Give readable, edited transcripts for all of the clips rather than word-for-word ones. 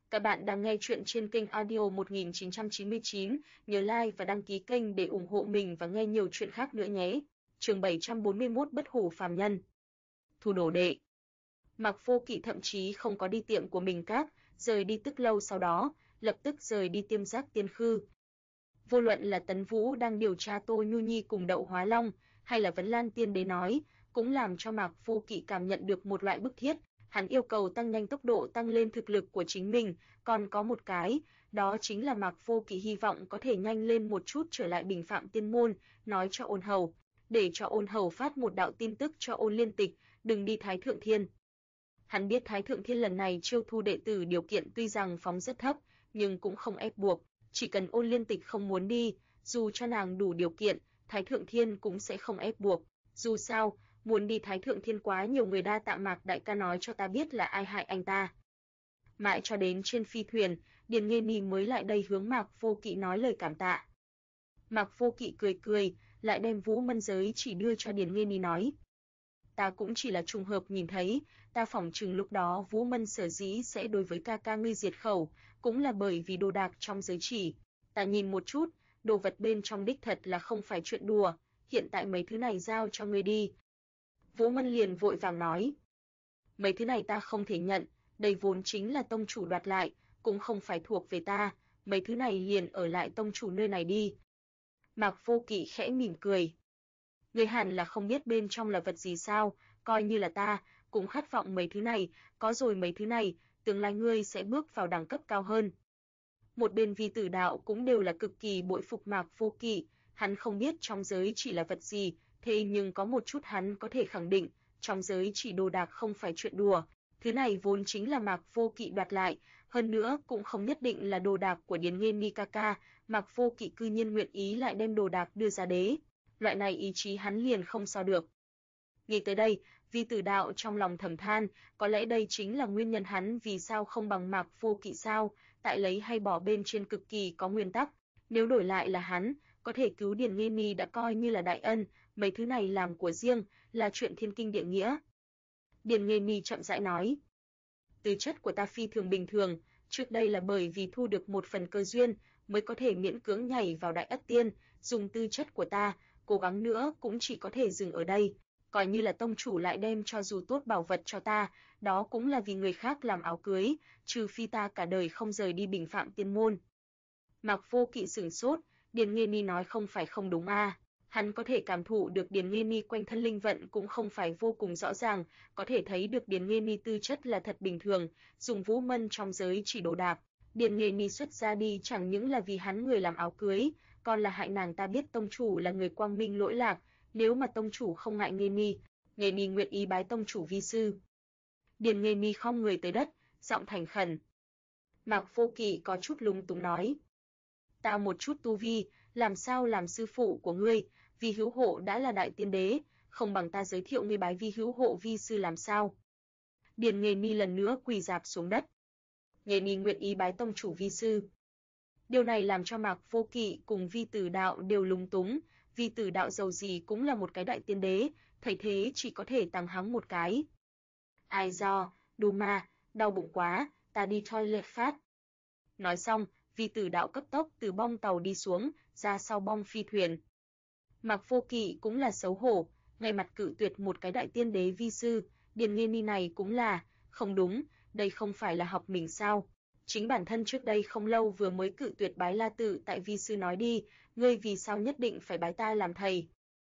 Các bạn đang nghe chuyện trên kênh audio 1999, nhớ like và đăng ký kênh để ủng hộ mình và nghe nhiều chuyện khác nữa nhé. Chương 741 Bất hủ phàm nhân. Thu đồ đệ. Mạc Vô Kỵ thậm chí không có đi tiệm của mình các, rời đi tức lâu sau đó, lập tức rời đi Tiêm Giác Tiên Khư. Vô luận là Tấn Vũ đang điều tra Tô Nhu Nhi cùng Đậu Hóa Long, hay là Vấn Lan Tiên Đế nói, cũng làm cho Mạc Vô Kỵ cảm nhận được một loại bức thiết. Hắn yêu cầu tăng nhanh tốc độ tăng lên thực lực của chính mình, còn có một cái, đó chính là Mạc Vô Kỵ hy vọng có thể nhanh lên một chút trở lại Bình Phạm Tiên môn, nói cho Ôn Hầu, để cho Ôn Hầu phát một đạo tin tức cho Ôn Liên Tịch, đừng đi Thái Thượng Thiên. Hắn biết Thái Thượng Thiên lần này chiêu thu đệ tử điều kiện tuy rằng phóng rất thấp, nhưng cũng không ép buộc, chỉ cần Ôn Liên Tịch không muốn đi, dù cho nàng đủ điều kiện, Thái Thượng Thiên cũng sẽ không ép buộc. Dù sao, muốn đi Thái Thượng Thiên quá nhiều người, đa tạ Mạc đại ca nói cho ta biết là ai hại anh ta. Mãi cho đến trên phi thuyền, Điền Nghê Ni mới lại đây hướng Mạc Vô Kỵ nói lời cảm tạ. Mạc Vô Kỵ cười cười, lại đem Vũ Mân giới chỉ đưa cho Điền Nghê Ni nói: ta cũng chỉ là trùng hợp nhìn thấy, ta phỏng chừng lúc đó Vũ Mân sở dĩ sẽ đối với ca ca ngươi diệt khẩu, cũng là bởi vì đồ đạc trong giới chỉ. Ta nhìn một chút, đồ vật bên trong đích thật là không phải chuyện đùa, hiện tại mấy thứ này giao cho ngươi đi. Vũ Mân liền vội vàng nói: mấy thứ này ta không thể nhận, đây vốn chính là tông chủ đoạt lại, cũng không phải thuộc về ta, mấy thứ này liền ở lại tông chủ nơi này đi. Mạc Vô Kỵ khẽ mỉm cười: ngươi hẳn là không biết bên trong là vật gì sao, coi như là ta, cũng khát vọng mấy thứ này, có rồi mấy thứ này, tương lai ngươi sẽ bước vào đẳng cấp cao hơn. Một bên Vi Tử Đạo cũng đều là cực kỳ bội phục Mạc Vô Kỵ, hắn không biết trong giới chỉ là vật gì, thế nhưng có một chút hắn có thể khẳng định, trong giới chỉ đồ đạc không phải chuyện đùa, thứ này vốn chính là Mạc Vô Kỵ đoạt lại, hơn nữa cũng không nhất định là đồ đạc của Điền Nghê Ni ca ca, Mạc Vô Kỵ cư nhiên nguyện ý lại đem đồ đạc đưa ra đế, loại này ý chí hắn liền không so được. Nghĩ tới đây, Vi Tử Đạo trong lòng thầm than, có lẽ đây chính là nguyên nhân hắn vì sao không bằng Mạc Vô Kỵ sao, tại lấy hay bỏ bên trên cực kỳ có nguyên tắc, nếu đổi lại là hắn, có thể cứu Điền Nghê Ni đã coi như là đại ân, mấy thứ này làm của riêng, là chuyện thiên kinh địa nghĩa. Điền Nghê Ni chậm rãi nói: tư chất của ta phi thường bình thường, trước đây là bởi vì thu được một phần cơ duyên, mới có thể miễn cưỡng nhảy vào Đại Ất Tiên, dùng tư chất của ta, cố gắng nữa cũng chỉ có thể dừng ở đây. Coi như là tông chủ lại đem cho dù tốt bảo vật cho ta, đó cũng là vì người khác làm áo cưới, trừ phi ta cả đời không rời đi Bình Phạm Tiên môn. Mạc Vô Kỵ sửng sốt, Điền Nghê Ni nói không phải không đúng à. Hắn có thể cảm thụ được Điền Nghê Ni quanh thân linh vận cũng không phải vô cùng rõ ràng, có thể thấy được Điền Nghê Ni tư chất là thật bình thường, dùng Vũ Mân trong giới chỉ đồ đạc. Điền Nghê Ni xuất ra đi chẳng những là vì hắn người làm áo cưới, còn là hại nàng ta biết tông chủ là người quang minh lỗi lạc, nếu mà tông chủ không ngại Nghê Ni nguyện ý bái tông chủ vi sư. Điền Nghê Ni khom người tới đất, giọng thành khẩn. Mạc Vô Kỵ có chút lúng túng nói: ta một chút tu vi, làm sao làm sư phụ của ngươi, Vi Hữu Hộ đã là đại tiên đế, không bằng ta giới thiệu ngươi bái Vi Hữu Hộ vi sư làm sao? Điền Nghê Ni lần nữa quỳ rạp xuống đất. Nghê Ni nguyện ý bái tông chủ vi sư. Điều này làm cho Mạc Vô Kỵ cùng Vi Tử Đạo đều lúng túng, Vi Tử Đạo dầu gì cũng là một cái đại tiên đế, thấy thế chỉ có thể tăng hắng một cái. Ai do, đù mà, đau bụng quá, ta đi toilet phát. Nói xong, Vi Tử Đạo cấp tốc từ bong tàu đi xuống, ra sau bong phi thuyền. Mạc Vô Kỵ cũng là xấu hổ, ngay mặt cự tuyệt một cái đại tiên đế vi sư, Điền Nghê Ni này cũng là, không đúng, đây không phải là học mình sao? Chính bản thân trước đây không lâu vừa mới cự tuyệt bái La Tự tại vi sư nói đi, ngươi vì sao nhất định phải bái ta làm thầy?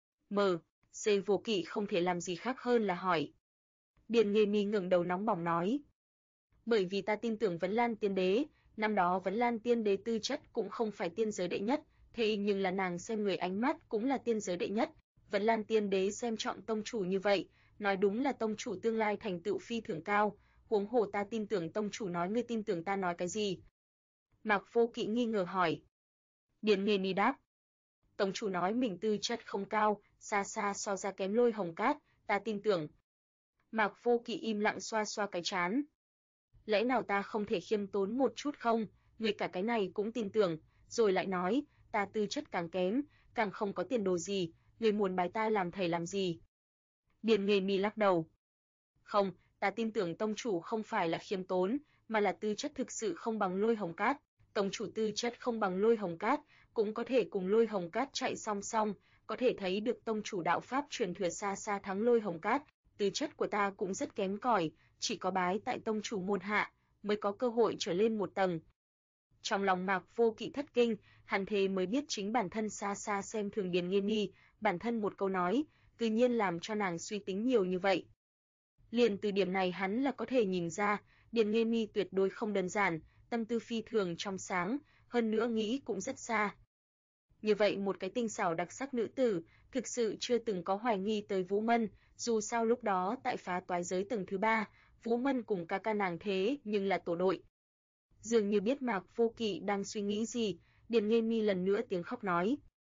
C. Vô Kỵ không thể làm gì khác hơn là hỏi. Điền Nghê Ni ngẩng đầu nóng bỏng nói: bởi vì ta tin tưởng Vấn Lan tiên đế, năm đó Vấn Lan tiên đế tư chất cũng không phải tiên giới đệ nhất, thế nhưng là nàng xem người ánh mắt cũng là tiên giới đệ nhất, Vấn Lan tiên đế xem trọng tông chủ như vậy, nói đúng là tông chủ tương lai thành tựu phi thường cao, huống hồ ta tin tưởng tông chủ nói, ngươi tin tưởng ta nói cái gì? Mạc Vô Kỵ nghi ngờ hỏi. Điền Nghê Ni đáp: tông chủ nói mình tư chất không cao, xa xa so ra kém Lôi Hồng Cát, ta tin tưởng. Mạc Vô Kỵ im lặng xoa xoa cái trán. Lẽ nào ta không thể khiêm tốn một chút không, ngươi cả cái này cũng tin tưởng, rồi lại nói, ta tư chất càng kém, càng không có tiền đồ gì, ngươi muốn bái ta làm thầy làm gì? Điền Nghê Ni lắc đầu. Không, ta tin tưởng tông chủ không phải là khiêm tốn, mà là tư chất thực sự không bằng Lôi Hồng Cát. Tông chủ tư chất không bằng Lôi Hồng Cát, cũng có thể cùng Lôi Hồng Cát chạy song song, có thể thấy được tông chủ đạo pháp truyền thừa xa xa thắng Lôi Hồng Cát. Tư chất của ta cũng rất kém cỏi, chỉ có bái tại tông chủ môn hạ mới có cơ hội trở lên một tầng. Trong lòng Mạc Vô Kỵ thất kinh, hắn thế mới biết chính bản thân xa xa xem thường Điền Nghiên Nhi, bản thân một câu nói, tự nhiên làm cho nàng suy tính nhiều như vậy. Liền từ điểm này hắn là có thể nhìn ra, Điền Nghiên Nhi tuyệt đối không đơn giản, tâm tư phi thường trong sáng, hơn nữa nghĩ cũng rất xa. Như vậy một cái tinh xảo đặc sắc nữ tử, thực sự chưa từng có hoài nghi tới Vũ Mân, dù sao lúc đó tại phá toái giới tầng thứ 3, Vũ Mân cùng ca ca nàng thế nhưng là tổ đội. Dường như biết Mạc Vô Kỵ đang suy nghĩ gì, Điền Nghiên Nhi lần nữa tiếng khóc nói.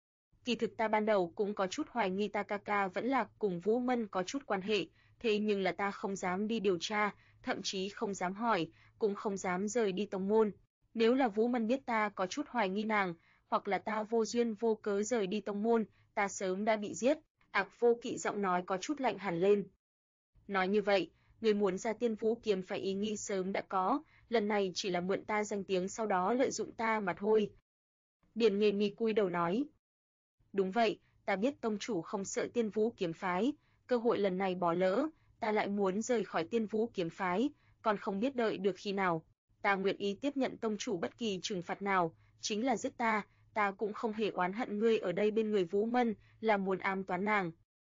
Kỳ thực ta ban đầu cũng có chút hoài nghi ta ca ca vẫn là cùng Vũ Mân có chút quan hệ, thế nhưng là ta không dám đi điều tra, thậm chí không dám hỏi, cũng không dám rời đi tông môn. Nếu là Vũ Mân biết ta có chút hoài nghi nàng, hoặc là ta vô duyên vô cớ rời đi tông môn, ta sớm đã bị giết. Vô Kỵ giọng nói có chút lạnh hẳn lên. Nói như vậy, người muốn ra Tiên Vũ kiếm phải ý nghĩ sớm đã có, lần này chỉ là mượn ta danh tiếng sau đó lợi dụng ta mà thôi. Điền Nghiên Nhi cúi đầu nói. Đúng vậy, ta biết tông chủ không sợ Tiên Vũ kiếm phái, cơ hội lần này bỏ lỡ, ta lại muốn rời khỏi Tiên Vũ kiếm phái, còn không biết đợi được khi nào. Ta nguyện ý tiếp nhận tông chủ bất kỳ trừng phạt nào, chính là giết ta, ta cũng không hề oán hận ngươi ở đây bên người Vũ Mân, là muốn ám toán nàng.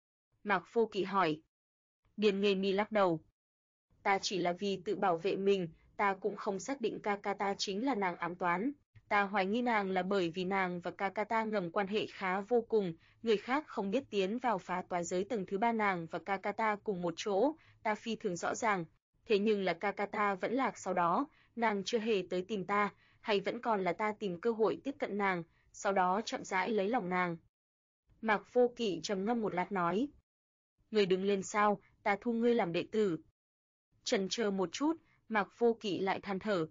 Mạc Vô Kỵ hỏi. Điền Nghiên Nhi lắc đầu. Ta chỉ là vì tự bảo vệ mình, ta cũng không xác định ca ca ta chính là nàng ám toán. Ta hoài nghi nàng là bởi vì nàng và ca ca ta ngầm quan hệ khá vô cùng, người khác không biết tiến vào phá toái giới tầng thứ 3 nàng và ca ca ta cùng một chỗ, ta phi thường rõ ràng. Thế nhưng là ca ca ta vẫn lạc sau đó, nàng chưa hề tới tìm ta, hay vẫn còn là ta tìm cơ hội tiếp cận nàng, sau đó chậm rãi lấy lòng nàng. Mạc Vô Kỵ trầm ngâm một lát nói. Ngươi đứng lên sao, ta thu ngươi làm đệ tử. Chần chờ một chút, Mạc Vô Kỵ lại than thở.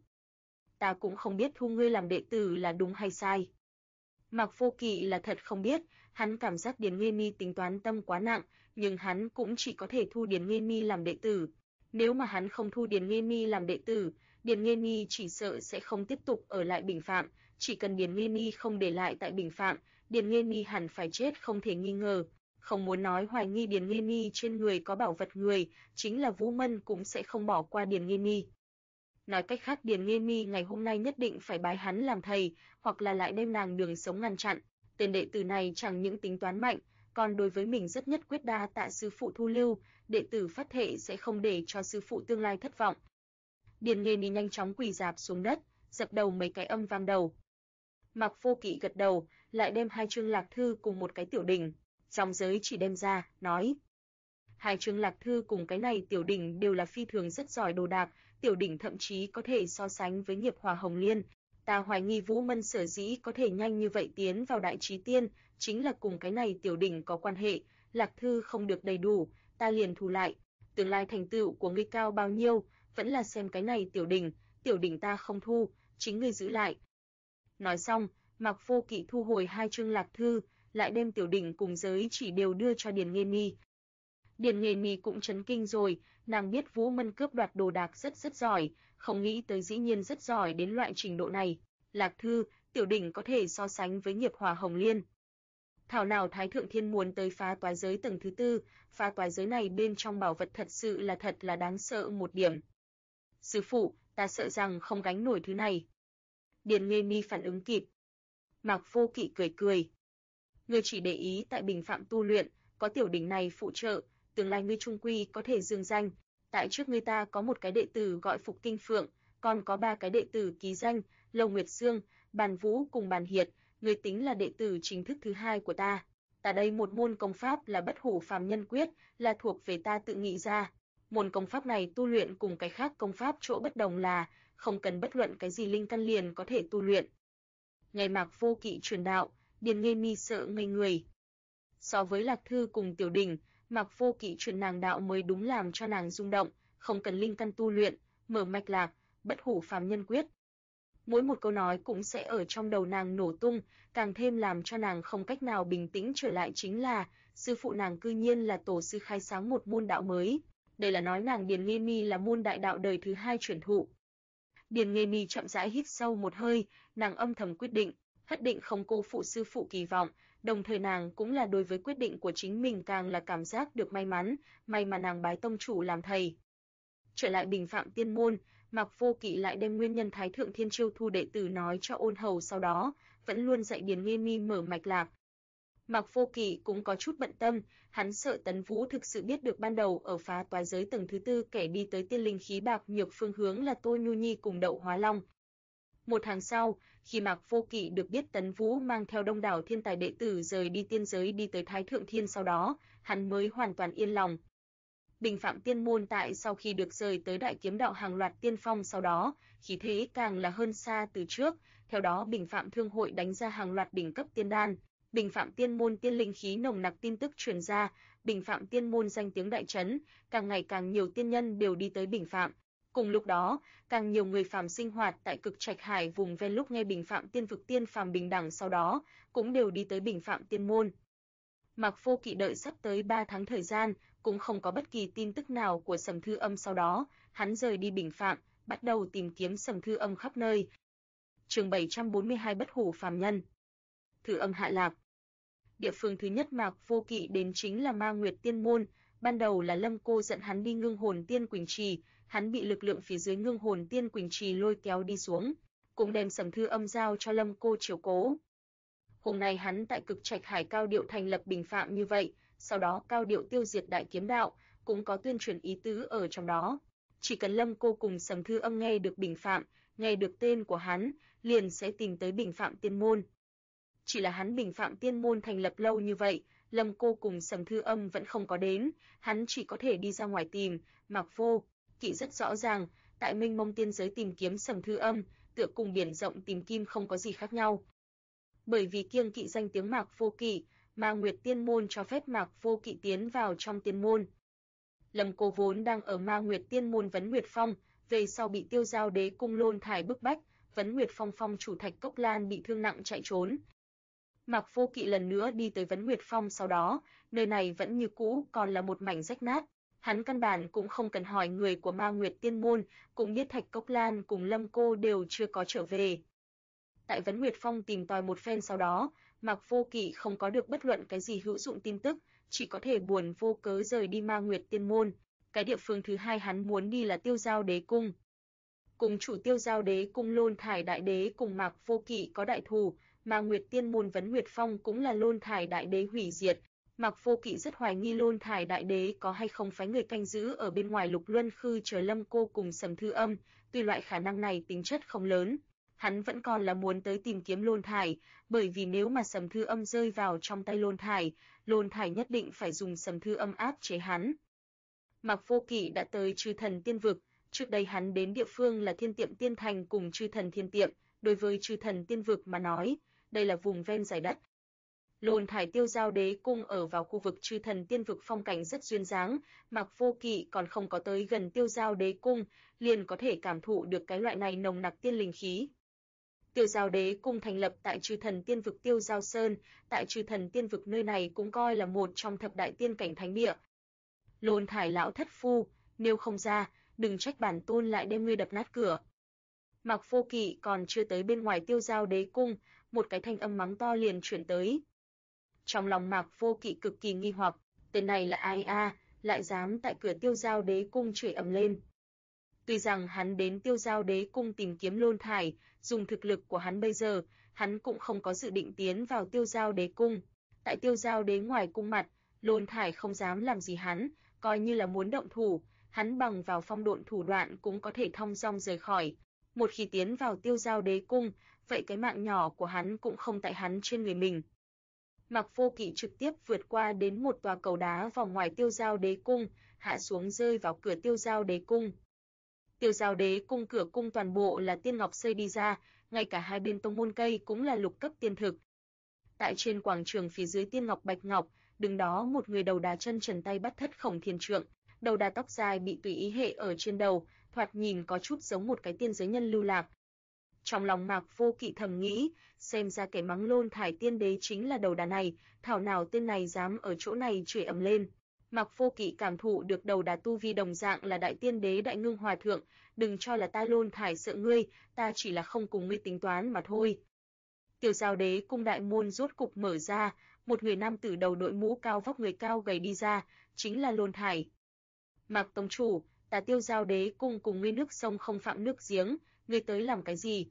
Ta cũng không biết thu ngươi làm đệ tử là đúng hay sai. Mạc Vô Kỵ là thật không biết, hắn cảm giác Điền Nghiên Nhi tính toán tâm quá nặng, nhưng hắn cũng chỉ có thể thu Điền Nghiên Nhi làm đệ tử. Nếu mà hắn không thu Điền Nghiên Nhi làm đệ tử, Điền Nghiên Nhi chỉ sợ sẽ không tiếp tục ở lại Bình Phạm, chỉ cần Điền Nghiên Nhi không để lại tại Bình Phạm, Điền Nghiên Nhi hẳn phải chết không thể nghi ngờ. Không muốn nói hoài nghi Điền Nghiên Nhi trên người có bảo vật người, chính là Vũ Mân cũng sẽ không bỏ qua Điền Nghiên Nhi. Nói cách khác Điền Nghiên Nhi ngày hôm nay nhất định phải bái hắn làm thầy, hoặc là lại đem nàng đường sống ngăn chặn. Tên đệ tử này chẳng những tính toán mạnh, còn đối với mình rất nhất quyết, đa tạ sư phụ thu lưu, đệ tử phát thệ sẽ không để cho sư phụ tương lai thất vọng. Điền Nghiên Nhi nhanh chóng quỳ rạp xuống đất, dập đầu mấy cái âm vang đầu. Mạc Vô Kỵ gật đầu, lại đem 2 chương lạc thư cùng một cái tiểu đỉnh, trong giới chỉ đem ra, nói. 2 chương lạc thư cùng cái này tiểu đỉnh đều là phi thường rất giỏi đồ đạc, tiểu đỉnh thậm chí có thể so sánh với nghiệp hỏa hồng liên. Ta hoài nghi Vũ Mân sở dĩ có thể nhanh như vậy tiến vào đại trí tiên, chính là cùng cái này tiểu đỉnh có quan hệ, lạc thư không được đầy đủ, ta liền thu lại. Tương lai thành tựu của ngươi cao bao nhiêu, vẫn là xem cái này tiểu đỉnh ta không thu, chính ngươi giữ lại. Nói xong, Mạc Vô Kỵ thu hồi 2 chương lạc thư, lại đem tiểu đỉnh cùng giới chỉ đều đưa cho Điền Nghiên Nhi. Điền Nghiên Nhi cũng chấn kinh rồi, nàng biết Vũ Mân cướp đoạt đồ đạc rất giỏi, không nghĩ tới dĩ nhiên rất giỏi đến loại trình độ này. Lạc thư, tiểu đỉnh có thể so sánh với nghiệp hỏa hồng liên. Thảo nào Thái Thượng Thiên muốn tới phá toái giới tầng thứ 4, phá toái giới này bên trong bảo vật thật sự là thật là đáng sợ một điểm. Sư phụ, ta sợ rằng không gánh nổi thứ này. Điền Nghiên Nhi phản ứng kịp. Mạc Vô Kỵ cười cười. Ngươi chỉ để ý tại Bình Phạm tu luyện, có tiểu đỉnh này phụ trợ, tương lai ngươi trung quy có thể dương danh. Tại trước ngươi ta có một cái đệ tử gọi Phục Kinh Phượng, còn có 3 cái đệ tử ký danh, Lâu Nguyệt Sương, Bàn Vũ cùng Bàn Hiệt, ngươi tính là đệ tử chính thức thứ 2 của ta. Ta đây một môn công pháp là Bất Hủ Phàm Nhân Quyết, là thuộc về ta tự nghĩ ra. Môn công pháp này tu luyện cùng cái khác công pháp chỗ bất đồng là không cần bất luận cái gì linh căn liền có thể tu luyện. Ngày Mạc Vô Kỵ truyền đạo, Điền Nghiên Nhi sợ ngây người. So với lạc thư cùng tiểu đỉnh, Mạc Vô Kỵ truyền nàng đạo mới đúng làm cho nàng rung động, không cần linh căn tu luyện, mở mạch lạc, Bất Hủ Phàm Nhân Quyết. Mỗi một câu nói cũng sẽ ở trong đầu nàng nổ tung, càng thêm làm cho nàng không cách nào bình tĩnh trở lại chính là, sư phụ nàng cư nhiên là tổ sư khai sáng một môn đạo mới. Đây là nói nàng Điền Nghiên Nhi là môn đại đạo đời thứ 2 truyền thụ. Điền Nghê Mi chậm rãi hít sâu một hơi, nàng âm thầm quyết định, nhất định không cô phụ sư phụ kỳ vọng, đồng thời nàng cũng là đối với quyết định của chính mình càng là cảm giác được may mắn, may mà nàng bái tông chủ làm thầy. Trở lại Bình Phạm Tiên môn, Mạc Vô Kỵ lại đem nguyên nhân Thái Thượng Thiên Chiêu thu đệ tử nói cho Ôn Hầu, sau đó vẫn luôn dạy Điền Nghê Mi mở mạch lạc. Mạc Vô Kỵ cũng có chút bận tâm, hắn sợ Tấn Vũ thực sự biết được ban đầu ở phá toái giới tầng thứ tư kẻ đi tới tiên linh khí bạc nhược phương hướng là Tô Nhu Nhi cùng Đậu Hóa Long. Một tháng sau, khi Mạc Vô Kỵ được biết Tấn Vũ mang theo đông đảo thiên tài đệ tử rời đi tiên giới đi tới Thái Thượng Thiên, sau đó, hắn mới hoàn toàn yên lòng. Bình Phạm Tiên môn tại sau khi được rời tới Đại Kiếm Đạo hàng loạt tiên phong, sau đó, khí thế càng là hơn xa từ trước, theo đó Bình Phạm Thương hội đánh ra hàng loạt đỉnh cấp tiên đan. Bình Phạm Tiên môn tiên linh khí nồng nặc, tin tức truyền ra, Bình Phạm Tiên môn danh tiếng đại chấn, càng ngày càng nhiều tiên nhân đều đi tới Bình Phạm. Cùng lúc đó, càng nhiều người phàm sinh hoạt tại Cực Trạch Hải vùng ven lúc nghe Bình Phạm Tiên vực tiên phàm bình đẳng, sau đó cũng đều đi tới Bình Phạm Tiên môn. Mạc Vô Kỵ đợi sắp tới 3 tháng thời gian, cũng không có bất kỳ tin tức nào của Sầm Thư Âm, sau đó, hắn rời đi Bình Phạm, bắt đầu tìm kiếm Sầm Thư Âm khắp nơi. Chương 742 Bất hủ phàm nhân. Thư Âm hạ lạc. Địa phương thứ nhất Mạc Vô Kỵ đến chính là Ma Nguyệt Tiên môn, ban đầu là Lâm Cô dẫn hắn đi Ngưng Hồn Tiên Quỳnh Trì, hắn bị lực lượng phía dưới Ngưng Hồn Tiên Quỳnh Trì lôi kéo đi xuống, cũng đem Sầm Thư Âm giao cho Lâm Cô chiếu cố. Hôm nay hắn tại Cực Trạch Hải cao điệu thành lập Bình Phạm như vậy, sau đó cao điệu tiêu diệt Đại Kiếm Đạo, cũng có tuyên truyền ý tứ ở trong đó. Chỉ cần Lâm Cô cùng Sầm Thư Âm nghe được Bình Phạm, nghe được tên của hắn, liền sẽ tìm tới Bình Phạm Tiên môn. Chỉ là hắn Bình Phạm Tiên môn thành lập lâu như vậy, Lâm Cô cùng Sầm Thư Âm vẫn không có đến, hắn chỉ có thể đi ra ngoài tìm. Mạc Vô Kỵ rất rõ ràng, tại mênh mông tiên giới tìm kiếm Sầm Thư Âm, tựa cùng biển rộng tìm kim không có gì khác nhau. Bởi vì kiêng kỵ danh tiếng Mạc Vô Kỵ, Ma Nguyệt Tiên môn cho phép Mạc Vô Kỵ tiến vào trong tiên môn. Lâm Cô vốn đang ở Ma Nguyệt Tiên môn Vấn Nguyệt Phong, về sau bị Tiêu Giao Đế cung Lôn Thải bức bách, Vấn Nguyệt Phong phong chủ Thạch Cốc Lan bị thương nặng chạy trốn. Mạc Vô Kỵ lần nữa đi tới Vấn Nguyệt Phong, sau đó, nơi này vẫn như cũ còn là một mảnh rách nát. Hắn căn bản cũng không cần hỏi người của Ma Nguyệt Tiên môn, cũng biết Thạch Cốc Lan cùng Lâm Cô đều chưa có trở về. Tại Vấn Nguyệt Phong tìm tòi một phen, sau đó, Mạc Vô Kỵ không có được bất luận cái gì hữu dụng tin tức, chỉ có thể buồn vô cớ rời đi Ma Nguyệt Tiên môn. Cái địa phương thứ hai hắn muốn đi là Tiêu Giao Đế cung. Cùng chủ Tiêu Giao Đế cung Lôn Thải Đại Đế cùng Mạc Vô Kỵ có đại thù, Ma Nguyệt Tiên môn Vấn Nguyệt Phong cũng là Lôn Thải Đại Đế hủy diệt. Mạc Vô Kỵ rất hoài nghi Lôn Thải Đại Đế có hay không phái người canh giữ ở bên ngoài Lục Luân Khư chờ Lâm Cô cùng Sầm Thư Âm, tuy loại khả năng này tính chất không lớn, hắn vẫn còn là muốn tới tìm kiếm Lôn Thải, bởi vì nếu mà Sầm Thư Âm rơi vào trong tay Lôn Thải nhất định phải dùng Sầm Thư Âm áp chế hắn. Mạc Vô Kỵ đã tới Chư Thần Tiên vực, trước đây hắn đến địa phương là Thiên Tiệm Tiên thành cùng Chư Thần Thiên Tiệm, đối với Chư Thần Tiên vực mà nói, đây là vùng ven dải đất. Lôn Thải Tiêu Giao Đế cung ở vào khu vực Chư Thần Tiên vực, phong cảnh rất duyên dáng, Mạc Vô Kỵ còn không có tới gần Tiêu Giao Đế cung, liền có thể cảm thụ được cái loại này nồng nặc tiên linh khí. Tiêu Giao Đế cung thành lập tại Chư Thần Tiên vực Tiêu Giao Sơn, tại Chư Thần Tiên vực nơi này cũng coi là một trong thập đại tiên cảnh thánh địa. Lôn Thải lão thất phu, nếu không ra, đừng trách bản tôn lại đem ngươi đập nát cửa. Mạc Vô Kỵ còn chưa tới bên ngoài Tiêu Giao Đế cung, một cái thanh âm mắng to liền chuyển tới. Trong lòng Mạc Vô Kỵ cực kỳ nghi hoặc, tên này là ai a, lại dám tại cửa Tiêu Giao Đế cung chửi ầm lên. Tuy rằng hắn đến Tiêu Giao Đế cung tìm kiếm Lôn Thải, dùng thực lực của hắn bây giờ, hắn cũng không có dự định tiến vào Tiêu Giao Đế cung. Tại Tiêu Giao Đế ngoài cung mặt, Lôn Thải không dám làm gì hắn, coi như là muốn động thủ, hắn bằng vào phong độn thủ đoạn cũng có thể thong dong rời khỏi. Một khi tiến vào Tiêu Giao Đế cung, vậy cái mạng nhỏ của hắn cũng không tại hắn trên người mình. Mạc Vô Kỵ trực tiếp vượt qua đến một tòa cầu đá vòng ngoài Tiêu Giao Đế cung, hạ xuống rơi vào cửa Tiêu Giao Đế cung. Tiêu Giao Đế cung cửa cung toàn bộ là tiên ngọc xây đi ra, ngay cả hai bên tông môn cây cũng là lục cấp tiên thực. Tại trên quảng trường phía dưới tiên ngọc bạch ngọc, đứng đó một người đầu đá chân trần tay bắt thất khổng thiên trượng, đầu đá tóc dài bị tùy ý hệ ở trên đầu, thoạt nhìn có chút giống một cái tiên giới nhân lưu lạc. Trong lòng Mạc Vô Kỵ thầm nghĩ, xem ra kẻ mắng Lôn Thải tiên đế chính là đầu đá này, thảo nào tên này dám ở chỗ này chửi ầm lên. Mạc Vô Kỵ cảm thụ được đầu đà tu vi đồng dạng là đại tiên đế Đại Ngưng Hòa thượng, đừng cho là ta Lôn Thải sợ ngươi, ta chỉ là không cùng ngươi tính toán mà thôi. Tiểu Giao Đế cung đại môn rốt cục mở ra, một người nam tử đầu đội mũ cao vóc người cao gầy đi ra, chính là Lôn Thải. Mạc tông chủ, ta Tiêu Giao Đế cung cùng ngươi nước sông không phạm nước giếng, ngươi tới làm cái gì?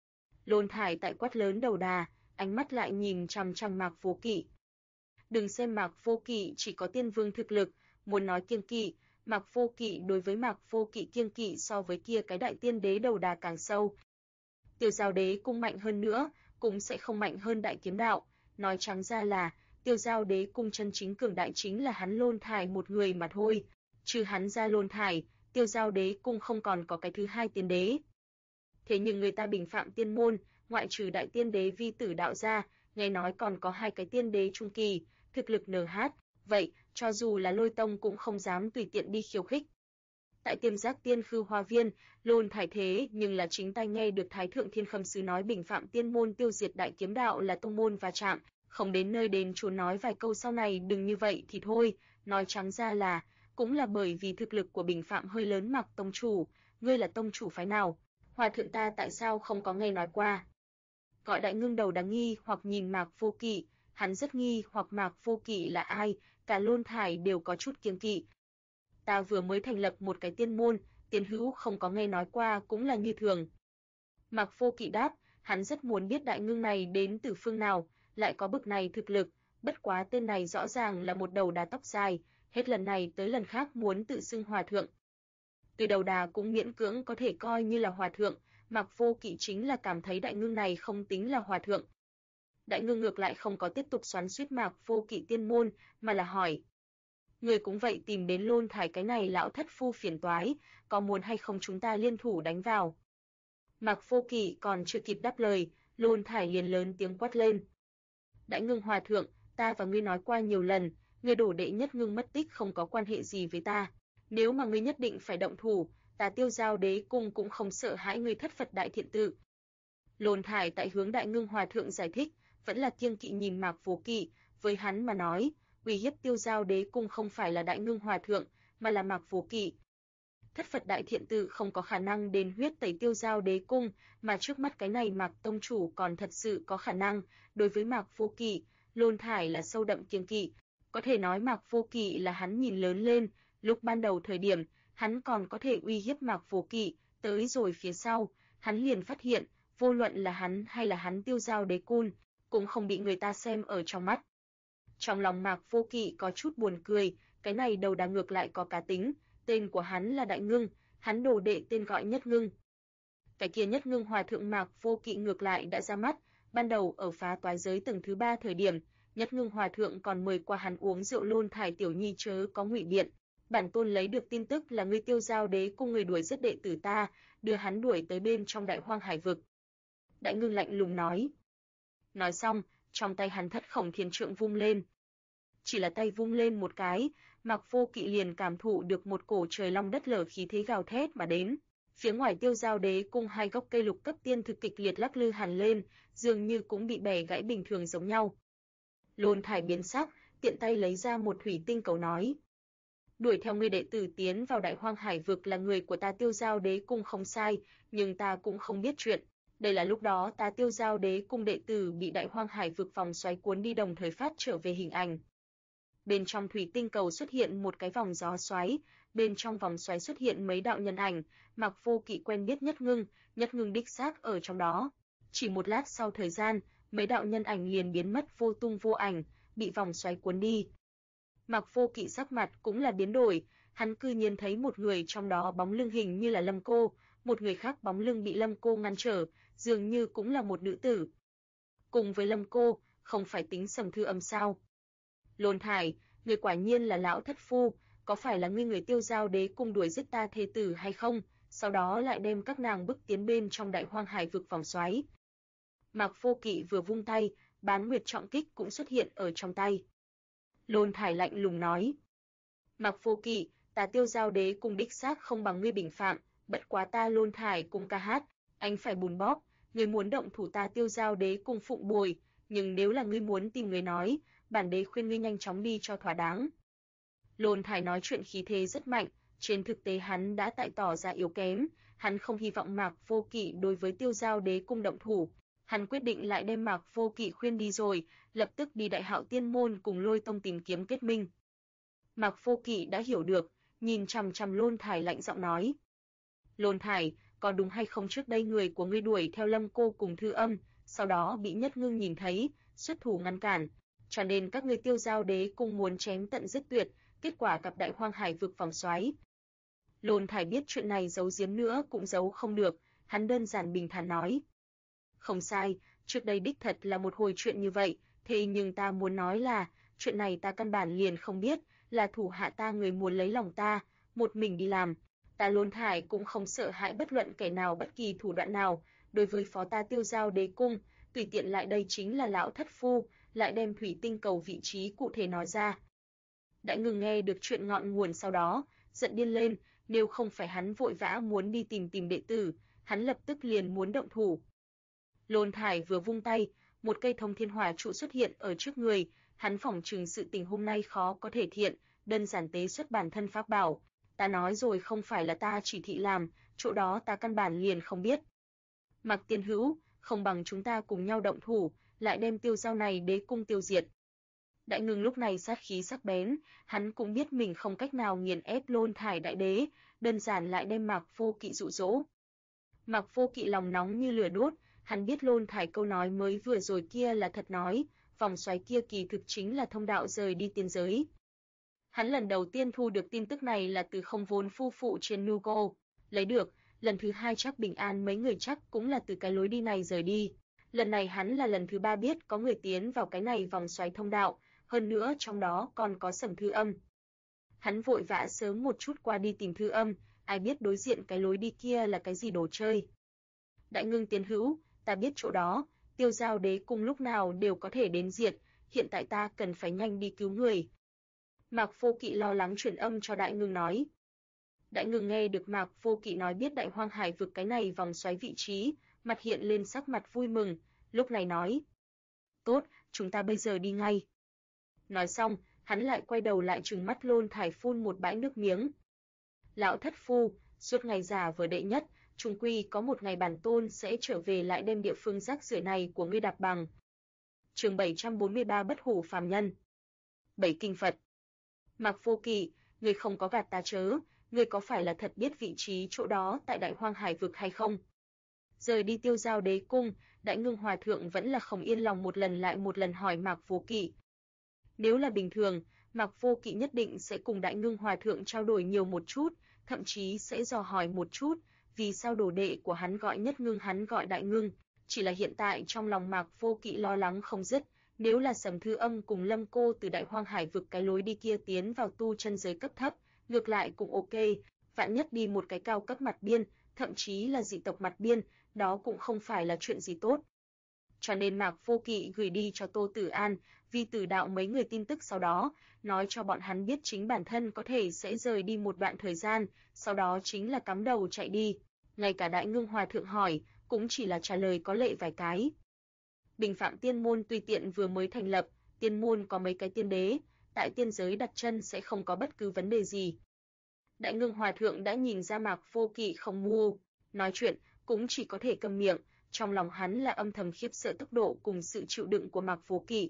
Lôn Thải tại quát lớn đầu đà, ánh mắt lại nhìn chằm chằm Mạc Vô Kỵ. Đừng xem Mạc Vô Kỵ chỉ có tiên vương thực lực, muốn nói kiêng kỵ, Mạc Vô Kỵ đối với Mạc Vô Kỵ kiêng kỵ so với kia cái đại tiên đế đầu đà càng sâu. Tiểu Giao Đế cung mạnh hơn nữa, cũng sẽ không mạnh hơn Đại Kiếm Đạo, nói trắng ra là Tiêu Giao Đế cung chân chính cường đại chính là hắn Lôn Thải một người mà thôi, trừ hắn ra Lôn Thải, Tiêu Giao Đế cung không còn có cái thứ hai tiên đế. Thế nhưng người ta bình phạm tiên môn, ngoại trừ đại tiên đế vi tử đạo ra, nghe nói còn có hai cái tiên đế trung kỳ, thực lực NH, vậy cho dù là Lôi Tông cũng không dám tùy tiện đi khiêu khích. Tại Tiêm Giác Tiên Khư Hoa Viên, Lôn Thải thế nhưng là chính tay nghe được Thái Thượng Thiên Khâm Sứ nói bình phạm tiên môn tiêu diệt Đại Kiếm Đạo là tông môn va chạm, không đến nơi đến chốn nói vài câu sau này đừng như vậy thì thôi, nói trắng ra là cũng là bởi vì thực lực của bình phạm hơi lớn. Mạc tông chủ, ngươi là tông chủ phái nào? Hòa thượng ta tại sao không có nghe nói qua? Gọi Đại Ngưng đầu đáng nghi hoặc nhìn Mạc Vô Kỵ, hắn rất nghi hoặc Mạc Vô Kỵ là ai, cả Lôn Thải đều có chút kiêng kỵ. Ta vừa mới thành lập một cái tiên môn, tiên hữu không có nghe nói qua cũng là như thường. Mạc Vô Kỵ đáp, hắn rất muốn biết Đại Ngưng này đến từ phương nào, lại có bực này thực lực, bất quá tên này rõ ràng là một đầu đà tóc dài, hết lần này tới lần khác muốn tự xưng hòa thượng. Từ đầu đà cũng miễn cưỡng có thể coi như là hòa thượng, Mạc Vô Kỵ chính là cảm thấy Đại Ngưng này không tính là hòa thượng. Đại Ngưng ngược lại không có tiếp tục xoắn xuýt Mạc Vô Kỵ tiên môn, mà là hỏi: người cũng vậy tìm đến Lôn Thải cái này lão thất phu phiền toái, có muốn hay không chúng ta liên thủ đánh vào? Mạc Vô Kỵ còn chưa kịp đáp lời, Lôn Thải liền lớn tiếng quát lên: Đại Ngưng hòa thượng, ta và ngươi nói qua nhiều lần, ngươi đổ đệ Nhất Ngưng mất tích không có quan hệ gì với ta. Nếu mà ngươi nhất định phải động thủ, ta Tiêu Giao Đế cung cũng không sợ hãi ngươi thất Phật đại thiện tự. Lôn Thải tại hướng Đại Ngưng hòa thượng giải thích, vẫn là kiêng kỵ nhìn Mạc Vô Kỵ, với hắn mà nói, uy hiếp Tiêu Giao Đế cung không phải là Đại Ngưng hòa thượng, mà là Mạc Vô Kỵ. Thất Phật đại thiện tự không có khả năng đền huyết tẩy Tiêu Giao Đế cung, mà trước mắt cái này Mạc tông chủ còn thật sự có khả năng. Đối với Mạc Vô Kỵ, Lôn Thải là sâu đậm kiêng kỵ, có thể nói Mạc Vô Kỵ là hắn nhìn lớn lên, lúc ban đầu thời điểm, hắn còn có thể uy hiếp Mạc Vô Kỵ, tới rồi phía sau, hắn liền phát hiện, vô luận là hắn hay là hắn Tiêu Giao Đế cung, cũng không bị người ta xem ở trong mắt. Trong lòng Mạc Vô Kỵ có chút buồn cười, cái này đầu đà ngược lại có cá tính, tên của hắn là Đại Ngưng, hắn đồ đệ tên gọi Nhất Ngưng. Cái kia Nhất Ngưng hòa thượng Mạc Vô Kỵ ngược lại đã ra mắt, ban đầu ở phá toái giới tầng thứ 3 thời điểm, Nhất Ngưng hòa thượng còn mời qua hắn uống rượu. Lôn Thải tiểu nhi chớ có ngụy biện, bản tôn lấy được tin tức là ngươi Tiêu Giao Đế cung người đuổi giết đệ tử ta, đưa hắn đuổi tới bên trong Đại Hoang Hải vực. Đại Ngưng lạnh lùng nói. Nói xong, trong tay hắn Thất Khổng Thiên Trượng vung lên. Chỉ là tay vung lên một cái, Mạc Vô Kỵ liền cảm thụ được một cổ trời long đất lở khí thế gào thét mà đến. Phía ngoài Tiêu Giao Đế cung hai gốc cây lục cấp tiên thực kịch liệt lắc lư hẳn lên, dường như cũng bị bẻ gãy bình thường giống nhau. Lôn Thải biến sắc, tiện tay lấy ra một thủy tinh cầu nói: đuổi theo ngươi đệ tử tiến vào Đại Hoang Hải vực là người của ta Tiêu Giao Đế cung không sai, nhưng ta cũng không biết chuyện. Đây là lúc đó ta Tiêu Giao Đế cung đệ tử bị Đại Hoang Hải vực vòng xoáy cuốn đi đồng thời phát trở về hình ảnh. Bên trong thủy tinh cầu xuất hiện một cái vòng gió xoáy, bên trong vòng xoáy xuất hiện mấy đạo nhân ảnh, Mạc Vô Kỵ quen biết Nhất Ngưng đích xác ở trong đó. Chỉ một lát sau thời gian, mấy đạo nhân ảnh liền biến mất vô tung vô ảnh, bị vòng xoáy cuốn đi. Mạc Vô Kỵ sắc mặt cũng là biến đổi, hắn cư nhiên thấy một người trong đó bóng lưng hình như là Lâm Cô, một người khác bóng lưng bị Lâm Cô ngăn trở, dường như cũng là một nữ tử. Cùng với Lâm Cô, không phải tính Sầm Thư Âm sao? Lôn Thải, người quả nhiên là lão thất phu, có phải là ngươi người Tiêu Giao Đế cung đuổi giết ta thê tử hay không? Sau đó lại đem các nàng bức tiến bên trong Đại Hoang Hải vực vòng xoáy. Mạc Vô Kỵ vừa vung tay, Bán Nguyệt trọng kích cũng xuất hiện ở trong tay. Lôn Thải lạnh lùng nói: Mạc Vô Kỵ, ta Tiêu Giao Đế cung đích xác không bằng ngươi bình phạm, bất quá ta Lôn Thải cùng ca hát, anh phải bùn bóp, ngươi muốn động thủ ta Tiêu Giao Đế cung phụng bồi, nhưng nếu là ngươi muốn tìm người nói, bản đế khuyên ngươi nhanh chóng đi cho thỏa đáng. Lôn Thải nói chuyện khí thế rất mạnh, trên thực tế hắn đã tại tỏ ra yếu kém, hắn không hy vọng Mạc Vô Kỵ đối với Tiêu Giao Đế cung động thủ. Hắn quyết định lại đem Mạc Vô Kỵ khuyên đi rồi, lập tức đi Đại Hạo Tiên môn cùng Lôi tông tìm kiếm kết minh. Mạc Vô Kỵ đã hiểu được, nhìn chằm chằm Lôn Thải lạnh giọng nói: "Lôn Thải, có đúng hay không trước đây người của ngươi đuổi theo Lâm cô cùng Thư Âm, sau đó bị Nhất Ngưng nhìn thấy, xuất thủ ngăn cản, cho nên các ngươi Tiêu Giao Đế cung muốn chém tận giết tuyệt, kết quả gặp Đại Hoang Hải vực vòng xoáy?" Lôn Thải biết chuyện này giấu giếm nữa cũng giấu không được, hắn đơn giản bình thản nói: "Không sai, trước đây đích thật là một hồi chuyện như vậy, thế nhưng ta muốn nói là, chuyện này ta căn bản liền không biết, là thủ hạ ta người muốn lấy lòng ta, một mình đi làm. Ta Lôn Thải cũng không sợ hãi bất luận kẻ nào bất kỳ thủ đoạn nào, đối với phó ta Tiêu Giao Đế cung, tùy tiện lại đây chính là lão thất phu, lại đem thủy tinh cầu vị trí cụ thể nói ra." Đại Ngưng nghe được chuyện ngọn nguồn sau đó, giận điên lên, nếu không phải hắn vội vã muốn đi tìm đệ tử, hắn lập tức liền muốn động thủ. Lôn Thải vừa vung tay, một cây Thông Thiên Hỏa trụ xuất hiện ở trước người, hắn phỏng chừng sự tình hôm nay khó có thể thiện, đơn giản tế xuất bản thân pháp bảo. Ta nói rồi không phải là ta chỉ thị làm, chỗ đó ta căn bản liền không biết. Mạc Tiên Hữu, không bằng chúng ta cùng nhau động thủ, lại đem Tiêu Giao này đế cung tiêu diệt. Đại Ngưng lúc này sát khí sắc bén, hắn cũng biết mình không cách nào nghiền ép Lôn Thải đại đế, đơn giản lại đem Mạc Vô Kỵ dụ dỗ. Mạc Vô Kỵ lòng nóng như lửa đốt, hắn biết Lôn Thải câu nói mới vừa rồi kia là thật nói, vòng xoáy kia kỳ thực chính là thông đạo rời đi tiên giới. Hắn lần đầu tiên thu được tin tức này là từ Không Vốn phu phụ trên Nugo, lấy được, lần thứ hai chắc Bình An mấy người chắc cũng là từ cái lối đi này rời đi. Lần này hắn là lần thứ ba biết có người tiến vào cái này vòng xoáy thông đạo, hơn nữa trong đó còn có Sầm Thư Âm. Hắn vội vã sớm một chút qua đi tìm Thư Âm, ai biết đối diện cái lối đi kia là cái gì đồ chơi. Đại Ngưng Tiên Hữu, ta biết chỗ đó, Tiêu Giao Đế cung lúc nào đều có thể đến diệt, hiện tại ta cần phải nhanh đi cứu người. Mạc Vô Kỵ lo lắng truyền âm cho Đại Ngưng nói. Đại Ngưng nghe được Mạc Vô Kỵ nói biết Đại Hoang Hải vực cái này vòng xoáy vị trí, mặt hiện lên sắc mặt vui mừng, lúc này nói: "Tốt, chúng ta bây giờ đi ngay." Nói xong, hắn lại quay đầu lại trừng mắt Lôn Thải phun một bãi nước miếng. "Lão thất phu, suốt ngày giả vờ đệ nhất, chung quy có một ngày bản tôn sẽ trở về lại đem địa phương rác rưởi này của ngươi đạp bằng." Chương 743 Bất hủ phàm nhân. Bảy kinh Phật. Mạc Vô Kỵ, ngươi không có gạt ta chớ, ngươi có phải là thật biết vị trí chỗ đó tại Đại Hoang Hải vực hay không? Rời đi Tiêu Giao Đế cung, Đại Ngưng Hòa thượng vẫn là không yên lòng một lần lại một lần hỏi Mạc Vô Kỵ. Nếu là bình thường, Mạc Vô Kỵ nhất định sẽ cùng Đại Ngưng Hòa thượng trao đổi nhiều một chút, thậm chí sẽ dò hỏi một chút, vì sao đồ đệ của hắn gọi Nhất Ngưng hắn gọi Đại Ngưng, chỉ là hiện tại trong lòng Mạc Vô Kỵ lo lắng không dứt, nếu là Sầm Thư Âm cùng Lâm cô từ Đại Hoang Hải vực cái lối đi kia tiến vào tu chân giới cấp thấp, ngược lại cũng ok, vạn nhất đi một cái cao cấp mặt biên, thậm chí là dị tộc mặt biên, đó cũng không phải là chuyện gì tốt. Cho nên Mạc Vô Kỵ gửi đi cho Tô Tử An, Vi Tử Đạo mấy người tin tức sau đó, nói cho bọn hắn biết chính bản thân có thể sẽ rời đi một đoạn thời gian, sau đó chính là cắm đầu chạy đi. Ngay cả Đại Ngưng Hòa thượng hỏi, cũng chỉ là trả lời có lệ vài cái. Bình Phạm Tiên môn tùy tiện vừa mới thành lập, tiên môn có mấy cái tiên đế, tại tiên giới đặt chân sẽ không có bất cứ vấn đề gì. Đại Ngưng Hòa thượng đã nhìn ra Mạc Vô Kỵ không ngu, nói chuyện cũng chỉ có thể câm miệng, trong lòng hắn là âm thầm khiếp sợ tốc độ cùng sự chịu đựng của Mạc Vô Kỵ.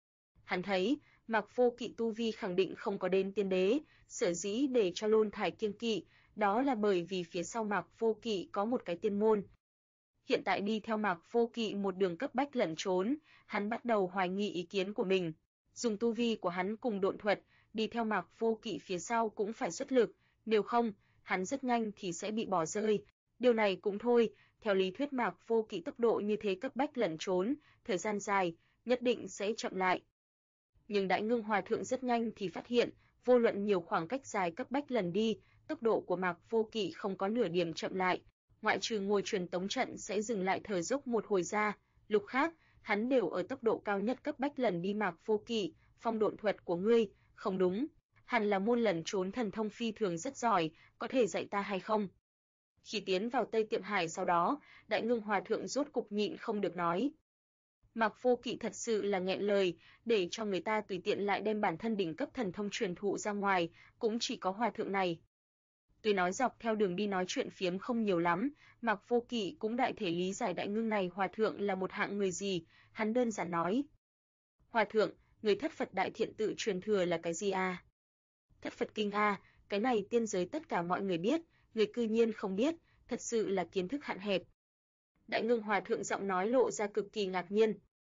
Hắn thấy, Mạc Vô Kỵ tu vi khẳng định không có đến tiên đế, sở dĩ để cho Lôn Thải kiêng kỵ, đó là bởi vì phía sau Mạc Vô Kỵ có một cái tiên môn. Hiện tại đi theo Mạc Vô Kỵ một đường cấp bách lẩn trốn, hắn bắt đầu hoài nghi ý kiến của mình. Dùng tu vi của hắn cùng độn thuật, đi theo Mạc Vô Kỵ phía sau cũng phải xuất lực, nếu không, hắn rất nhanh thì sẽ bị bỏ rơi. Điều này cũng thôi, theo lý thuyết Mạc Vô Kỵ tốc độ như thế cấp bách lẩn trốn, thời gian dài, nhất định sẽ chậm lại. Nhưng Đại Ngưng Hòa thượng rất nhanh thì phát hiện, vô luận nhiều khoảng cách dài cấp bách lần đi, tốc độ của Mạc Vô Kỵ không có nửa điểm chậm lại, ngoại trừ ngồi truyền tống trận sẽ dừng lại thở dốc một hồi ra, lúc khác, hắn đều ở tốc độ cao nhất cấp bách lần đi. Mạc Vô Kỵ, phong độn thuật của ngươi, không đúng, hẳn là môn lẩn trốn thần thông phi thường rất giỏi, có thể dạy ta hay không? Khi tiến vào Tây Tiệm Hải sau đó, Đại Ngưng Hòa thượng rốt cục nhịn không được nói. Mạc Vô Kỵ thật sự là nghẹn lời, để cho người ta tùy tiện lại đem bản thân đỉnh cấp thần thông truyền thụ ra ngoài, cũng chỉ có hòa thượng này. Tuy nói dọc theo đường đi nói chuyện phiếm không nhiều lắm, Mạc Vô Kỵ cũng đại thể lý giải Đại Ngưng này hòa thượng là một hạng người gì, hắn đơn giản nói: "Hòa thượng, người Thất Phật Đại Thiện tự truyền thừa là cái gì a?" "Thất Phật Kinh a, cái này tiên giới tất cả mọi người biết, người cư nhiên không biết, thật sự là kiến thức hạn hẹp." Đại Ngưng hòa thượng giọng nói lộ ra cực kỳ ngạc nhiên.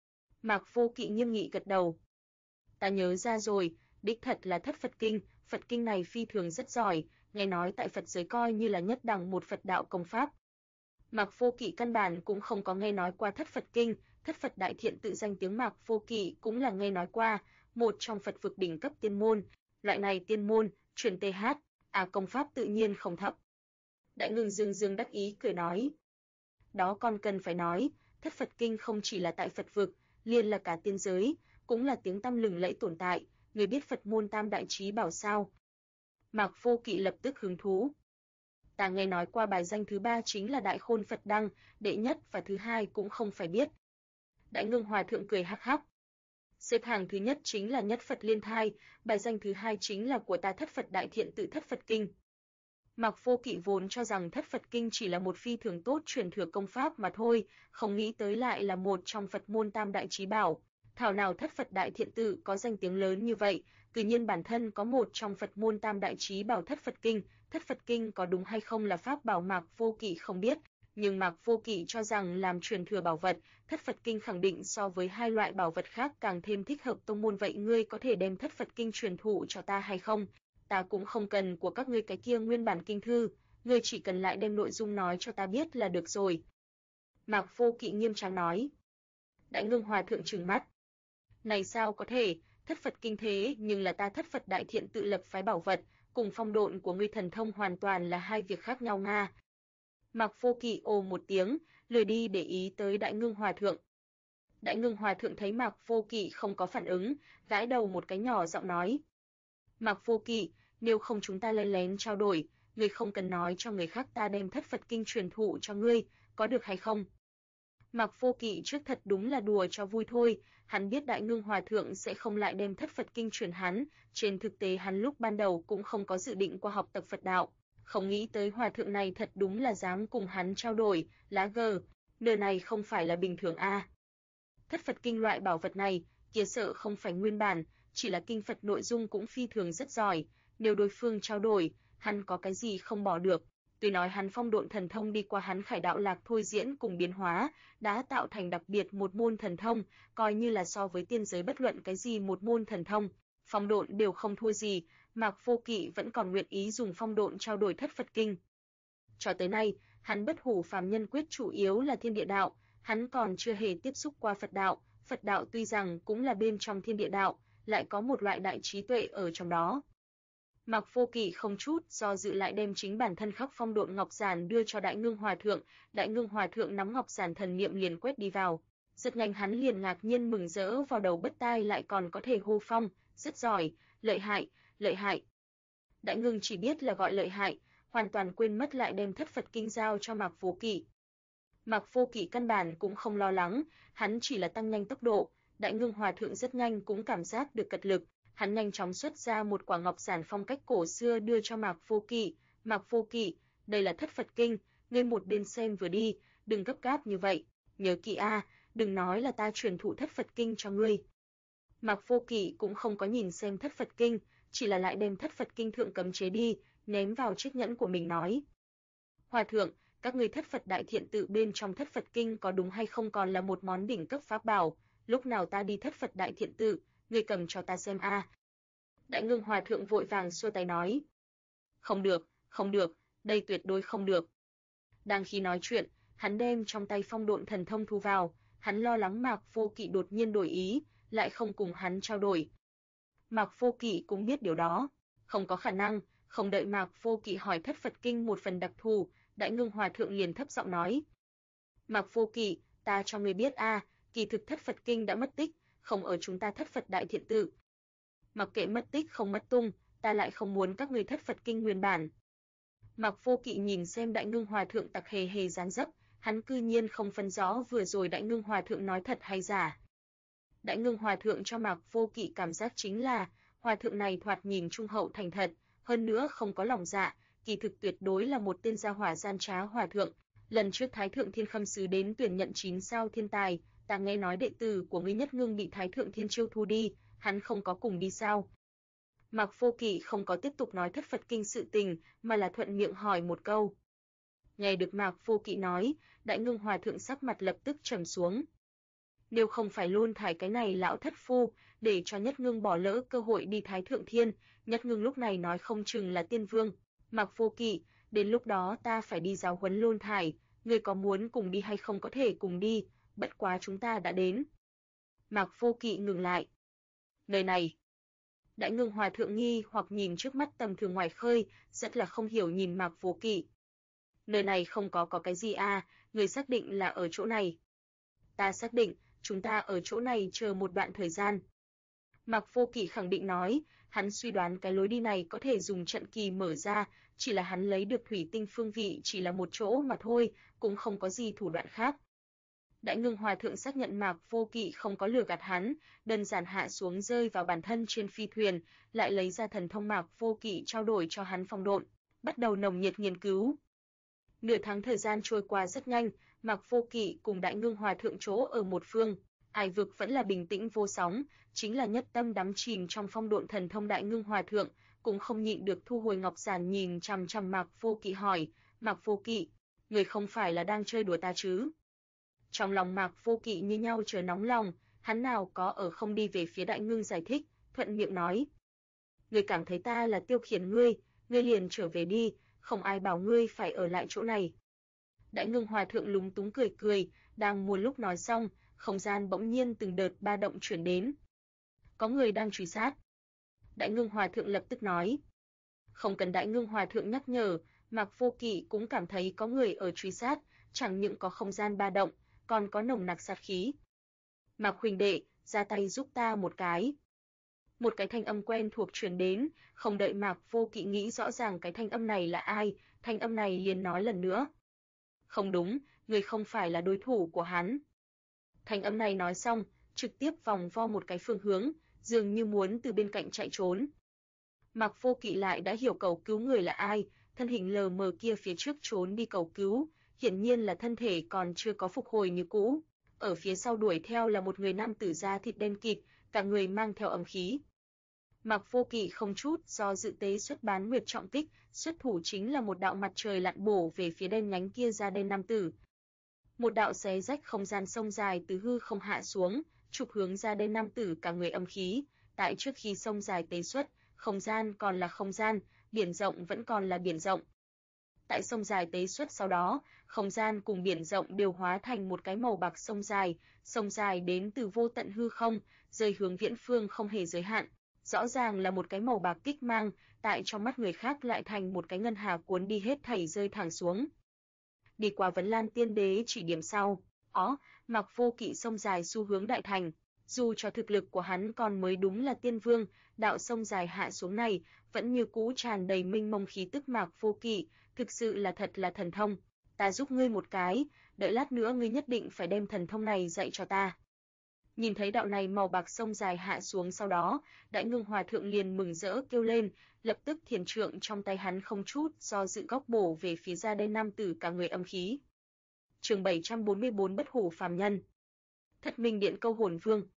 Mạc Vô Kỵ nghiêm nghị gật đầu. "Ta nhớ ra rồi, đích thật là Thất Phật Kinh, Phật Kinh này phi thường rất giỏi, nghe nói tại Phật giới coi như là nhất đẳng một Phật đạo công pháp." Mạc Vô Kỵ căn bản cũng không có nghe nói qua Thất Phật Kinh, Thất Phật Đại Thiện tự danh tiếng Mạc Vô Kỵ cũng là nghe nói qua, một trong Phật vực đỉnh cấp tiên môn, loại này tiên môn, truyền TH, công pháp tự nhiên không thấp. Đại Ngưng dương đắc ý cười nói: "Đó còn cần phải nói, Thất Phật Kinh không chỉ là tại Phật vực, liền là cả tiên giới, cũng là tiếng tăm lừng lẫy tồn tại, người biết Phật môn Tam Đại Chí Bảo sao?" Mạc Vô Kỵ lập tức hứng thú. "Ta nghe nói qua bài danh thứ 3 chính là Đại Khôn Phật Đăng, đệ nhất và thứ hai cũng không phải biết." Đại Ngưng hòa thượng cười hắc hắc. "Xếp hàng thứ nhất chính là Nhất Phật Liên Thai, bài danh thứ hai chính là của ta Thất Phật Đại Thiện tự Thất Phật Kinh." Mạc Vô Kỵ vốn cho rằng Thất Phật Kinh chỉ là một phi thường tốt truyền thừa công pháp mà thôi, không nghĩ tới lại là một trong Phật môn Tam Đại Chí Bảo. Thảo nào Thất Phật Đại Thiện tự có danh tiếng lớn như vậy, cư nhiên bản thân có một trong Phật môn Tam Đại Chí Bảo Thất Phật Kinh. Thất Phật Kinh có đúng hay không là pháp bảo Mạc Vô Kỵ không biết, nhưng Mạc Vô Kỵ cho rằng làm truyền thừa bảo vật, Thất Phật Kinh khẳng định so với hai loại bảo vật khác càng thêm thích hợp tông môn. "Vậy ngươi có thể đem Thất Phật Kinh truyền thụ cho ta hay không? Ta cũng không cần của các ngươi cái kia nguyên bản kinh thư, ngươi chỉ cần lại đem nội dung nói cho ta biết là được rồi." Mạc Vô Kỵ nghiêm trang nói. Đại Ngưng hòa thượng trừng mắt. "Này sao có thể, Thất Phật Kinh thế nhưng là ta Thất Phật Đại Thiện tự lập phái bảo vật, cùng phong độn của ngươi thần thông hoàn toàn là hai việc khác nhau nga." Mạc Vô Kỵ ồ một tiếng, lười đi để ý tới Đại Ngưng hòa thượng. Đại Ngưng hòa thượng thấy Mạc Vô Kỵ không có phản ứng, gãi đầu một cái nhỏ giọng nói: "Mạc Vô Kỵ, nếu không chúng ta lén lén trao đổi, ngươi không cần nói cho người khác ta đem Thất Phật Kinh truyền thụ cho ngươi, có được hay không?" Mạc Vô Kỵ trước thật đúng là đùa cho vui thôi, hắn biết Đại Ngưng hòa thượng sẽ không lại đem Thất Phật Kinh truyền hắn, trên thực tế hắn lúc ban đầu cũng không có dự định qua học tập Phật đạo, không nghĩ tới hòa thượng này thật đúng là dám cùng hắn trao đổi, lá gờ, nơi này không phải là bình thường a. Thất Phật Kinh loại bảo vật này, kia sợ không phải nguyên bản, chỉ là kinh Phật nội dung cũng phi thường rất giỏi, nếu đối phương trao đổi, hắn có cái gì không bỏ được. Tuy nói hắn phong độn thần thông đi qua hắn khải đạo lạc thôi diễn cùng biến hóa, đã tạo thành đặc biệt một môn thần thông, coi như là so với tiên giới bất luận cái gì một môn thần thông, phong độn đều không thua gì, Mạc Vô Kỵ vẫn còn nguyện ý dùng phong độn trao đổi Thất Phật Kinh. Cho tới nay, hắn bất hủ phàm nhân quyết chủ yếu là thiên địa đạo, hắn còn chưa hề tiếp xúc qua Phật đạo tuy rằng cũng là bên trong thiên địa đạo, lại có một loại đại trí tuệ ở trong đó. Mạc Vô Kỵ không chút do dự lại đem chính bản thân khắc phong độn ngọc giản đưa cho Đại Ngưng hòa thượng, Đại Ngưng hòa thượng nắm ngọc giản thần niệm liền quét đi vào. Rất nhanh hắn liền ngạc nhiên mừng rỡ vào đầu bứt tai lại còn có thể hô phong, rất giỏi, lợi hại, lợi hại. Đại Ngưng chỉ biết là gọi lợi hại, hoàn toàn quên mất lại đem Thất Phật Kinh giao cho Mạc Vô Kỵ. Mạc Vô Kỵ căn bản cũng không lo lắng, hắn chỉ là tăng nhanh tốc độ, Đại Ngưng hòa thượng rất nhanh cũng cảm giác được cật lực, hắn nhanh chóng xuất ra một quả ngọc giản phong cách cổ xưa đưa cho Mạc Vô Kỵ. "Mạc Vô Kỵ, đây là Thất Phật Kinh, ngươi một bên xem vừa đi, đừng gấp gáp như vậy, nhớ kỹ a, đừng nói là ta truyền thụ Thất Phật Kinh cho ngươi." Mạc Vô Kỵ cũng không có nhìn xem Thất Phật Kinh, chỉ là lại đem Thất Phật Kinh thượng cấm chế đi, ném vào chiếc nhẫn của mình nói: "Hòa thượng, các ngươi Thất Phật Đại Thiện tự bên trong Thất Phật Kinh có đúng hay không còn là một món đỉnh cấp pháp bảo, lúc nào ta đi Thất Phật Đại Thiện tự, ngươi cầm cho ta xem a." Đại Ngưng hòa thượng vội vàng xua tay nói: "Không được, không được, đây tuyệt đối không được." Đang khi nói chuyện, hắn đem trong tay phong độn thần thông thu vào, hắn lo lắng Mạc Vô Kỵ đột nhiên đổi ý, lại không cùng hắn trao đổi. Mạc Vô Kỵ cũng biết điều đó, không có khả năng, không đợi Mạc Vô Kỵ hỏi Thất Phật Kinh một phần đặc thù, Đại Ngưng hòa thượng liền thấp giọng nói: "Mạc Vô Kỵ, ta cho ngươi biết a, kỳ thực Thất Phật Kinh đã mất tích, không ở chúng ta Thất Phật Đại Thiện tự. Mặc kệ mất tích không mất tung, ta lại không muốn các ngươi Thất Phật Kinh nguyên bản." Mạc Vô Kỵ nhìn xem Đại Ngưng hòa thượng tặc hề hề dáng dấp, hắn cư nhiên không phân rõ vừa rồi Đại Ngưng Hòa Thượng nói thật hay giả. Đại Ngưng Hòa Thượng cho Mạc Vô Kỵ cảm giác chính là, Hòa Thượng này thoạt nhìn trung hậu thành thật, hơn nữa không có lòng dạ, kỳ thực tuyệt đối là một tên gia hỏa gian trá Hòa Thượng. Lần trước Thái Thượng Thiên Khâm Sứ đến tuyển nhận 9 sao thiên tài, ta nghe nói đệ tử của ngươi Nhất Ngưng bị Thái Thượng Thiên Chiêu thu đi, hắn không có cùng đi sao? Mạc Vô Kỵ không có tiếp tục nói thất Phật kinh sự tình, mà là thuận miệng hỏi một câu. Nghe được Mạc Vô Kỵ nói, Đại Ngưng Hòa Thượng sắc mặt lập tức trầm xuống. Nếu không phải luôn thải cái này lão thất phu, để cho Nhất Ngưng bỏ lỡ cơ hội đi Thái Thượng Thiên, Nhất Ngưng lúc này nói không chừng là tiên vương. Mạc Vô Kỵ, đến lúc đó ta phải đi giáo huấn Lôn Thải, ngươi có muốn cùng đi hay không có thể cùng đi, bất quá chúng ta đã đến. Mạc Vô Kỵ ngừng lại. Nơi này. Đại Ngưng Hòa Thượng nghi hoặc nhìn trước mắt tầm thường ngoài khơi, rất là không hiểu nhìn Mạc Vô Kỵ. Nơi này không có cái gì à, người xác định là ở chỗ này. Ta xác định, chúng ta ở chỗ này chờ một đoạn thời gian. Mạc Vô Kỵ khẳng định nói, hắn suy đoán cái lối đi này có thể dùng trận kỳ mở ra, chỉ là hắn lấy được thủy tinh phương vị chỉ là một chỗ mà thôi, cũng không có gì thủ đoạn khác. Đại Ngưng Hòa Thượng xác nhận Mạc Vô Kỵ không có lừa gạt hắn, đơn giản hạ xuống rơi vào bản thân trên phi thuyền, lại lấy ra thần thông Mạc Vô Kỵ trao đổi cho hắn phong độn, bắt đầu nồng nhiệt nghiên cứu. Nửa tháng thời gian trôi qua rất nhanh, Mạc Vô Kỵ cùng Đại Ngưng Hòa Thượng chỗ ở một phương, Ải vực vẫn là bình tĩnh vô sóng, chính là nhất tâm đắm chìm trong phong độn thần thông Đại Ngưng Hòa Thượng, cũng không nhịn được thu hồi ngọc giản nhìn chằm chằm Mạc Vô Kỵ hỏi, Mạc Vô Kỵ, người không phải là đang chơi đùa ta chứ? Trong lòng Mạc Vô Kỵ như nhau chờ nóng lòng, hắn nào có ở không đi về phía Đại Ngưng giải thích, thuận miệng nói. Ngươi cảm thấy ta là tiêu khiển ngươi liền trở về đi, không ai bảo ngươi phải ở lại chỗ này. Đại Ngưng Hòa Thượng lúng túng cười cười, đang muốn lúc nói xong, không gian bỗng nhiên từng đợt ba động chuyển đến. Có người đang truy sát. Đại Ngưng Hòa Thượng lập tức nói. Không cần Đại Ngưng Hòa Thượng nhắc nhở, Mạc Vô Kỵ cũng cảm thấy có người ở truy sát, chẳng những có không gian ba động, còn có nồng nặc sát khí. Mạc huynh đệ, ra tay giúp ta một cái. Một cái thanh âm quen thuộc truyền đến, không đợi Mạc Vô Kỵ nghĩ rõ ràng cái thanh âm này là ai, thanh âm này liền nói lần nữa. Không đúng, người không phải là đối thủ của hắn. Thanh âm này nói xong, trực tiếp vòng vo một cái phương hướng, dường như muốn từ bên cạnh chạy trốn. Mạc Vô Kỵ lại đã hiểu cầu cứu người là ai, thân hình lờ mờ kia phía trước trốn đi cầu cứu, hiển nhiên là thân thể còn chưa có phục hồi như cũ. Ở phía sau đuổi theo là một người nam tử da thịt đen kịt, cả người mang theo âm khí. Mạc Vô Kỵ không chút do dự tế xuất bán nguyệt trọng kích, xuất thủ chính là một đạo mặt trời lặn bổ về phía đen nhánh kia da đen nam tử. Một đạo xé rách không gian sông dài từ hư không hạ xuống, chụp hướng ra đen nam tử cả người âm khí, tại trước khi sông dài tế xuất, không gian còn là không gian, biển rộng vẫn còn là biển rộng. Tại sông dài tế xuất sau đó, không gian cùng biển rộng đều hóa thành một cái màu bạc sông dài đến từ vô tận hư không, rơi hướng viễn phương không hề giới hạn. Rõ ràng là một cái màu bạc kích mang, tại trong mắt người khác lại thành một cái ngân hà cuốn đi hết thảy rơi thẳng xuống. Đi qua Vấn Lan Tiên Đế chỉ điểm sau, Mạc Vô Kỵ sông dài xu hướng đại thành, dù cho thực lực của hắn còn mới đúng là tiên vương, đạo sông dài hạ xuống này vẫn như cũ tràn đầy minh mông khí tức. Mạc Vô Kỵ, thực sự là thật là thần thông, ta giúp ngươi một cái, đợi lát nữa ngươi nhất định phải đem thần thông này dạy cho ta. Nhìn thấy đạo này màu bạc sông dài hạ xuống sau đó, Đại Ngưng Hòa Thượng liền mừng rỡ kêu lên, lập tức thiền trượng trong tay hắn không chút do dự góc bổ về phía da đen nam tử cả người âm khí. Chương 744 Bất hủ phàm nhân. Thất Minh Điện Câu Hồn Vương.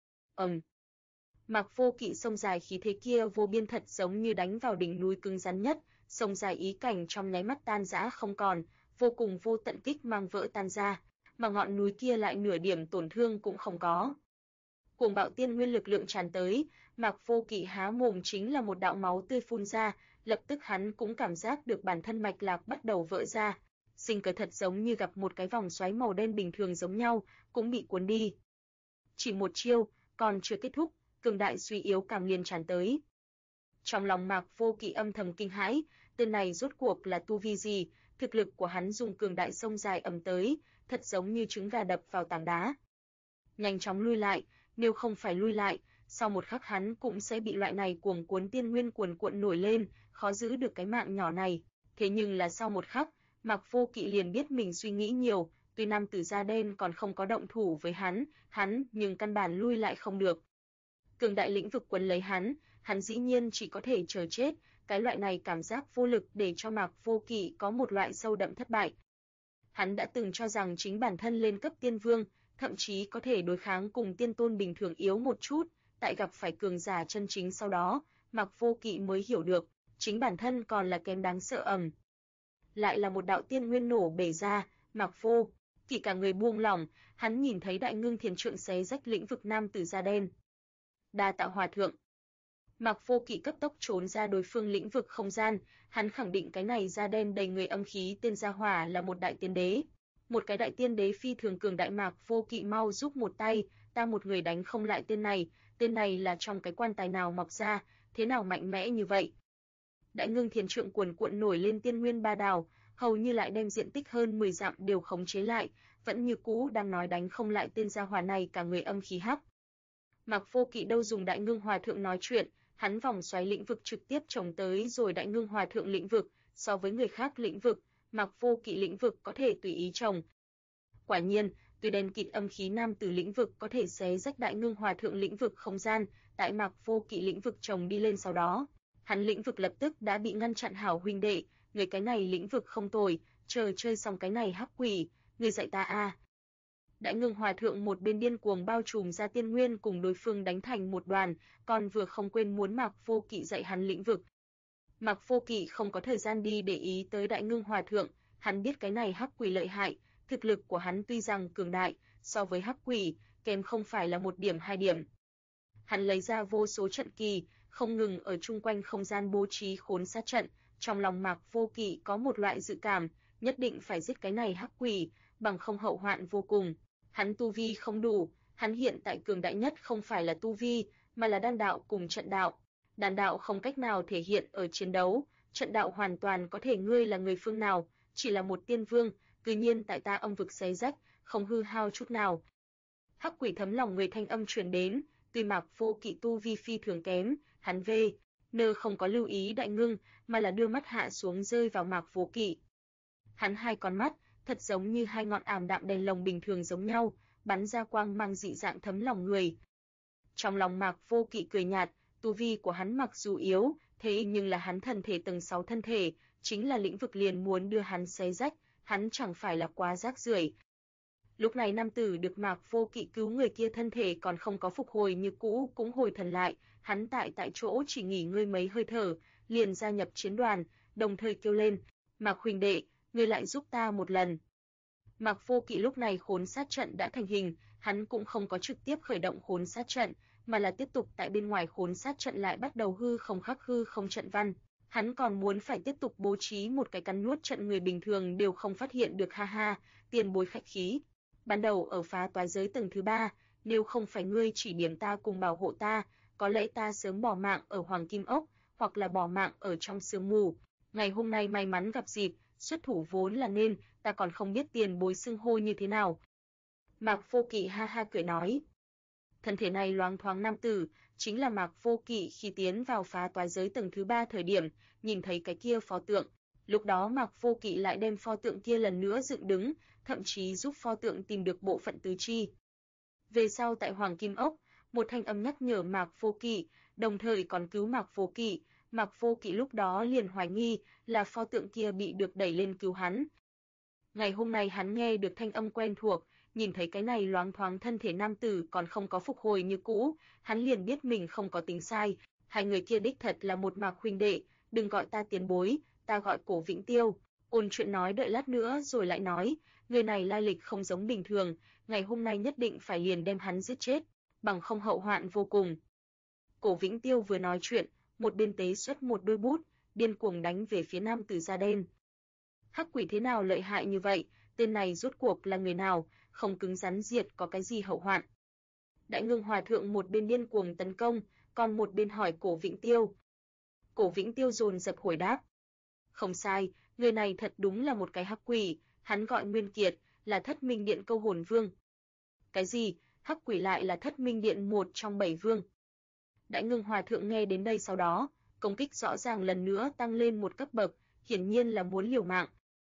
Mạc Vô Kỵ sông dài khí thế kia vô biên thật giống như đánh vào đỉnh núi cứng rắn nhất, sông dài ý cảnh trong nháy mắt tan rã không còn, vô cùng vô tận kích mang vỡ tan ra, mà ngọn núi kia lại nửa điểm tổn thương cũng không có. Cuồng bạo tiên nguyên lực lượng tràn tới, Mạc Vô Kỵ há mồm chính là một đạo máu tươi phun ra, lập tức hắn cũng cảm giác được bản thân mạch lạc bắt đầu vỡ ra, sinh cơ thật giống như gặp một cái vòng xoáy màu đen bình thường giống nhau, cũng bị cuốn đi. Chỉ một chiêu, còn chưa kết thúc, cường đại suy yếu càng liền tràn tới. Trong lòng Mạc Vô Kỵ âm thầm kinh hãi, tên này rốt cuộc là tu vi gì, thực lực của hắn dùng cường đại sông dài ầm tới, thật giống như trứng gà đập vào tảng đá. Nhanh chóng lui lại, nếu không phải lui lại, sau một khắc hắn cũng sẽ bị loại này cuồng cuốn tiên nguyên cuồn cuộn nổi lên, khó giữ được cái mạng nhỏ này. Thế nhưng là sau một khắc, Mạc Vô Kỵ liền biết mình suy nghĩ nhiều, Tuy nam tử da đen còn không có động thủ với hắn nhưng căn bản lui lại không được. Cường đại lĩnh vực quấn lấy hắn dĩ nhiên chỉ có thể chờ chết, cái loại này cảm giác vô lực để cho Mạc Vô Kỵ có một loại sâu đậm thất bại. Hắn đã từng cho rằng chính bản thân lên cấp tiên vương, thậm chí có thể đối kháng cùng tiên tôn bình thường yếu một chút, tại gặp phải cường giả chân chính sau đó, Mạc Vô Kỵ mới hiểu được, chính bản thân còn là kém đáng sợ. Lại là một đạo tiên nguyên nổ bể ra, Mạc Vô Kỵ cả người buông lỏng, hắn nhìn thấy Đại Ngưng Thiền Trượng xé rách lĩnh vực nam tử da đen. Đa tạ hòa thượng. Mạc Vô Kỵ cấp tốc trốn ra đối phương lĩnh vực không gian, hắn khẳng định cái này da đen đầy người âm khí tên gia hỏa là một đại tiên đế. Một cái đại tiên đế phi thường cường đại. Mạc Vô Kỵ mau giúp một tay, ta một người đánh không lại tên này là trong cái quan tài nào mọc ra, thế nào mạnh mẽ như vậy? Đại Ngưng Thiền Trượng cuồn cuộn nổi lên tiên nguyên ba đào, hầu như lại đem diện tích hơn 10 dặm đều khống chế lại, vẫn như cũ đang nói đánh không lại tên gia hỏa này cả người âm khí hắc. Mạc Vô Kỵ đâu dùng Đại Ngưng Hòa Thượng nói chuyện, hắn vòng xoáy lĩnh vực trực tiếp trồng tới rồi Đại Ngưng Hòa Thượng lĩnh vực, so với người khác lĩnh vực, Mạc Vô Kỵ lĩnh vực có thể tùy ý trồng. Quả nhiên, tuy đen kịt âm khí nam tử lĩnh vực có thể xé rách Đại Ngưng Hòa Thượng lĩnh vực không gian, tại Mạc Vô Kỵ lĩnh vực trồng đi lên sau đó, hắn lĩnh vực lập tức đã bị ngăn chặn. Hảo huynh đệ, người cái này lĩnh vực không tồi, chờ chơi xong cái này hắc quỷ, người dạy ta a. Đại Ngưng Hòa Thượng một bên điên cuồng bao trùm ra tiên nguyên cùng đối phương đánh thành một đoàn, còn vừa không quên muốn Mạc Vô Kỵ dạy hắn lĩnh vực. Mạc Vô Kỵ không có thời gian đi để ý tới Đại Ngưng Hòa Thượng, hắn biết cái này hắc quỷ lợi hại, thực lực của hắn tuy rằng cường đại, so với hắc quỷ, kém không phải là một điểm hai điểm. Hắn lấy ra vô số trận kỳ, không ngừng ở chung quanh không gian bố trí khốn sát trận, trong lòng Mạc Vô Kỵ có một loại dự cảm, nhất định phải giết cái này hắc quỷ, bằng không hậu hoạn vô cùng. Hắn tu vi không đủ, hắn hiện tại cường đại nhất không phải là tu vi, mà là đan đạo cùng trận đạo. Đan đạo không cách nào thể hiện ở chiến đấu, trận đạo hoàn toàn có thể ngươi là người phương nào, chỉ là một tiên vương, tự nhiên tại ta âm vực xé rách, không hư hao chút nào. Hắc quỷ thấm lòng người thanh âm truyền đến, tuy Mạc Vô Kỵ tu vi phi thường kém, hắn không có lưu ý Đại Ngưng, mà là đưa mắt hạ xuống rơi vào Mạc Vô Kỵ. Hắn hai con mắt thật giống như hai ngọn ảm đạm đèn lồng bình thường giống nhau, bắn ra quang mang dị dạng thấm lòng người. Trong lòng Mạc Vô Kỵ cười nhạt, tu vi của hắn mặc dù yếu, thế nhưng là hắn thần thể tầng 6 thân thể, chính là lĩnh vực liền muốn đưa hắn xé rách, hắn chẳng phải là quá rác rưởi. Lúc này nam tử được Mạc Vô Kỵ cứu người kia thân thể còn không có phục hồi như cũ cũng hồi thần lại, hắn tại chỗ chỉ nghỉ ngơi mấy hơi thở, liền gia nhập chiến đoàn, đồng thời kêu lên, Mạc huynh đệ, ngươi lại giúp ta một lần. Mạc Vô Kỵ lúc này khốn sát trận đã thành hình, hắn cũng không có trực tiếp khởi động khốn sát trận, mà là tiếp tục tại bên ngoài khốn sát trận lại bắt đầu hư không khắc hư không trận văn. Hắn còn muốn phải tiếp tục bố trí một cái cắn nuốt trận người bình thường đều không phát hiện được, ha ha, tiền bối khách khí. Ban đầu ở phá toái giới tầng thứ 3, nếu không phải ngươi chỉ điểm ta cùng bảo hộ ta, có lẽ ta sớm bỏ mạng ở Hoàng Kim Ốc, hoặc là bỏ mạng ở trong sương mù. Ngày hôm nay may mắn gặp dịp, xuất thủ vốn là nên, ta còn không biết tiền bối xưng hô như thế nào. Mạc Vô Kỵ ha ha cười nói. Thân thể này loáng thoáng nam tử, chính là Mạc Vô Kỵ khi tiến vào phá toái giới tầng thứ 3 thời điểm, nhìn thấy cái kia pho tượng. Lúc đó Mạc Vô Kỵ lại đem pho tượng kia lần nữa dựng đứng, thậm chí giúp pho tượng tìm được bộ phận tứ chi. Về sau tại Hoàng Kim Ốc, một thanh âm nhắc nhở Mạc Vô Kỵ, đồng thời còn cứu Mạc Vô Kỵ. Mạc Vô Kỵ lúc đó liền hoài nghi là pho tượng kia bị được đẩy lên cứu hắn. Ngày hôm nay hắn nghe được thanh âm quen thuộc, nhìn thấy cái này loáng thoáng thân thể nam tử còn không có phục hồi như cũ, hắn liền biết mình không có tính sai, hai người kia đích thật là một Mạc huynh đệ, đừng gọi ta tiền bối, ta gọi Cổ Vĩnh Tiêu. Ôn chuyện nói đợi lát nữa rồi lại nói, người này lai lịch không giống bình thường, ngày hôm nay nhất định phải liền đem hắn giết chết, bằng không hậu hoạn vô cùng. Cổ Vĩnh Tiêu vừa nói chuyện, một bên tế xuất một đôi bút, điên cuồng đánh về phía nam tử da đen. Hắc quỷ thế nào lợi hại như vậy, tên này rốt cuộc là người nào, không cứng rắn diệt có cái gì hậu hoạn. Đại Ngưng Hòa Thượng một bên điên cuồng tấn công, còn một bên hỏi Cổ Vĩnh Tiêu. Cổ Vĩnh Tiêu dồn dập hồi đáp. Không sai, người này thật đúng là một cái hắc quỷ, hắn gọi Nguyên Kiệt, là Thất Minh Điện Câu Hồn Vương. Cái gì, hắc quỷ lại là Thất Minh Điện một trong 7 vương? Đại Ngưng Hòa Thượng nghe đến đây sau đó, công kích rõ ràng lần nữa tăng lên một cấp bậc, hiển nhiên là muốn liều mạng.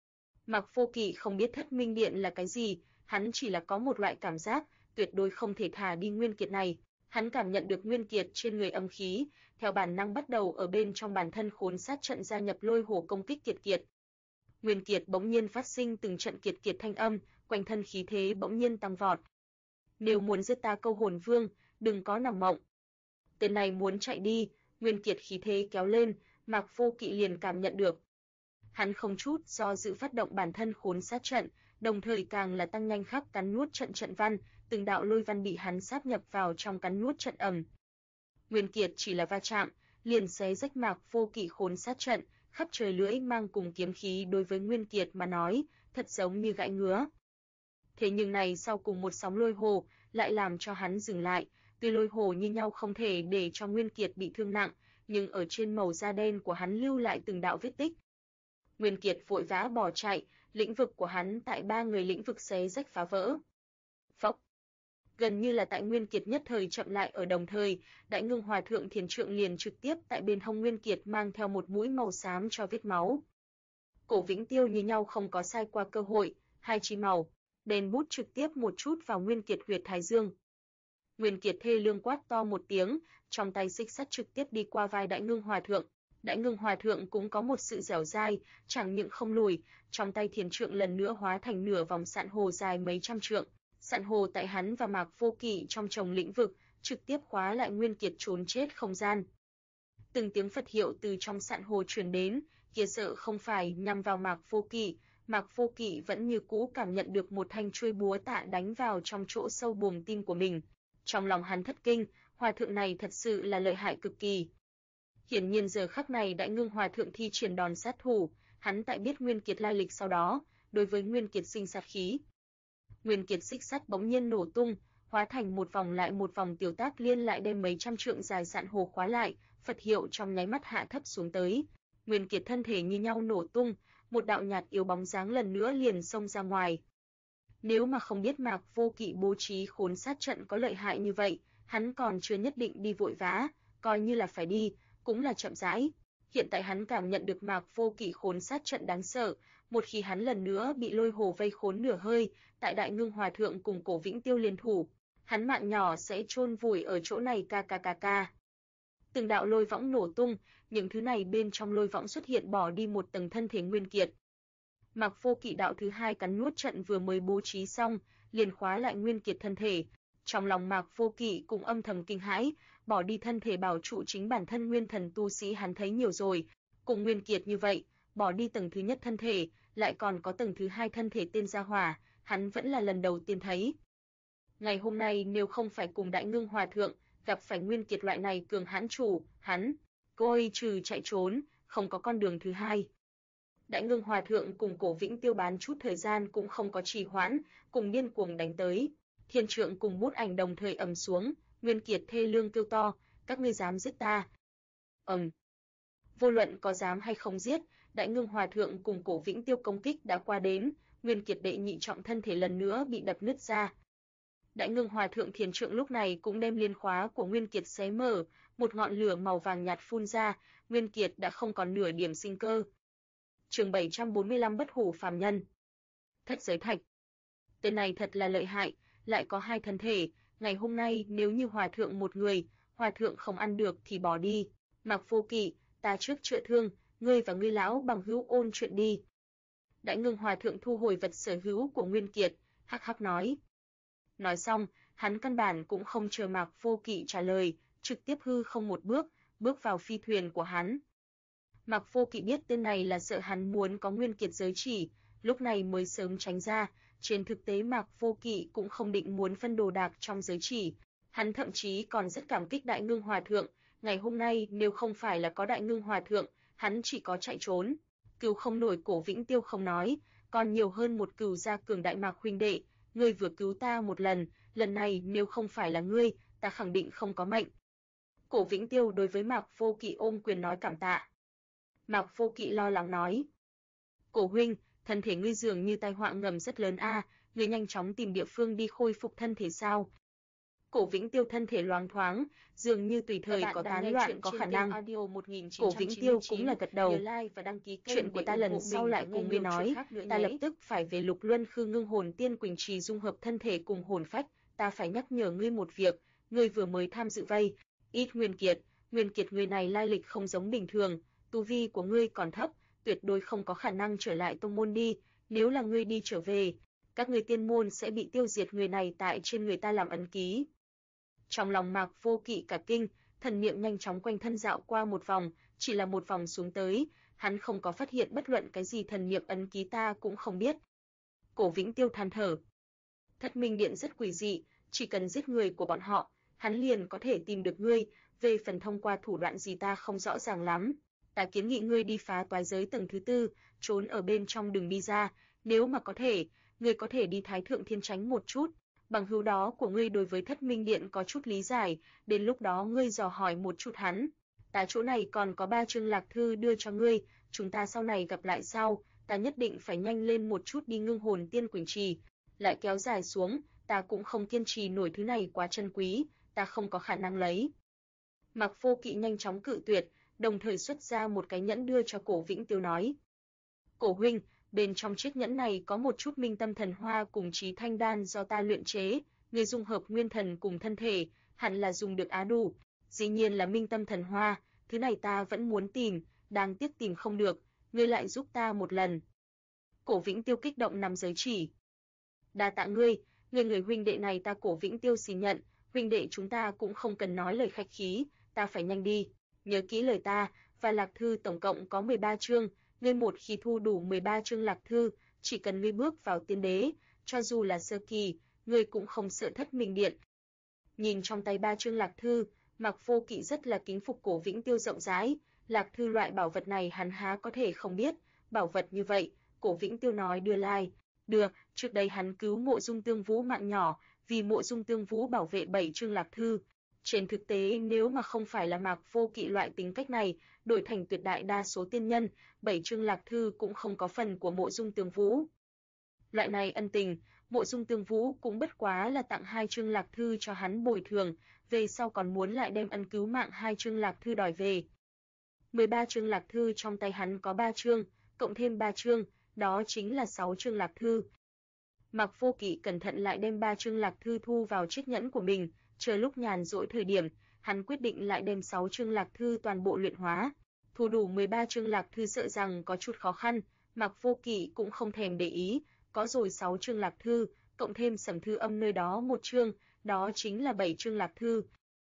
Mạc Vô Kỵ không biết Thất Minh Điện là cái gì, hắn chỉ là có một loại cảm giác, tuyệt đối không thể thả đi Nguyên Kiệt này. Hắn cảm nhận được Nguyên Kiệt trên người âm khí, theo bản năng bắt đầu ở bên trong bản thân khốn sát trận gia nhập lôi hổ công kích Kiệt Kiệt. Nguyên Kiệt bỗng nhiên phát sinh từng trận Kiệt Kiệt thanh âm, quanh thân khí thế bỗng nhiên tăng vọt. Nếu muốn giết ta Câu Hồn Vương, đừng có nằm mộng. Tên này muốn chạy đi, Nguyên Kiệt khí thế kéo lên, Mạc Vô Kỵ liền cảm nhận được. Hắn không chút do dự phát động bản thân khốn sát trận, đồng thời càng là tăng nhanh khắc cắn nuốt trận văn, từng đạo lôi văn bị hắn sáp nhập vào trong cắn nuốt trận ầm. Nguyên Kiệt chỉ là va chạm, liền xé rách Mạc Vô Kỵ khốn sát trận, khắp trời lưỡi mang cùng kiếm khí đối với Nguyên Kiệt mà nói, thật giống như gãi ngứa. Thế nhưng này sau cùng một sóng lôi hồ lại làm cho hắn dừng lại, tuy lôi hồ như nhau không thể để cho Nguyên Kiệt bị thương nặng, nhưng ở trên màu da đen của hắn lưu lại từng đạo vết tích. Nguyên Kiệt vội vã bỏ chạy, lĩnh vực của hắn tại ba người lĩnh vực xé rách phá vỡ. Phốc. Gần như là tại Nguyên Kiệt nhất thời chậm lại ở đồng thời, Đại Ngưng Hòa Thượng Thiền Trượng liền trực tiếp tại bên hông Nguyên Kiệt mang theo một mũi màu xám cho vết máu. Cổ Vĩnh Tiêu như nhau không có sai qua cơ hội, hai chỉ màu, đèn bút trực tiếp một chút vào Nguyên Kiệt huyệt thái dương. Nguyên Kiệt thê lương quát to một tiếng, trong tay xích sắt trực tiếp đi qua vai Đại Ngưng Hòa Thượng. Đại Ngưng Hòa Thượng cũng có một sự dẻo dai, chẳng những không lùi, trong tay Thiền Trượng lần nữa hóa thành nửa vòng sạn hồ dài mấy trăm trượng. Sạn hồ tại hắn và Mạc Vô Kỵ trong chồng lĩnh vực, trực tiếp khóa lại Nguyên Kiệt trốn chết không gian. Từng tiếng Phật hiệu từ trong sạn hồ truyền đến, kia sợ không phải nhằm vào Mạc Vô Kỵ vẫn như cũ cảm nhận được một thanh chuôi búa tạ đánh vào trong chỗ sâu buồng tim của mình. Trong lòng hắn thất kinh, hòa thượng này thật sự là lợi hại cực kỳ. Hiển nhiên giờ khắc này Đại Ngưng Hòa Thượng thi triển đòn sát thủ, hắn tại biết Nguyên Kiệt lai lịch sau đó, đối với Nguyên Kiệt sinh sát khí. Nguyên Kiệt xích sắt bỗng nhiên nổ tung, hóa thành một vòng lại một vòng tiểu tác liên lại đem mấy trăm trượng dài sạn hồ khóa lại, Phật hiệu trong nháy mắt hạ thấp xuống tới. Nguyên Kiệt thân thể như nhau nổ tung, một đạo nhạt yếu bóng dáng lần nữa liền xông ra ngoài. Nếu mà không biết Mạc Vô Kỵ bố trí khốn sát trận có lợi hại như vậy, hắn còn chưa nhất định đi vội vã, coi như là phải đi, cũng là chậm rãi. Hiện tại hắn cảm nhận được Mạc Vô Kỵ khốn sát trận đáng sợ, một khi hắn lần nữa bị lôi hồ vây khốn nửa hơi, tại Đại Ngưng Hòa Thượng cùng Cổ Vĩnh Tiêu liên thủ, hắn mạng nhỏ sẽ chôn vùi ở chỗ này ca. Từng đạo lôi võng nổ tung, những thứ này bên trong lôi võng xuất hiện bỏ đi một tầng thân thể Nguyên Kiệt. Mạc Vô Kỵ đạo thứ hai cắn nuốt trận vừa mới bố trí xong, liền khóa lại Nguyên Kiệt thân thể. Trong lòng Mạc Vô Kỵ cũng âm thầm kinh hãi, bỏ đi thân thể bảo trụ chính bản thân nguyên thần tu sĩ hắn thấy nhiều rồi, cùng Nguyên Kiệt như vậy, bỏ đi tầng thứ nhất thân thể, lại còn có tầng thứ hai thân thể tên gia hỏa, hắn vẫn là lần đầu tiên thấy. Ngày hôm nay nếu không phải cùng Đại Ngưng Hòa Thượng, gặp phải Nguyên Kiệt loại này cường hãn chủ, hắn, coi trừ chạy trốn, không có con đường thứ hai. Đại Ngưng Hòa Thượng cùng Cổ Vĩnh Tiêu bán chút thời gian cũng không có trì hoãn, cùng điên cuồng đánh tới. Thiên Trượng cùng Bút Ảnh đồng thời ầm xuống, Nguyên Kiệt thê lương kêu to, các ngươi dám giết ta? Vô luận có dám hay không giết, Đại Ngưng Hòa Thượng cùng Cổ Vĩnh Tiêu công kích đã qua đến, Nguyên Kiệt đệ nhị trọng thân thể lần nữa bị đập nứt ra. Đại Ngưng Hòa Thượng Thiền Trượng lúc này cũng đem liên khóa của Nguyên Kiệt xé mở, một ngọn lửa màu vàng nhạt phun ra, Nguyên Kiệt đã không còn nửa điểm sinh cơ. Chương 745 Bất Hủ Phàm Nhân. Thất Giới Thạch. Tên này thật là lợi hại, lại có hai thân thể, ngày hôm nay nếu như Hòa Thượng một người, Hòa Thượng không ăn được thì bỏ đi. Mạc Vô Kỵ, ta trước chữa thương, ngươi và ngươi lão bằng hữu ôn chuyện đi. Đại Ngưng Hòa Thượng thu hồi vật sở hữu của Nguyên Kiệt, hắc hắc nói. Nói xong, hắn căn bản cũng không chờ Mạc Vô Kỵ trả lời, trực tiếp hư không một bước, bước vào phi thuyền của hắn. Mạc Vô Kỵ biết tên này là sợ hắn muốn có Nguyên Kiệt giới chỉ, lúc này mới sớm tránh ra, trên thực tế Mạc Vô Kỵ cũng không định muốn phân đồ đạc trong giới chỉ, hắn thậm chí còn rất cảm kích Đại Ngưng Hòa Thượng, ngày hôm nay nếu không phải là có Đại Ngưng Hòa Thượng, hắn chỉ có chạy trốn, cứu không nổi Cổ Vĩnh Tiêu không nói, còn nhiều hơn một cừu gia cường đại Mạc huynh đệ, ngươi vừa cứu ta một lần, lần này nếu không phải là ngươi, ta khẳng định không có mệnh. Cổ Vĩnh Tiêu đối với Mạc Vô Kỵ ôm quyền nói cảm tạ. Mạc Vô Kỵ lo lắng nói: "Cổ huynh, thân thể ngươi dường như tai họa ngầm rất lớn a, ngươi nhanh chóng tìm địa phương đi khôi phục thân thể sao?" Cổ Vĩnh Tiêu thân thể loáng thoáng, dường như tùy thời có tán loạn có khả năng. Cổ Vĩnh Tiêu cũng là gật đầu. Chuyện của ta lần sau lại cùng ngươi nói, ta lập tức phải về Lục Luân Khư ngưng hồn tiên Quỳnh Trì dung hợp thân thể cùng hồn phách, ta phải nhắc nhở ngươi một việc, ngươi vừa mới tham dự vây, ít Nguyên Kiệt người này lai lịch không giống bình thường, tu vi của ngươi còn thấp, tuyệt đối không có khả năng trở lại tông môn đi, nếu là ngươi đi trở về, các ngươi tiên môn sẽ bị tiêu diệt, người này tại trên người ta làm ấn ký. Trong lòng Mạc Vô Kỵ cả kinh, thần niệm nhanh chóng quanh thân dạo qua một vòng, chỉ là một vòng xuống tới, hắn không có phát hiện bất luận cái gì thần niệm ấn ký, ta cũng không biết. Cổ Vĩnh Tiêu than thở. Thất Minh Điện rất quỷ dị, chỉ cần giết người của bọn họ, hắn liền có thể tìm được ngươi, về phần thông qua thủ đoạn gì ta không rõ ràng lắm. Ta kiến nghị ngươi đi phá toái giới tầng thứ 4, trốn ở bên trong đừng đi ra, nếu mà có thể, ngươi có thể đi Thái Thượng Thiên Chánh một chút. Bằng hữu đó của ngươi đối với Thất Minh Điện có chút lý giải, đến lúc đó ngươi dò hỏi một chút hắn. Ta chỗ này còn có 3 chương lạc thư đưa cho ngươi, chúng ta sau này gặp lại sau, ta nhất định phải nhanh lên một chút đi ngưng hồn tiên Quỳnh Trì. Lại kéo dài xuống, ta cũng không kiên trì nổi, thứ này quá chân quý, ta không có khả năng lấy. Mạc Vô Kỵ nhanh chóng cự tuyệt, đồng thời xuất ra một cái nhẫn đưa cho Cổ Vĩnh Tiêu nói. Cổ huynh, bên trong chiếc nhẫn này có một chút minh tâm thần hoa cùng trí thanh đan do ta luyện chế, người dung hợp nguyên thần cùng thân thể, hẳn là dùng được á đủ. Dĩ nhiên là minh tâm thần hoa, thứ này ta vẫn muốn tìm, đáng tiếc tìm không được, ngươi lại giúp ta một lần. Cổ Vĩnh Tiêu kích động nắm giới chỉ. Đa tạ ngươi, người huynh đệ này ta Cổ Vĩnh Tiêu xin nhận, huynh đệ chúng ta cũng không cần nói lời khách khí, ta phải nhanh đi, nhớ kỹ lời ta, và lạc thư tổng cộng có 13 chương, ngươi một khi thu đủ 13 chương lạc thư, chỉ cần ngươi bước vào tiên đế, cho dù là sơ kỳ, ngươi cũng không sợ Thất Minh Điện. Nhìn trong tay 3 chương lạc thư, Mạc Vô Kỵ rất là kính phục Cổ Vĩnh Tiêu rộng rãi, lạc thư loại bảo vật này hắn há có thể không biết, bảo vật như vậy, Cổ Vĩnh Tiêu nói đưa lai. Được, trước đây hắn cứu Mộ Dung Tương Vũ mạng nhỏ, vì Mộ Dung Tương Vũ bảo vệ 7 chương lạc thư. Trên thực tế nếu mà không phải là Mạc Vô Kỵ loại tính cách này, đổi thành tuyệt đại đa số tiên nhân, 7 chương lạc thư cũng không có phần của Mộ Dung Tương Vũ. Loại này ân tình, Mộ Dung Tương Vũ cũng bất quá là tặng 2 chương lạc thư cho hắn bồi thường, về sau còn muốn lại đem ân cứu mạng 2 chương lạc thư đòi về. 13 chương lạc thư trong tay hắn có 3 chương, cộng thêm 3 chương, đó chính là 6 chương lạc thư. Mạc Vô Kỵ cẩn thận lại đem 3 chương lạc thư thu vào chiếc nhẫn của mình, chờ lúc nhàn rỗi thời điểm, hắn quyết định lại đem 6 chương lạc thư toàn bộ luyện hóa. Thu đủ 13 chương lạc thư sợ rằng có chút khó khăn, Mạc Vô Kỵ cũng không thèm để ý, có rồi 6 chương lạc thư, cộng thêm Sầm Thư Âm nơi đó một chương, đó chính là 7 chương lạc thư.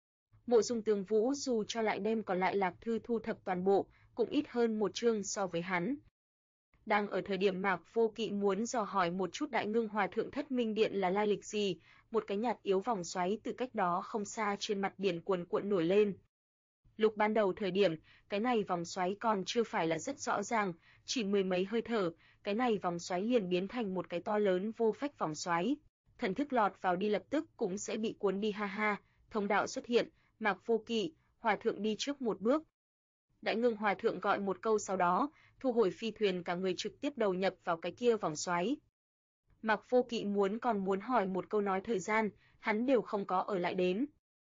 Mộ Dung Tương Vũ dù cho lại đem còn lại lạc thư thu thập toàn bộ, cũng ít hơn một chương so với hắn. Đang ở thời điểm Mạc Vô Kỵ muốn dò hỏi một chút Đại Ngưng Hòa Thượng Thất Minh Điện là lai lịch gì, một cái nhạt yếu vòng xoáy từ cách đó không xa trên mặt biển cuồn cuộn nổi lên. Lúc ban đầu thời điểm, cái này vòng xoáy còn chưa phải là rất rõ ràng, chỉ mười mấy hơi thở, cái này vòng xoáy liền biến thành một cái to lớn vô phách vòng xoáy. Thần thức lọt vào đi lập tức cũng sẽ bị cuốn đi ha ha, thông đạo xuất hiện, Mạc Vô Kỵ, Hòa Thượng đi trước một bước. Đại Ngưng Hòa Thượng gọi một câu sau đó, thu hồi phi thuyền, cả người trực tiếp đầu nhập vào cái kia vòng xoáy. Mạc Vô Kỵ còn muốn hỏi một câu nói thời gian, hắn đều không có ở lại đến.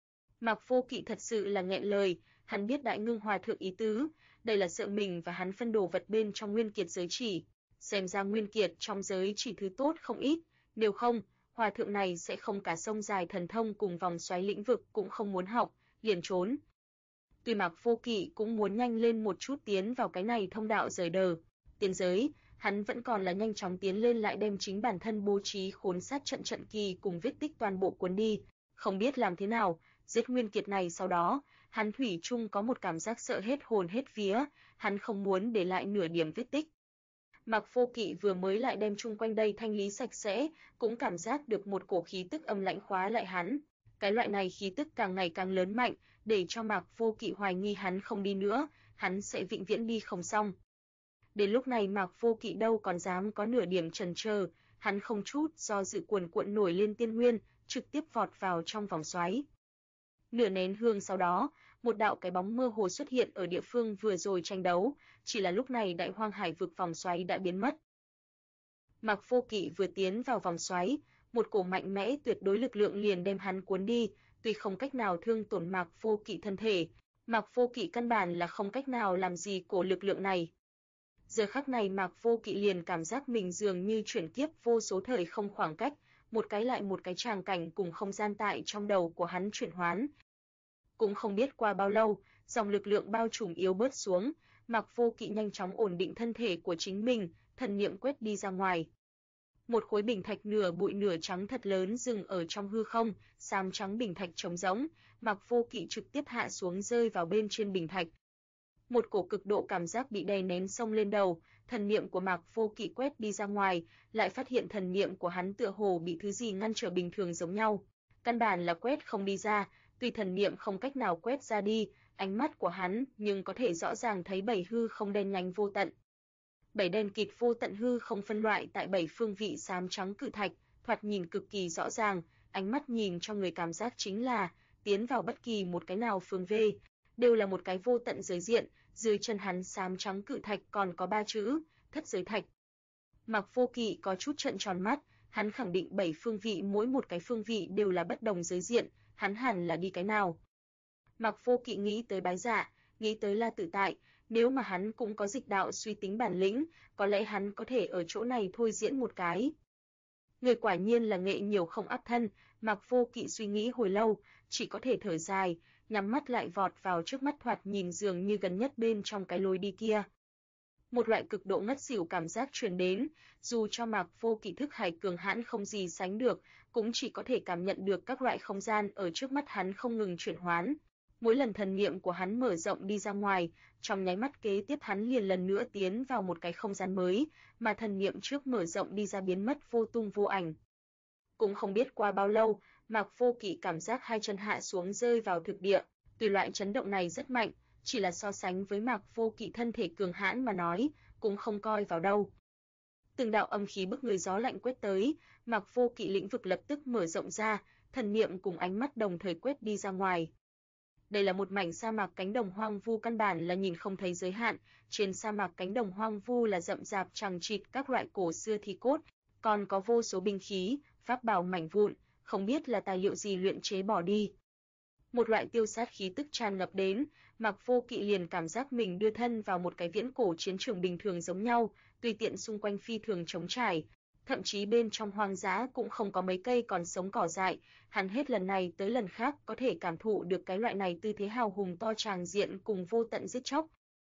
Mạc Vô Kỵ thật sự là nghẹn lời, hắn biết Đại Ngưng Hòa Thượng ý tứ, đây là sợ mình và hắn phân đồ vật bên trong Nguyên Kiệt giới chỉ. Xem ra Nguyên Kiệt trong giới chỉ thứ tốt không ít, nếu không, Hòa Thượng này sẽ không cả sông dài thần thông cùng vòng xoáy lĩnh vực cũng không muốn học, liền trốn. Tuy Mạc Vô Kỵ cũng muốn nhanh lên một chút tiến vào cái này thông đạo rời đờ, tiên giới, hắn vẫn còn là nhanh chóng tiến lên lại đem chính bản thân bố trí khốn sát trận kỳ cùng vết tích toàn bộ cuốn đi, không biết làm thế nào, giết Nguyên Kiệt này sau đó, hắn thủy chung có một cảm giác sợ hết hồn hết vía, hắn không muốn để lại nửa điểm vết tích. Mạc Vô Kỵ vừa mới lại đem chung quanh đây thanh lý sạch sẽ, cũng cảm giác được một cổ khí tức âm lãnh khóa lại hắn. Cái loại này khí tức càng ngày càng lớn mạnh, để cho Mạc Vô Kỵ hoài nghi hắn không đi nữa, hắn sẽ vĩnh viễn đi không xong. Đến lúc này Mạc Vô Kỵ đâu còn dám có nửa điểm chần chờ, hắn không chút do dự cuồn cuộn nổi lên tiên nguyên, trực tiếp vọt vào trong vòng xoáy. Nửa nén hương sau đó, một đạo cái bóng mơ hồ xuất hiện ở địa phương vừa rồi tranh đấu, chỉ là lúc này Đại Hoang Hải vực vòng xoáy đã biến mất. Mạc Vô Kỵ vừa tiến vào vòng xoáy, một cổ mạnh mẽ tuyệt đối lực lượng liền đem hắn cuốn đi, tuy không cách nào thương tổn Mạc Vô Kỵ thân thể, Mạc Vô Kỵ căn bản là không cách nào làm gì cổ lực lượng này. Giờ khắc này Mạc Vô Kỵ liền cảm giác mình dường như chuyển kiếp vô số thời không khoảng cách, một cái lại một cái tràng cảnh cùng không gian tại trong đầu của hắn chuyển hoán. Cũng không biết qua bao lâu, dòng lực lượng bao trùm yếu bớt xuống, Mạc Vô Kỵ nhanh chóng ổn định thân thể của chính mình, thần niệm quét đi ra ngoài. Một khối bình thạch nửa bụi nửa trắng thật lớn dừng ở trong hư không, xám trắng bình thạch trống rỗng, Mạc Vô Kỵ trực tiếp hạ xuống rơi vào bên trên bình thạch. Một cổ cực độ cảm giác bị đè nén xông lên đầu, thần niệm của Mạc Vô Kỵ quét đi ra ngoài, lại phát hiện thần niệm của hắn tựa hồ bị thứ gì ngăn trở bình thường giống nhau, căn bản là quét không đi ra, tuy thần niệm không cách nào quét ra đi, ánh mắt của hắn nhưng có thể rõ ràng thấy bảy hư không đen nhánh vô tận. Bảy đen kịt vô tận hư không phân loại tại bảy phương vị xám trắng cự thạch, thoạt nhìn cực kỳ rõ ràng, ánh mắt nhìn cho người cảm giác chính là tiến vào bất kỳ một cái nào phương vê, đều là một cái vô tận giới diện, dưới chân hắn xám trắng cự thạch còn có 3 chữ, thất giới thạch. Mạc Vô Kỵ có chút trợn tròn mắt, hắn khẳng định 7 phương vị mỗi một cái phương vị đều là bất đồng giới diện, hắn hẳn là đi cái nào. Mạc Vô Kỵ nghĩ tới Bái Dạ, nghĩ tới La Tự Tại, nếu mà hắn cũng có dịch đạo suy tính bản lĩnh, có lẽ hắn có thể ở chỗ này thôi diễn một cái. Người quả nhiên là nghệ nhiều không áp thân, Mạc Vô Kỵ suy nghĩ hồi lâu, chỉ có thể thở dài, nhắm mắt lại vọt vào trước mắt thoạt nhìn dường như gần nhất bên trong cái lối đi kia. Một loại cực độ ngất xỉu cảm giác truyền đến, dù cho Mạc Vô Kỵ thức hải cường hãn không gì sánh được, cũng chỉ có thể cảm nhận được các loại không gian ở trước mắt hắn không ngừng chuyển hoán. Mỗi lần thần niệm của hắn mở rộng đi ra ngoài, trong nháy mắt kế tiếp hắn liền lần nữa tiến vào một cái không gian mới, mà thần niệm trước mở rộng đi ra biến mất vô tung vô ảnh. Cũng không biết qua bao lâu, Mạc Vô Kỵ cảm giác hai chân hạ xuống rơi vào thực địa, tuy loại chấn động này rất mạnh, chỉ là so sánh với Mạc Vô Kỵ thân thể cường hãn mà nói, cũng không coi vào đâu. Từng đạo âm khí bức người gió lạnh quét tới, Mạc Vô Kỵ lĩnh vực lập tức mở rộng ra, thần niệm cùng ánh mắt đồng thời quét đi ra ngoài. Đây là một mảnh sa mạc cánh đồng hoang vu căn bản là nhìn không thấy giới hạn, trên sa mạc cánh đồng hoang vu là rậm rạp chằng chịt các loại cổ xưa thi cốt, còn có vô số binh khí, pháp bảo mảnh vụn, không biết là tài liệu gì luyện chế bỏ đi. Một loại tiêu sát khí tức tràn ngập đến, Mạc Vô Kỵ liền cảm giác mình đưa thân vào một cái viễn cổ chiến trường bình thường giống nhau, tùy tiện xung quanh phi thường trống trải, thậm chí bên trong hoang dã cũng không có mấy cây còn sống cỏ dại, hắn hết lần này tới lần khác có thể cảm thụ được cái loại này tư thế hào hùng to tràng diện cùng vô tận giết chóc.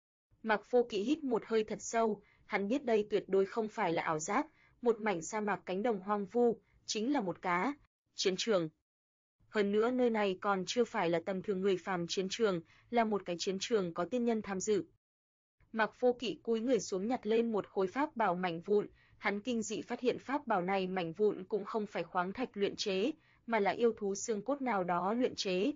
Mạc Vô Kỵ hít một hơi thật sâu, hắn biết đây tuyệt đối không phải là ảo giác, một mảnh sa mạc cánh đồng hoang vu, chính là một chiến trường. Hơn nữa nơi này còn chưa phải là tầm thường người phàm chiến trường, là một cái chiến trường có tiên nhân tham dự. Mạc Vô Kỵ cúi người xuống nhặt lên một khối pháp bảo mảnh vụn, hắn kinh dị phát hiện pháp bảo này mảnh vụn cũng không phải khoáng thạch luyện chế, mà là yêu thú xương cốt nào đó luyện chế.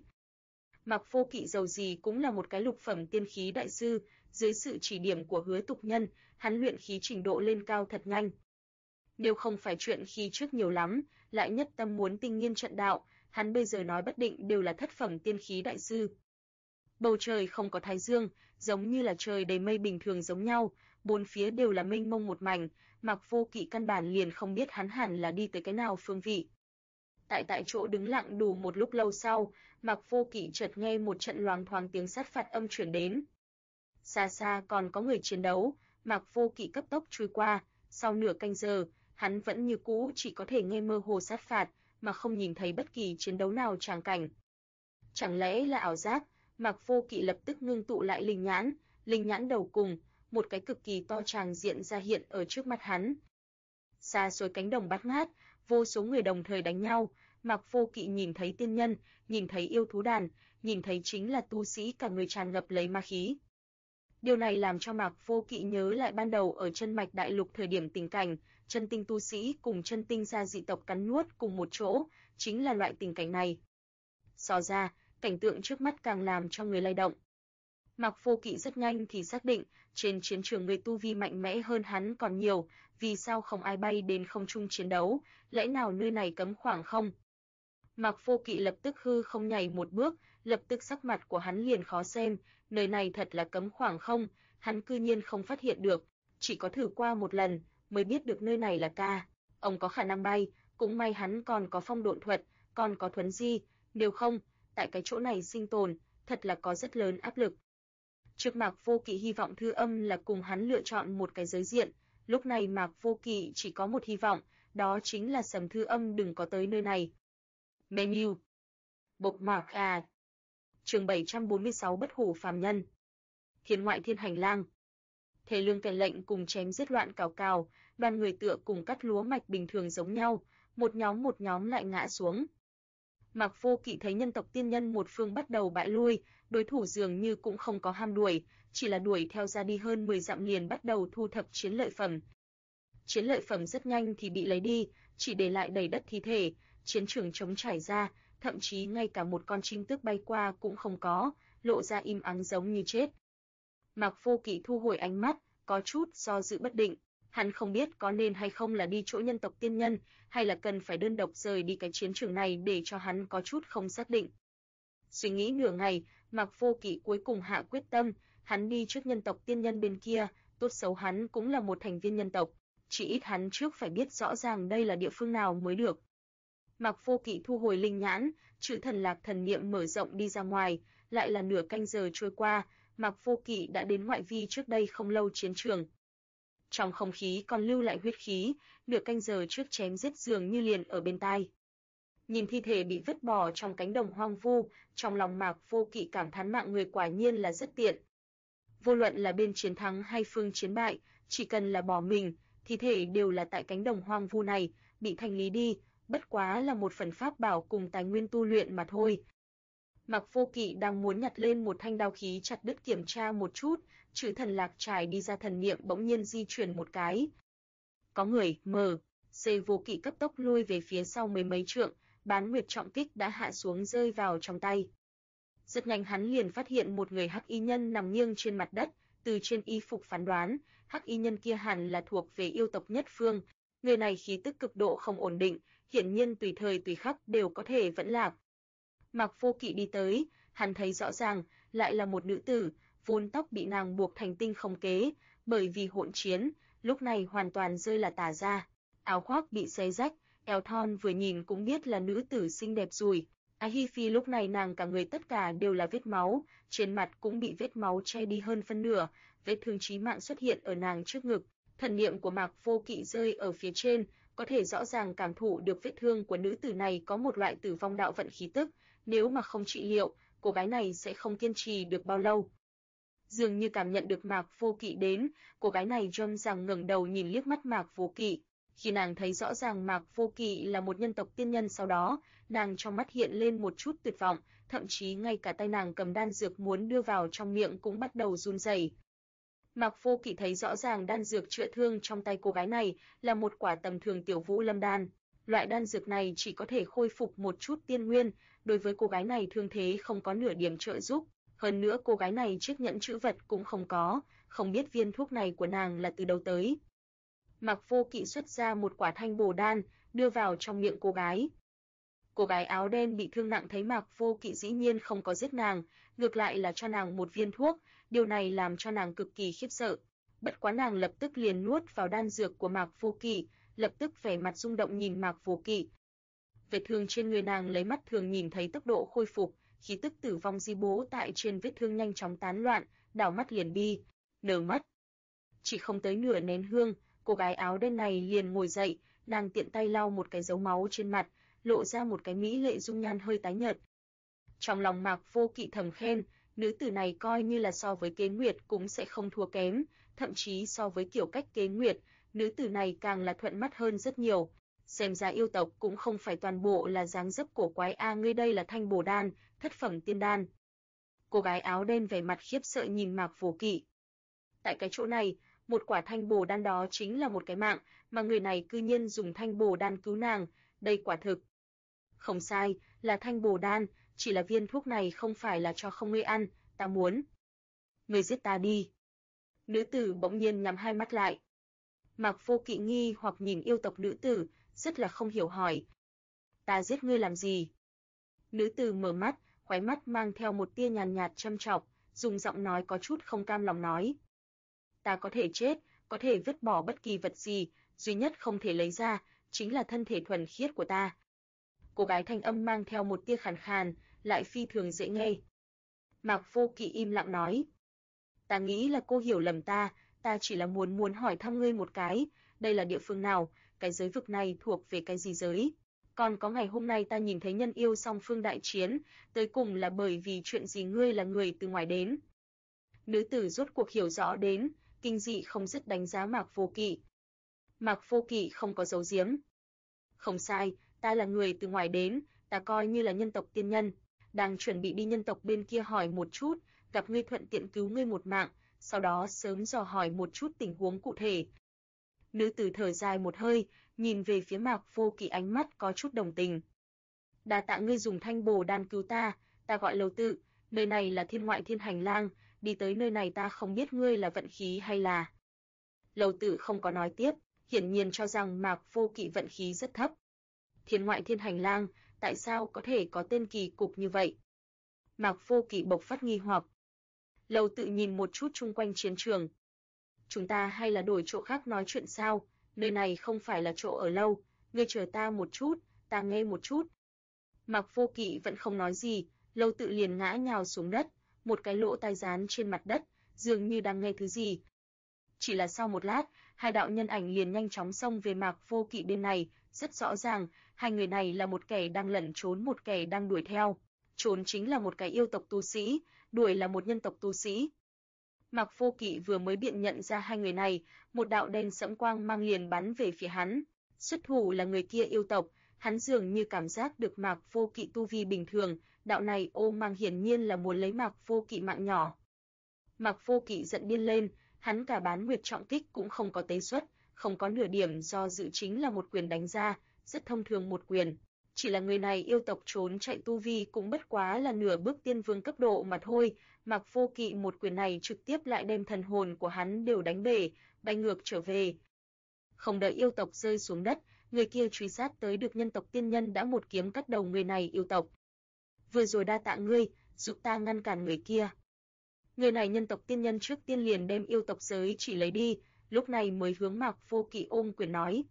Mạc Vô Kỵ dầu gì cũng là một cái lục phẩm tiên khí đại sư, dưới sự chỉ điểm của Hứa Tục Nhân, hắn luyện khí trình độ lên cao thật nhanh. Nếu không phải chuyện khi trước nhiều lắm, lại nhất tâm muốn tinh nghiên trận đạo, hắn bây giờ nói bất định đều là thất phẩm tiên khí đại sư. Bầu trời không có thái dương, giống như là trời đầy mây bình thường giống nhau, bốn phía đều là mênh mông một mảnh, Mạc Vô Kỵ căn bản liền không biết hắn hẳn là đi tới cái nào phương vị. Tại chỗ đứng lặng đủ một lúc lâu sau, Mạc Vô Kỵ chợt nghe một trận loáng thoáng tiếng sát phạt âm truyền đến. Xa xa còn có người chiến đấu, Mạc Vô Kỵ cấp tốc chui qua, sau nửa canh giờ, hắn vẫn như cũ chỉ có thể nghe mơ hồ sát phạt, mà không nhìn thấy bất kỳ chiến đấu nào tràng cảnh. Chẳng lẽ là ảo giác? Mạc Vô Kỵ lập tức ngưng tụ lại linh nhãn đầu cùng, một cái cực kỳ to tràng diện ra hiện ở trước mắt hắn. Xa xôi cánh đồng bát ngát, vô số người đồng thời đánh nhau, Mạc Vô Kỵ nhìn thấy tiên nhân, nhìn thấy yêu thú đàn, nhìn thấy chính là tu sĩ cả người tràn ngập lấy ma khí. Điều này làm cho Mạc Vô Kỵ nhớ lại ban đầu ở chân mạch đại lục thời điểm tình cảnh, chân tinh tu sĩ cùng chân tinh gia dị tộc cắn nuốt cùng một chỗ, chính là loại tình cảnh này. So ra, cảnh tượng trước mắt càng làm cho người lay động. Mạc Vô Kỵ rất nhanh thì xác định, trên chiến trường người tu vi mạnh mẽ hơn hắn còn nhiều, vì sao không ai bay đến không trung chiến đấu, lẽ nào nơi này cấm khoảng không? Mạc Vô Kỵ lập tức hư không nhảy một bước, lập tức sắc mặt của hắn liền khó xem, nơi này thật là cấm khoảng không, hắn cư nhiên không phát hiện được, chỉ có thử qua một lần mới biết được nơi này là ông có khả năng bay, cũng may hắn còn có phong độn thuật, còn có thuấn di, nếu không, tại cái chỗ này sinh tồn, thật là có rất lớn áp lực. Trước Mạc Vô Kỵ hy vọng Thư Âm là cùng hắn lựa chọn một cái giới diện, lúc này Mạc Vô Kỵ chỉ có một hy vọng, đó chính là Sầm Thư Âm đừng có tới nơi này. Menu. Bookmark à. Chương 746 Bất hủ phàm nhân. Thiên ngoại thiên hành lang. Thề lương kèn lệnh cùng chém giết loạn cào cào, đoàn người tựa cùng cắt lúa mạch bình thường giống nhau, một nhóm lại ngã xuống. Mạc Vô Kỵ thấy nhân tộc tiên nhân một phương bắt đầu bại lui, đối thủ dường như cũng không có ham đuổi, chỉ là đuổi theo ra đi hơn 10 dặm liền bắt đầu thu thập chiến lợi phẩm. Chiến lợi phẩm rất nhanh thì bị lấy đi, chỉ để lại đầy đất thi thể, chiến trường trống trải ra, thậm chí ngay cả một con chim tước bay qua cũng không có, lộ ra im ắng giống như chết. Mạc Vô Kỵ thu hồi ánh mắt, có chút do dự bất định, hắn không biết có nên hay không là đi chỗ nhân tộc tiên nhân, hay là cần phải đơn độc rời đi cái chiến trường này để cho hắn có chút không xác định. Suy nghĩ nửa ngày, Mạc Vô Kỵ cuối cùng hạ quyết tâm, hắn đi trước nhân tộc tiên nhân bên kia, tốt xấu hắn cũng là một thành viên nhân tộc, chỉ ít hắn trước phải biết rõ ràng đây là địa phương nào mới được. Mạc Vô Kỵ thu hồi linh nhãn, chữ thần lạc thần niệm mở rộng đi ra ngoài, lại là nửa canh giờ trôi qua, Mạc Vô Kỵ đã đến ngoại vi trước đây không lâu chiến trường. Trong không khí còn lưu lại huyết khí, nửa canh giờ trước chém giết dường như liền ở bên tai. Nhìn thi thể bị vứt bỏ trong cánh đồng hoang vu, trong lòng Mạc Vô Kỵ cảm thán mạng người quả nhiên là rất tiện. Vô luận là bên chiến thắng hay phương chiến bại, chỉ cần là bỏ mình, thi thể đều là tại cánh đồng hoang vu này, bị thanh lý đi, bất quá là một phần pháp bảo cùng tài nguyên tu luyện mà thôi. Mạc Vô Kỵ đang muốn nhặt lên một thanh đao khí chặt đứt kiểm tra một chút, chữ thần lạc trải đi ra thần niệm bỗng nhiên di chuyển một cái. Có người, C Vô Kỵ cấp tốc lui về phía sau mấy trượng, bán nguyệt trọng kích đã hạ xuống rơi vào trong tay. Rất nhanh hắn liền phát hiện một người hắc y nhân nằm nghiêng trên mặt đất, từ trên y phục phán đoán, hắc y nhân kia hẳn là thuộc về yêu tộc nhất phương, người này khí tức cực độ không ổn định, hiển nhiên tùy thời tùy khắc đều có thể vẫn lạc. Mạc Vô Kỵ đi tới, hắn thấy rõ ràng, lại là một nữ tử, vốn tóc bị nàng buộc thành tinh không kế, bởi vì hỗn chiến, lúc này hoàn toàn rơi là tả ra, áo khoác bị xé rách, eo thon vừa nhìn cũng biết là nữ tử xinh đẹp rồi. Hi Phi lúc này nàng cả người tất cả đều là vết máu, trên mặt cũng bị vết máu che đi hơn phân nửa, vết thương chí mạng xuất hiện ở nàng trước ngực. Thần niệm của Mạc Vô Kỵ rơi ở phía trên, có thể rõ ràng cảm thụ được vết thương của nữ tử này có một loại tử vong đạo vận khí tức, nếu mà không trị liệu, cô gái này sẽ không kiên trì được bao lâu. Dường như cảm nhận được Mạc Vô Kỵ đến, cô gái này run rẩy ngẩng đầu nhìn liếc mắt Mạc Vô Kỵ. Khi nàng thấy rõ ràng Mạc Vô Kỵ là một nhân tộc tiên nhân sau đó, nàng trong mắt hiện lên một chút tuyệt vọng, thậm chí ngay cả tay nàng cầm đan dược muốn đưa vào trong miệng cũng bắt đầu run rẩy. Mạc Vô Kỵ thấy rõ ràng đan dược chữa thương trong tay cô gái này là một quả tầm thường tiểu vũ lâm đan. Loại đan dược này chỉ có thể khôi phục một chút tiên nguyên, đối với cô gái này thương thế không có nửa điểm trợ giúp. Hơn nữa cô gái này chiếc nhẫn chữ vật cũng không có, không biết viên thuốc này của nàng là từ đâu tới. Mạc Vô Kỵ xuất ra một quả thanh bồ đan, đưa vào trong miệng cô gái. Cô gái áo đen bị thương nặng thấy Mạc Vô Kỵ dĩ nhiên không có giết nàng, ngược lại là cho nàng một viên thuốc, điều này làm cho nàng cực kỳ khiếp sợ. Bất quá nàng lập tức liền nuốt vào đan dược của Mạc Vô Kỵ, lập tức vẻ mặt rung động nhìn Mạc Vô Kỵ. Vết thương trên người nàng lấy mắt thường nhìn thấy tốc độ khôi phục, khí tức tử vong di bố tại trên vết thương nhanh chóng tán loạn, đảo mắt liền bi, nở mất. Chỉ không tới nửa nén hương, cô gái áo đen này liền ngồi dậy, nàng tiện tay lau một cái dấu máu trên mặt, lộ ra một cái mỹ lệ dung nhan hơi tái nhợt. Trong lòng Mạc Vô Kỵ thầm khen, nữ tử này coi như là so với Kế Nguyệt cũng sẽ không thua kém, thậm chí so với kiểu cách Kế Nguyệt, nữ tử này càng là thuận mắt hơn rất nhiều. Xem ra yêu tộc cũng không phải toàn bộ là dáng dấp cổ quái ngươi đây là thanh bồ đan, thất phẩm tiên đan. Cô gái áo đen vẻ mặt khiếp sợ nhìn Mạc Vô Kỵ. Tại cái chỗ này, một quả thanh bồ đan đó chính là một cái mạng, mà người này cư nhiên dùng thanh bồ đan cứu nàng, đây quả thực. Không sai, là thanh bồ đan, chỉ là viên thuốc này không phải là cho không ngươi ăn, ta muốn. Ngươi giết ta đi. Nữ tử bỗng nhiên nhắm hai mắt lại. Mạc Vô Kỵ nghi hoặc nhìn yêu tộc nữ tử, rất là không hiểu hỏi. Ta giết ngươi làm gì? Nữ tử mở mắt, khóe mắt mang theo một tia nhàn nhạt châm chọc, dùng giọng nói có chút không cam lòng nói. Ta có thể chết, có thể vứt bỏ bất kỳ vật gì, duy nhất không thể lấy ra, chính là thân thể thuần khiết của ta. Cô gái thanh âm mang theo một tia khàn khàn, lại phi thường dễ nghe. Mạc Vô Kỵ im lặng nói, ta nghĩ là cô hiểu lầm ta chỉ là muốn hỏi thăm ngươi một cái, đây là địa phương nào, cái giới vực này thuộc về cái gì giới? Còn có ngày hôm nay ta nhìn thấy nhân yêu song phương đại chiến, tới cùng là bởi vì chuyện gì ngươi là người từ ngoài đến? Nữ tử rốt cuộc hiểu rõ đến, kinh dị không dứt đánh giá Mạc Vô Kỵ. Mạc Vô Kỵ không có giấu giếm. Không sai, ta là người từ ngoài đến, ta coi như là nhân tộc tiên nhân, đang chuẩn bị đi nhân tộc bên kia hỏi một chút, gặp ngươi thuận tiện cứu ngươi một mạng, sau đó sớm dò hỏi một chút tình huống cụ thể. Nữ tử thở dài một hơi, nhìn về phía Mạc Vô Kỵ ánh mắt có chút đồng tình. Đa tạ ngươi dùng thanh bồ đan cứu ta gọi Lầu Tự, nơi này là thiên ngoại thiên hành lang, đi tới nơi này ta không biết ngươi là vận khí hay là... Lầu Tự không có nói tiếp, hiển nhiên cho rằng Mạc Vô Kỵ vận khí rất thấp. Thiên ngoại thiên hành lang, tại sao có thể có tên kỳ cục như vậy? Mạc Vô Kỵ bộc phát nghi hoặc. Lầu Tự nhìn một chút chung quanh chiến trường. Chúng ta hay là đổi chỗ khác nói chuyện sao? Nơi này không phải là chỗ ở lâu, ngươi chờ ta một chút, ta nghe một chút. Mạc Vô Kỵ vẫn không nói gì, Lầu Tự liền ngã nhào xuống đất, một cái lỗ tai dán trên mặt đất, dường như đang nghe thứ gì. Chỉ là sau một lát, hai đạo nhân ảnh liền nhanh chóng xông về Mạc Vô Kỵ bên này, rất rõ ràng, hai người này là một kẻ đang lẩn trốn, một kẻ đang đuổi theo. Trốn chính là một cái yêu tộc tu sĩ, đuổi là một nhân tộc tu sĩ. Mạc Vô Kỵ vừa mới biện nhận ra hai người này, một đạo đen sẫm quang mang liền bắn về phía hắn. Xuất thủ là người kia yêu tộc, hắn dường như cảm giác được Mạc Vô Kỵ tu vi bình thường, đạo này ô mang hiển nhiên là muốn lấy Mạc Vô Kỵ mạng nhỏ. Mạc Vô Kỵ giận điên lên, hắn cả bán nguyệt trọng kích cũng không có tế xuất, không có nửa điểm do dự, chính là một quyền đánh ra, rất thông thường một quyền. Chỉ là người này yêu tộc trốn chạy tu vi cũng bất quá là nửa bước tiên vương cấp độ mà thôi, Mạc Vô Kỵ một quyền này trực tiếp lại đem thần hồn của hắn đều đánh bể, bay ngược trở về. Không đợi yêu tộc rơi xuống đất, người kia truy sát tới được nhân tộc tiên nhân đã một kiếm cắt đầu người này yêu tộc. Vừa rồi đa tạ ngươi, giúp ta ngăn cản người kia. Người này nhân tộc tiên nhân trước tiên liền đem yêu tộc giới chỉ lấy đi, lúc này mới hướng Mạc Vô Kỵ ôm quyền nói.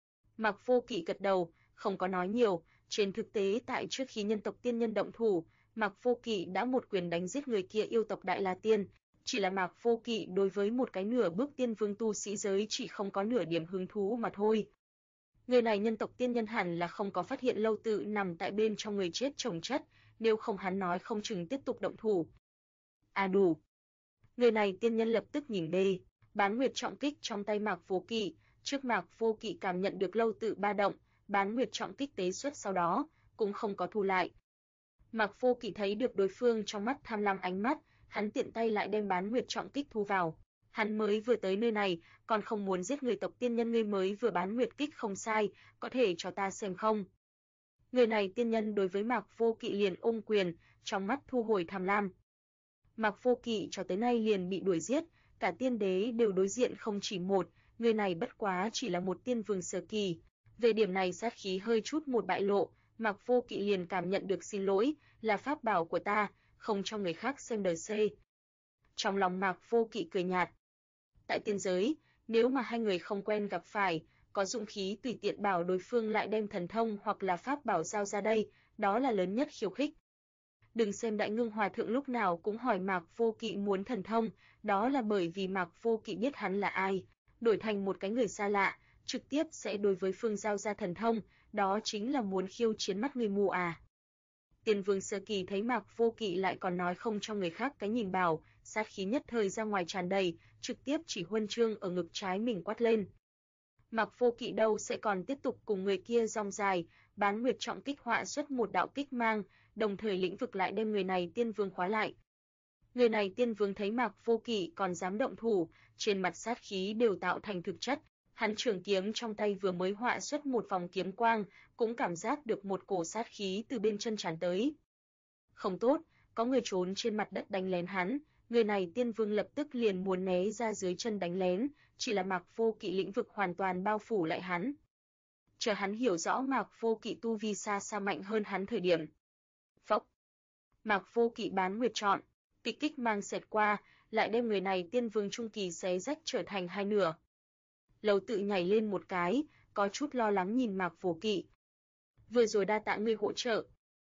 Mạc Vô Kỵ gật đầu, không có nói nhiều, trên thực tế tại trước khi nhân tộc tiên nhân động thủ, Mạc Vô Kỵ đã một quyền đánh giết người kia yêu tộc Đại La Tiên, chỉ là Mạc Vô Kỵ đối với một cái nửa bước tiên vương tu sĩ giới chỉ không có nửa điểm hứng thú mà thôi. Người này nhân tộc tiên nhân hẳn là không có phát hiện Lâu Tự nằm tại bên trong người chết chồng chất, nếu không hắn nói không chừng tiếp tục động thủ. À đủ. Người này tiên nhân lập tức nhìn bê, bán nguyệt trọng kích trong tay Mạc Vô Kỵ, trước Mạc Vô Kỵ cảm nhận được Lâu Tự ba động, bán nguyệt trọng kích tế xuất sau đó, cũng không có thu lại. Mạc Vô Kỵ thấy được đối phương trong mắt tham lam ánh mắt, hắn tiện tay lại đem bán nguyệt trọng kích thu vào. Hắn mới vừa tới nơi này, còn không muốn giết người tộc tiên nhân, ngươi mới vừa bán nguyệt kích không sai, có thể cho ta xem không? Người này tiên nhân đối với Mạc Vô Kỵ liền ôm quyền, trong mắt thu hồi tham lam. Mạc Vô Kỵ cho tới nay liền bị đuổi giết, cả tiên đế đều đối diện không chỉ một, người này bất quá chỉ là một tiên vương sơ kỳ. Về điểm này sát khí hơi chút một bại lộ, Mạc Vô Kỵ liền cảm nhận được xin lỗi, là pháp bảo của ta, không cho người khác xem đời C. Trong lòng Mạc Vô Kỵ cười nhạt. Tại tiên giới, nếu mà hai người không quen gặp phải, có dụng khí tùy tiện bảo đối phương lại đem thần thông hoặc là pháp bảo giao ra đây, đó là lớn nhất khiêu khích. Đừng xem Đại Ngưng Hòa Thượng lúc nào cũng hỏi Mạc Vô Kỵ muốn thần thông, đó là bởi vì Mạc Vô Kỵ biết hắn là ai, đổi thành một cái người xa lạ, trực tiếp sẽ đối với phương giao ra thần thông, đó chính là muốn khiêu chiến mắt người mù à. Tiên vương sơ kỳ thấy Mạc Vô Kỵ lại còn nói không cho người khác cái nhìn bảo, sát khí nhất thời ra ngoài tràn đầy, trực tiếp chỉ huân chương ở ngực trái mình quát lên. Mạc Vô Kỵ đâu sẽ còn tiếp tục cùng người kia rong dài, bán nguyệt trọng kích họa xuất một đạo kích mang, đồng thời lĩnh vực lại đem người này tiên vương khóa lại. Người này tiên vương thấy Mạc Vô Kỵ còn dám động thủ, trên mặt sát khí đều tạo thành thực chất, hắn trường kiếm trong tay vừa mới họa xuất một vòng kiếm quang, cũng cảm giác được một cổ sát khí từ bên chân tràn tới. Không tốt, có người trốn trên mặt đất đánh lén hắn, người này tiên vương lập tức liền muốn né ra dưới chân đánh lén, chỉ là Mạc Vô Kỵ lĩnh vực hoàn toàn bao phủ lại hắn. Chờ hắn hiểu rõ Mạc Vô Kỵ tu vi xa xa mạnh hơn hắn thời điểm. Phốc. Mạc Vô Kỵ bán nguyệt trọn, kịch kích mang xẹt qua, lại đem người này tiên vương trung kỳ xé rách trở thành hai nửa. Lầu Tự nhảy lên một cái, có chút lo lắng nhìn Mạc Vô Kỵ. Vừa rồi đa tạ ngươi hỗ trợ.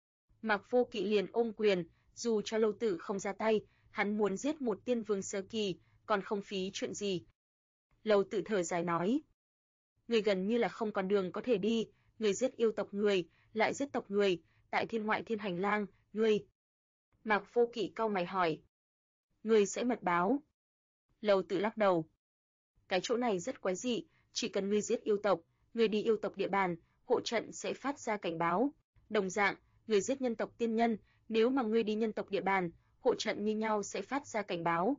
Mạc Vô Kỵ liền ôm quyền, dù cho Lâu Tử không ra tay, hắn muốn giết một tiên vương sơ kỳ, còn không phí chuyện gì. Lâu Tử thở dài nói, người gần như là không còn đường có thể đi, người giết yêu tộc người, lại giết tộc người, tại thiên ngoại thiên hành lang, ngươi. Mạc Vô Kỵ cau mày hỏi, ngươi sẽ mật báo? Lâu Tử lắc đầu, cái chỗ này rất quái dị, chỉ cần ngươi giết yêu tộc, ngươi đi yêu tộc địa bàn, hộ trận sẽ phát ra cảnh báo. Đồng dạng, ngươi giết nhân tộc tiên nhân, nếu mà ngươi đi nhân tộc địa bàn, hộ trận như nhau sẽ phát ra cảnh báo.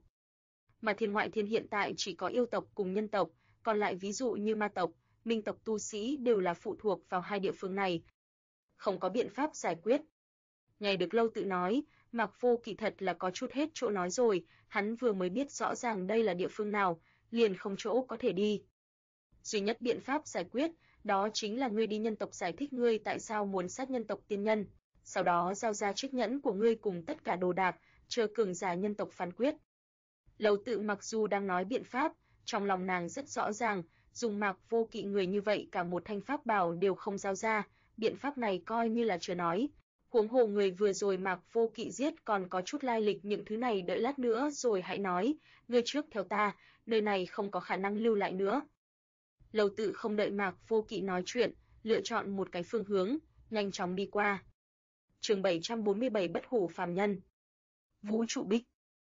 Mà thiên ngoại thiên hiện tại chỉ có yêu tộc cùng nhân tộc, còn lại ví dụ như ma tộc, minh tộc tu sĩ đều là phụ thuộc vào hai địa phương này. Không có biện pháp giải quyết. Nghe được Lâu Tự nói, Mạc Vô Kỵ thật là có chút hết chỗ nói rồi, hắn vừa mới biết rõ ràng đây là địa phương nào, liền không chỗ có thể đi. Duy nhất biện pháp giải quyết, đó chính là ngươi đi nhân tộc giải thích ngươi tại sao muốn sát nhân tộc tiên nhân, sau đó giao ra chiếc nhẫn của ngươi cùng tất cả đồ đạc, chờ cường giả nhân tộc phán quyết. Lâu Tự mặc dù đang nói biện pháp, trong lòng nàng rất rõ ràng, dùng Mạc Vô Kỵ người như vậy cả một thanh pháp bảo đều không giao ra, biện pháp này coi như là chưa nói. Huống hồ người vừa rồi Mạc Vô Kỵ giết còn có chút lai lịch, những thứ này đợi lát nữa rồi hãy nói, ngươi trước theo ta, nơi này không có khả năng lưu lại nữa. Lâu Tự không đợi Mạc Vô Kỵ nói chuyện, lựa chọn một cái phương hướng, nhanh chóng đi qua. Chương 747 Bất hủ phàm nhân. Vũ trụ bích.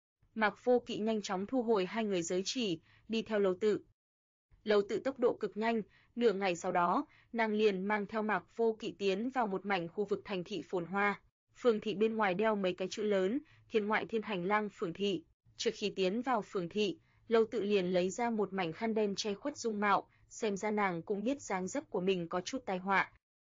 Mạc Vô Kỵ nhanh chóng thu hồi hai người giới chỉ, đi theo Lâu Tự. Lâu Tự tốc độ cực nhanh, nửa ngày sau đó, nàng liền mang theo Mạc Vô Kỵ tiến vào một mảnh khu vực thành thị phồn hoa. Phường thị bên ngoài đeo mấy cái chữ lớn, thiên ngoại thiên hành lang phường thị. Trước khi tiến vào phường thị, Lâu Tự liền lấy ra một mảnh khăn đen che khuất dung mạo, xem ra nàng cũng biết dáng dấp của mình có chút tai họa.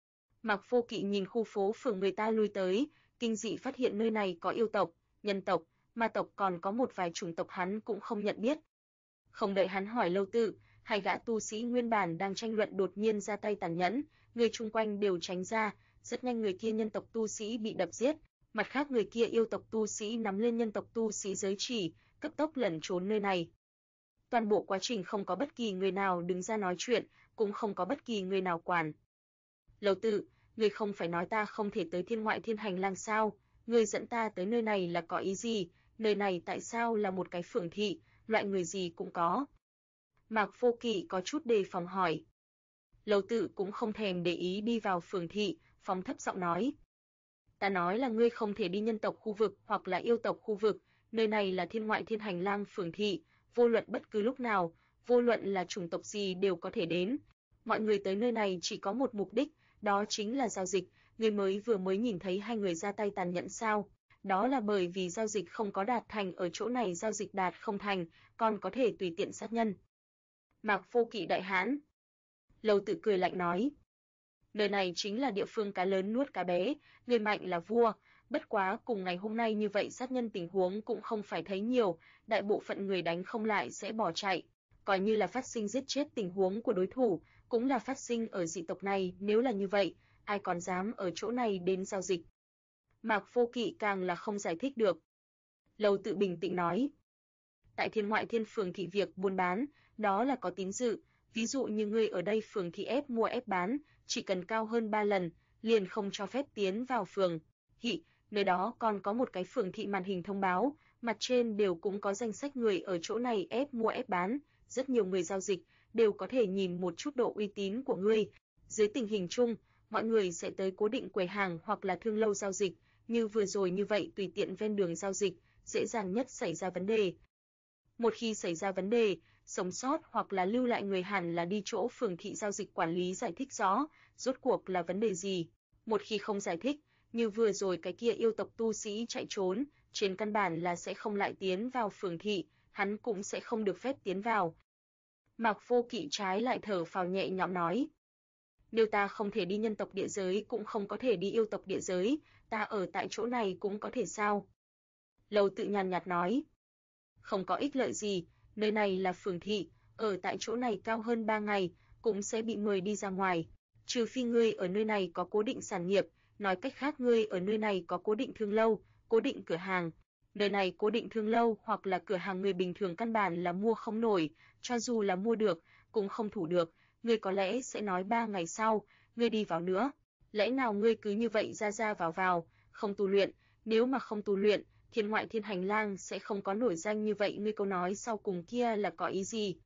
Mạc Vô Kỵ nhìn khu phố phường người ta lui tới, kinh dị phát hiện nơi này có yêu tộc, nhân tộc, ma tộc, còn có một vài chủng tộc hắn cũng không nhận biết. Không đợi hắn hỏi Lâu Tự, hai gã tu sĩ nguyên bản đang tranh luận đột nhiên ra tay tàn nhẫn, người chung quanh đều tránh ra, rất nhanh người kia nhân tộc tu sĩ bị đập giết, mặt khác người kia yêu tộc tu sĩ nắm lên nhân tộc tu sĩ giới chỉ, cấp tốc lẩn trốn nơi này. Toàn bộ quá trình không có bất kỳ người nào đứng ra nói chuyện, cũng không có bất kỳ người nào quản. Lâu Tự, ngươi không phải nói ta không thể tới thiên ngoại thiên hành lang sao? Ngươi dẫn ta tới nơi này là có ý gì? Nơi này tại sao là một cái phường thị, loại người gì cũng có? Mạc Vô Kỵ có chút đề phòng hỏi. Lâu Tự cũng không thèm để ý đi vào phường thị, phóng thấp giọng nói. Ta nói là ngươi không thể đi nhân tộc khu vực hoặc là yêu tộc khu vực, nơi này là thiên ngoại thiên hành lang phường thị, vô luận bất cứ lúc nào, vô luận là chủng tộc gì đều có thể đến. Mọi người tới nơi này chỉ có một mục đích, đó chính là giao dịch, ngươi vừa mới nhìn thấy hai người ra tay tàn nhẫn sao? Đó là bởi vì giao dịch không có đạt thành, ở chỗ này giao dịch đạt không thành, còn có thể tùy tiện sát nhân. Mạc Vô Kỵ đại hãn. Lâu Tự cười lạnh nói. Nơi này chính là địa phương cá lớn nuốt cá bé, người mạnh là vua, bất quá cùng ngày hôm nay như vậy sát nhân tình huống cũng không phải thấy nhiều, đại bộ phận người đánh không lại sẽ bỏ chạy, coi như là phát sinh giết chết tình huống của đối thủ, cũng là phát sinh ở dị tộc này, nếu là như vậy, ai còn dám ở chỗ này đến giao dịch. Mạc Vô Kỵ càng là không giải thích được. Lâu Tự bình tĩnh nói. Tại thiên ngoại thiên phường thị việc buôn bán, đó là có tín dự, ví dụ như ngươi ở đây phường thị ép mua ép bán, chỉ cần cao hơn 3 lần, liền không cho phép tiến vào phường thị, nơi đó còn có một cái phường thị màn hình thông báo, mặt trên đều cũng có danh sách người ở chỗ này ép mua ép bán, rất nhiều người giao dịch, đều có thể nhìn một chút độ uy tín của ngươi. Dưới tình hình chung, mọi người sẽ tới cố định quầy hàng hoặc là thương lâu giao dịch, như vừa rồi như vậy tùy tiện ven đường giao dịch, dễ dàng nhất xảy ra vấn đề. Một khi xảy ra vấn đề, sống sót hoặc là lưu lại người hẳn là đi chỗ phường thị giao dịch quản lý giải thích rõ, rốt cuộc là vấn đề gì. Một khi không giải thích, như vừa rồi cái kia yêu tộc tu sĩ chạy trốn, trên căn bản là sẽ không lại tiến vào phường thị, hắn cũng sẽ không được phép tiến vào. Mạc Vô Kỵ trái lại thở phào nhẹ nhõm nói. Nếu ta không thể đi nhân tộc địa giới cũng không có thể đi yêu tộc địa giới, ta ở tại chỗ này cũng có thể sao? Lâu Tự nhàn nhạt nói. Không có ích lợi gì, nơi này là phường thị, ở tại chỗ này cao hơn 3 ngày, cũng sẽ bị mời đi ra ngoài. Trừ phi ngươi ở nơi này có cố định sản nghiệp, nói cách khác ngươi ở nơi này có cố định thương lâu, cố định cửa hàng. Nơi này cố định thương lâu hoặc là cửa hàng người bình thường căn bản là mua không nổi, cho dù là mua được, cũng không thủ được, ngươi có lẽ sẽ nói 3 ngày sau, ngươi đi vào nữa. Lẽ nào ngươi cứ như vậy ra ra vào vào, không tu luyện, nếu mà không tu luyện, thiên ngoại thiên hành lang sẽ không có nổi danh như vậy, ngươi câu nói sau cùng kia là có ý gì?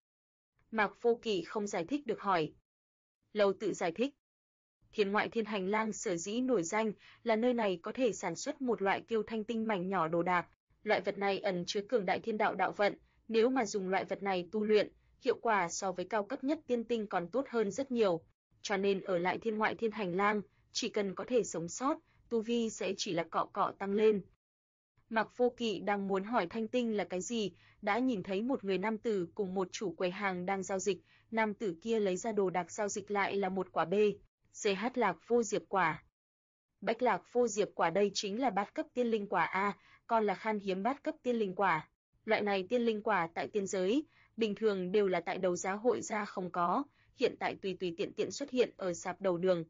Mạc Vô Kỵ không giải thích được hỏi. Lâu Tự giải thích. Thiên ngoại thiên hành lang sở dĩ nổi danh là nơi này có thể sản xuất một loại kiêu thanh tinh mảnh nhỏ đồ đạc, loại vật này ẩn chứa cường đại thiên đạo đạo vận, nếu mà dùng loại vật này tu luyện, hiệu quả so với cao cấp nhất tiên tinh còn tốt hơn rất nhiều, cho nên ở lại thiên ngoại thiên hành lang, chỉ cần có thể sống sót, tu vi sẽ chỉ là cọ cọ tăng lên. Mạc Vô Kỵ đang muốn hỏi thanh tinh là cái gì, đã nhìn thấy một người nam tử cùng một chủ quầy hàng đang giao dịch, nam tử kia lấy ra đồ đạc giao dịch lại là một quả CH Lạc Vô Diệp quả. Bách Lạc Vô Diệp quả đây chính là bát cấp tiên linh quả a, còn là khan hiếm bát cấp tiên linh quả. Loại này tiên linh quả tại tiên giới, bình thường đều là tại đấu giá hội ra không có, hiện tại tùy tùy tiện tiện xuất hiện ở sạp đầu đường.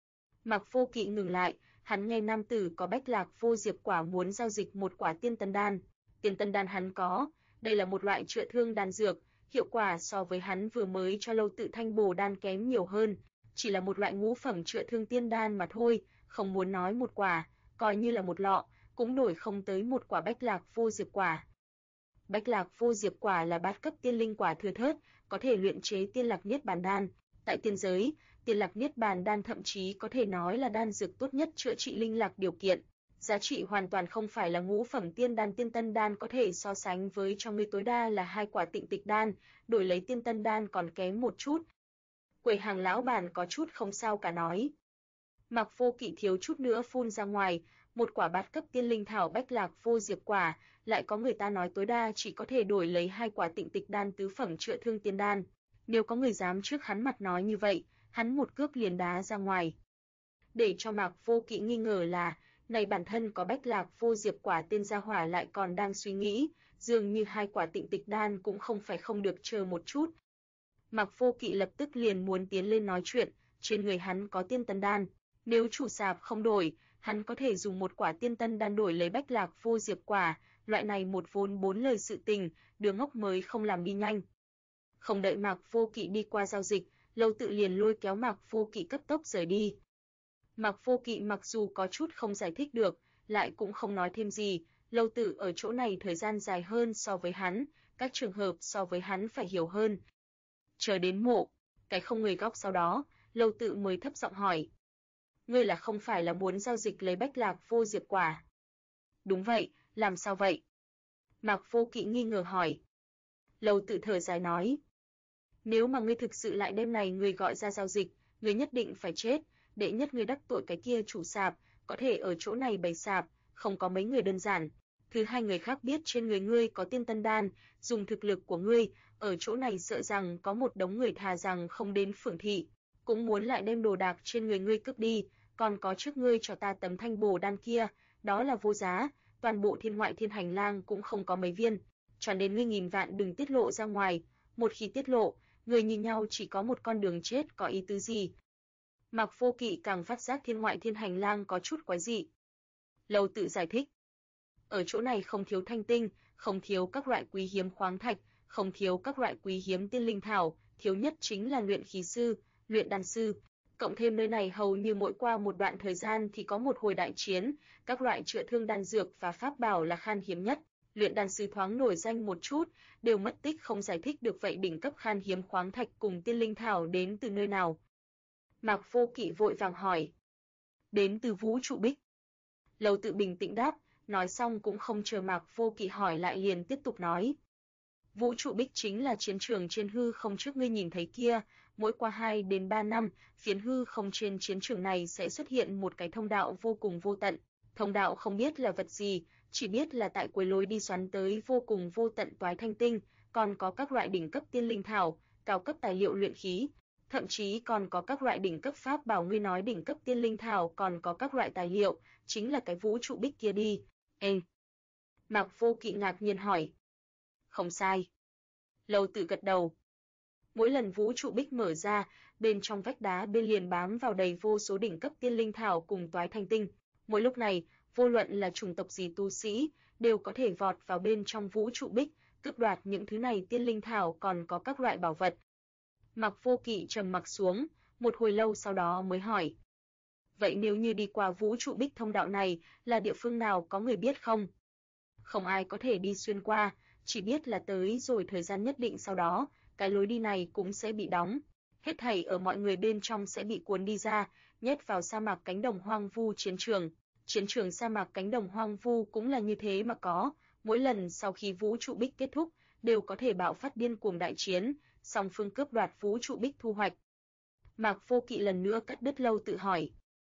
Mạc Vô Kỵ ngừng lại, hắn nghe nam tử có Bách Lạc Vô Diệp quả muốn giao dịch một quả tiên tân đan. Tiên tân đan hắn có, đây là một loại chữa thương đan dược, hiệu quả so với hắn vừa mới cho Lâu Tự Thanh bổ đan kém nhiều hơn, chỉ là một loại ngũ phẩm chữa thương tiên đan mà thôi, không muốn nói một quả, coi như là một lọ, cũng đổi không tới một quả Bách Lạc Vô Diệp quả. Bách Lạc Vô Diệp quả là bát cấp tiên linh quả thừa thớt, có thể luyện chế tiên lạc niết bàn đan. Tại tiên giới, tiên lạc niết bàn đan thậm chí có thể nói là đan dược tốt nhất chữa trị linh lạc điều kiện. Giá trị hoàn toàn không phải là ngũ phẩm tiên đan tiên tân đan có thể so sánh với, cho ngươi tối đa là 2 quả tịnh tịch đan, đổi lấy tiên tân đan còn kém một chút. Quầy hàng lão bản có chút không sao cả nói. Mạc Vô Kỵ thiếu chút nữa phun ra ngoài, một quả bát cấp tiên linh thảo Bách Lạc Vô Diệp quả, lại có người ta nói tối đa chỉ có thể đổi lấy 2 quả tịnh tịch đan tứ phẩm chữa thương tiên đan. Nếu có người dám trước hắn mặt nói như vậy, hắn một cước liền đá ra ngoài. Để cho Mạc Vô Kỵ nghi ngờ là, này bản thân có Bách Lạc Vô Diệp quả tên gia hỏa lại còn đang suy nghĩ, dường như 2 quả tịnh tịch đan cũng không phải không được, chờ một chút. Mạc Vô Kỵ lập tức liền muốn tiến lên nói chuyện, trên người hắn có tiên tân đan, nếu chủ sạp không đổi, hắn có thể dùng một quả tiên tân đan đổi lấy Bách Lạc Vô Diệp quả, loại này một vốn 4 lời sự tình, đứa ngốc mới không làm đi nhanh. Không đợi Mạc Vô Kỵ đi qua giao dịch, Lâu Tự liền lôi kéo Mạc Vô Kỵ cấp tốc rời đi. Mạc Vô Kỵ mặc dù có chút không giải thích được, lại cũng không nói thêm gì, Lâu Tự ở chỗ này thời gian dài hơn so với hắn, các trường hợp so với hắn phải hiểu hơn. Chờ đến mộ, cái không người góc sau đó, Lâu Tự mới thấp giọng hỏi. Ngươi là không phải là muốn giao dịch lấy Bách Lạc Vô Diệp quả? Đúng vậy, làm sao vậy? Mạc Vô Kỵ nghi ngờ hỏi. Lâu Tự thở dài nói. Nếu mà ngươi thực sự lại đêm này người gọi ra giao dịch, ngươi nhất định phải chết, đệ nhất ngươi đắc tội cái kia chủ sạp, có thể ở chỗ này bày sạp, không có mấy người đơn giản. Thứ hai, người khác biết trên người ngươi có tiên tân đan, dùng thực lực của ngươi, ở chỗ này sợ rằng có một đống người thà rằng không đến phường thị, cũng muốn lại đem đồ đạc trên người ngươi cướp đi, còn có trước ngươi cho ta tấm thanh bổ đan kia, đó là vô giá, toàn bộ thiên ngoại thiên hành lang cũng không có mấy viên, cho nên ngươi nghìn vạn đừng tiết lộ ra ngoài, một khi tiết lộ, người nhìn nhau chỉ có một con đường chết, có ý tứ gì? Mạc Vô Kỵ càng phát giác thiên ngoại thiên hành lang có chút quái dị. Lâu Tự giải thích. Ở chỗ này không thiếu thanh tinh, không thiếu các loại quý hiếm khoáng thạch, không thiếu các loại quý hiếm tiên linh thảo, thiếu nhất chính là luyện khí sư, luyện đan sư. Cộng thêm nơi này hầu như mỗi qua một đoạn thời gian thì có một hồi đại chiến, các loại chữa thương đan dược và pháp bảo là khan hiếm nhất. Luyện đan sư thoáng nổi danh một chút, đều mất tích không giải thích được, vậy đỉnh cấp khan hiếm khoáng thạch cùng tiên linh thảo đến từ nơi nào? Mạc Vô Kỵ vội vàng hỏi. Đến từ vũ trụ bích. Lâu Tự bình tĩnh đáp, nói xong cũng không chờ Mạc Vô Kỵ hỏi lại liền tiếp tục nói. Vũ trụ bích chính là chiến trường trên hư không trước ngươi nhìn thấy kia, mỗi qua 2 đến 3 năm, phiến hư không trên chiến trường này sẽ xuất hiện một cái thông đạo vô cùng vô tận. Thông đạo không biết là vật gì, chỉ biết là tại cuối lối đi xoắn tới vô cùng vô tận toái thanh tinh, còn có các loại đỉnh cấp tiên linh thảo, cao cấp tài liệu luyện khí, thậm chí còn có các loại đỉnh cấp pháp bảo. Ngươi nói đỉnh cấp tiên linh thảo còn có các loại tài liệu, chính là cái vũ trụ bích kia đi. Ê! Mạc Vô Kỵ ngạc nhiên hỏi. Không sai. Lâu Tự gật đầu. Mỗi lần vũ trụ bích mở ra, bên trong vách đá bên liền bám vào đầy vô số đỉnh cấp tiên linh thảo cùng toái thanh tinh. Mỗi lúc này, vô luận là chủng tộc gì tu sĩ, đều có thể vọt vào bên trong vũ trụ bích, cướp đoạt những thứ này tiên linh thảo còn có các loại bảo vật. Mạc Vô Kỵ trầm mặc xuống, một hồi lâu sau đó mới hỏi. Vậy nếu như đi qua vũ trụ bích thông đạo này, là địa phương nào có người biết không? Không ai có thể đi xuyên qua, chỉ biết là tới rồi thời gian nhất định sau đó, cái lối đi này cũng sẽ bị đóng. Hết thảy ở mọi người bên trong sẽ bị cuốn đi ra, nhét vào sa mạc cánh đồng hoang vu chiến trường. Chiến trường sa mạc cánh đồng hoang vu cũng là như thế mà có, mỗi lần sau khi vũ trụ bích kết thúc, đều có thể bạo phát điên cuồng đại chiến, song phương cướp đoạt vũ trụ bích thu hoạch. Mạc Vô Kỵ lần nữa cắt đứt Lâu Tự hỏi.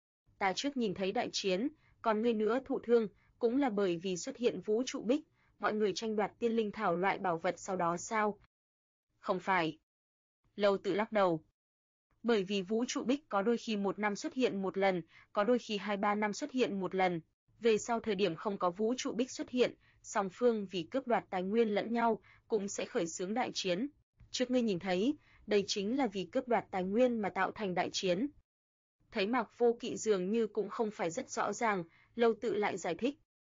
Ta trước nhìn thấy đại chiến, còn ngươi nữa thụ thương, cũng là bởi vì xuất hiện vũ trụ bích, mọi người tranh đoạt tiên linh thảo loại bảo vật sau đó sao? Không phải. Lâu Tự lắc đầu. Bởi vì vũ trụ bích có đôi khi 1 năm xuất hiện một lần, có đôi khi 2-3 năm xuất hiện một lần. Về sau thời điểm không có vũ trụ bích xuất hiện, song phương vì cướp đoạt tài nguyên lẫn nhau, cũng sẽ khởi xướng đại chiến. Trước ngươi nhìn thấy, đây chính là vì cướp đoạt tài nguyên mà tạo thành đại chiến. Thấy Mạc Vô Kỵ dường như cũng không phải rất rõ ràng, Lâu Tự lại giải thích.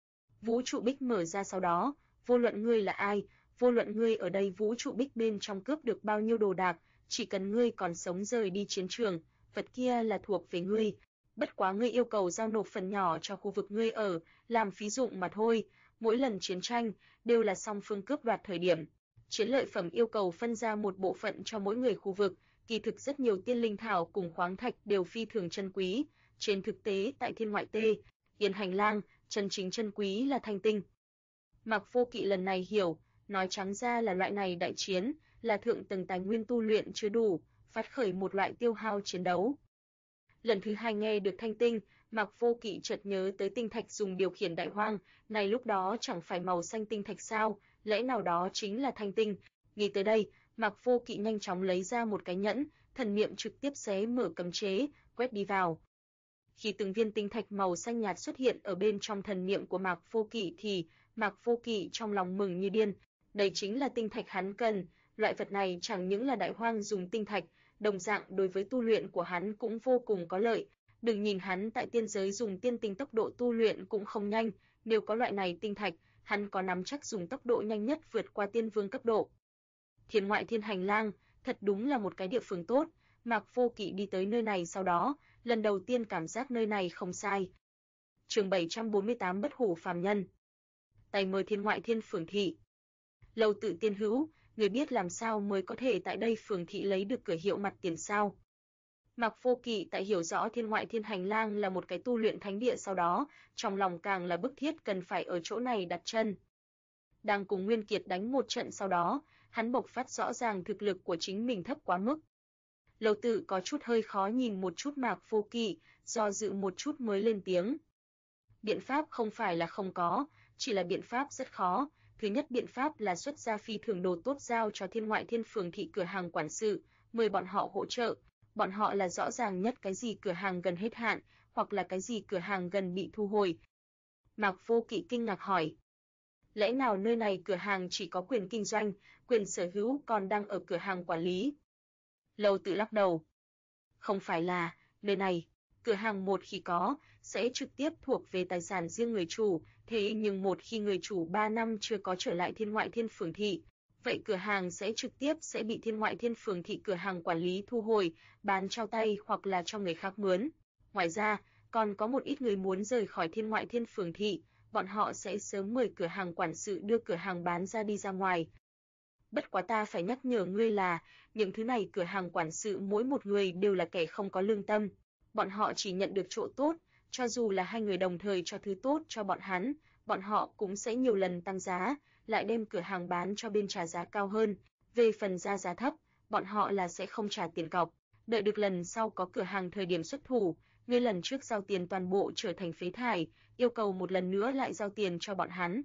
Vũ trụ bích mở ra sau đó, vô luận ngươi là ai, vô luận ngươi ở đây vũ trụ bích bên trong cướp được bao nhiêu đồ đạc, chỉ cần ngươi còn sống rời đi chiến trường, vật kia là thuộc về ngươi. Bất quá ngươi yêu cầu giao nộp phần nhỏ cho khu vực ngươi ở, làm phí dụng mà thôi. Mỗi lần chiến tranh đều là song phương cướp đoạt thời điểm. Chiến lợi phẩm yêu cầu phân ra một bộ phận cho mỗi người khu vực, kỳ thực rất nhiều tiên linh thảo cùng khoáng thạch đều phi thường chân quý. Trên thực tế tại Thiên Ngoại Tê, Yên Hành Lang, chân chính chân quý là thanh tinh. Mạc Vô Kỵ lần này hiểu, nói trắng ra là loại này đại chiến, là thượng tầng tài nguyên tu luyện chưa đủ, phát khởi một loại tiêu hao chiến đấu. Lần thứ hai nghe được thanh tinh, Mạc Vô Kỵ chợt nhớ tới tinh thạch dùng điều khiển đại hoang, này lúc đó chẳng phải màu xanh tinh thạch sao, lẽ nào đó chính là thanh tinh. Nghĩ tới đây, Mạc Vô Kỵ nhanh chóng lấy ra một cái nhẫn, thần niệm trực tiếp xé mở cấm chế, quét đi vào. Khi từng viên tinh thạch màu xanh nhạt xuất hiện ở bên trong thần niệm của Mạc Vô Kỵ thì Mạc Vô Kỵ trong lòng mừng như điên, đây chính là tinh thạch hắn cần, loại vật này chẳng những là đại hoang dùng tinh thạch, đồng dạng đối với tu luyện của hắn cũng vô cùng có lợi. Đừng nhìn hắn tại tiên giới dùng tiên tinh tốc độ tu luyện cũng không nhanh, nếu có loại này tinh thạch, hắn có nắm chắc dùng tốc độ nhanh nhất vượt qua tiên vương cấp độ. Thiên Ngoại Thiên Hành Lang, thật đúng là một cái địa phương tốt. Mạc Vô Kỵ đi tới nơi này sau đó, lần đầu tiên cảm giác nơi này không sai. Chương 748 Bất hủ phàm nhân. Tay mời Thiên Ngoại Thiên phường thị. Lâu Tự tiên hữu, người biết làm sao mới có thể tại đây phường thị lấy được cửa hiệu mặt tiền sao? Mạc Vô Kỵ tại hiểu rõ Thiên Ngoại Thiên Hành Lang là một cái tu luyện thánh địa sau đó, trong lòng càng là bức thiết cần phải ở chỗ này đặt chân. Đang cùng Nguyên Kiệt đánh một trận sau đó, hắn bộc phát rõ ràng thực lực của chính mình thấp quá mức. Lâu Tự có chút hơi khó nhìn một chút Mạc Vô Kỵ, do dự một chút mới lên tiếng. Biện pháp không phải là không có, chỉ là biện pháp rất khó. Thứ nhất biện pháp là xuất ra phi thường đồ tốt giao cho Thiên Ngoại Thiên phường thị cửa hàng quản sự, mời bọn họ hỗ trợ. Bọn họ là rõ ràng nhất cái gì cửa hàng gần hết hạn, hoặc là cái gì cửa hàng gần bị thu hồi. Mạc Vô Kỵ kinh ngạc hỏi. Lẽ nào nơi này cửa hàng chỉ có quyền kinh doanh, quyền sở hữu còn đang ở cửa hàng quản lý? Lâu Tự lắc đầu. Không phải là, nơi này, cửa hàng một khi có, sẽ trực tiếp thuộc về tài sản riêng người chủ, thế nhưng một khi người chủ 3 năm chưa có trở lại Thiên Ngoại Thiên phường thị, vậy cửa hàng sẽ trực tiếp sẽ bị Thiên Ngoại Thiên phường thị cửa hàng quản lý thu hồi, bán trao tay hoặc là cho người khác mướn. Ngoài ra, còn có một ít người muốn rời khỏi Thiên Ngoại Thiên phường thị, bọn họ sẽ sớm mời cửa hàng quản sự đưa cửa hàng bán ra đi ra ngoài. Bất quá ta phải nhắc nhở ngươi là, những thứ này cửa hàng quản sự mỗi một người đều là kẻ không có lương tâm. Bọn họ chỉ nhận được chỗ tốt, cho dù là hai người đồng thời cho thứ tốt cho bọn họ cũng sẽ nhiều lần tăng giá, lại đem cửa hàng bán cho bên trả giá cao hơn. Về phần ra giá thấp, bọn họ là sẽ không trả tiền cọc, đợi được lần sau có cửa hàng thời điểm xuất thủ, ngươi lần trước giao tiền toàn bộ trở thành phế thải, yêu cầu một lần nữa lại giao tiền cho bọn hắn.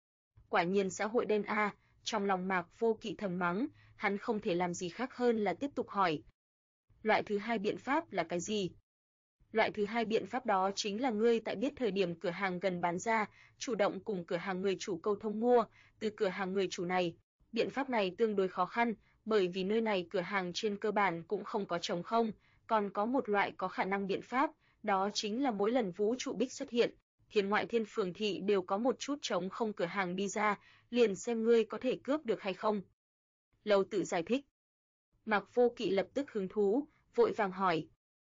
Quả nhiên xã hội đen a. Trong lòng Mạc Vô Kỵ thầm mắng, hắn không thể làm gì khác hơn là tiếp tục hỏi. Loại thứ hai biện pháp là cái gì? Loại thứ hai biện pháp đó chính là ngươi tại biết thời điểm cửa hàng gần bán ra, chủ động cùng cửa hàng người chủ câu thông mua, từ cửa hàng người chủ này. Biện pháp này tương đối khó khăn, bởi vì nơi này cửa hàng trên cơ bản cũng không có trống không, còn có một loại có khả năng biện pháp, đó chính là mỗi lần vũ trụ bích xuất hiện, Thiên Ngoại Thiên phường thị đều có một chút trống không cửa hàng đi ra, liền xem ngươi có thể cướp được hay không. Lâu Tự giải thích. Mạc Vô Kỵ lập tức hứng thú, vội vàng hỏi.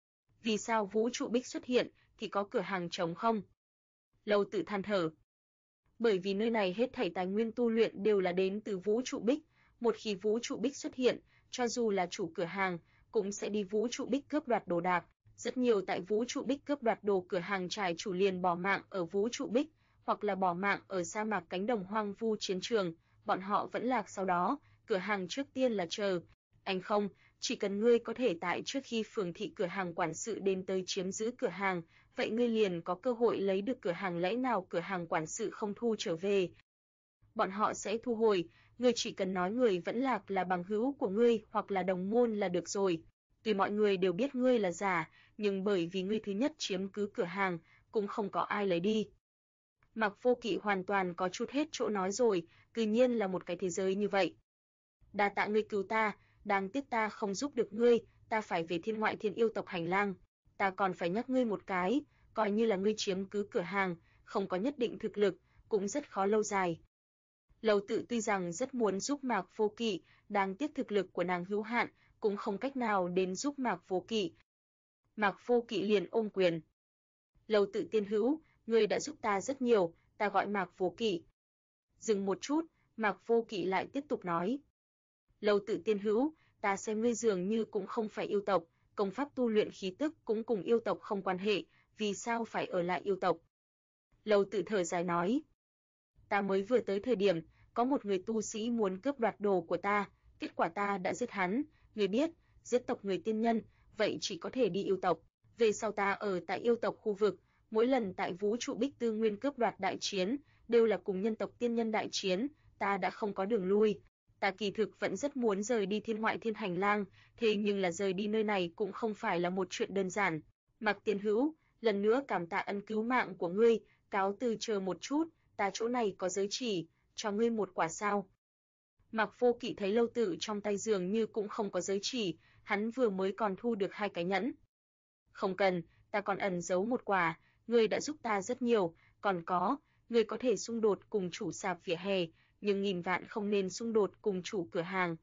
Vì sao Vũ Trụ Bích xuất hiện thì có cửa hàng trống không? Lâu Tự than thở. Bởi vì nơi này hết thảy tài nguyên tu luyện đều là đến từ Vũ Trụ Bích, một khi Vũ Trụ Bích xuất hiện, cho dù là chủ cửa hàng cũng sẽ đi Vũ Trụ Bích cướp đoạt đồ đạc. Rất nhiều tại Vũ Trụ Bích cướp đoạt đồ cửa hàng trải chủ liền bỏ mạng ở Vũ Trụ Bích, hoặc là bỏ mạng ở sa mạc cánh đồng hoang vu chiến trường, bọn họ vẫn lạc sau đó, cửa hàng trước tiên là chờ. Anh không, chỉ cần ngươi có thể tại trước khi phường thị cửa hàng quản sự đến tới chiếm giữ cửa hàng, vậy ngươi liền có cơ hội lấy được cửa hàng, lẽ nào cửa hàng quản sự không thu trở về? Bọn họ sẽ thu hồi, ngươi chỉ cần nói người vẫn lạc là bằng hữu của ngươi hoặc là đồng môn là được rồi. Tuy mọi người đều biết ngươi là giả, nhưng bởi vì ngươi thứ nhất chiếm cứ cửa hàng, cũng không có ai lấy đi. Mạc Vô Kỵ hoàn toàn có chút hết chỗ nói rồi, tự nhiên là một cái thế giới như vậy. Đa tạ ngươi cứu ta, đáng tiếc ta không giúp được ngươi, ta phải về thiên ngoại thiên yêu tộc hành lang. Ta còn phải nhắc ngươi một cái, coi như là ngươi chiếm cứ cửa hàng, không có nhất định thực lực, cũng rất khó lâu dài. Lâu Tự tuy rằng rất muốn giúp Mạc Vô Kỵ, đáng tiếc thực lực của nàng hữu hạn, cũng không cách nào đến giúp Mạc Vô Kỵ. Mạc Vô Kỵ liền ôm quyền. Lâu Tự tiên hữu, ngươi đã giúp ta rất nhiều, ta gọi Mạc Vô Kỵ. Dừng một chút, Mạc Vô Kỵ lại tiếp tục nói. Lâu Tự tiên hữu, ta xem ngươi dường như cũng không phải yêu tộc, công pháp tu luyện khí tức cũng cùng yêu tộc không quan hệ, vì sao phải ở lại yêu tộc? Lâu Tự thở dài nói. Ta mới vừa tới thời điểm, có một người tu sĩ muốn cướp đoạt đồ của ta, kết quả ta đã giết hắn, ngươi biết, giết tộc người tiên nhân, vậy chỉ có thể đi yêu tộc. Về sau ta ở tại yêu tộc khu vực, mỗi lần tại Vũ Trụ Bích Tư Nguyên cướp đoạt đại chiến, đều là cùng nhân tộc tiên nhân đại chiến, ta đã không có đường lui. Ta kỳ thực vẫn rất muốn rời đi thiên ngoại thiên hành lang, thế nhưng là rời đi nơi này cũng không phải là một chuyện đơn giản. Mạc Tiên hữu, lần nữa cảm tạ ân cứu mạng của ngươi, cáo từ, chờ một chút, ta chỗ này có giới chỉ, cho ngươi một quả sao. Mạc Vô Kỵ thấy Lâu Tự trong tay dường như cũng không có giới chỉ, hắn vừa mới còn thu được 2 cái nhẫn. Không cần, ta còn ẩn giấu một quả, ngươi đã giúp ta rất nhiều, còn có, ngươi có thể xung đột cùng chủ sạp vỉa hè, nhưng nghìn vạn không nên xung đột cùng chủ cửa hàng.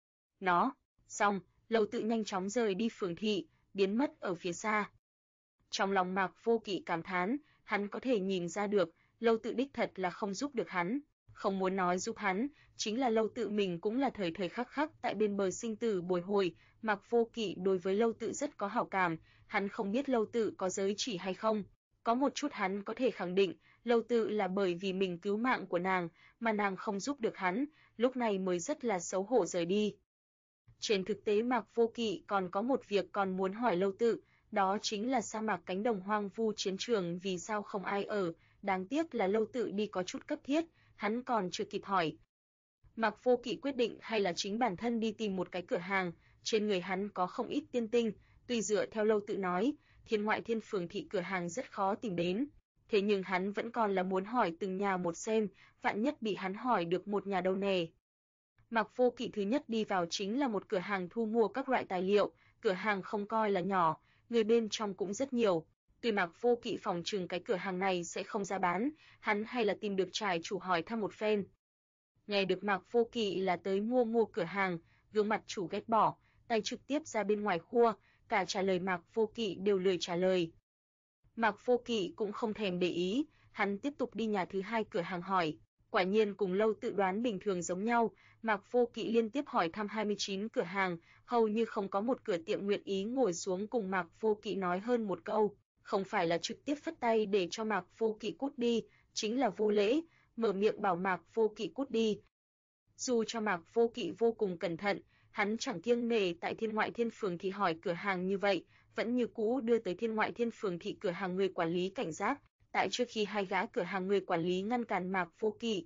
Nó, xong, Lâu Tự nhanh chóng rời đi phường thị, biến mất ở phía xa. Trong lòng Mạc Vô Kỵ cảm thán, hắn có thể nhìn ra được, Lâu Tự đích thật là không giúp được hắn, không muốn nói giúp hắn, chính là Lâu Tự mình cũng là thời thời khắc khắc tại bên bờ sinh tử bồi hồi. Mạc Vô Kỵ đối với Lâu Tự rất có hảo cảm, hắn không biết Lâu Tự có giới chỉ hay không. Có một chút hắn có thể khẳng định, Lâu Tự là bởi vì mình cứu mạng của nàng, mà nàng không giúp được hắn, lúc này mới rất là xấu hổ rời đi. Trên thực tế Mạc Vô Kỵ còn có một việc còn muốn hỏi Lâu Tự, đó chính là sa mạc cánh đồng hoang vu chiến trường vì sao không ai ở, đáng tiếc là Lâu Tự đi có chút cấp thiết, hắn còn chưa kịp hỏi. Mạc Vô Kỵ quyết định hay là chính bản thân đi tìm một cái cửa hàng, trên người hắn có không ít tiên tinh, tuy dựa theo Lâu Tự nói, thiên ngoại thiên phường thị cửa hàng rất khó tìm đến, thế nhưng hắn vẫn còn là muốn hỏi từng nhà một xem, vạn nhất bị hắn hỏi được một nhà đâu nè. Mạc Vô Kỵ thứ nhất đi vào chính là một cửa hàng thu mua các loại tài liệu, cửa hàng không coi là nhỏ, người bên trong cũng rất nhiều. Tuy Mạc Vô Kỵ phòng trừng cái cửa hàng này sẽ không ra bán, hắn hay là tìm được trại chủ hỏi thăm một phen. Nghe được Mạc Vô Kỵ là tới mua cửa hàng, gương mặt chủ ghét bỏ, tay trực tiếp ra bên ngoài khua, cả trả lời Mạc Vô Kỵ đều lười trả lời. Mạc Vô Kỵ cũng không thèm để ý, hắn tiếp tục đi nhà thứ hai cửa hàng hỏi. Quả nhiên cùng Lâu Tự đoán bình thường giống nhau, Mạc Vô Kỵ liên tiếp hỏi thăm 29 cửa hàng, hầu như không có một cửa tiệm nguyện ý ngồi xuống cùng Mạc Vô Kỵ nói hơn một câu, không phải là trực tiếp phất tay để cho Mạc Vô Kỵ cút đi, chính là vô lễ, mở miệng bảo Mạc Vô Kỵ cút đi. Dù cho Mạc Vô Kỵ vô cùng cẩn thận, hắn chẳng kiêng nể tại thiên ngoại thiên phường thị hỏi cửa hàng như vậy, vẫn như cũ đưa tới thiên ngoại thiên phường thị cửa hàng người quản lý cảnh giác. Tại trước khi hai gã cửa hàng người quản lý ngăn cản Mạc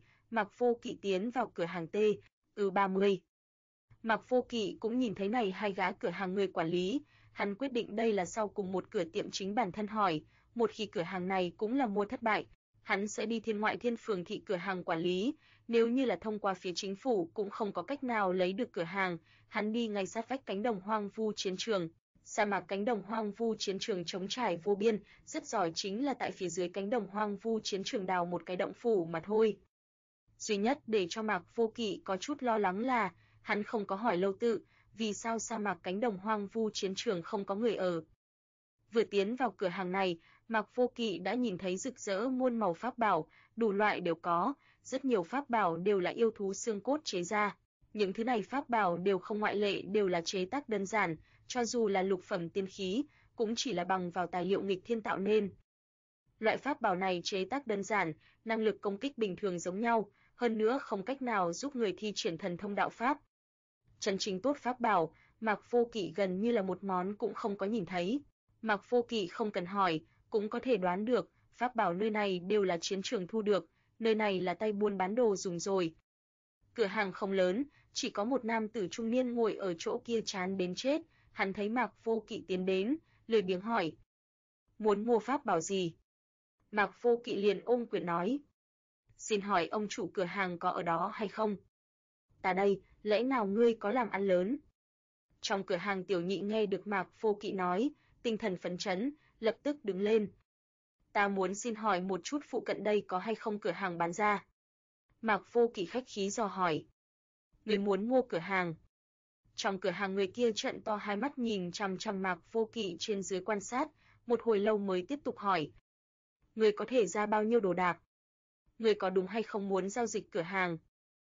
Vô Kỵ tiến vào cửa hàng T30. Mạc Vô Kỵ cũng nhìn thấy này hai gã cửa hàng người quản lý, hắn quyết định đây là sau cùng một cửa tiệm chính bản thân hỏi, một khi cửa hàng này cũng là mua thất bại, hắn sẽ đi thiên ngoại thiên phường thị cửa hàng quản lý, nếu như là thông qua phía chính phủ cũng không có cách nào lấy được cửa hàng, hắn đi ngay sát vách cánh đồng hoang vu chiến trường. Sa mạc cánh đồng hoang vu chiến trường trống trải vô biên, rất giỏi chính là tại phía dưới cánh đồng hoang vu chiến trường đào một cái động phủ mà thôi. Duy nhất để cho Mạc Vô Kỵ có chút lo lắng là, hắn không có hỏi Lâu Tự, vì sao sa mạc cánh đồng hoang vu chiến trường không có người ở. Vừa tiến vào cửa hàng này, Mạc Vô Kỵ đã nhìn thấy rực rỡ muôn màu pháp bảo, đủ loại đều có, rất nhiều pháp bảo đều là yêu thú xương cốt chế ra. Những thứ này pháp bảo đều không ngoại lệ đều là chế tác đơn giản, cho dù là lục phẩm tiên khí, cũng chỉ là bằng vào tài liệu nghịch thiên tạo nên. Loại pháp bảo này chế tác đơn giản, năng lực công kích bình thường giống nhau, hơn nữa không cách nào giúp người thi triển thần thông đạo pháp. Chân chính tốt pháp bảo, Mạc Vô Kỵ gần như là một món cũng không có nhìn thấy. Mạc Vô Kỵ không cần hỏi, cũng có thể đoán được, pháp bảo nơi này đều là chiến trường thu được, nơi này là tay buôn bán đồ dùng rồi. Cửa hàng không lớn, chỉ có một nam tử trung niên ngồi ở chỗ kia chán đến chết, hắn thấy Mạc Vô Kỵ tiến đến, lười biếng hỏi: "Muốn mua pháp bảo gì?" Mạc Vô Kỵ liền ôm quyền nói: "Xin hỏi ông chủ cửa hàng có ở đó hay không?" "Ta đây, lẽ nào ngươi có làm ăn lớn?" Trong cửa hàng tiểu nhị nghe được Mạc Vô Kỵ nói, tinh thần phấn chấn, lập tức đứng lên. "Ta muốn xin hỏi một chút phụ cận đây có hay không cửa hàng bán ra?" Mạc Vô Kỵ khách khí dò hỏi. "Ngươi muốn mua cửa hàng?" Trong cửa hàng người kia trợn to hai mắt nhìn chằm chằm Mạc Vô Kỵ trên dưới quan sát, một hồi lâu mới tiếp tục hỏi: "Ngươi có thể ra bao nhiêu đồ đạc? Ngươi có đúng hay không muốn giao dịch cửa hàng?"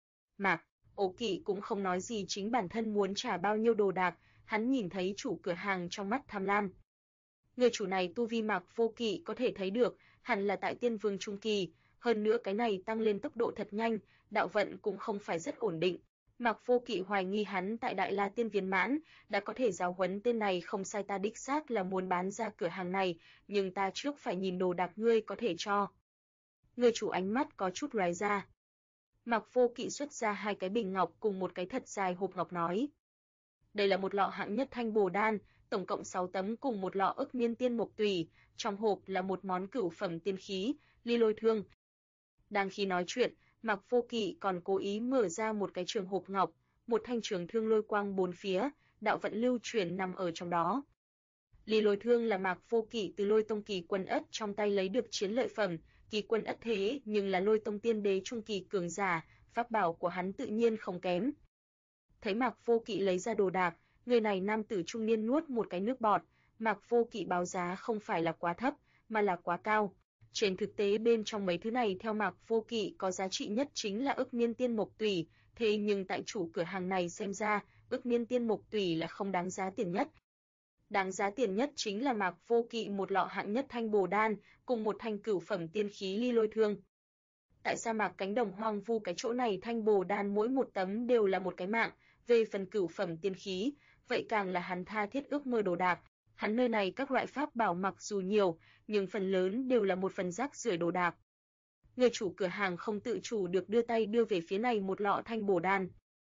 Mạc Vô Kỵ cũng không nói gì chính bản thân muốn trả bao nhiêu đồ đạc, hắn nhìn thấy chủ cửa hàng trong mắt tham lam. Người chủ này tu vi Mạc Vô Kỵ có thể thấy được, hẳn là tại Tiên Vương trung kỳ, hơn nữa cái này tăng lên tốc độ thật nhanh, đạo vận cũng không phải rất ổn định. Mạc Vô Kỵ hoài nghi hắn tại Đại La Tiên viên mãn, đã có thể giáo huấn tên này không sai, ta đích xác là muốn bán ra cửa hàng này, nhưng ta trước phải nhìn đồ đạc ngươi có thể cho. Người chủ ánh mắt có chút lóe ra. Mạc Vô Kỵ xuất ra hai cái bình ngọc cùng một cái thật dài hộp ngọc nói: "Đây là một lọ hạng nhất thanh bồ đan, tổng cộng 6 tấm cùng một lọ ức niên tiên mộc tùy, trong hộp là một món cửu phẩm tiên khí, ly lôi thương." Đang khi nói chuyện, Mạc Vô Kỵ còn cố ý mở ra một cái trường hộp ngọc, một thanh trường thương lôi quang bốn phía, đạo vận lưu chuyển nằm ở trong đó. Ly lôi thương là Mạc Vô Kỵ từ Lôi Tông kỳ quân ất trong tay lấy được chiến lợi phẩm, kỳ quân ất thế nhưng là Lôi Tông tiên đế trung kỳ cường giả, pháp bảo của hắn tự nhiên không kém. Thấy Mạc Vô Kỵ lấy ra đồ đạc, người này nam tử trung niên nuốt một cái nước bọt, Mạc Vô Kỵ báo giá không phải là quá thấp, mà là quá cao. Trên thực tế bên trong mấy thứ này theo Mạc Vô Kỵ có giá trị nhất chính là ức niên tiên mộc tùy, thế nhưng tại chủ cửa hàng này xem ra, ức niên tiên mộc tùy là không đáng giá tiền nhất. Đáng giá tiền nhất chính là Mạc Vô Kỵ một lọ hạng nhất thanh bồ đan, cùng một thanh cửu phẩm tiên khí ly lôi thương. Tại sa mạc cánh đồng hoang vu cái chỗ này thanh bồ đan mỗi một tấm đều là một cái mạng, về phần cửu phẩm tiên khí, vậy càng là hắn tha thiết ước mơ đồ đạc. Hắn nơi này các loại pháp bảo mặc dù nhiều, nhưng phần lớn đều là một phần rác rưởi đồ đạc. Người chủ cửa hàng không tự chủ được đưa tay đưa về phía này một lọ thanh bồ đan.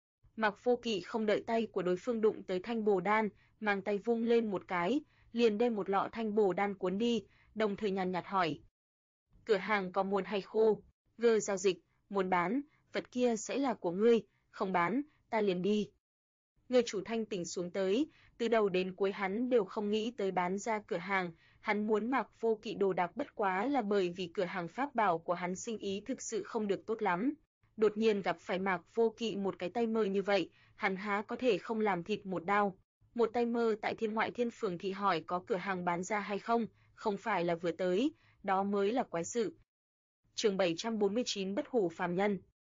Mạc Vô Kỵ không đợi tay của đối phương đụng tới thanh bồ đan, mang tay vung lên một cái, liền đem một lọ thanh bồ đan cuốn đi, đồng thời nhàn nhạt hỏi: "Cửa hàng có muốn hay khô? Gơ giao dịch, muốn bán, vật kia sẽ là của ngươi, không bán, ta liền đi." Người chủ thanh tỉnh xuống tới, từ đầu đến cuối hắn đều không nghĩ tới bán ra cửa hàng, hắn muốn Mạc Vô Kỵ đồ đạc bất quá là bởi vì cửa hàng pháp bảo của hắn sinh ý thực sự không được tốt lắm. Đột nhiên gặp phải Mạc Vô Kỵ một cái tay mơ như vậy, hắn há có thể không làm thịt một đao. Một tay mơ tại Thiên Ngoại Thiên Phường thì hỏi có cửa hàng bán ra hay không phải là vừa tới, đó mới là quái sự. Chương 749 Bất hủ phàm nhân.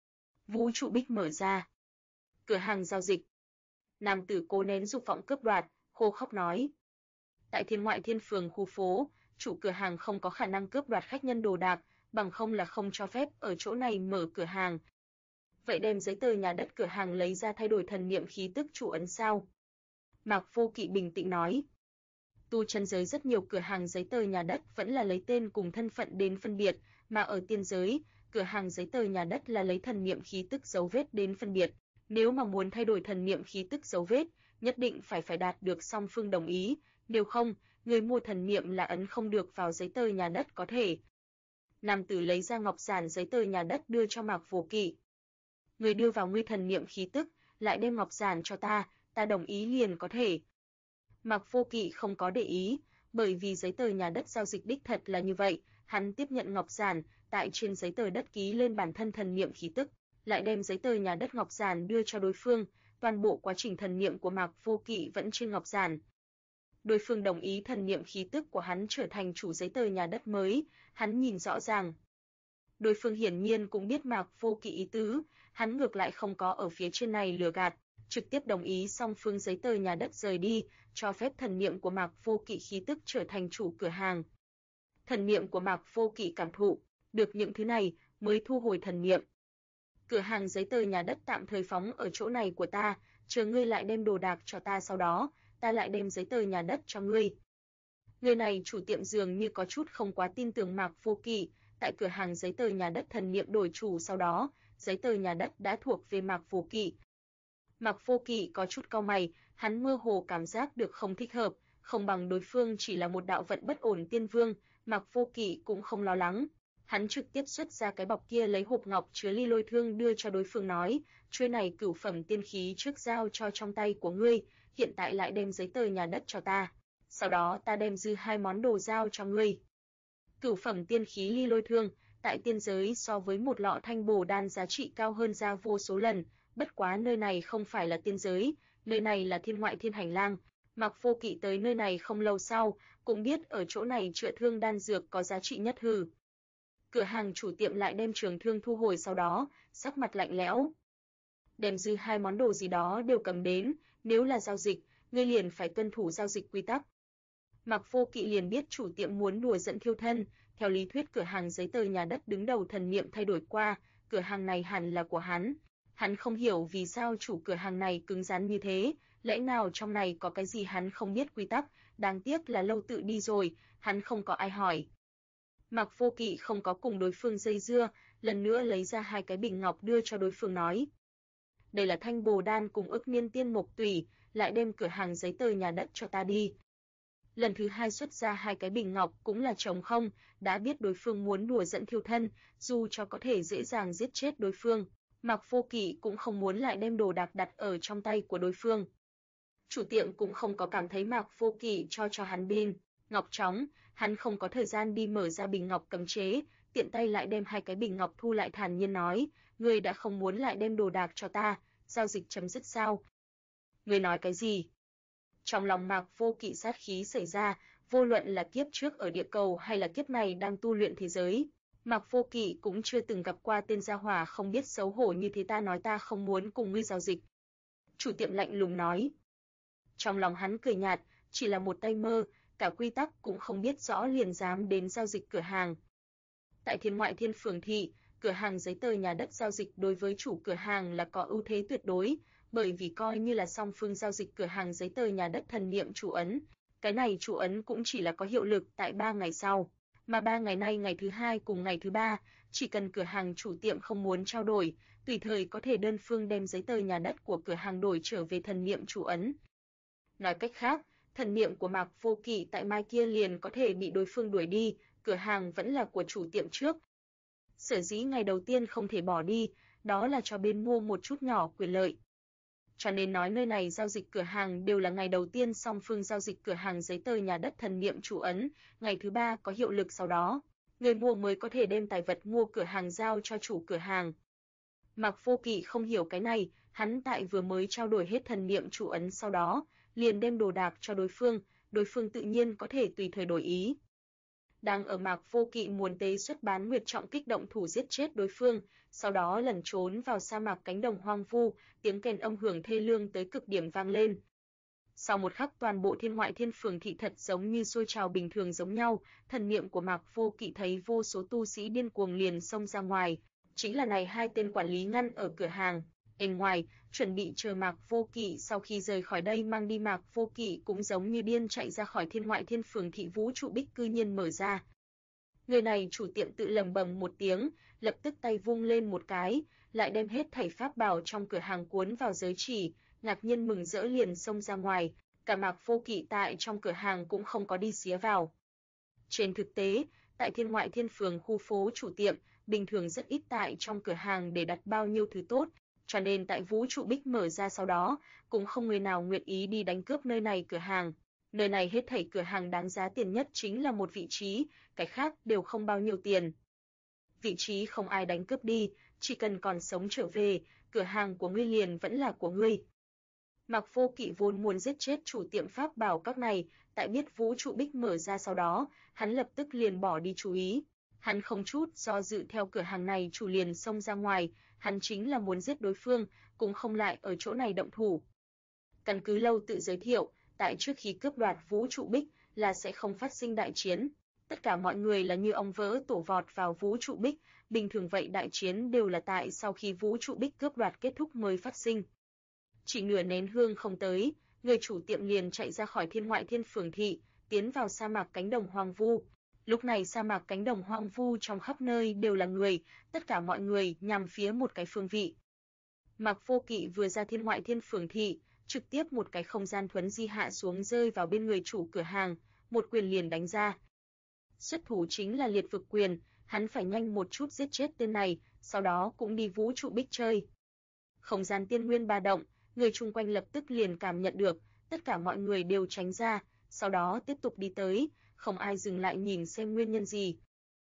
Vũ trụ bích mở ra. Cửa hàng giao dịch. Nam tử cố nén dục vọng cướp đoạt, khô khóc nói: "Tại Thiên Ngoại Thiên Phường khu phố, chủ cửa hàng không có khả năng cướp đoạt khách nhân đồ đạc, bằng không là không cho phép ở chỗ này mở cửa hàng." "Vậy đem giấy tờ nhà đất cửa hàng lấy ra thay đổi thần niệm khí tức chủ ấn sao?" Mạc Vô Kỵ bình tĩnh nói. Tu chân giới rất nhiều cửa hàng giấy tờ nhà đất vẫn là lấy tên cùng thân phận đến phân biệt, mà ở tiên giới, cửa hàng giấy tờ nhà đất là lấy thần niệm khí tức dấu vết đến phân biệt. Nếu mà muốn thay đổi thần niệm khí tức dấu vết, nhất định phải đạt được song phương đồng ý, nếu không, người mua thần niệm là ấn không được vào giấy tờ nhà đất có thể. Nam tử lấy ra ngọc giản giấy tờ nhà đất đưa cho Mạc Vô Kỵ. "Người đưa vào ngươi thần niệm khí tức, lại đem ngọc giản cho ta đồng ý liền có thể." Mạc Vô Kỵ không có để ý, bởi vì giấy tờ nhà đất giao dịch đích thật là như vậy, hắn tiếp nhận ngọc giản, tại trên giấy tờ đất ký lên bản thân thần niệm khí tức, lại đem giấy tờ nhà đất ngọc giản đưa cho đối phương, toàn bộ quá trình thần niệm của Mạc Vô Kỵ vẫn trên ngọc giản. Đối phương đồng ý thần niệm khí tức của hắn trở thành chủ giấy tờ nhà đất mới, hắn nhìn rõ ràng. Đối phương hiển nhiên cũng biết Mạc Vô Kỵ ý tứ, hắn ngược lại không có ở phía trên này lừa gạt, trực tiếp đồng ý song phương giấy tờ nhà đất rời đi, cho phép thần niệm của Mạc Vô Kỵ khí tức trở thành chủ cửa hàng. Thần niệm của Mạc Vô Kỵ cảm thụ được những thứ này mới thu hồi thần niệm. Cửa hàng giấy tờ nhà đất tạm thời phóng ở chỗ này của ta, chờ ngươi lại đem đồ đạc cho ta, sau đó ta lại đem giấy tờ nhà đất cho ngươi. Người này chủ tiệm dường như có chút không quá tin tưởng Mạc Vô Kỵ, tại cửa hàng giấy tờ nhà đất thần niệm đổi chủ sau đó, giấy tờ nhà đất đã thuộc về Mạc Vô Kỵ. Mạc Vô Kỵ có chút cau mày, hắn mơ hồ cảm giác được không thích hợp, không bằng đối phương chỉ là một đạo vận bất ổn tiên vương, Mạc Vô Kỵ cũng không lo lắng. Hắn trực tiếp xuất ra cái bọc kia, lấy hộp ngọc chứa ly lôi thương đưa cho đối phương, nói, chuôi này cửu phẩm tiên khí trước giao cho trong tay của ngươi, hiện tại lại đem giấy tờ nhà đất cho ta. Sau đó ta đem dư 2 món đồ giao cho ngươi. Cửu phẩm tiên khí ly lôi thương, tại tiên giới so với một lọ thanh bổ đan giá trị cao hơn ra vô số lần, bất quá nơi này không phải là tiên giới, nơi này là thiên ngoại thiên hành lang. Mạc Vô Kỵ tới nơi này không lâu sau, cũng biết ở chỗ này chữa thương đan dược có giá trị nhất hừ. Cửa hàng chủ tiệm lại đem trường thương thu hồi, sau đó, sắc mặt lạnh lẽo. Đem dư 2 món đồ gì đó đều cầm đến, nếu là giao dịch, ngươi liền phải tuân thủ giao dịch quy tắc. Mạc Vô Kỵ liền biết chủ tiệm muốn đùa giỡn thiêu thân, theo lý thuyết cửa hàng giấy tờ nhà đất đứng đầu thần niệm thay đổi qua, cửa hàng này hẳn là của hắn. Hắn không hiểu vì sao chủ cửa hàng này cứng rắn như thế, lẽ nào trong này có cái gì hắn không biết quy tắc, đáng tiếc là lâu tự đi rồi, hắn không có ai hỏi. Mạc Vô Kỵ không có cùng đối phương dây dưa, lần nữa lấy ra 2 cái bình ngọc đưa cho đối phương, nói. Đây là thanh bồ đan cùng ức niên tiên mộc tủy, lại đem cửa hàng giấy tờ nhà đất cho ta đi. Lần thứ 2 xuất ra 2 cái bình ngọc cũng là trống không, đã biết đối phương muốn đùa giỡn thiêu thân, dù cho có thể dễ dàng giết chết đối phương, Mạc Vô Kỵ cũng không muốn lại đem đồ đạc đặt ở trong tay của đối phương. Chủ tiệm cũng không có cảm thấy Mạc Vô Kỵ cho hắn bình ngọc trống, hắn không có thời gian đi mở ra bình ngọc cấm chế, tiện tay lại đem 2 cái bình ngọc thu lại, thản nhiên nói, ngươi đã không muốn lại đem đồ đạc cho ta, giao dịch chấm dứt sao? Ngươi nói cái gì? Trong lòng Mạc Vô Kỵ sát khí xảy ra, vô luận là kiếp trước ở địa cầu hay là kiếp này đang tu luyện thế giới, Mạc Vô Kỵ cũng chưa từng gặp qua tên gia hỏa không biết xấu hổ như thế. Ta nói ta không muốn cùng ngươi giao dịch. Chủ tiệm lạnh lùng nói. Trong lòng hắn cười nhạt, chỉ là một tay mơ, cả quy tắc cũng không biết rõ liền dám đến giao dịch cửa hàng. Tại Thiên Ngoại Thiên Phường thị, cửa hàng giấy tờ nhà đất giao dịch đối với chủ cửa hàng là có ưu thế tuyệt đối, bởi vì coi như là song phương giao dịch cửa hàng giấy tờ nhà đất thần niệm chủ ấn, cái này chủ ấn cũng chỉ là có hiệu lực tại 3 ngày sau, mà 3 ngày nay ngày thứ 2 cùng ngày thứ 3, chỉ cần cửa hàng chủ tiệm không muốn trao đổi, tùy thời có thể đơn phương đem giấy tờ nhà đất của cửa hàng đổi trở về thần niệm chủ ấn. Nói cách khác, thần niệm của Mạc Vô Kỵ tại mai kia liền có thể bị đối phương đuổi đi, cửa hàng vẫn là của chủ tiệm trước. Sở dĩ ngày đầu tiên không thể bỏ đi, đó là cho bên mua một chút nhỏ quyền lợi. Cho nên nói nơi này giao dịch cửa hàng đều là ngày đầu tiên song phương giao dịch cửa hàng giấy tờ nhà đất thần niệm chủ ấn, ngày thứ 3 có hiệu lực, sau đó, người mua mới có thể đem tài vật mua cửa hàng giao cho chủ cửa hàng. Mạc Vô Kỵ không hiểu cái này, hắn tại vừa mới trao đổi hết thần niệm chủ ấn sau đó, liền đem đồ đạc cho đối phương tự nhiên có thể tùy thời đổi ý. Đang ở Mạc Vô Kỵ muốn tế xuất bán nguyệt trọng kích động thủ giết chết đối phương, sau đó lẩn trốn vào sa mạc cánh đồng hoang vu, tiếng kèn âm hưởng thê lương tới cực điểm vang lên. Sau một khắc toàn bộ Thiên Ngoại Thiên Phường thị thật giống như sôi trào bình thường giống nhau, thần niệm của Mạc Vô Kỵ thấy vô số tu sĩ điên cuồng liền xông ra ngoài, chính là này 2 tên quản lý ngăn ở cửa hàng. Bên ngoài, chuẩn bị chờ Mạc Vô Kỵ sau khi rời khỏi đây mang đi. Mạc Vô Kỵ cũng giống như điên chạy ra khỏi Thiên Ngoại Thiên Phường thị, vũ trụ bích cư nhiên mở ra. Người này chủ tiệm tự lẩm bẩm một tiếng, lập tức tay vung lên một cái, lại đem hết thảy pháp bảo trong cửa hàng cuốn vào giới chỉ, ngạc nhiên mừng rỡ liền xông ra ngoài, cả Mạc Vô Kỵ tại trong cửa hàng cũng không có đi xía vào. Trên thực tế, tại Thiên Ngoại Thiên Phường khu phố chủ tiệm, bình thường rất ít tại trong cửa hàng để đặt bao nhiêu thứ tốt, cho nên tại vũ trụ bích mở ra sau đó, cũng không người nào nguyện ý đi đánh cướp nơi này cửa hàng. Nơi này hết thảy cửa hàng đáng giá tiền nhất chính là một vị trí, cái khác đều không bao nhiêu tiền. Vị trí không ai đánh cướp đi, chỉ cần còn sống trở về, cửa hàng của ngươi liền vẫn là của ngươi. Mạc Vô Kỵ vốn muốn giết chết chủ tiệm pháp bảo các này, tại biết vũ trụ bích mở ra sau đó, hắn lập tức liền bỏ đi chú ý. Hắn không chút do dự theo cửa hàng này chủ liền xông ra ngoài, hắn chính là muốn giết đối phương, cũng không lại ở chỗ này động thủ. Căn cứ Lâu tự giới thiệu, tại trước khi cướp đoạt vũ trụ bích là sẽ không phát sinh đại chiến. Tất cả mọi người là như ong vỡ tổ vọt vào vũ trụ bích, bình thường vậy đại chiến đều là tại sau khi vũ trụ bích cướp đoạt kết thúc mới phát sinh. Chỉ nửa nén hương không tới, người chủ tiệm liền chạy ra khỏi Thiên Ngoại Thiên Phường thị, tiến vào sa mạc cánh đồng hoang vu. Lúc này sa mạc cánh đồng hoang vu trong khắp nơi đều là người, tất cả mọi người nhằm phía một cái phương vị. Mạc Vô Kỵ vừa ra Thiên Ngoại Thiên Phường thị, trực tiếp một cái không gian thuấn di hạ xuống rơi vào bên người chủ cửa hàng, một quyền liền đánh ra. Xuất thủ chính là liệt vực quyền, hắn phải nhanh một chút giết chết tên này, sau đó cũng đi vũ trụ bích chơi. Không gian tiên nguyên ba động, người chung quanh lập tức liền cảm nhận được, tất cả mọi người đều tránh ra, sau đó tiếp tục đi tới, không ai dừng lại nhìn xem nguyên nhân gì.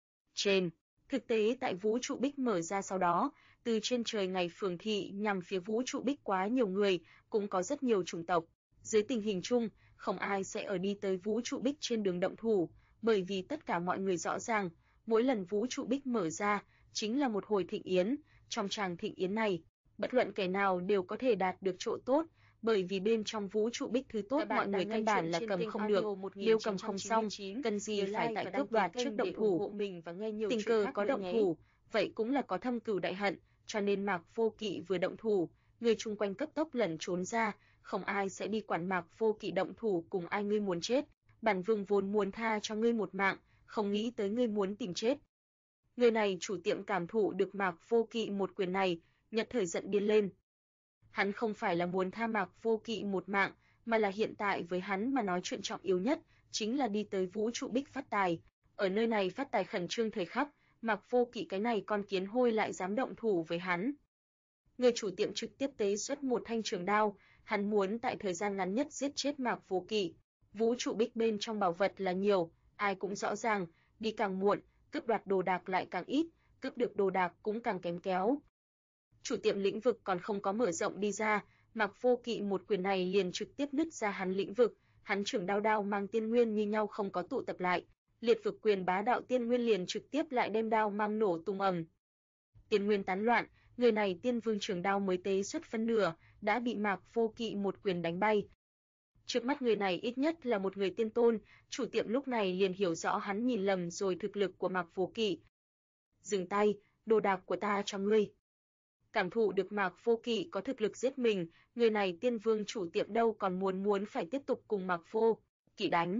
Thực tế tại vũ trụ bích mở ra sau đó, từ trên trời ngày phường thị nhằm phía vũ trụ bích quá nhiều người, cũng có rất nhiều chủng tộc. Dưới tình hình chung, không ai sẽ ở đi tới vũ trụ bích trên đường động thủ, bởi vì tất cả mọi người rõ ràng, mỗi lần vũ trụ bích mở ra, chính là một hồi thịnh yến, trong tràng thịnh yến này, bất luận kẻ nào đều có thể đạt được chỗ tốt, bởi vì bên trong vũ trụ bích thứ tốt mọi người căn bản là cầm không được, nếu cầm không xong, cần gì phải tại cướp đoạt trước động thủ. Tình cờ có động thủ, vậy cũng là có thâm cừu đại hận, cho nên Mạc Vô Kỵ vừa động thủ, người chung quanh cấp tốc lẩn trốn ra, không ai sẽ đi quản Mạc Vô Kỵ động thủ cùng ai ngươi muốn chết. Bản vương vốn muốn tha cho ngươi một mạng, không nghĩ tới ngươi muốn tìm chết. Người này chủ tiệm cảm thụ được Mạc Vô Kỵ một quyền này, nhất thời giận điên lên. Hắn không phải là muốn tha Mạc Vô Kỵ một mạng, mà là hiện tại với hắn mà nói chuyện trọng yếu nhất, chính là đi tới vũ trụ bích phát tài. Ở nơi này phát tài khẩn trương thời khắc, Mạc Vô Kỵ cái này con kiến hôi lại dám động thủ với hắn. Người chủ tiệm trực tiếp tế xuất một thanh trường đao, hắn muốn tại thời gian ngắn nhất giết chết Mạc Vô Kỵ. Vũ trụ bích bên trong bảo vật là nhiều, ai cũng rõ ràng, đi càng muộn, cướp đoạt đồ đạc lại càng ít, cướp được đồ đạc cũng càng kém kéo. Chủ tiệm lĩnh vực còn không có mở rộng đi ra, Mạc Vô Kỵ một quyền này liền trực tiếp nứt ra hắn lĩnh vực, hắn trường đao mang tiên nguyên như nhau không có tụ tập lại, liệt vực quyền bá đạo tiên nguyên liền trực tiếp lại đem đao mang nổ tung ầm. Tiên nguyên tán loạn, người này tiên vương trường đao mới tế xuất phân nửa, đã bị Mạc Vô Kỵ một quyền đánh bay. Trước mắt người này ít nhất là một người tiên tôn, chủ tiệm lúc này liền hiểu rõ hắn nhìn lầm rồi thực lực của Mạc Vô Kỵ. Dừng tay, đồ đạc của ta cho ngươi. Cảm thụ được Mạc Vô Kỵ có thực lực giết mình, người này tiên vương chủ tiệm đâu còn muốn phải tiếp tục cùng Mạc Vô Kỵ đánh.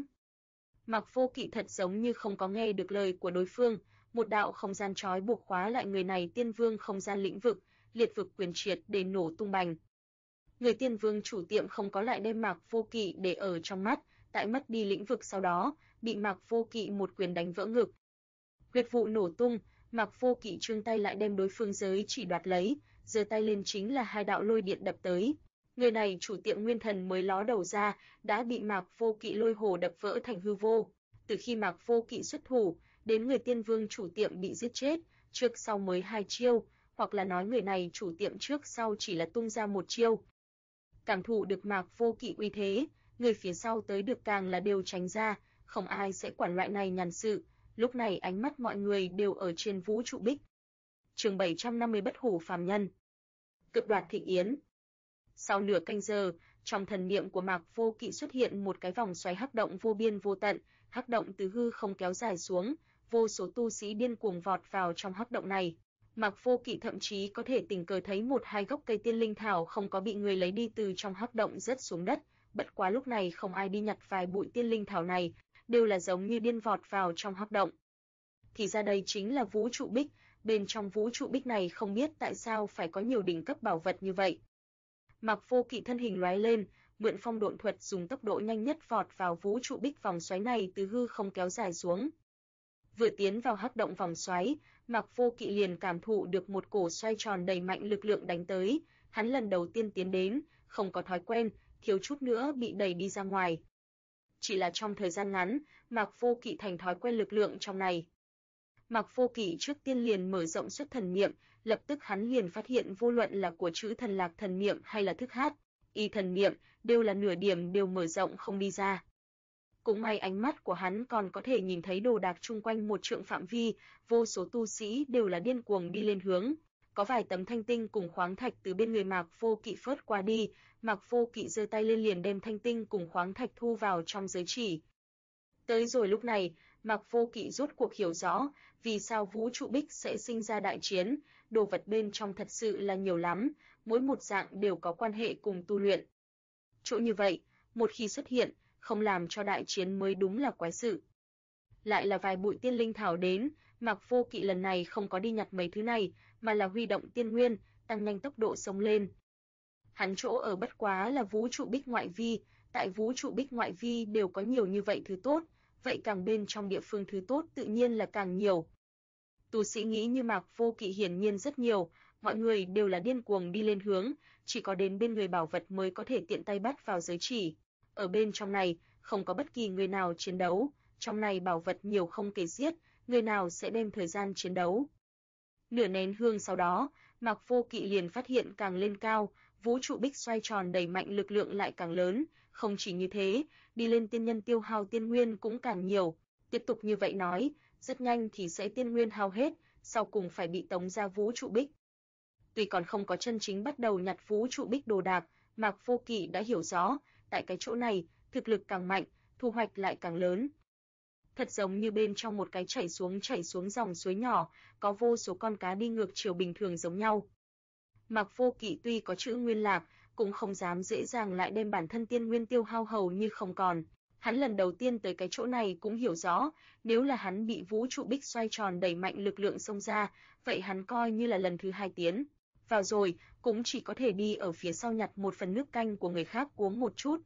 Mạc Vô Kỵ thật giống như không có nghe được lời của đối phương, một đạo không gian trói buộc khóa lại người này tiên vương không gian lĩnh vực, liệt vực quyền triệt để nổ tung bành. Người tiên vương chủ tiệm không có lại đem Mạc Vô Kỵ để ở trong mắt, tại mất đi lĩnh vực sau đó, bị Mạc Vô Kỵ một quyền đánh vỡ ngực. Huyệt vụ nổ tung, Mạc Vô Kỵ trương tay lại đem đối phương giới chỉ đoạt lấy, giơ tay lên chính là hai đạo lôi điện đập tới. Người này chủ tiệm nguyên thần mới ló đầu ra, đã bị Mạc Vô Kỵ lôi hồ đập vỡ thành hư vô. Từ khi Mạc Vô Kỵ xuất thủ, đến người tiên vương chủ tiệm bị giết chết, trước sau mới 2 chiêu, hoặc là nói người này chủ tiệm trước sau chỉ là tung ra 1 chiêu. Cảm thụ được Mạc Vô Kỵ uy thế, người phía sau tới được càng là đều tránh ra, không ai sẽ quản loại này nhàn sự. Lúc này ánh mắt mọi người đều ở trên vũ trụ bích. Chương 750 bất hủ phàm nhân. Cướp đoạt thịnh yến. Sau nửa canh giờ, trong thần niệm của Mạc Vô Kỵ xuất hiện một cái vòng xoáy hắc động vô biên vô tận, hắc động từ hư không kéo dài xuống, vô số tu sĩ điên cuồng vọt vào trong hắc động này. Mạc Vô Kỵ thậm chí có thể tình cờ thấy 1-2 gốc cây tiên linh thảo không có bị người lấy đi từ trong hắc động rớt xuống đất, bất quá lúc này không ai đi nhặt vài bụi tiên linh thảo này, đều là giống như điên vọt vào trong hắc động. Thì ra đây chính là vũ trụ bích, bên trong vũ trụ bích này không biết tại sao phải có nhiều đỉnh cấp bảo vật như vậy. Mạc Vô Kỵ thân hình lóe lên, mượn phong độn thuật dùng tốc độ nhanh nhất vọt vào vũ trụ bích vòng xoáy này từ hư không kéo dài xuống. Vừa tiến vào hắc động vòng xoáy, Mạc Vô Kỵ liền cảm thụ được một cổ xoay tròn đầy mạnh lực lượng đánh tới, hắn lần đầu tiên tiến đến, không có thói quen, thiếu chút nữa bị đẩy đi ra ngoài. Chỉ là trong thời gian ngắn, Mạc Vô Kỵ thành thói quen lực lượng trong này. Mạc Vô Kỵ trước tiên liền mở rộng xuất thần niệm, lập tức hắn liền phát hiện vô luận là của chữ thần lạc thần niệm hay là thức hát, y thần niệm, đều là nửa điểm đều mở rộng không đi ra. Cũng may ánh mắt của hắn còn có thể nhìn thấy đồ đạc chung quanh một trượng phạm vi, vô số tu sĩ đều là điên cuồng đi lên hướng. Có vài tấm thanh tinh cùng khoáng thạch từ bên người Mạc Vô Kỵ phớt qua đi, Mạc Vô Kỵ giơ tay lên liền đem thanh tinh cùng khoáng thạch thu vào trong giới chỉ. Tới rồi lúc này, Mạc Vô Kỵ rốt cuộc hiểu rõ, vì sao vũ trụ bích sẽ sinh ra đại chiến, đồ vật bên trong thật sự là nhiều lắm, mỗi một dạng đều có quan hệ cùng tu luyện. Chỗ như vậy, một khi xuất hiện, không làm cho đại chiến mới đúng là quái sự. Lại là vài bụi tiên linh thảo đến, Mạc Vô Kỵ lần này không có đi nhặt mấy thứ này, mà là huy động tiên nguyên, tăng nhanh tốc độ xông lên. Hắn chỗ ở bất quá là vũ trụ bích ngoại vi, tại vũ trụ bích ngoại vi đều có nhiều như vậy thứ tốt, vậy càng bên trong địa phương thứ tốt tự nhiên là càng nhiều. Tu sĩ nghĩ như Mạc Vô Kỵ hiển nhiên rất nhiều, mọi người đều là điên cuồng đi lên hướng, chỉ có đến bên người bảo vật mới có thể tiện tay bắt vào giới chỉ. Ở bên trong này, không có bất kỳ người nào chiến đấu, trong này bảo vật nhiều không kể xiết, người nào sẽ đem thời gian chiến đấu. Nửa nén hương sau đó, Mạc Vô Kỵ liền phát hiện càng lên cao, vũ trụ bích xoay tròn đẩy mạnh lực lượng lại càng lớn, không chỉ như thế, đi lên tiên nhân tiêu hao tiên nguyên cũng càng nhiều. Tiếp tục như vậy nói, rất nhanh thì sẽ tiên nguyên hao hết, sau cùng phải bị tống ra vũ trụ bích. Tuy còn không có chân chính bắt đầu nhặt vũ trụ bích đồ đạc, Mạc Vô Kỵ đã hiểu rõ, tại cái chỗ này, thực lực càng mạnh, thu hoạch lại càng lớn. Thật giống như bên trong một cái chảy xuống dòng suối nhỏ, có vô số con cá đi ngược chiều bình thường giống nhau. Mạc Vô Kỵ tuy có chữ nguyên lạc, cũng không dám dễ dàng lại đem bản thân tiên nguyên tiêu hao hầu như không còn. Hắn lần đầu tiên tới cái chỗ này cũng hiểu rõ, nếu là hắn bị vũ trụ bích xoay tròn đẩy mạnh lực lượng xông ra, vậy hắn coi như là lần thứ hai tiến vào rồi, cũng chỉ có thể đi ở phía sau nhặt một phần nước canh của người khác uống một chút.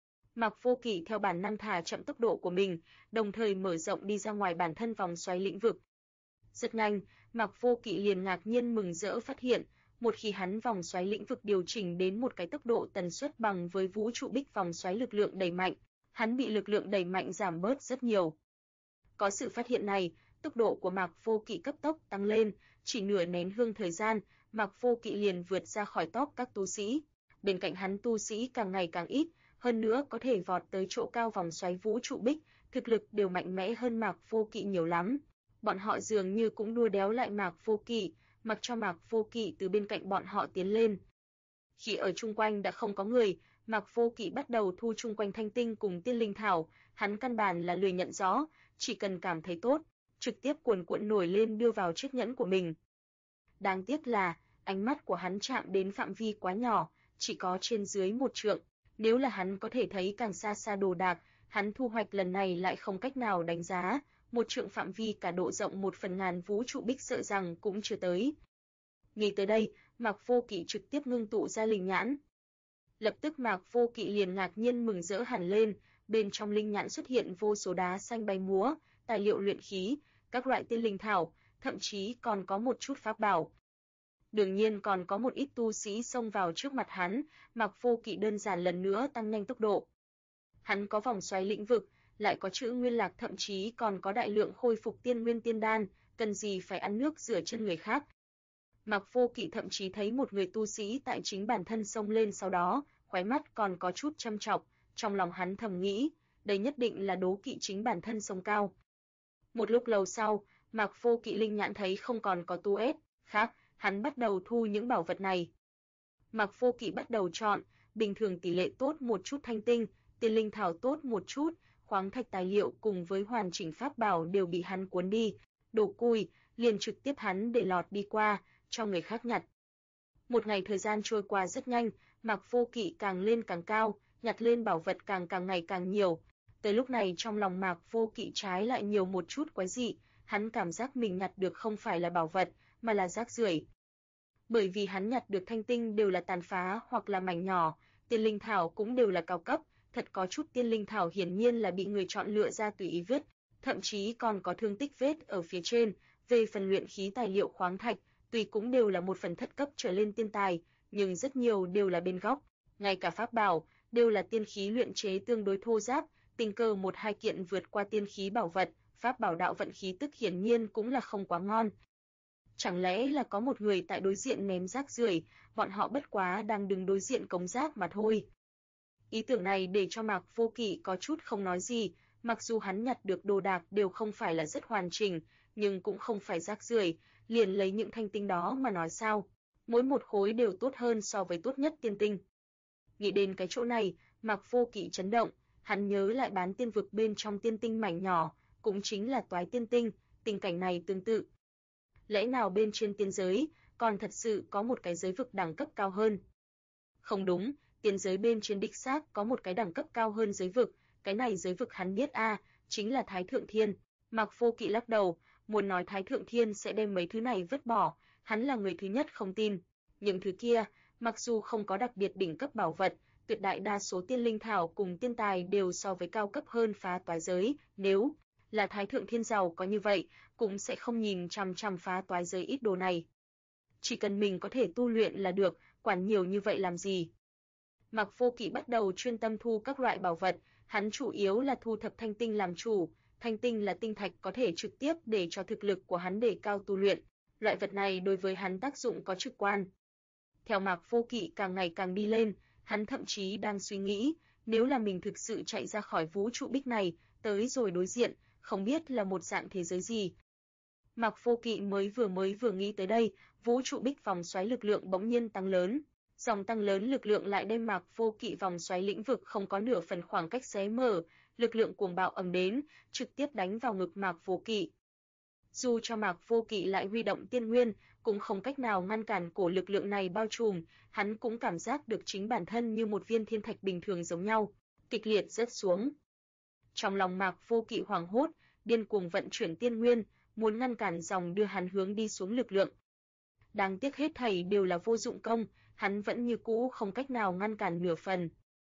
Mạc Vô Kỵ theo bản năng thả chậm tốc độ của mình, đồng thời mở rộng đi ra ngoài bản thân vòng xoáy lĩnh vực. Rất nhanh, Mạc Vô Kỵ liền ngạc nhiên mừng rỡ phát hiện, một khi hắn vòng xoáy lĩnh vực điều chỉnh đến một cái tốc độ tần suất bằng với vũ trụ bích vòng xoáy lực lượng đẩy mạnh, hắn bị lực lượng đẩy mạnh giảm bớt rất nhiều. Có sự phát hiện này, tốc độ của Mạc Vô Kỵ cấp tốc tăng lên, chỉ nửa nén hương thời gian, Mạc Vô Kỵ liền vượt ra khỏi top các tu sĩ. Bên cạnh hắn tu sĩ càng ngày càng ít, hơn nữa có thể vọt tới chỗ cao vòng xoáy vũ trụ bích, thực lực đều mạnh mẽ hơn Mạc Vô Kỵ nhiều lắm. Bọn họ dường như cũng đua đéo lại Mạc Vô Kỵ, mặc cho Mạc Vô Kỵ từ bên cạnh bọn họ tiến lên. Khi ở chung quanh đã không có người, Mạc Vô Kỵ bắt đầu thu chung quanh thanh tinh cùng tiên linh thảo, hắn căn bản là lười nhận rõ, chỉ cần cảm thấy tốt, trực tiếp cuồn cuộn nổi lên đưa vào chiếc nhẫn của mình. Đáng tiếc là, ánh mắt của hắn chạm đến phạm vi quá nhỏ, chỉ có trên dưới một trượng, nếu là hắn có thể thấy càng xa xa đồ đạc, hắn thu hoạch lần này lại không cách nào đánh giá, một trượng phạm vi cả độ rộng 1/1000 vũ trụ bích sợ rằng cũng chưa tới. Nghĩ tới đây, Mạc Vô Kỵ trực tiếp ngưng tụ ra linh nhãn. Lập tức Mạc Vô Kỵ liền ngạc nhiên mừng rỡ hẳn lên, bên trong linh nhãn xuất hiện vô số đá xanh bay múa, tài liệu luyện khí, các loại tiên linh thảo, thậm chí còn có một chút pháp bảo. Đương nhiên còn có một ít tu sĩ xông vào trước mặt hắn, Mạc Vô Kỵ đơn giản lần nữa tăng nhanh tốc độ. Hắn có vòng xoáy lĩnh vực, lại có chữ nguyên lạc, thậm chí còn có đại lượng khôi phục tiên nguyên tiên đan, cần gì phải ăn nước rửa chân người khác. Mạc Vô Kỵ thậm chí thấy một người tu sĩ tại chính bản thân xông lên, sau đó, khóe mắt còn có chút châm chọc, trong lòng hắn thầm nghĩ, đây nhất định là đố kỵ chính bản thân xông cao. Một lúc lâu sau, Mạc Vô Kỵ linh nhãn thấy không còn có tu ết khác, hắn bắt đầu thu những bảo vật này. Mạc Vô Kỵ bắt đầu chọn, bình thường tỷ lệ tốt một chút thanh tinh, tiên linh thảo tốt một chút, khoáng thạch tài liệu cùng với hoàn chỉnh pháp bảo đều bị hắn cuốn đi, đồ cùi liền trực tiếp hắn để lọt đi qua, cho người khác nhặt. Một ngày thời gian trôi qua rất nhanh, Mạc Vô Kỵ càng lên càng cao, nhặt lên bảo vật càng ngày càng nhiều. Tới lúc này trong lòng Mạc Vô Kỵ trái lại nhiều một chút quái dị, hắn cảm giác mình nhặt được không phải là bảo vật, mà là rác rưởi. Bởi vì hắn nhặt được thanh tinh đều là tàn phá hoặc là mảnh nhỏ, tiên linh thảo cũng đều là cao cấp, thật có chút tiên linh thảo hiển nhiên là bị người chọn lựa ra tùy ý vứt, thậm chí còn có thương tích vết ở phía trên. Về phần luyện khí tài liệu khoáng thạch, tuy cũng đều là một phần thất cấp trở lên tiên tài, nhưng rất nhiều đều là bên góc, ngay cả pháp bảo đều là tiên khí luyện chế tương đối thô ráp, tình cờ một hai kiện vượt qua tiên khí bảo vật, pháp bảo đạo vận khí tức hiển nhiên cũng là không quá ngon. Chẳng lẽ là có một người tại đối diện ném rác rưởi, bọn họ bất quá đang đứng đối diện cống rác mà thôi. Ý tưởng này để cho Mạc Vô Kỵ có chút không nói gì, mặc dù hắn nhặt được đồ đạc đều không phải là rất hoàn chỉnh, nhưng cũng không phải rác rưởi, liền lấy những thanh tinh đó mà nói sao. Mỗi một khối đều tốt hơn so với tốt nhất tiên tinh. Nghĩ đến cái chỗ này, Mạc Vô Kỵ chấn động, hắn nhớ lại bán tiên vực bên trong tiên tinh mảnh nhỏ, cũng chính là toái tiên tinh, tình cảnh này tương tự. Lẽ nào bên trên tiên giới, còn thật sự có một cái giới vực đẳng cấp cao hơn? Không đúng, tiên giới bên trên đích xác có một cái đẳng cấp cao hơn giới vực, cái này giới vực hắn biết chính là Thái Thượng Thiên. Mạc Vô Kỵ lắc đầu, muốn nói Thái Thượng Thiên sẽ đem mấy thứ này vứt bỏ, hắn là người thứ nhất không tin. Những thứ kia, mặc dù không có đặc biệt đỉnh cấp bảo vật, tuyệt đại đa số tiên linh thảo cùng tiên tài đều so với cao cấp hơn phá toái giới, nếu là Thái Thượng Thiên giàu có như vậy, cũng sẽ không nhìn chằm chằm phá toái giới ít đồ này. Chỉ cần mình có thể tu luyện là được, quản nhiều như vậy làm gì? Mạc Vô Kỵ bắt đầu chuyên tâm thu các loại bảo vật, hắn chủ yếu là thu thập thanh tinh làm chủ, thanh tinh là tinh thạch có thể trực tiếp để cho thực lực của hắn đề cao tu luyện, loại vật này đối với hắn tác dụng có trực quan. Theo Mạc Vô Kỵ càng ngày càng đi lên, hắn thậm chí đang suy nghĩ, nếu là mình thực sự chạy ra khỏi vũ trụ bích này, tới rồi đối diện, không biết là một dạng thế giới gì. Mạc Vô Kỵ mới vừa nghĩ tới đây, vũ trụ bích vòng xoáy lực lượng bỗng nhiên tăng lớn. Dòng tăng lớn lực lượng lại đem Mạc Vô Kỵ vòng xoáy lĩnh vực không có nửa phần khoảng cách xé mở, lực lượng cuồng bạo ầm đến, trực tiếp đánh vào ngực Mạc Vô Kỵ. Dù cho Mạc Vô Kỵ lại huy động tiên nguyên, cũng không cách nào ngăn cản cổ lực lượng này bao trùm, hắn cũng cảm giác được chính bản thân như một viên thiên thạch bình thường giống nhau, kịch liệt rớt xuống. Trong lòng Mạc Vô Kỵ hoảng hốt, điên cuồng vận chuyển tiên nguyên, muốn ngăn cản dòng đưa hắn hướng đi xuống lực lượng. Đáng tiếc hết thảy đều là vô dụng công, hắn vẫn như cũ không cách nào ngăn cản nửa phần.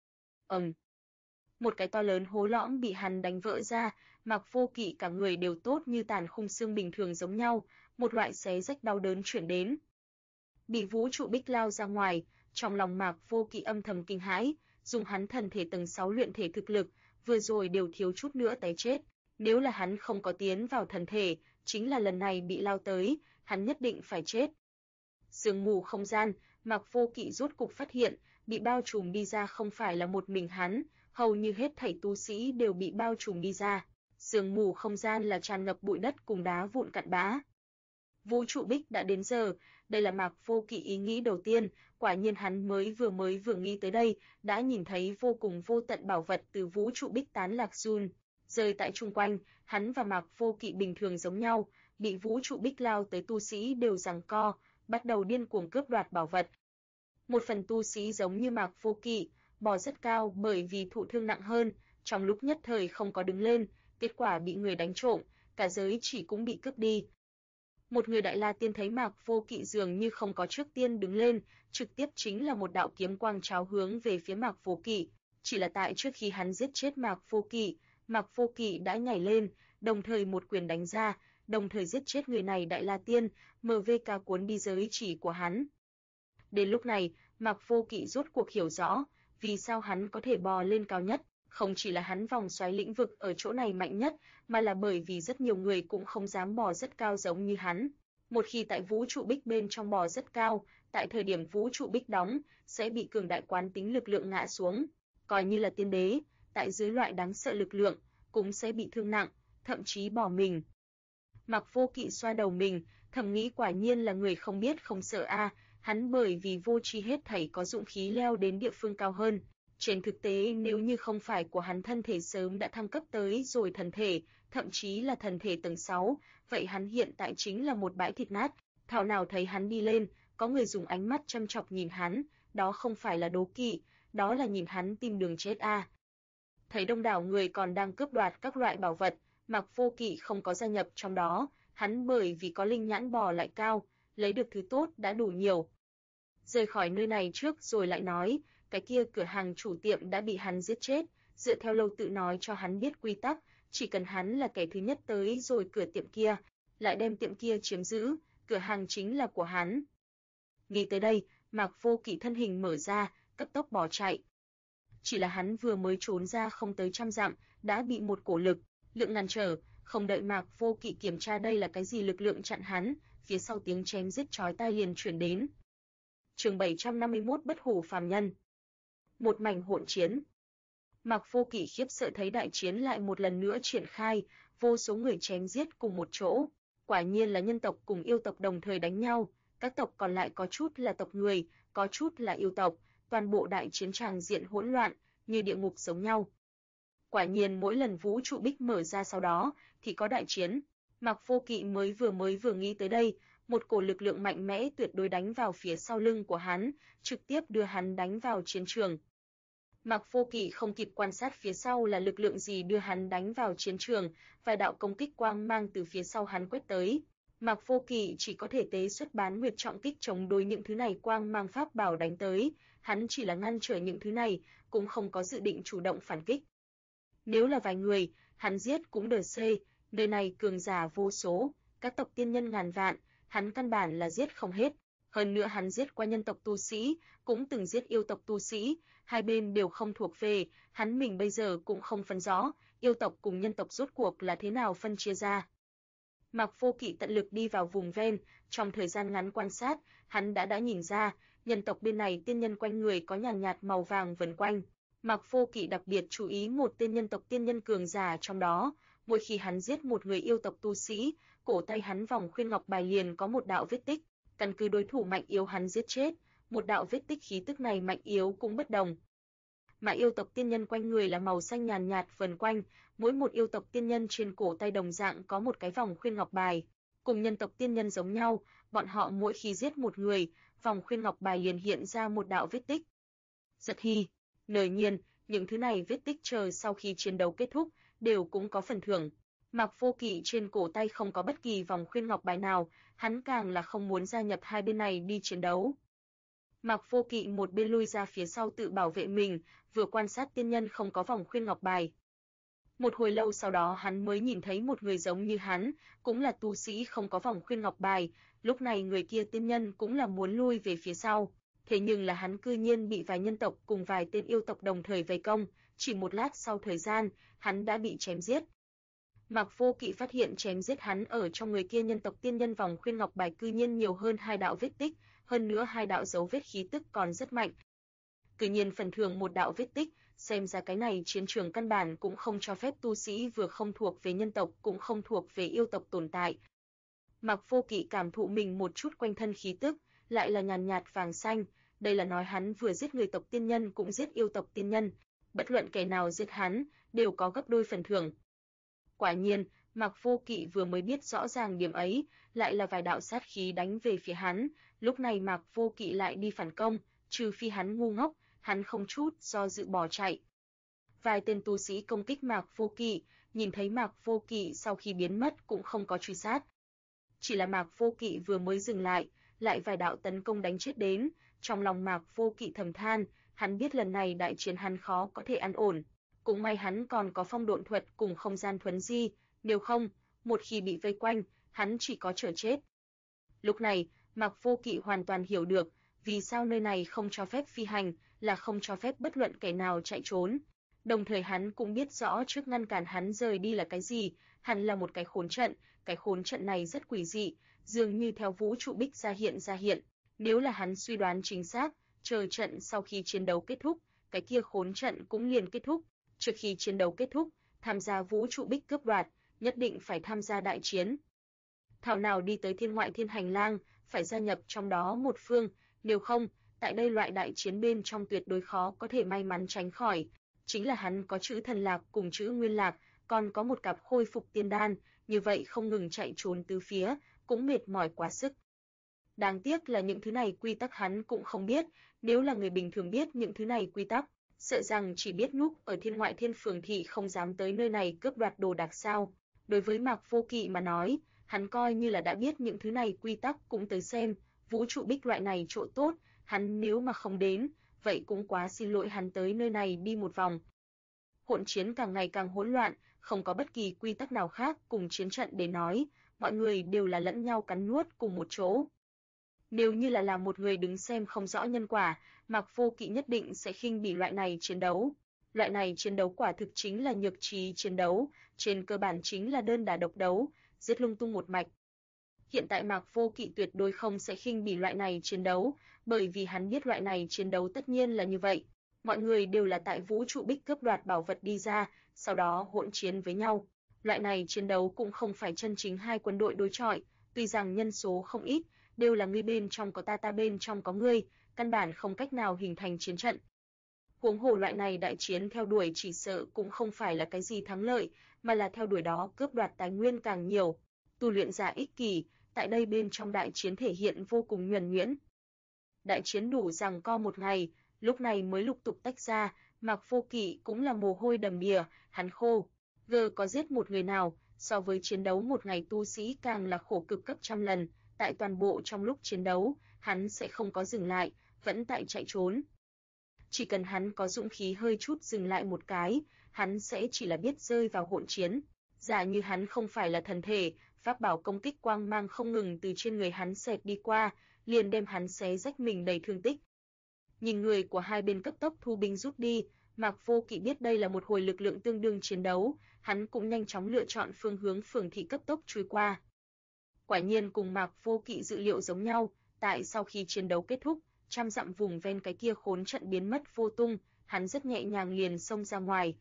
Một cái to lớn hố lõm bị hắn đánh vỡ ra, Mạc Vô Kỵ cả người đều tốt như tàn khung xương bình thường giống nhau, một loại xé rách đau đớn chuyển đến. Bị vũ trụ bích lao ra ngoài, trong lòng Mạc Vô Kỵ âm thầm kinh hãi, dùng hắn thần thể tầng 6 luyện thể thực lực, vừa rồi đều thiếu chút nữa té chết. Nếu là hắn không có tiến vào thần thể, chính là lần này bị lao tới, hắn nhất định phải chết. Sương mù không gian, Mạc Vô Kỵ rốt cục phát hiện, bị bao trùm đi ra không phải là một mình hắn, hầu như hết thảy tu sĩ đều bị bao trùm đi ra. Sương mù không gian là tràn ngập bụi đất cùng đá vụn cặn bã. Vũ trụ bích đã đến giờ, đây là Mạc Vô Kỵ ý nghĩ đầu tiên, quả nhiên hắn mới vừa nghĩ tới đây, đã nhìn thấy vô cùng vô tận bảo vật từ vũ trụ bích tán lạc run, rơi tại chung quanh, hắn và Mạc Vô Kỵ bình thường giống nhau, bị vũ trụ bích lao tới tu sĩ đều giằng co, bắt đầu điên cuồng cướp đoạt bảo vật. Một phần tu sĩ giống như Mạc Vô Kỵ, bò rất cao bởi vì thụ thương nặng hơn, trong lúc nhất thời không có đứng lên, kết quả bị người đánh trộm, cả giới chỉ cũng bị cướp đi. Một người Đại La Tiên thấy Mạc Vô Kỵ dường như không có trước tiên đứng lên, trực tiếp chính là một đạo kiếm quang cháo hướng về phía Mạc Vô Kỵ, chỉ là tại trước khi hắn giết chết Mạc Vô Kỵ đã nhảy lên, đồng thời một quyền đánh ra, đồng thời giết chết người này Đại La Tiên, MVK cuốn đi giới chỉ của hắn. Đến lúc này, Mạc Vô Kỵ rốt cuộc hiểu rõ, vì sao hắn có thể bò lên cao nhất, không chỉ là hắn vòng xoáy lĩnh vực ở chỗ này mạnh nhất, mà là bởi vì rất nhiều người cũng không dám bò rất cao giống như hắn. Một khi tại vũ trụ bích bên trong bò rất cao, tại thời điểm vũ trụ bích đóng, sẽ bị cường đại quán tính lực lượng ngã xuống, coi như là tiên đế, tại dưới loại đáng sợ lực lượng, cũng sẽ bị thương nặng, thậm chí bỏ mình. Mạc Vô Kỵ xoa đầu mình, thầm nghĩ quả nhiên là người không biết không sợ hắn bởi vì vô tri hết thảy có dũng khí leo đến địa phương cao hơn. Trên thực tế nếu như không phải của hắn thân thể sớm đã thăng cấp tới rồi thần thể, thậm chí là thần thể tầng 6, vậy hắn hiện tại chính là một bãi thịt nát. Thảo nào thấy hắn đi lên, có người dùng ánh mắt châm chọc nhìn hắn, đó không phải là đố kỵ, đó là nhìn hắn tìm đường chết Thấy đông đảo người còn đang cướp đoạt các loại bảo vật, Mạc Vô Kỵ không có gia nhập trong đó, hắn bởi vì có linh nhãn bò lại cao, lấy được thứ tốt đã đủ nhiều. Rời khỏi nơi này trước rồi lại nói, cái kia cửa hàng chủ tiệm đã bị hắn giết chết, dựa theo Lâu Tự nói cho hắn biết quy tắc, chỉ cần hắn là kẻ thứ nhất tới rồi cửa tiệm kia, lại đem tiệm kia chiếm giữ, cửa hàng chính là của hắn. Nghĩ tới đây, Mạc Vô Kỵ thân hình mở ra, cấp tốc bỏ chạy. Chỉ là hắn vừa mới trốn ra không tới 100 dặm, đã bị một cổ lực lượng ngăn trở, không đợi Mạc Vô Kỵ kiểm tra đây là cái gì lực lượng chặn hắn, phía sau tiếng chém giết chói tai liền truyền đến. Chương 751 Bất hủ phàm nhân. Một mảnh hỗn chiến. Mạc Vô Kỵ khiếp sợ thấy đại chiến lại một lần nữa triển khai, vô số người chém giết cùng một chỗ. Quả nhiên là nhân tộc cùng yêu tộc đồng thời đánh nhau, các tộc còn lại có chút là tộc người, có chút là yêu tộc, toàn bộ đại chiến tràng diện hỗn loạn, như địa ngục giống nhau. Quả nhiên mỗi lần vũ trụ bích mở ra sau đó thì có đại chiến. Mạc Vô Kỵ mới vừa nghĩ tới đây, một cổ lực lượng mạnh mẽ tuyệt đối đánh vào phía sau lưng của hắn, trực tiếp đưa hắn đánh vào chiến trường. Mạc Vô Kỵ không kịp quan sát phía sau là lực lượng gì đưa hắn đánh vào chiến trường, vài đạo công kích quang mang từ phía sau hắn quét tới. Mạc Vô Kỵ chỉ có thể tế xuất Bán Nguyệt trọng kích chống đối những thứ này quang mang pháp bảo đánh tới, hắn chỉ là ngăn trở những thứ này, cũng không có dự định chủ động phản kích. Nếu là vài người, hắn giết cũng đờ xê, nơi này cường giả vô số, các tộc tiên nhân ngàn vạn, hắn căn bản là giết không hết. Hơn nữa hắn giết qua nhân tộc tu sĩ, cũng từng giết yêu tộc tu sĩ, hai bên đều không thuộc về, hắn mình bây giờ cũng không phân rõ, yêu tộc cùng nhân tộc rốt cuộc là thế nào phân chia ra. Mạc Vô Kỵ tận lực đi vào vùng ven, trong thời gian ngắn quan sát, hắn đã nhìn ra, nhân tộc bên này tiên nhân quanh người có nhàn nhạt màu vàng vần quanh. Mạc Vô Kỵ đặc biệt chú ý một tên nhân tộc tiên nhân cường giả trong đó, mỗi khi hắn giết một người yêu tộc tu sĩ, cổ tay hắn vòng khuyên ngọc bài liền có một đạo vết tích, căn cứ đối thủ mạnh yếu hắn giết chết, một đạo vết tích khí tức này mạnh yếu cũng bất đồng. Mà yêu tộc tiên nhân quanh người là màu xanh nhàn nhạt vần quanh, mỗi một yêu tộc tiên nhân trên cổ tay đồng dạng có một cái vòng khuyên ngọc bài, cùng nhân tộc tiên nhân giống nhau, bọn họ mỗi khi giết một người, vòng khuyên ngọc bài liền hiện ra một đạo vết tích. Giật hi, nơi nhiên, những thứ này vết tích chờ sau khi chiến đấu kết thúc, đều cũng có phần thưởng. Mạc Vô Kỵ trên cổ tay không có bất kỳ vòng khuyên ngọc bài nào, hắn càng là không muốn gia nhập hai bên này đi chiến đấu. Mạc Vô Kỵ một bên lui ra phía sau tự bảo vệ mình, vừa quan sát tiên nhân không có vòng khuyên ngọc bài. Một hồi lâu sau đó hắn mới nhìn thấy một người giống như hắn, cũng là tu sĩ không có vòng khuyên ngọc bài, lúc này người kia tiên nhân cũng là muốn lui về phía sau. Thế nhưng là hắn cư nhiên bị vài nhân tộc cùng vài tên yêu tộc đồng thời vây công, chỉ một lát sau thời gian, hắn đã bị chém giết. Mạc Vô Kỵ phát hiện chém giết hắn ở trong người kia nhân tộc tiên nhân vòng khuyên ngọc bài cư nhiên nhiều hơn hai đạo vết tích, hơn nữa hai đạo dấu vết khí tức còn rất mạnh. Cư nhiên phần thưởng một đạo vết tích, xem ra cái này chiến trường căn bản cũng không cho phép tu sĩ vừa không thuộc về nhân tộc cũng không thuộc về yêu tộc tồn tại. Mạc Vô Kỵ cảm thụ mình một chút quanh thân khí tức, lại là nhàn nhạt vàng xanh, đây là nói hắn vừa giết người tộc tiên nhân cũng giết yêu tộc tiên nhân, bất luận kẻ nào giết hắn, đều có gấp đôi phần thưởng. Quả nhiên, Mạc Vô Kỵ vừa mới biết rõ ràng điểm ấy, lại là vài đạo sát khí đánh về phía hắn, lúc này Mạc Vô Kỵ lại đi phản công, trừ phi hắn ngu ngốc, hắn không chút do dự bỏ chạy. Vài tên tu sĩ công kích Mạc Vô Kỵ, nhìn thấy Mạc Vô Kỵ sau khi biến mất cũng không có truy sát. Chỉ là Mạc Vô Kỵ vừa mới dừng lại, lại vài đạo tấn công đánh chết đến, trong lòng Mạc Vô Kỵ thầm than, hắn biết lần này đại chiến hắn khó có thể an ổn. Cũng may hắn còn có phong độn thuật cùng không gian thuấn di, nếu không, một khi bị vây quanh, hắn chỉ có chờ chết. Lúc này, Mạc Vô Kỵ hoàn toàn hiểu được, vì sao nơi này không cho phép phi hành, là không cho phép bất luận kẻ nào chạy trốn. Đồng thời hắn cũng biết rõ trước ngăn cản hắn rời đi là cái gì, hẳn là một cái khốn trận này rất quỷ dị, dường như theo vũ trụ bích ra hiện. Nếu là hắn suy đoán chính xác, chờ trận sau khi chiến đấu kết thúc, cái kia khốn trận cũng liền kết thúc. Trước khi chiến đấu kết thúc, tham gia vũ trụ bích cướp đoạt, nhất định phải tham gia đại chiến. Thảo nào đi tới thiên ngoại thiên hành lang, phải gia nhập trong đó một phương, nếu không, tại đây loại đại chiến bên trong tuyệt đối khó có thể may mắn tránh khỏi. Chính là hắn có chữ thần lạc cùng chữ nguyên lạc, còn có một cặp khôi phục tiên đan, như vậy không ngừng chạy trốn tứ phía, cũng mệt mỏi quá sức. Đáng tiếc là những thứ này quy tắc hắn cũng không biết, nếu là người bình thường biết những thứ này quy tắc, sợ rằng chỉ biết núp ở thiên ngoại thiên phường thị không dám tới nơi này cướp đoạt đồ đạc sao. Đối với Mạc Vô Kỵ mà nói, hắn coi như là đã biết những thứ này quy tắc cũng tới xem, vũ trụ bích loại này chỗ tốt, hắn nếu mà không đến, vậy cũng quá xin lỗi hắn tới nơi này đi một vòng. Hỗn chiến càng ngày càng hỗn loạn, không có bất kỳ quy tắc nào khác cùng chiến trận để nói, mọi người đều là lẫn nhau cắn nuốt cùng một chỗ. Nếu như là làm một người đứng xem không rõ nhân quả, Mạc Vô Kỵ nhất định sẽ khinh bỉ loại này chiến đấu. Loại này chiến đấu quả thực chính là nhược trí chiến đấu, trên cơ bản chính là đơn đả độc đấu, giết lung tung một mạch. Hiện tại Mạc Vô Kỵ tuyệt đối không sẽ khinh bỉ loại này chiến đấu, bởi vì hắn biết loại này chiến đấu tất nhiên là như vậy. Mọi người đều là tại vũ trụ bích cướp đoạt bảo vật đi ra, sau đó hỗn chiến với nhau. Loại này chiến đấu cũng không phải chân chính hai quân đội đối chọi, tuy rằng nhân số không ít, đều là ngươi bên trong có ta bên trong có ngươi, căn bản không cách nào hình thành chiến trận. Huống hồ loại này đại chiến theo đuổi chỉ sợ cũng không phải là cái gì thắng lợi, mà là theo đuổi đó cướp đoạt tài nguyên càng nhiều. Tu luyện giả ích kỷ, tại đây bên trong đại chiến thể hiện vô cùng nhuần nhuyễn. Đại chiến đủ rằng co một ngày, lúc này mới lục tục tách ra, Mạc Vô Kỵ cũng là mồ hôi đầm đìa, hắn khô. Có giết một người nào, so với chiến đấu một ngày tu sĩ càng là khổ cực gấp trăm lần, tại toàn bộ trong lúc chiến đấu, hắn sẽ không có dừng lại, vẫn tại chạy trốn. Chỉ cần hắn có dũng khí hơi chút dừng lại một cái, hắn sẽ chỉ là biết rơi vào hỗn chiến. Giả như hắn không phải là thần thể, pháp bảo công kích quang mang không ngừng từ trên người hắn xẹt đi qua, liền đem hắn xé rách mình đầy thương tích. Nhìn người của hai bên cấp tốc thu binh rút đi, Mạc Vô Kỵ biết đây là một hồi lực lượng tương đương chiến đấu, hắn cũng nhanh chóng lựa chọn phương hướng phường thị cấp tốc truy qua. Quả nhiên cùng Mạc Vô Kỵ dự liệu giống nhau, tại sau khi chiến đấu kết thúc, trăm dặm vùng ven cái kia khốn trận biến mất vô tung, hắn rất nhẹ nhàng liền xông ra ngoài.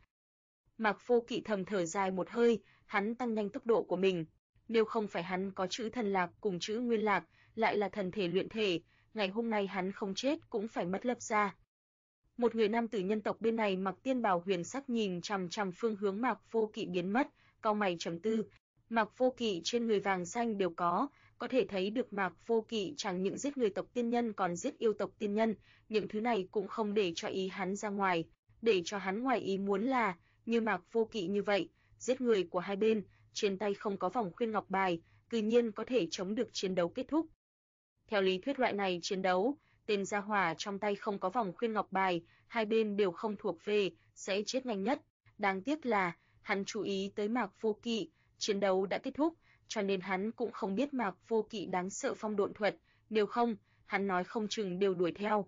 Mạc Vô Kỵ thầm thở dài một hơi, hắn tăng nhanh tốc độ của mình. Nếu không phải hắn có chữ thần lạc cùng chữ nguyên lạc, lại là thần thể luyện thể, ngày hôm nay hắn không chết cũng phải mất Lâm gia. Một người nam tử nhân tộc bên này mặc tiên bào huyền sắc nhìn chằm chằm phương hướng Mạc Vô Kỵ biến mất, cau mày trầm tư. Mạc Vô Kỵ trên người vàng xanh đều có thể thấy được Mạc Vô Kỵ chẳng những giết người tộc tiên nhân còn giết yêu tộc tiên nhân, những thứ này cũng không để cho ý hắn ra ngoài, để cho hắn ngoài ý muốn là, như Mạc Vô Kỵ như vậy, giết người của hai bên, trên tay không có vòng khuyên ngọc bài, tự nhiên có thể chống được chiến đấu kết thúc. Theo lý thuyết loại này chiến đấu, tên gia hỏa trong tay không có vòng khuyên ngọc bài, hai bên đều không thuộc về, sẽ chết nhanh nhất. Đáng tiếc là, hắn chú ý tới Mạc Vô Kỵ, chiến đấu đã kết thúc, cho nên hắn cũng không biết Mạc Vô Kỵ đáng sợ phong độn thuật, nếu không, hắn nói không chừng đều đuổi theo.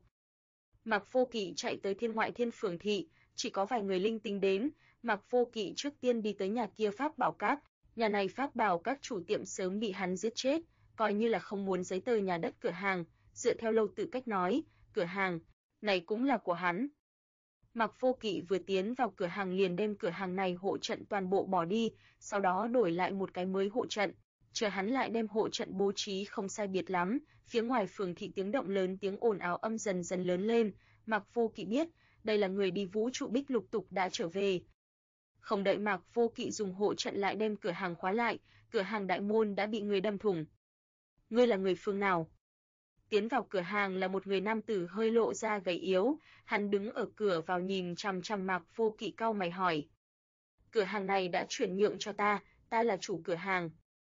Mạc Vô Kỵ chạy tới Thiên Ngoại Thiên phường thị, chỉ có vài người linh tinh đến, Mạc Vô Kỵ trước tiên đi tới nhà kia pháp bảo các, nhà này pháp bảo các chủ tiệm sớm bị hắn giết chết, coi như là không muốn giấy tờ nhà đất cửa hàng, dựa theo Lâu Tự cách nói, cửa hàng này cũng là của hắn. Mạc Vô Kỵ vừa tiến vào cửa hàng liền đem cửa hàng này hộ trận toàn bộ bỏ đi, sau đó đổi lại một cái mới hộ trận. Chờ hắn lại đem hộ trận bố trí không sai biệt lắm, phía ngoài phường thị tiếng động lớn tiếng ồn ào âm dần dần lớn lên, Mạc Vô Kỵ biết, đây là người đi vũ trụ bích lục tục đã trở về. Không đợi Mạc Vô Kỵ dùng hộ trận lại đem cửa hàng khóa lại, cửa hàng đại môn đã bị người đâm thủng. Ngươi là người phương nào? Tiến vào cửa hàng là một người nam tử hơi lộ ra gầy yếu, hắn đứng ở cửa vào nhìn chằm chằm Mạc Vô Kỵ cau mày hỏi. Cửa hàng này đã chuyển nhượng cho ta là chủ cửa hàng.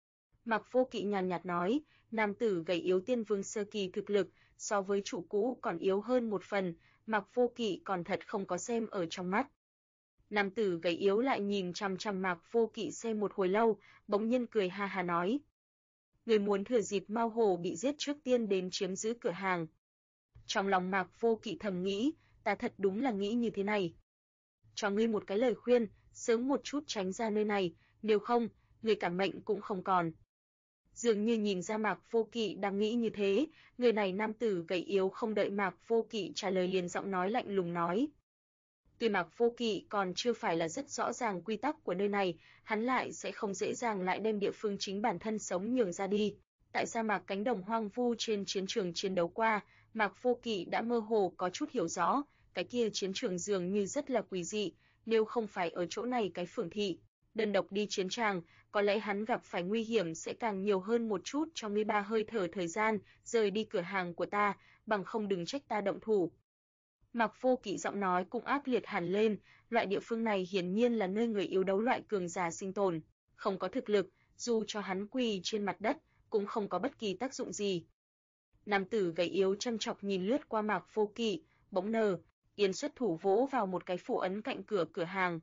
Mạc Vô Kỵ nhàn nhạt nói, nam tử gầy yếu tiên vương sơ kỳ thực lực, so với chủ cũ còn yếu hơn một phần, Mạc Vô Kỵ còn thật không có xem ở trong mắt. Nam tử gầy yếu lại nhìn chằm chằm Mạc Vô Kỵ xem một hồi lâu, bỗng nhiên cười ha ha nói. Người muốn thừa dịp Mao Hồ bị giết trước tiên đến chiếm giữ cửa hàng. Trong lòng Mạc Vô Kỵ thầm nghĩ, ta thật đúng là nghĩ như thế này. Cho ngươi một cái lời khuyên, sớm một chút tránh ra nơi này, nếu không, người cả mệnh cũng không còn. Dường như nhìn ra Mạc Vô Kỵ đang nghĩ như thế, người này nam tử gầy yếu không đợi Mạc Vô Kỵ trả lời liền giọng nói lạnh lùng nói. Tuy Mạc Vô Kỵ còn chưa phải là rất rõ ràng quy tắc của nơi này, hắn lại sẽ không dễ dàng lại đem địa phương chính bản thân sống nhường ra đi. Tại sa mạc cánh đồng hoang vu trên chiến trường chiến đấu qua, Mạc Vô Kỵ đã mơ hồ có chút hiểu rõ, cái kia chiến trường dường như rất là quỷ dị, nếu không phải ở chỗ này cái phường thị, đơn độc đi chiến tràng, có lẽ hắn gặp phải nguy hiểm sẽ càng nhiều hơn một chút trong 13 hơi thở thời gian, rời đi cửa hàng của ta, bằng không đừng trách ta động thủ. Mạc Vô Kỵ giọng nói cũng ác liệt hẳn lên, loại địa phương này hiển nhiên là nơi người yếu đấu loại cường giả sinh tồn, không có thực lực, dù cho hắn quỳ trên mặt đất, cũng không có bất kỳ tác dụng gì. Nam tử gầy yếu chăm chọc nhìn lướt qua Mạc Vô Kỵ, bỗng yên xuất thủ vỗ vào một cái phù ấn cạnh cửa hàng.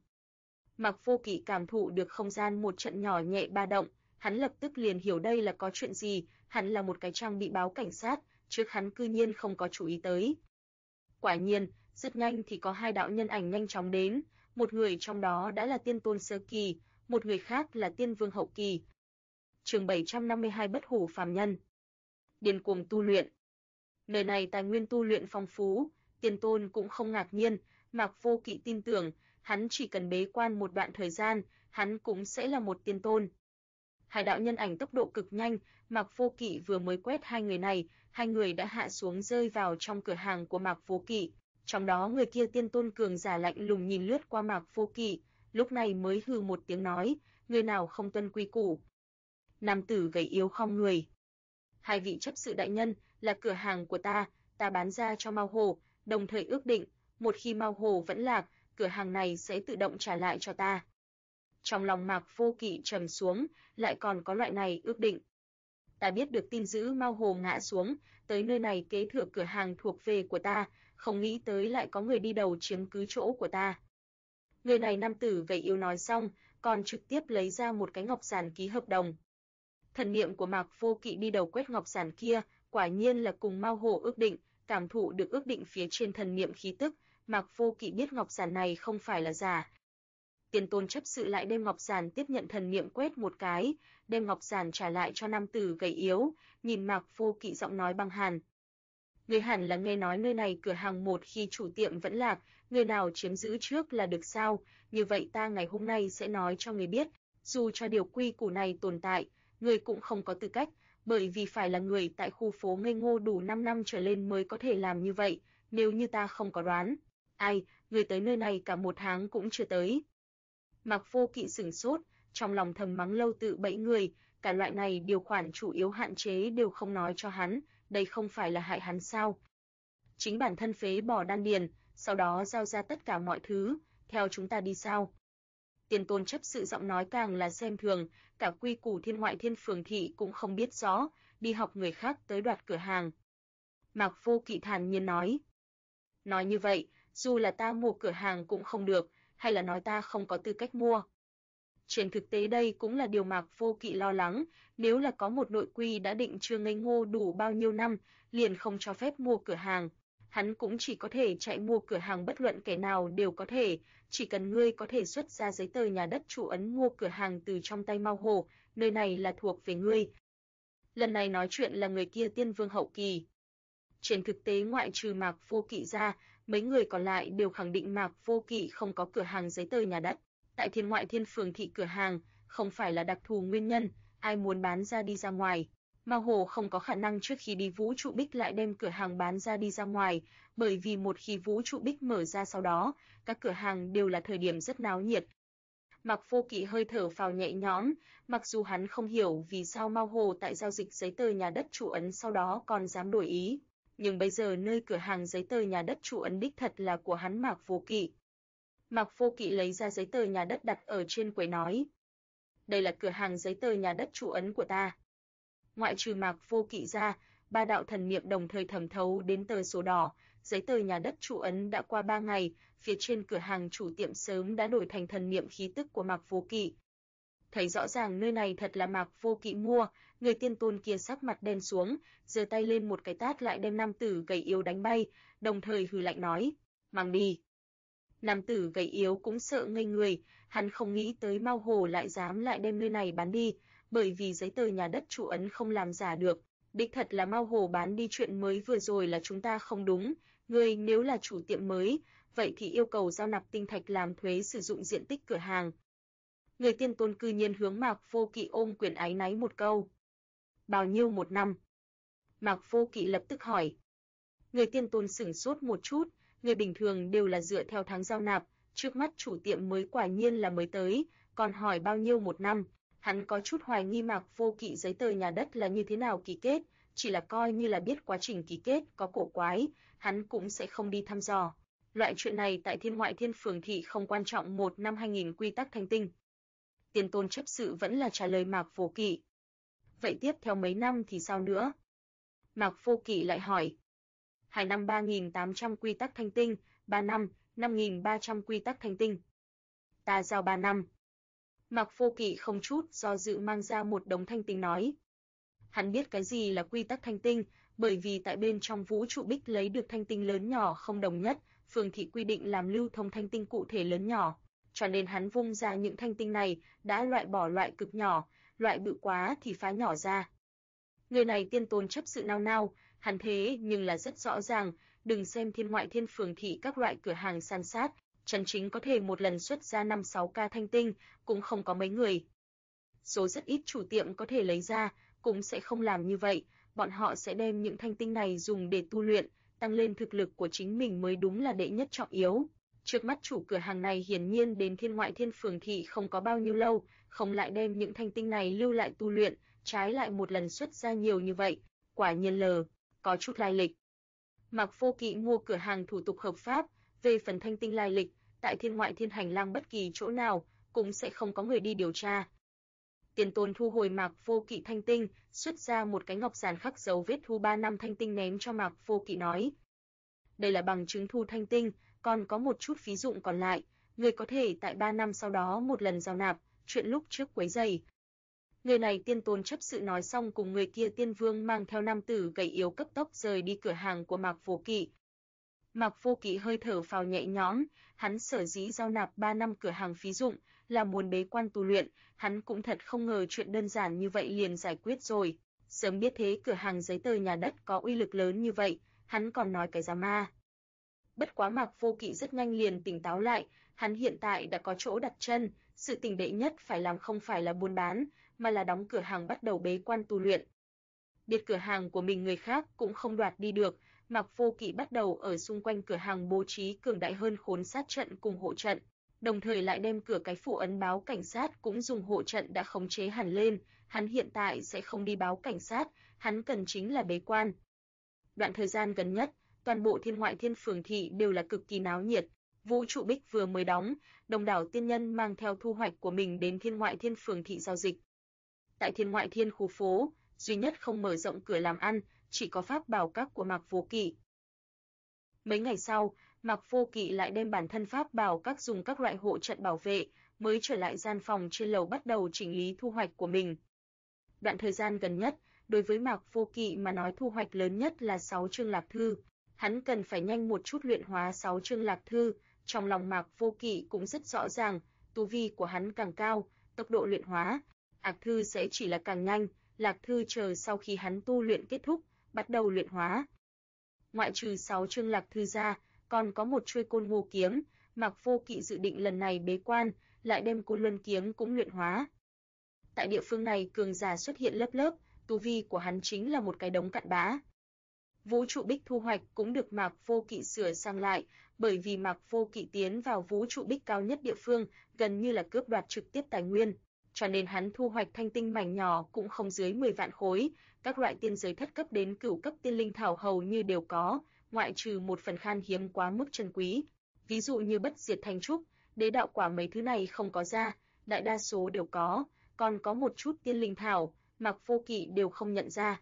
Mạc Vô Kỵ cảm thụ được không gian một trận nhỏ nhẹ ba động, hắn lập tức liền hiểu đây là có chuyện gì, hắn là một cái trang bị báo cảnh sát, trước hắn cư nhiên không có chú ý tới. Quả nhiên, rất nhanh thì có hai đạo nhân ảnh nhanh chóng đến, một người trong đó đã là tiên tôn sơ kỳ, một người khác là tiên vương hậu kỳ. Chương 752 Bất hủ phàm nhân. Điên cuồng tu luyện. Nơi này tài nguyên tu luyện phong phú, Tiên Tôn cũng không ngạc nhiên, Mạc Vô Kỵ tin tưởng, hắn chỉ cần bế quan một đoạn thời gian, hắn cũng sẽ là một tiên tôn. Hai đạo nhân ảnh tốc độ cực nhanh, Mạc Vô Kỵ vừa mới quét hai người này, hai người đã hạ xuống rơi vào trong cửa hàng của Mạc Vô Kỵ. Trong đó người kia tiên tôn cường giả lạnh lùng nhìn lướt qua Mạc Vô Kỵ, lúc này mới hừ một tiếng nói, người nào không tuân quy củ. Nam tử gầy yếu khom người. Hai vị chấp sự đại nhân, là cửa hàng của ta bán ra cho Mao Hồ, đồng thời ước định, một khi Mao Hồ vẫn lạc, cửa hàng này sẽ tự động trả lại cho ta. Trong lòng Mạc Vô Kỵ trầm xuống, lại còn có loại này ước định. Ta biết được tin dữ Mao Hồ ngã xuống, tới nơi này kế thừa cửa hàng thuộc về của ta, không nghĩ tới lại có người đi đầu chiếm cứ chỗ của ta. Người này nam tử gầy yếu nói xong, còn trực tiếp lấy ra một cái ngọc giản ký hợp đồng. Thần niệm của Mạc Vô Kỵ đi đầu quét ngọc giản kia, quả nhiên là cùng Mao Hồ ước định, cảm thụ được ước định phía trên thần niệm khí tức, Mạc Vô Kỵ biết ngọc giản này không phải là giả. Tiên tôn chấp sự lại đem ngọc giản tiếp nhận thần niệm quét một cái, đem ngọc giản trả lại cho nam tử gầy yếu, nhìn Mạc Vô Kỵ giọng nói băng hàn. Người hẳn là nghe nói nơi này cửa hàng một khi chủ tiệm vẫn lạc, người nào chiếm giữ trước là được sao, như vậy ta ngày hôm nay sẽ nói cho người biết, dù cho điều quy củ này tồn tại, người cũng không có tư cách, bởi vì phải là người tại khu phố Ngây Ngô đủ 5 năm trở lên mới có thể làm như vậy, nếu như ta không có đoán. Ai, người tới nơi này cả một tháng cũng chưa tới. Mạc Vô Kỵ sửng sốt, trong lòng thầm mắng lâu tự bẫy người, cả loại này điều khoản chủ yếu hạn chế đều không nói cho hắn, đây không phải là hại hắn sao? Chính bản thân phế bỏ đan điền, sau đó giao ra tất cả mọi thứ, theo chúng ta đi sao? Tiên tôn chấp sự giọng nói càng là xem thường, cả quy củ thiên ngoại thiên phường thị cũng không biết rõ, đi học người khác tới đoạt cửa hàng. Mạc Vô Kỵ thản nhiên nói. Nói như vậy, dù là ta mua cửa hàng cũng không được, hay là nói ta không có tư cách mua? Trên thực tế đây cũng là điều Mạc Vô Kỵ lo lắng, nếu là có một nội quy đã định chưa Ngây Ngô đủ bao nhiêu năm, liền không cho phép mua cửa hàng. Hắn cũng chỉ có thể chạy mua cửa hàng, bất luận kẻ nào đều có thể, chỉ cần ngươi có thể xuất ra giấy tờ nhà đất chủ ấn mua cửa hàng từ trong tay Mao Hồ, nơi này là thuộc về ngươi. Lần này nói chuyện là người kia tiên vương hậu kỳ. Trên thực tế ngoại trừ Mạc Vô Kỵ ra, mấy người còn lại đều khẳng định Mạc Vô Kỵ không có cửa hàng giấy tờ nhà đất. Tại thiên ngoại thiên phường thị cửa hàng, không phải là đặc thù nguyên nhân, ai muốn bán ra đi ra ngoài. Mao Hồ không có khả năng trước khi đi Vũ Trụ Bích lại đem cửa hàng bán ra đi ra ngoài, bởi vì một khi Vũ Trụ Bích mở ra sau đó, các cửa hàng đều là thời điểm rất náo nhiệt. Mạc Vô Kỵ hơi thở phào nhẹ nhõm, mặc dù hắn không hiểu vì sao Mao Hồ tại giao dịch giấy tờ nhà đất chủ ấn sau đó còn dám đổi ý, nhưng bây giờ nơi cửa hàng giấy tờ nhà đất chủ ấn đích thật là của hắn Mạc Vô Kỵ. Mạc Vô Kỵ lấy ra giấy tờ nhà đất đặt ở trên quầy nói. Đây là cửa hàng giấy tờ nhà đất chủ ấn của ta. Ngoại trừ Mạc Vô Kỵ ra, ba đạo thần niệm đồng thời thẩm thấu đến tờ sổ đỏ, giấy tờ nhà đất chủ ấn đã qua 3 ngày, phía trên cửa hàng chủ tiệm sớm đã đổi thành thần niệm khí tức của Mạc Vô Kỵ. Thấy rõ ràng nơi này thật là Mạc Vô Kỵ mua, người tiên tôn kia sắc mặt đen xuống, giơ tay lên một cái tát lại đem nam tử gầy yếu đánh bay, đồng thời hừ lạnh nói, mang đi. Nam tử gầy yếu cũng sợ ngây người, hắn không nghĩ tới Mao Hồ lại dám lại đem nơi này bán đi, bởi vì giấy tờ nhà đất chủ ấn không làm giả được. Đích thật là Mao Hồ bán đi, chuyện mới vừa rồi là chúng ta không đúng, ngươi nếu là chủ tiệm mới, vậy thì yêu cầu giao nạp tinh thạch làm thuế sử dụng diện tích cửa hàng. Người tiên tôn cư nhiên hướng Mạc Vô Kỵ ôm quyền áy náy một câu. Bao nhiêu một năm? Mạc Vô Kỵ lập tức hỏi. Người tiên tôn sửng sốt một chút, người bình thường đều là dựa theo tháng giao nạp, trước mắt chủ tiệm mới quả nhiên là mới tới, còn hỏi bao nhiêu một năm. Hắn có chút hoài nghi Mạc Vô Kỵ giấy tờ nhà đất là như thế nào ký kết, chỉ là coi như là biết quá trình ký kết có cổ quái, hắn cũng sẽ không đi thăm dò. Loại chuyện này tại thiên ngoại thiên phường thị không quan trọng, 1 năm 2000 quy tắc thanh tinh. Tiên tôn chấp sự vẫn là trả lời Mạc Vô Kỵ. Vậy tiếp theo mấy năm thì sao nữa? Mạc Vô Kỵ lại hỏi. 2 năm 3800 quy tắc thanh tinh, 3 năm 5300 quy tắc thanh tinh. Ta giao 3 năm. Mạc Vô Kỵ không chút do dự mang ra một đống thanh tinh nói. Hắn biết cái gì là quy tắc thanh tinh, bởi vì tại bên trong Vũ Trụ Bích lấy được thanh tinh lớn nhỏ không đồng nhất, phường thị quy định làm lưu thông thanh tinh cụ thể lớn nhỏ, cho nên hắn vung ra những thanh tinh này đã loại bỏ loại cực nhỏ, loại bự quá thì phá nhỏ ra. Người này Tiên Tôn chấp sự nao nao, hắn thế nhưng là rất rõ ràng, đừng xem Thiên Ngoại Thiên phường thị các loại cửa hàng san sát, chân chính có thể một lần xuất ra 5-6 ca thanh tinh, cũng không có mấy người. Số rất ít chủ tiệm có thể lấy ra, cũng sẽ không làm như vậy, bọn họ sẽ đem những thanh tinh này dùng để tu luyện, tăng lên thực lực của chính mình mới đúng là đệ nhất trọng yếu. Trước mắt chủ cửa hàng này hiển nhiên đến Thiên Ngoại Thiên phường thị không có bao nhiêu lâu, không lại đem những thanh tinh này lưu lại tu luyện, trái lại một lần xuất ra nhiều như vậy, quả nhiên có chút lai lịch. Mạc Vô Kỵ mua cửa hàng thủ tục hợp pháp, về phần thanh tinh lai lịch, tại Thiên Ngoại Thiên hành lang bất kỳ chỗ nào cũng sẽ không có người đi điều tra. Tiền Tôn thu hồi Mạc Vô Kỵ thanh tinh, xuất ra một cái ngọc giản khắc dấu vết thu 3 năm thanh tinh ném cho Mạc Vô Kỵ nói: "Đây là bằng chứng thu thanh tinh, còn có một chút phí dụng còn lại, người có thể tại 3 năm sau đó một lần giao nạp, chuyện lúc trước quấy rầy." Người này Tiên Tôn chấp sự nói xong cùng người kia Tiên Vương mang theo nam tử gầy yếu cấp tốc rời đi cửa hàng của Mạc Vô Kỵ. Mạc Vô Kỵ hơi thở phào nhẹ nhõm, hắn sở dĩ giao nạp 3 năm cửa hàng phí dụng là muốn bế quan tu luyện, hắn cũng thật không ngờ chuyện đơn giản như vậy liền giải quyết rồi. Sớm biết thế cửa hàng giấy tờ nhà đất có uy lực lớn như vậy, hắn còn nói cái giá ma. Bất quá Mạc Vô Kỵ rất nhanh liền tỉnh táo lại, hắn hiện tại đã có chỗ đặt chân, sự tình đệ nhất phải làm không phải là buôn bán, mà là đóng cửa hàng bắt đầu bế quan tu luyện. Biết cửa hàng của mình người khác cũng không đoạt đi được, Mạc Vô Kỵ bắt đầu ở xung quanh cửa hàng bố trí cường đại hơn khốn sát trận cùng hộ trận, đồng thời lại đem cửa cái phủ ấn báo cảnh sát cũng dùng hộ trận đã khống chế hẳn lên, hắn hiện tại sẽ không đi báo cảnh sát, hắn cần chính là bế quan. Đoạn thời gian gần nhất, toàn bộ Thiên Ngoại Thiên phường thị đều là cực kỳ náo nhiệt, Vũ trụ Bích vừa mới đóng, đông đảo tiên nhân mang theo thu hoạch của mình đến Thiên Ngoại Thiên phường thị giao dịch. Tại Thiên Ngoại Thiên khu phố, duy nhất không mở rộng cửa làm ăn, chỉ có pháp bảo các của Mạc Vô Kỵ. Mấy ngày sau, Mạc Vô Kỵ lại đem bản thân pháp bảo các dùng các loại hộ trận bảo vệ, mới trở lại gian phòng trên lầu bắt đầu chỉnh lý thu hoạch của mình. Đoạn thời gian gần nhất, đối với Mạc Vô Kỵ mà nói thu hoạch lớn nhất là 6 chương lạc thư. Hắn cần phải nhanh một chút luyện hóa 6 chương lạc thư, trong lòng Mạc Vô Kỵ cũng rất rõ ràng, tu vi của hắn càng cao, tốc độ luyện hóa, lạc thư sẽ chỉ là càng nhanh, lạc thư chờ sau khi hắn tu luyện kết thúc, bắt đầu luyện hóa. Ngoại trừ 6 chương lạc thư ra, còn có một chuôi Côn Ngô kiếm, Mạc Vô Kỵ dự định lần này bế quan, lại đem Côn Luân kiếm cũng luyện hóa. Tại địa phương này cường giả xuất hiện lớp lớp, tu vi của hắn chính là một cái đống cặn bã. Vũ trụ Bích thu hoạch cũng được Mạc Vô Kỵ sửa sang lại, bởi vì Mạc Vô Kỵ tiến vào Vũ trụ Bích cao nhất địa phương, gần như là cướp đoạt trực tiếp tài nguyên, cho nên hắn thu hoạch thanh tinh mảnh nhỏ cũng không dưới 10 vạn khối, các loại tiên giới thất cấp đến cửu cấp tiên linh thảo hầu như đều có, ngoại trừ một phần khan hiếm quá mức chân quý, ví dụ như bất diệt thanh trúc, đế đạo quả mấy thứ này không có ra, đại đa số đều có, còn có một chút tiên linh thảo, Mạc Vô Kỵ đều không nhận ra.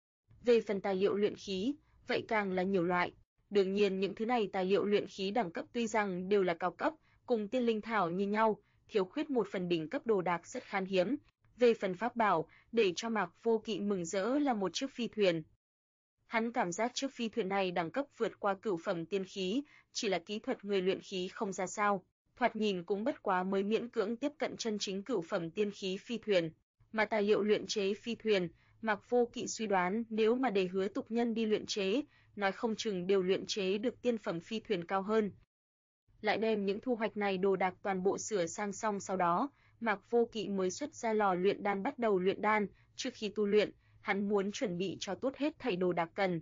Về phần tài liệu luyện khí, vậy càng là nhiều loại. Đương nhiên những thứ này tài liệu luyện khí đẳng cấp tuy rằng đều là cao cấp, cùng tiên linh thảo như nhau, thiếu khuyết một phần đỉnh cấp đồ đạc rất khan hiếm. Về phần pháp bảo, để cho Mạc Vô Kỵ mừng rỡ là một chiếc phi thuyền. Hắn cảm giác chiếc phi thuyền này đẳng cấp vượt qua cửu phẩm tiên khí, chỉ là kỹ thuật người luyện khí không ra sao, thoạt nhìn cũng bất quá mới miễn cưỡng tiếp cận chân chính cửu phẩm tiên khí phi thuyền. Mà tài liệu luyện chế phi thuyền, Mạc Vô Kỵ suy đoán nếu mà để Hứa Tục Nhân đi luyện chế, nói không chừng đều luyện chế được tiên phẩm phi thuyền cao hơn. Lại đem những thu hoạch này đồ đạc toàn bộ sửa sang xong sau đó, Mạc Vô Kỵ mới xuất ra lò luyện đan bắt đầu luyện đan, trước khi tu luyện, hắn muốn chuẩn bị cho tốt hết thảy đồ đạc cần.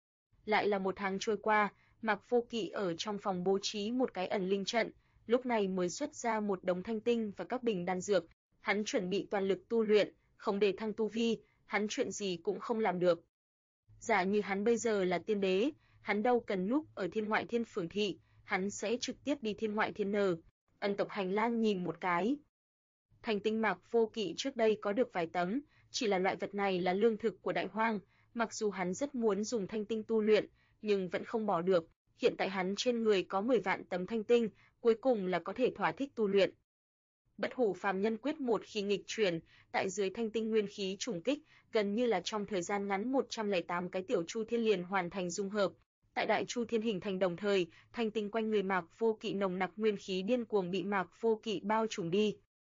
Lại là một tháng trôi qua, Mạc Vô Kỵ ở trong phòng bố trí một cái ẩn linh trận, lúc này mới xuất ra một đống thanh tinh và các bình đan dược, hắn chuẩn bị toàn lực tu luyện, không để thăng tu vi, hắn chuyện gì cũng không làm được. Giả như hắn bây giờ là tiên đế, hắn đâu cần núp ở Thiên Ngoại Thiên phường thị, hắn sẽ trực tiếp đi Thiên Ngoại Thiên N. Ân tộc hành lang nhìn một cái. Thành tinh Mạc Vô Kỵ trước đây có được vài tấm, chỉ là loại vật này là lương thực của đại hoang, mặc dù hắn rất muốn dùng thanh tinh tu luyện, nhưng vẫn không bỏ được, hiện tại hắn trên người có 10 vạn tấm thanh tinh, cuối cùng là có thể thỏa thích tu luyện. Bất hủ phàm nhân quyết một khi nghịch chuyển, tại dưới thanh tinh nguyên khí trùng kích, gần như là trong thời gian ngắn 108 cái tiểu chu thiên liền hoàn thành dung hợp. Tại đại chu thiên hình thành đồng thời, thanh tinh quanh người Mạc Vô Kỵ nồng nặc nguyên khí điên cuồng bị Mạc Vô Kỵ bao trùm đi.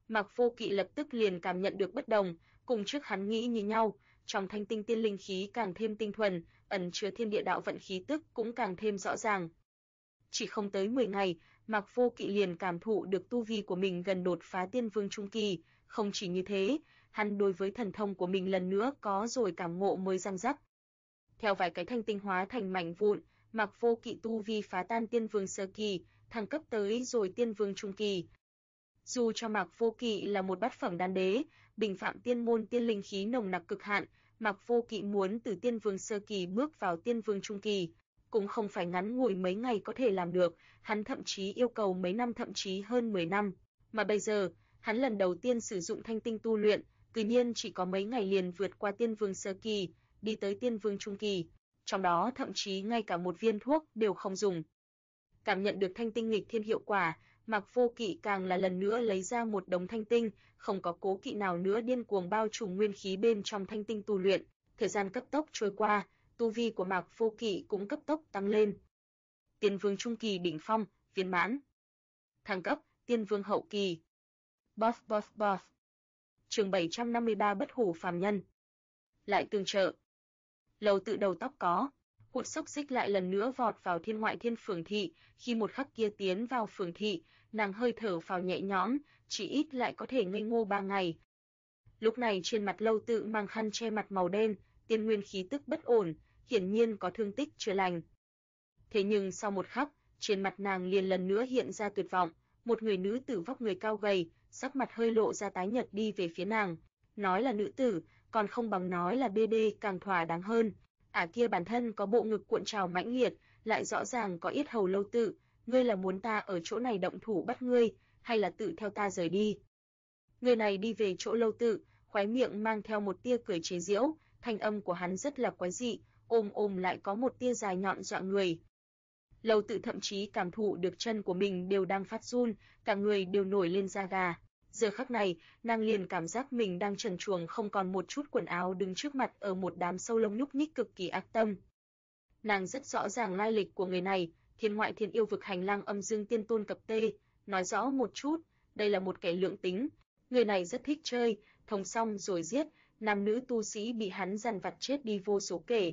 Mạc Vô Kỵ lập tức liền cảm nhận được bất đồng, cùng trước hắn nghĩ như nhau, trong thanh tinh tiên linh khí càng thêm tinh thuần, ẩn chứa thiên địa đạo vận khí tức cũng càng thêm rõ ràng. Chỉ không tới 10 ngày, Mạc Vô Kỵ liền cảm thụ được tu vi của mình gần đột phá tiên vương trung kỳ, không chỉ như thế, hắn đối với thần thông của mình lần nữa có rồi cảm ngộ mới răng rắc. Theo vài cái thanh tinh hóa thành mảnh vụn, Mạc Vô Kỵ tu vi phá tan tiên vương sơ kỳ, thăng cấp tới rồi tiên vương trung kỳ. Dù cho Mạc Vô Kỵ là một bát phẩm đan đế, bình phạm tiên môn tiên linh khí nồng nặc cực hạn, Mạc Vô Kỵ muốn từ tiên vương sơ kỳ bước vào tiên vương trung kỳ, cũng không phải ngắn ngủi mấy ngày có thể làm được, hắn thậm chí yêu cầu mấy năm, thậm chí hơn 10 năm. Mà bây giờ, hắn lần đầu tiên sử dụng thanh tinh tu luyện, tự nhiên chỉ có mấy ngày liền vượt qua tiên vương sơ kỳ, đi tới tiên vương trung kỳ, trong đó thậm chí ngay cả một viên thuốc đều không dùng. Cảm nhận được thanh tinh nghịch thiên hiệu quả, Mạc Vô Kỵ càng là lần nữa lấy ra một đống thanh tinh, không có cố kỵ nào nữa điên cuồng bao trùm nguyên khí bên trong thanh tinh tu luyện. Thời gian cấp tốc trôi qua, tu vi của Mạc Vô Kỵ cũng cấp tốc tăng lên. Tiên vương trung kỳ đỉnh phong, viên mãn. Thăng cấp, tiên vương hậu kỳ. Buff. Chương 753 bất hủ phàm nhân. Lại tương trợ. Lầu tự đầu tóc có. Hụt xốc xích lại lần nữa vọt vào thiên ngoại thiên phường thị, khi một khắc kia tiến vào phường thị, nàng hơi thở phào nhẹ nhõm, chỉ ít lại có thể ngây ngô 3 ngày. Lúc này trên mặt Lâu tự mang khăn che mặt màu đen, tiên nguyên khí tức bất ổn, hiển nhiên có thương tích chưa lành. Thế nhưng sau một khắc, trên mặt nàng liền lần nữa hiện ra tuyệt vọng, một người nữ tử vóc người cao gầy, sắc mặt hơi lộ ra tái nhợt đi về phía nàng, nói là nữ tử, còn không bằng nói là BB càng thỏa đáng hơn. Kia bản thân có bộ ngực cuộn trào mãnh liệt, lại rõ ràng có yết hầu Lâu tự, ngươi là muốn ta ở chỗ này động thủ bắt ngươi, hay là tự theo ta rời đi? Người này đi về chỗ Lâu tự, khóe miệng mang theo một tia cười chế giễu, thanh âm của hắn rất là quái dị, ôm lại có một tia dài nhọn dọa người. Lâu tự thậm chí cảm thụ được chân của mình đều đang phát run, cả người đều nổi lên da gà. Giờ khắc này, nàng liền cảm giác mình đang trần truồng không còn một chút quần áo đứng trước mặt ở một đám sâu lông nhúc nhích cực kỳ ác tâm. Nàng rất rõ ràng lai lịch của người này, thiên ngoại thiên yêu vực hành lang âm dương tiên tôn Cập Tê, nói rõ một chút, đây là một kẻ lượng tính. Người này rất thích chơi, thông xong rồi giết, nam nữ tu sĩ bị hắn dằn vặt chết đi vô số kể.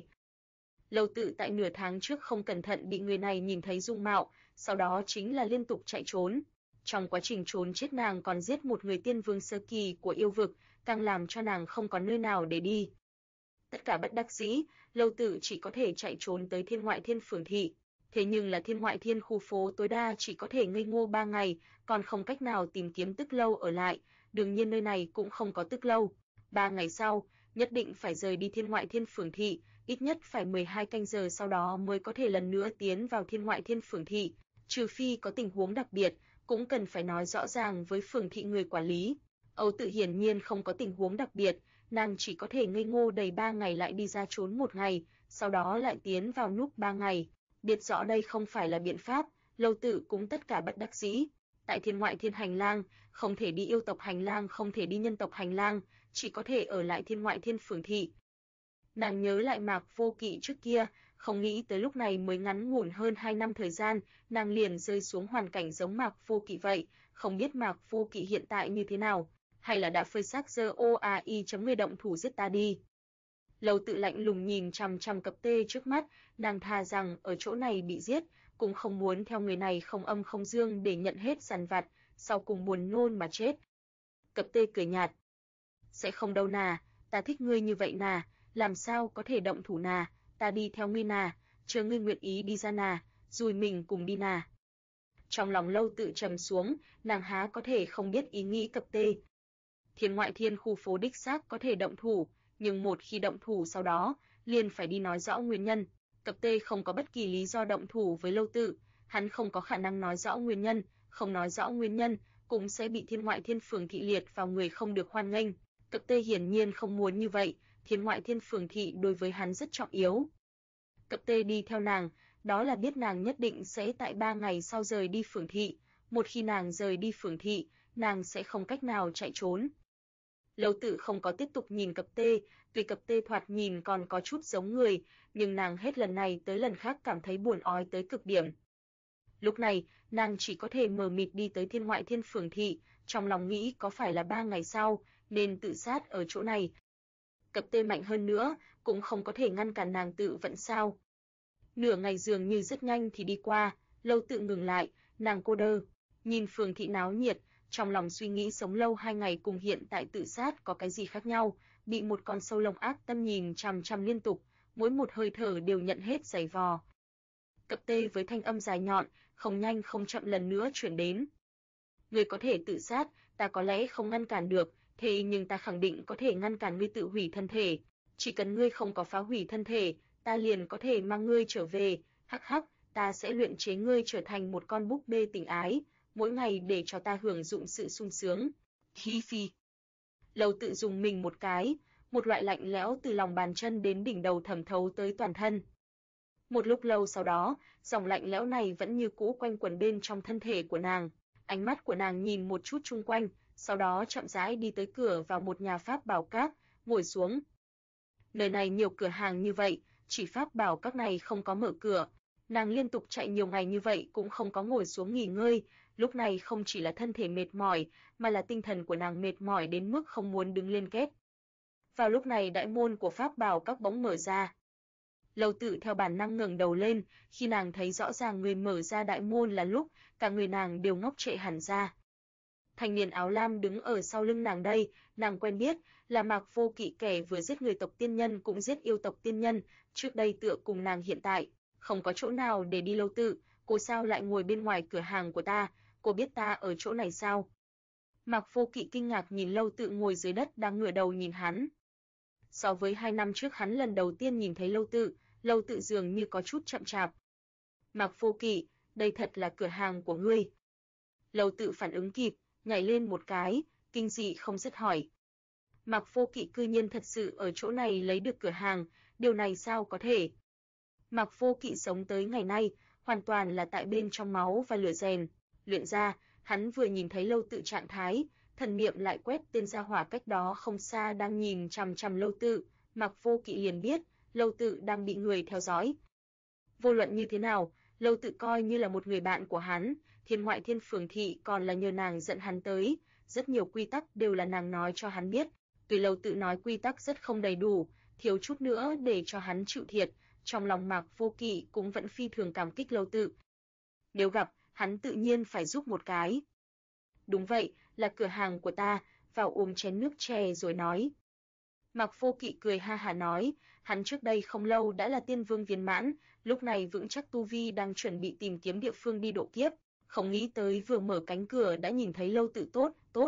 Lâu tự tại nửa tháng trước không cẩn thận bị người này nhìn thấy dung mạo, sau đó chính là liên tục chạy trốn. Trong quá trình trốn chết nàng còn giết một người tiên vương sơ kỳ của yêu vực, càng làm cho nàng không có nơi nào để đi. Tất cả bất đắc dĩ, Lâu tự chỉ có thể chạy trốn tới thiên ngoại thiên phường thị. Thế nhưng là thiên ngoại thiên khu phố tối đa chỉ có thể ngây ngô 3 ngày, còn không cách nào tìm kiếm tức lâu ở lại, đương nhiên nơi này cũng không có tức lâu. 3 ngày sau, nhất định phải rời đi thiên ngoại thiên phường thị, ít nhất phải 12 canh giờ sau đó mới có thể lần nữa tiến vào thiên ngoại thiên phường thị, trừ phi có tình huống đặc biệt, cũng cần phải nói rõ ràng với phường thị người quản lý. Âu tự hiển nhiên không có tình huống đặc biệt, nàng chỉ có thể ngây ngô đầy 3 ngày lại đi ra trốn 1 ngày, sau đó lại tiến vào núp 3 ngày. Biết rõ đây không phải là biện pháp, Lâu tự cũng tất cả bất đắc dĩ. Tại thiên ngoại thiên hành lang, không thể đi yêu tộc hành lang, không thể đi nhân tộc hành lang, chỉ có thể ở lại thiên ngoại thiên phường thị. Nàng nhớ lại Mạc Vô Kỵ trước kia, không nghĩ tới lúc này mới ngắn ngủn hơn 2 năm thời gian, nàng liền rơi xuống hoàn cảnh giống Mạc Vô Kỵ vậy, không biết Mạc Vô Kỵ hiện tại như thế nào, hay là đã phơi xác giờ OAI chấm người động thủ giết ta đi. Lâu tự lạnh lùng nhìn chằm chằm Cập Tê trước mắt, nàng thà rằng ở chỗ này bị giết, cũng không muốn theo người này không âm không dương để nhận hết dằn vặt, sau cùng buồn nôn mà chết. Cập Tê cười nhạt. Sẽ không đâu nà, ta thích ngươi như vậy nà, làm sao có thể động thủ nà, ta đi theo ngươi nà, chờ ngươi nguyện ý đi ra nà, rồi mình cùng đi nà. Trong lòng Lâu tự trầm xuống, nàng há có thể không biết ý nghĩ Cập Tê. Thiên ngoại thiên khu phố đích xác có thể động thủ, nhưng một khi động thủ sau đó, liền phải đi nói rõ nguyên nhân. Cập Tê không có bất kỳ lý do động thủ với Lâu tự, hắn không có khả năng nói rõ nguyên nhân, không nói rõ nguyên nhân, cũng sẽ bị thiên ngoại thiên phường thị liệt vào người không được hoan nghênh. Cập Tê hiển nhiên không muốn như vậy, thiên ngoại thiên phường thị đối với hắn rất trọng yếu. Cập Tê đi theo nàng, đó là biết nàng nhất định sẽ tại 3 ngày sau rời đi phường thị, một khi nàng rời đi phường thị, nàng sẽ không cách nào chạy trốn. Lâu tự không có tiếp tục nhìn Cập Tê, tuy Cập Tê thoạt nhìn còn có chút giống người, nhưng nàng hết lần này tới lần khác cảm thấy buồn ói tới cực điểm. Lúc này, nàng chỉ có thể mờ mịt đi tới Thiên Ngoại Thiên Phường thị, trong lòng nghĩ có phải là 3 ngày sau nên tự sát ở chỗ này. Cập tê mạnh hơn nữa, cũng không có thể ngăn cản nàng tự vận sao. Nửa ngày dường như rất nhanh thì đi qua, Lâu Tự ngừng lại, nàng cô đơ, nhìn phường thị náo nhiệt, trong lòng suy nghĩ sống lâu 2 ngày cùng hiện tại tự sát có cái gì khác nhau, bị một con sâu lông ác tâm nhìn chằm chằm liên tục, mỗi một hơi thở đều nhận hết giày vò. Cập tê với thanh âm dài nhọn, không nhanh không chậm lần nữa chuyển đến. Ngươi có thể tự sát, ta có lẽ không ngăn cản được, thế nhưng ta khẳng định có thể ngăn cản ngươi tự hủy thân thể. Chỉ cần ngươi không có phá hủy thân thể, ta liền có thể mang ngươi trở về, hắc hắc, ta sẽ luyện chế ngươi trở thành một con búp bê tình ái, mỗi ngày để cho ta hưởng dụng sự sung sướng. Hi phi. Lâu Tự dùng mình một cái, một loại lạnh lẽo từ lòng bàn chân đến đỉnh đầu thẩm thấu tới toàn thân. Một lúc lâu sau đó, dòng lạnh lẽo này vẫn như cũ quanh quẩn bên trong thân thể của nàng. Ánh mắt của nàng nhìn một chút chung quanh, sau đó chậm rãi đi tới cửa vào một nhà pháp bảo các, ngồi xuống. Nơi này nhiều cửa hàng như vậy, chỉ pháp bảo các này không có mở cửa. Nàng liên tục chạy nhiều ngày như vậy cũng không có ngồi xuống nghỉ ngơi, lúc này không chỉ là thân thể mệt mỏi, mà là tinh thần của nàng mệt mỏi đến mức không muốn đứng lên kết. Vào lúc này đại môn của pháp bảo các bỗng mở ra. Lâu Tự theo bản năng ngẩng đầu lên, khi nàng thấy rõ ràng người mở ra đại môn là lúc, cả người nàng đều ngốc trệ hẳn ra. Thanh niên áo lam đứng ở sau lưng nàng đây, nàng quen biết, là Mạc Vô Kỵ, kẻ vừa giết người tộc tiên nhân cũng giết yêu tộc tiên nhân, trước đây tựa cùng nàng hiện tại, không có chỗ nào để đi. Lâu Tự, cô sao lại ngồi bên ngoài cửa hàng của ta, cô biết ta ở chỗ này sao? Mạc Vô Kỵ kinh ngạc nhìn Lâu Tự ngồi dưới đất đang ngửa đầu nhìn hắn. So với 2 năm trước hắn lần đầu tiên nhìn thấy Lâu Tự dường như có chút chậm chạp. Mạc Vô Kỵ, đây thật là cửa hàng của ngươi. Lâu Tự phản ứng kịp, nhảy lên một cái, kinh dị không dứt hỏi. Mạc Vô Kỵ cư nhiên thật sự ở chỗ này lấy được cửa hàng, điều này sao có thể? Mạc Vô Kỵ sống tới ngày nay, hoàn toàn là tại bên trong máu và lửa rèn, luyện ra, hắn vừa nhìn thấy Lâu Tự trạng thái, thần niệm lại quét tên gia hỏa cách đó không xa đang nhìn chằm chằm Lâu Tự, Mạc Vô Kỵ liền biết, Lâu Tự đang bị người theo dõi. Vô luận như thế nào, Lâu Tự coi như là một người bạn của hắn, Thiên Ngoại Thiên Phường thị còn là nhờ nàng dẫn hắn tới, rất nhiều quy tắc đều là nàng nói cho hắn biết. Tuy Lâu Tự nói quy tắc rất không đầy đủ, thiếu chút nữa để cho hắn chịu thiệt, trong lòng Mạc Vô Kỵ cũng vẫn phi thường cảm kích Lâu Tự. Nếu gặp, hắn tự nhiên phải giúp một cái. Đúng vậy, là cửa hàng của ta, vào uống chén nước chè rồi nói. Mạc Vô Kỵ cười ha hả nói, hắn trước đây không lâu đã là tiên vương viên mãn, lúc này vững chắc tu vi đang chuẩn bị tìm kiếm địa phương đi độ kiếp, không nghĩ tới vừa mở cánh cửa đã nhìn thấy Lâu Tự. Tốt.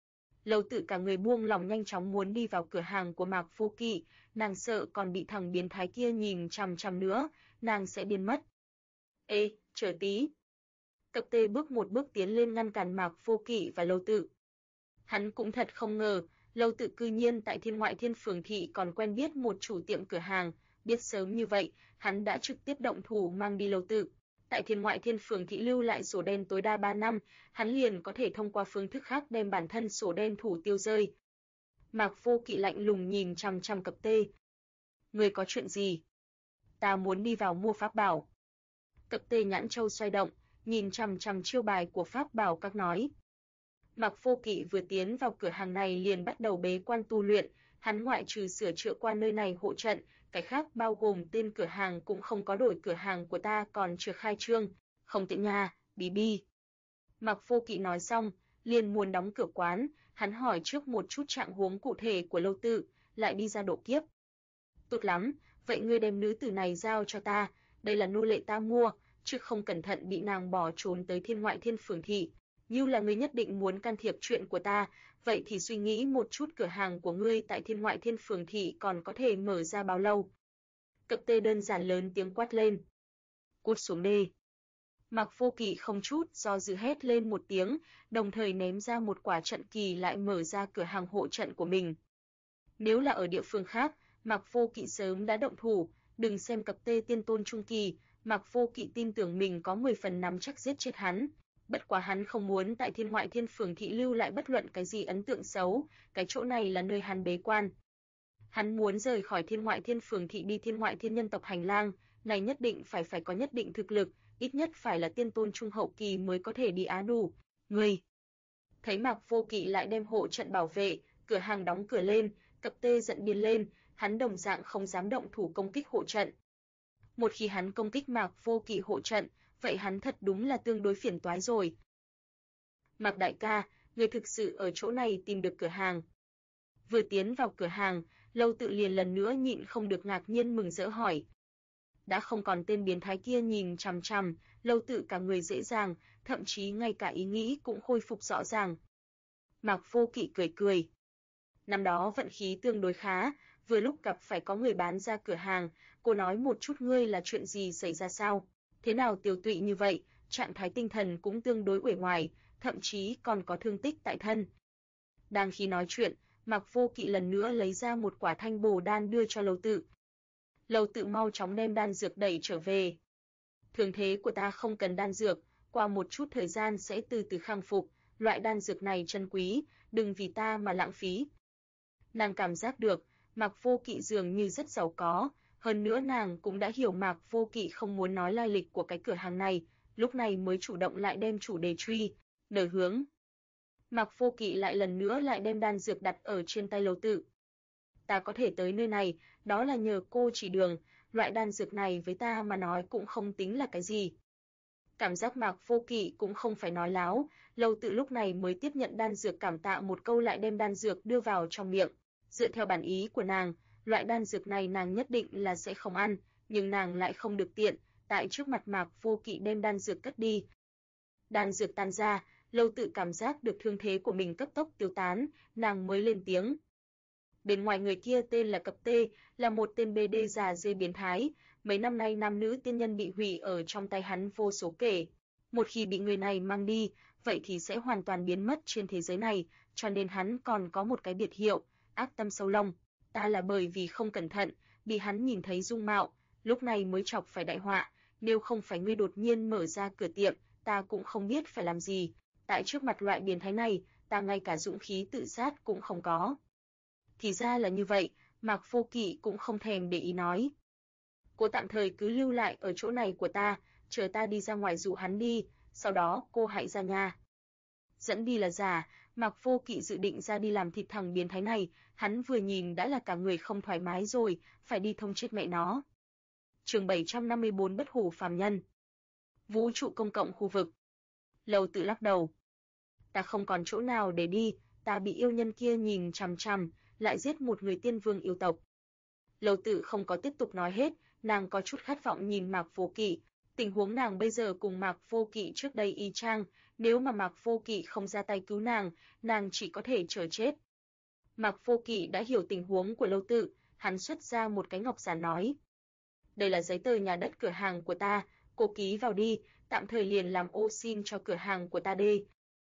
Lâu Tự cả người buông lòng nhanh chóng muốn đi vào cửa hàng của Mạc Vô Kỵ, nàng sợ còn bị thằng biến thái kia nhìn chằm chằm nữa, nàng sẽ điên mất. Ê, chờ tí. Cập Tê bước một bước tiến lên ngăn cản Mạc Vô Kỵ và Lâu Tự. Hắn cũng thật không ngờ, Lâu Tự cư nhiên tại Thiên Ngoại Thiên Phường thị còn quen biết một chủ tiệm cửa hàng, biết sớm như vậy, hắn đã trực tiếp động thủ mang đi Lâu Tự. Tại Thiên Ngoại Thiên Phường thị lưu lại sổ đen tối đa 3 năm, hắn liền có thể thông qua phương thức khác đem bản thân sổ đen thủ tiêu rơi. Mạc Vô Kỵ lạnh lùng nhìn chằm chằm Cập Tê. Ngươi có chuyện gì? Ta muốn đi vào mua pháp bảo. Cập Tê nhãn châu xoay động, nhìn chằm chằm chiêu bài của pháp bảo các nói. Mạc Vô Kỵ vừa tiến vào cửa hàng này liền bắt đầu bế quan tu luyện, hắn ngoại trừ sửa chữa qua nơi này hộ trận, cái khác bao gồm tên cửa hàng cũng không có đổi, cửa hàng của ta còn chưa khai trương, không tiện nha, bí bi. Mạc Vô Kỵ nói xong, liền muốn đóng cửa quán, hắn hỏi trước một chút trạng huống cụ thể của Lâu Tự, lại đi ra độ kiếp. Tốt lắm, vậy ngươi đem nữ tử này giao cho ta, đây là nô lệ ta mua, chứ không cẩn thận bị nàng bỏ trốn tới Thiên Ngoại Thiên Phường thị. Như là ngươi nhất định muốn can thiệp chuyện của ta, vậy thì suy nghĩ một chút cửa hàng của ngươi tại Thiên Ngoại Thiên Phường thị còn có thể mở ra bao lâu. Cập Tê đơn giản lớn tiếng quát lên. Cút xuống đi. Mạc Vô Kỵ không chút do dự hét lên một tiếng, đồng thời ném ra một quả trận kỳ lại mở ra cửa hàng hộ trận của mình. Nếu là ở địa phương khác, Mạc Vô Kỵ sớm đã động thủ, đừng xem Cập Tê tiên tôn trung kỳ, Mạc Vô Kỵ tin tưởng mình có 10 phần nắm chắc giết chết hắn. Bất quá hắn không muốn tại Thiên Ngoại Thiên Phường thị lưu lại bất luận cái gì ấn tượng xấu, cái chỗ này là nơi hắn bế quan. Hắn muốn rời khỏi Thiên Ngoại Thiên Phường thị đi Thiên Ngoại Thiên nhân tộc hành lang, này nhất định phải có nhất định thực lực, ít nhất phải là tiên tôn trung hậu kỳ mới có thể đi Á Đủ. Người thấy Mạc Vô Kỵ lại đem hộ trận bảo vệ, cửa hàng đóng cửa lên, Cập Tê giận điên lên, hắn đồng dạng không dám động thủ công kích hộ trận. Một khi hắn công kích Mạc Vô Kỵ hộ trận, vậy hắn thật đúng là tương đối phiền toái rồi. Mạc đại ca, người thực sự ở chỗ này tìm được cửa hàng. Vừa tiến vào cửa hàng, Lâu Tự liền lần nữa nhịn không được ngạc nhiên mừng rỡ hỏi. Đã không còn tên biến thái kia nhìn chằm chằm, Lâu Tự cả người dễ dàng, thậm chí ngay cả ý nghĩ cũng khôi phục rõ ràng. Mạc Vô Kỵ cười cười. Năm đó vận khí tương đối khá, vừa lúc gặp phải có người bán ra cửa hàng, cô nói một chút ngươi là chuyện gì xảy ra sao? Thế nào tiều tụy như vậy, trạng thái tinh thần cũng tương đối uể oải, thậm chí còn có thương tích tại thân. Đang khi nói chuyện, Mạc Vô Kỵ lần nữa lấy ra một quả thanh bồ đan đưa cho Lâu Tự. Lâu Tự mau chóng đem đan dược đẩy trở về. Thương thế của ta không cần đan dược, qua một chút thời gian sẽ từ từ khang phục, loại đan dược này chân quý, đừng vì ta mà lãng phí. Nàng cảm giác được, Mạc Vô Kỵ dường như rất giàu có, hơn nữa nàng cũng đã hiểu Mạc Vô Kỵ không muốn nói lai lịch của cái cửa hàng này, lúc này mới chủ động lại đem chủ đề truy, nở hướng. Mạc Vô Kỵ lại lần nữa lại đem đan dược đặt ở trên tay Lâu Tự. Ta có thể tới nơi này, đó là nhờ cô chỉ đường, loại đan dược này với ta mà nói cũng không tính là cái gì. Cảm giác Mạc Vô Kỵ cũng không phải nói láo, Lâu Tự lúc này mới tiếp nhận đan dược cảm tạ một câu lại đem đan dược đưa vào trong miệng. Dựa theo bản ý của nàng, loại đan dược này nàng nhất định là sẽ không ăn, nhưng nàng lại không được tiện, tại trước mặt Mạc Vô Kỵ đem đan dược cất đi. Đan dược tan ra, Lâu Tự cảm giác được thương thế của mình cấp tốc tiêu tán, nàng mới lên tiếng. Bên ngoài người kia tên là Cập Tê, là một tên BD già dê biến thái, mấy năm nay nam nữ tiên nhân bị hủy ở trong tay hắn vô số kể. Một khi bị người này mang đi, vậy thì sẽ hoàn toàn biến mất trên thế giới này, cho nên hắn còn có một cái biệt hiệu, ác tâm sâu lông. Ta là bởi vì không cẩn thận, bị hắn nhìn thấy dung mạo, lúc này mới chọc phải đại họa, nếu không phải ngươi đột nhiên mở ra cửa tiệm, ta cũng không biết phải làm gì. Tại trước mặt loại biến thái này, ta ngay cả dũng khí tự sát cũng không có. Thì ra là như vậy, Mạc Vô Kỵ cũng không thèm để ý nói. Cô tạm thời cứ lưu lại ở chỗ này của ta, chờ ta đi ra ngoài dụ hắn đi, sau đó cô hãy ra nhà. Dẫn đi là giả, Mạc Vô Kỵ dự định ra đi làm thịt thằng biến thái này, hắn vừa nhìn đã là cả người không thoải mái rồi, phải đi thông chết mẹ nó. Chương 754 Bất hủ phàm nhân. Vũ trụ công cộng khu vực. Lâu Tự lắc đầu. Ta không còn chỗ nào để đi, ta bị yêu nhân kia nhìn chằm chằm, lại giết một người tiên vương yêu tộc. Lâu Tự không có tiếp tục nói hết, nàng có chút khát vọng nhìn Mạc Vô Kỵ. Tình huống nàng bây giờ cùng Mạc Vô Kỵ trước đây y chang, nếu mà Mạc Vô Kỵ không ra tay cứu nàng chỉ có thể chờ chết. Mạc Vô Kỵ đã hiểu tình huống của Lâu Tự, hắn xuất ra một cái ngọc giản nói. Đây là giấy tờ nhà đất cửa hàng của ta, cô ký vào đi, tạm thời liền làm ô xin cho cửa hàng của ta đi.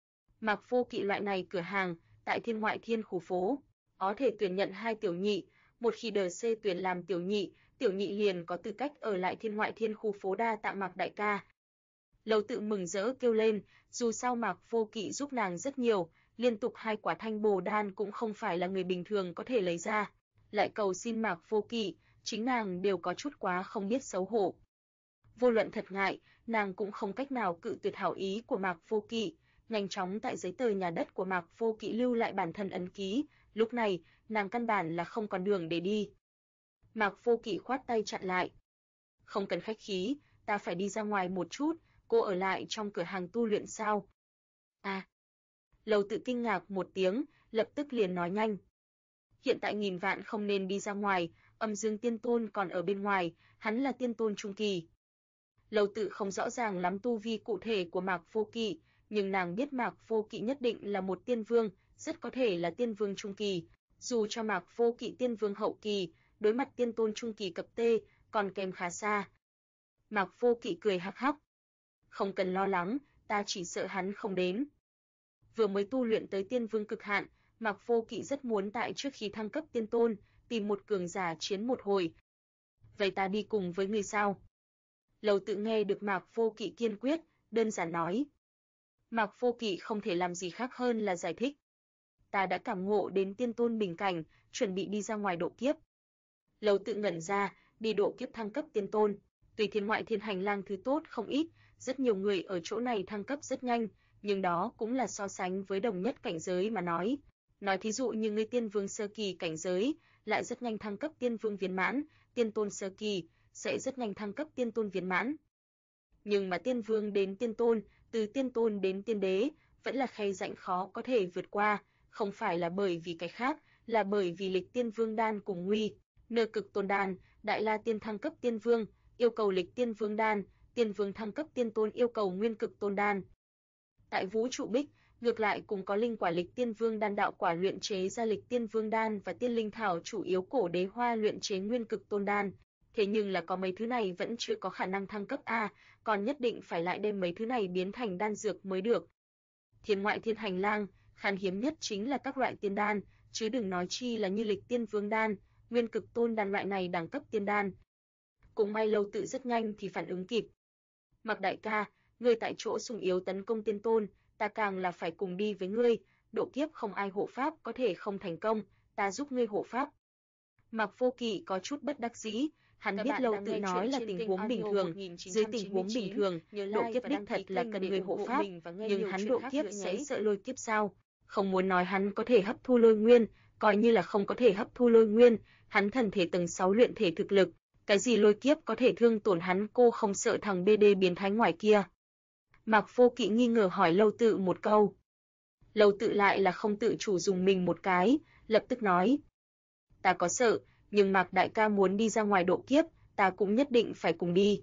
Mạc Vô Kỵ loại này cửa hàng, tại Thiên Ngoại Thiên khu phố, có thể tuyển nhận 2 tiểu nhị, một khi đờ C tuyển làm tiểu nhị liền có tư cách ở lại Thiên Ngoại Thiên khu phố, đa tạ Mạc đại ca. Lâu Tự mừng rỡ kêu lên, dù sao Mạc Vô Kỵ giúp nàng rất nhiều, liên tục 2 quả thanh bồ đan cũng không phải là người bình thường có thể lấy ra, lại cầu xin Mạc Vô Kỵ, chính nàng đều có chút quá không biết xấu hổ. Vô luận thật ngại, nàng cũng không cách nào cự tuyệt hảo ý của Mạc Vô Kỵ, nhanh chóng tại giấy tờ nhà đất của Mạc Vô Kỵ lưu lại bản thân ấn ký, lúc này, nàng căn bản là không còn đường để đi. Mạc Vô Kỵ khoát tay chặn lại. Không cần khách khí, ta phải đi ra ngoài một chút, cô ở lại trong cửa hàng tu luyện sao? À. Lâu Tự kinh ngạc một tiếng, lập tức liền nói nhanh. Hiện tại nghìn vạn không nên đi ra ngoài, Âm Dương Tiên Tôn còn ở bên ngoài, hắn là tiên tôn trung kỳ. Lâu Tự không rõ ràng lắm tu vi cụ thể của Mạc Vô Kỵ, nhưng nàng biết Mạc Vô Kỵ nhất định là một tiên vương, rất có thể là tiên vương trung kỳ. Dù cho Mạc Vô Kỵ tiên vương hậu kỳ, đối mặt tiên tôn trung kỳ Cập Tê, còn kém khá xa. Mạc Vô Kỵ cười hắc hắc. Không cần lo lắng, ta chỉ sợ hắn không đến. Vừa mới tu luyện tới tiên vương cực hạn, Mạc Vô Kỵ rất muốn tại trước khi thăng cấp tiên tôn, tìm một cường giả chiến một hồi. Vậy ta đi cùng với ngươi sao? Lâu Tự nghe được Mạc Vô Kỵ kiên quyết, đơn giản nói. Mạc Vô Kỵ không thể làm gì khác hơn là giải thích. Ta đã cảm ngộ đến tiên tôn bình cảnh, chuẩn bị đi ra ngoài độ kiếp. Lâu Tự ngẩn ra, đi độ kiếp thăng cấp tiên tôn. Tuy thiên ngoại thiên hành lang thứ tốt không ít, rất nhiều người ở chỗ này thăng cấp rất nhanh, nhưng đó cũng là so sánh với đồng nhất cảnh giới mà nói. Nói thí dụ như người tiên vương sơ kỳ cảnh giới, lại rất nhanh thăng cấp tiên vương viên mãn, tiên tôn sơ kỳ, sẽ rất nhanh thăng cấp tiên tôn viên mãn. Nhưng mà tiên vương đến tiên tôn, từ tiên tôn đến tiên đế, vẫn là khe rãnh khó có thể vượt qua, không phải là bởi vì cái khác, là bởi vì lịch tiên vương đan cùng nguy, nơ cực tôn đan, đại la tiên thăng cấp tiên vương, yêu cầu lịch tiên vương đan, tiên vương thăng cấp tiên tôn yêu cầu nguyên cực tôn đan. Tại vũ trụ bích, ngược lại cũng có linh quả lịch tiên vương đan đạo quả luyện chế ra lịch tiên vương đan và tiên linh thảo chủ yếu cổ đế hoa luyện chế nguyên cực tôn đan. Thế nhưng là có mấy thứ này vẫn chưa có khả năng thăng cấp A, còn nhất định phải lại đem mấy thứ này biến thành đan dược mới được. Thiên ngoại thiên hành lang, khan hiếm nhất chính là các loại tiên đan, chứ đừng nói chi là như lịch tiên vương đan, nguyên cực tôn đan loại này đẳng cấp tiên đan. Cũng may Lâu Tự rất nhanh thì phản ứng kịp. Mặc đại ca, ngươi tại chỗ sùng yếu tấn công tiên tôn, ta càng là phải cùng đi với ngươi, độ kiếp không ai hộ pháp có thể không thành công, ta giúp ngươi hộ pháp. Mạc Vô Kỵ có chút bất đắc dĩ, hắn biết Lâu Tự nói là tình huống bình thường, dưới tình huống bình thường, độ kiếp đích thật là cần người hộ pháp, nhưng hắn độ kiếp sẽ sợ lôi kiếp sao? Không muốn nói hắn có thể hấp thu lôi nguyên, coi như là không có thể hấp thu lôi nguyên, hắn thần thể tầng 6 luyện thể thực lực, cái gì lôi kiếp có thể thương tổn hắn, cô không sợ thằng BD biến thái ngoài kia. Mạc Vô Kỵ nghi ngờ hỏi Lâu Tự một câu. Lâu Tự lại là không tự chủ dùng mình một cái, lập tức nói: ta có sợ, nhưng Mạc đại ca muốn đi ra ngoài độ kiếp, ta cũng nhất định phải cùng đi.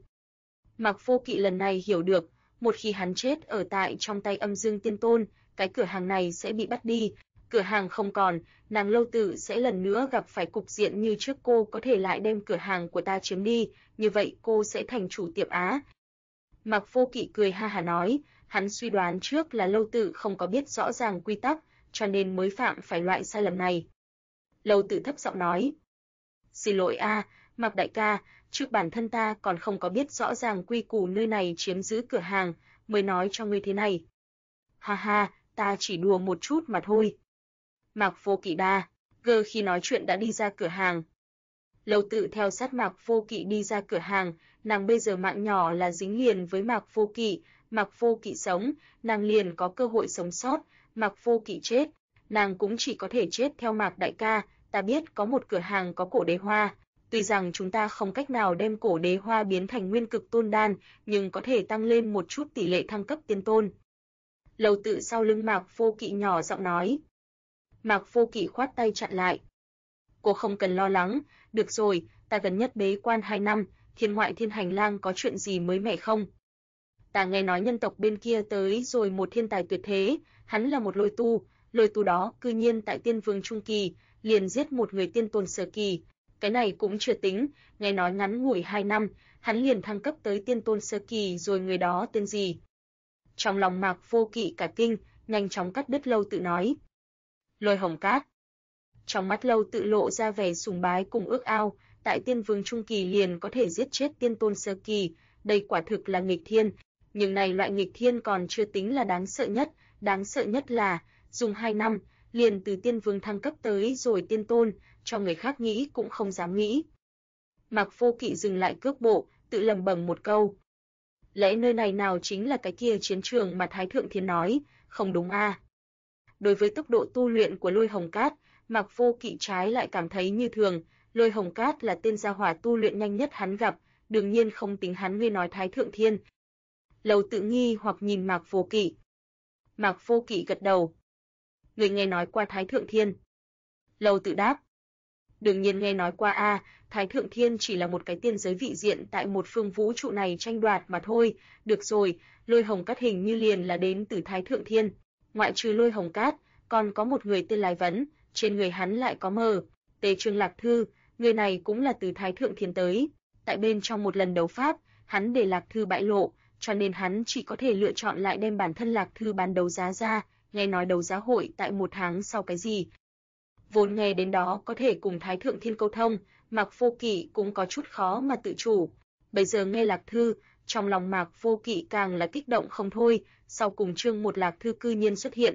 Mạc Vô Kỵ lần này hiểu được, một khi hắn chết ở tại trong tay Âm Dương Tiên Tôn, cái cửa hàng này sẽ bị bắt đi, cửa hàng không còn, nàng Lâu Tự sẽ lần nữa gặp phải cục diện như trước, cô có thể lại đem cửa hàng của ta chiếm đi, như vậy cô sẽ thành chủ tiệm Á. Mạc Vô Kỵ cười ha hả nói, hắn suy đoán trước là Lâu Tự không có biết rõ ràng quy tắc, cho nên mới phạm phải loại sai lầm này. Lâu Tự thấp giọng nói: xin lỗi a, Mạc đại ca, trước bản thân ta còn không có biết rõ ràng quy củ nơi này chiếm giữ cửa hàng, mới nói cho ngươi thế này. Ha ha, ta chỉ đùa một chút mà thôi. Mạc Vô Kỵ đa, gơ khi nói chuyện đã đi ra cửa hàng. Lâu Tự theo sát Mạc Vô Kỵ đi ra cửa hàng, nàng bây giờ mạng nhỏ là dính liền với Mạc Vô Kỵ, Mạc Vô Kỵ sống, nàng liền có cơ hội sống sót, Mạc Vô Kỵ chết, nàng cũng chỉ có thể chết theo Mạc đại ca. Ta biết có một cửa hàng có cổ đế hoa, tuy rằng chúng ta không cách nào đem cổ đế hoa biến thành nguyên cực tôn đan, nhưng có thể tăng lên một chút tỷ lệ thăng cấp tiên tôn. Lâu Tự sau lưng Mạc Vô Kỵ nhỏ giọng nói. Mạc Vô Kỵ khoát tay chặn lại. Cô không cần lo lắng, được rồi, ta gần nhất bế quan 2 năm, thiên ngoại thiên hành lang có chuyện gì mới mẻ không? Ta nghe nói nhân tộc bên kia tới rồi một thiên tài tuyệt thế, hắn là một lôi tu đó cư nhiên tại tiên vương trung kỳ, liền giết một người tiên tôn sơ kỳ, cái này cũng chưa tính, nghe nói ngắn ngủi 2 năm, hắn liền thăng cấp tới tiên tôn sơ kỳ rồi, người đó tên gì? Trong lòng Mạc Vô Kỵ cả kinh, nhanh chóng cắt đứt Lâu Tự nói. Lôi Hồng Cát. Trong mắt Lâu Tự lộ ra vẻ sùng bái cùng ước ao, tại tiên vương trung kỳ liền có thể giết chết tiên tôn sơ kỳ, đây quả thực là nghịch thiên, nhưng này loại nghịch thiên còn chưa tính là đáng sợ nhất là dùng 2 năm liền từ tiên vương thăng cấp tới rồi tiên tôn, cho người khác nghĩ cũng không dám nghĩ. Mạc Vô Kỵ dừng lại cước bộ, tự lẩm bẩm một câu. Lẽ nơi này nào chính là cái kia chiến trường mà Thái Thượng Thiên nói, không đúng a? Đối với tốc độ tu luyện của Lôi Hồng Cát, Mạc Vô Kỵ trái lại cảm thấy như thường, Lôi Hồng Cát là tên gia hỏa tu luyện nhanh nhất hắn gặp, đương nhiên không tính hắn ngươi nói Thái Thượng Thiên. Lâu Tự nghi hoặc nhìn Mạc Vô Kỵ. Mạc Vô Kỵ gật đầu. Người nghe nói qua Thái Thượng Thiên? Lâu Tự đáp. Đương nhiên nghe nói qua a, Thái Thượng Thiên chỉ là một cái tiên giới vị diện tại một phương vũ trụ này tranh đoạt mà thôi. Được rồi, Lôi Hồng Cát hình như liền là đến từ Thái Thượng Thiên. Ngoại trừ Lôi Hồng Cát, còn có một người tên Lai Vấn, trên người hắn lại có Tề Trương Lạc Thư, người này cũng là từ Thái Thượng Thiên tới. Tại bên trong một lần đấu pháp, hắn để Lạc Thư bại lộ, cho nên hắn chỉ có thể lựa chọn lại đem bản thân Lạc Thư bán đấu giá ra, nghe nói đấu giá hội tại 1 tháng sau cái gì. Vốn nghe đến đó có thể cùng Thái Thượng Thiên câu thông, Mạc Vô Kỵ cũng có chút khó mà tự chủ. Bây giờ nghe Lạc Thư, trong lòng Mạc Vô Kỵ càng là kích động không thôi, sau cùng chương 1 Lạc Thư cư nhiên xuất hiện.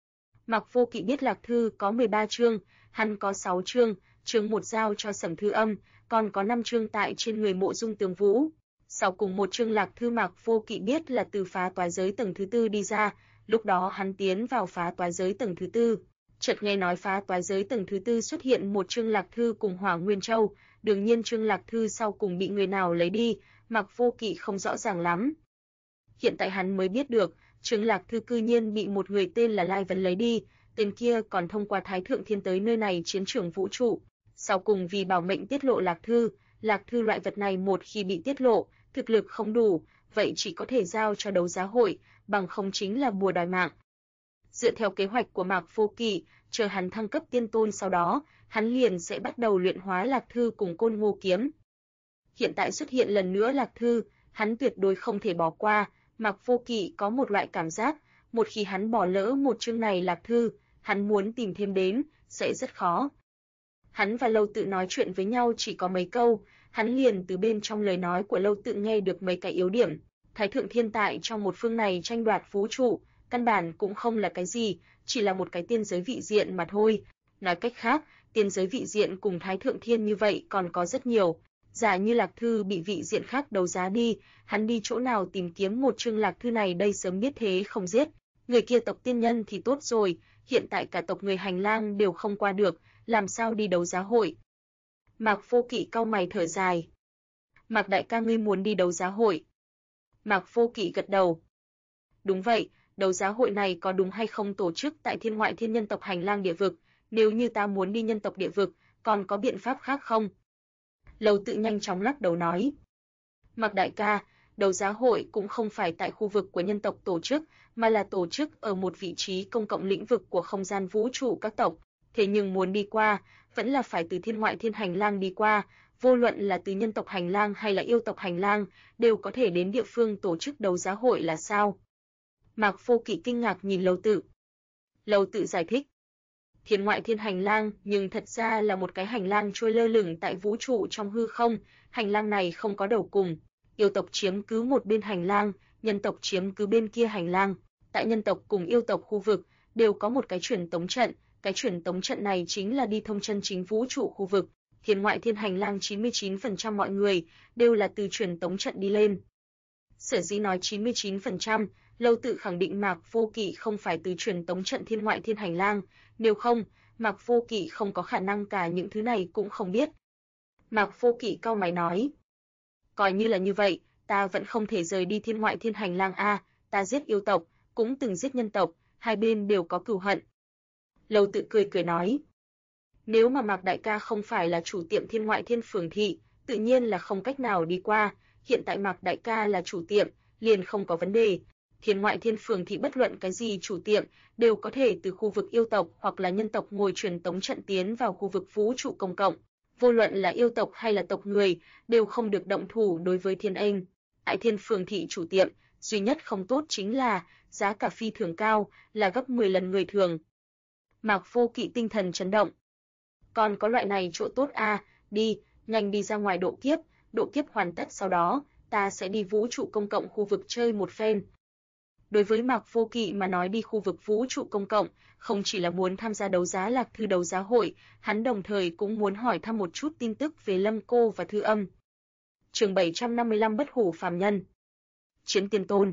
Mạc Vô Kỵ biết Lạc Thư có 13 chương, hắn có 6 chương, chương 1 giao cho Sẩm Thư Âm, còn có 5 chương tại trên người Mộ Dung Tường Vũ. Sau cùng một chương Lạc Thư Mạc Vô Kỵ biết là từ phá toái giới tầng thứ tư đi ra, lúc đó hắn tiến vào phá toái giới tầng thứ tư. Chợt nghe nói phá toái giới tầng thứ tư xuất hiện một chương Lạc Thư cùng Hỏa Nguyên Châu, đương nhiên chương Lạc Thư sau cùng bị người nào lấy đi, Mạc Vô Kỵ không rõ ràng lắm. Hiện tại hắn mới biết được, chương Lạc Thư cư nhiên bị một người tên là Lai Vấn lấy đi, tên kia còn thông qua Thái Thượng Thiên tới nơi này chiến trường vũ trụ. Sau cùng vì bảo mệnh tiết lộ Lạc Thư loại vật này một khi bị tiết lộ, thực lực không đủ, vậy chỉ có thể giao cho đấu giá hội, bằng không chính là bùa đòi mạng. Dựa theo kế hoạch của Mạc Vô Kỵ, chờ hắn thăng cấp tiên tôn sau đó, hắn liền sẽ bắt đầu luyện hóa Lạc Thư cùng Côn Ngô kiếm. Hiện tại xuất hiện lần nữa Lạc Thư, hắn tuyệt đối không thể bỏ qua, Mạc Vô Kỵ có một loại cảm giác, một khi hắn bỏ lỡ một chương này Lạc Thư, hắn muốn tìm thêm đến, sẽ rất khó. Hắn và Lâu Tự nói chuyện với nhau chỉ có mấy câu, hắn liền từ bên trong lời nói của Lâu Tự nghe được mấy cái yếu điểm. Thái Thượng Thiên tại trong một phương này tranh đoạt vũ trụ, căn bản cũng không là cái gì, chỉ là một cái tiên giới vị diện mà thôi. Nói cách khác, tiên giới vị diện cùng Thái Thượng Thiên như vậy còn có rất nhiều. Giả như Lạc Thư bị vị diện khác đấu giá đi, hắn đi chỗ nào tìm kiếm một chương Lạc Thư này đây, sớm biết thế không giết. Người kia tộc tiên nhân thì tốt rồi, hiện tại cả tộc người hành lang đều không qua được, làm sao đi đấu giá hội. Mạc Vô Kỵ cau mày thở dài. Mạc đại ca, ngươi muốn đi đấu giá hội? Mạc Vô Kỵ gật đầu. Đúng vậy, đấu giá hội này có đúng hay không tổ chức tại Thiên Ngoại Thiên nhân tộc hành lang địa vực, nếu như ta muốn đi nhân tộc địa vực, còn có biện pháp khác không? Lâu Tự nhanh chóng lắc đầu nói. Mạc đại ca, đấu giá hội cũng không phải tại khu vực của nhân tộc tổ chức, mà là tổ chức ở một vị trí công cộng lĩnh vực của không gian vũ trụ các tộc. Thế nhưng muốn đi qua, vẫn là phải từ Thiên Ngoại Thiên hành lang đi qua, vô luận là từ nhân tộc hành lang hay là yêu tộc hành lang, đều có thể đến địa phương tổ chức đấu giá hội là sao? Mạc Vô Kỵ kinh ngạc nhìn Lâu Tự. Lâu Tự giải thích. Thiên Ngoại Thiên hành lang nhưng thật ra là một cái hành lang trôi lơ lửng tại vũ trụ trong hư không, hành lang này không có đầu cùng, yêu tộc chiếm cứ một bên hành lang, nhân tộc chiếm cứ bên kia hành lang. Tại nhân tộc cùng yêu tộc khu vực đều có một cái truyền tống trận, cái truyền tống trận này chính là đi thông chân chính vũ trụ khu vực. Thiên Ngoại Thiên hành lang 99% mọi người đều là từ truyền tống trận đi lên. Sở dĩ nói 99%, Lâu Tự khẳng định Mạc Vô Kỵ không phải từ truyền tống trận Thiên Ngoại Thiên hành lang, nếu không, Mạc Vô Kỵ không có khả năng cả những thứ này cũng không biết. Mạc Vô Kỵ cau mày nói, coi như là như vậy, ta vẫn không thể rời đi Thiên Ngoại Thiên hành lang a, ta giết yêu tộc, cũng từng giết nhân tộc, hai bên đều có cừu hận. Lâu Tự cười cười nói, nếu mà Mạc đại ca không phải là chủ tiệm Thiên Ngoại Thiên phường thị, tự nhiên là không cách nào đi qua, hiện tại Mạc đại ca là chủ tiệm, liền không có vấn đề. Thiên Ngoại Thiên phường thị bất luận cái gì chủ tiệm đều có thể từ khu vực yêu tộc hoặc là nhân tộc ngồi truyền tống trận tiến vào khu vực vũ trụ công cộng, vô luận là yêu tộc hay là tộc người đều không được động thủ đối với Thiên Anh. Tại Thiên phường thị chủ tiệm, duy nhất không tốt chính là giá cả phi thường cao, là gấp 10 lần người thường. Mạc Vô Kỵ tinh thần chấn động. Còn có loại này chỗ tốt a, đi, nhanh đi ra ngoài độ kiếp hoàn tất sau đó, ta sẽ đi vũ trụ công cộng khu vực chơi một phen. Đối với Mạc Vô Kỵ mà nói, đi khu vực vũ trụ công cộng, không chỉ là muốn tham gia đấu giá Lạc Thư đấu giá hội, hắn đồng thời cũng muốn hỏi thăm một chút tin tức về Lâm Cô và Thư Âm. Chương 755 Bất hủ phàm nhân. Chiến tiên tôn.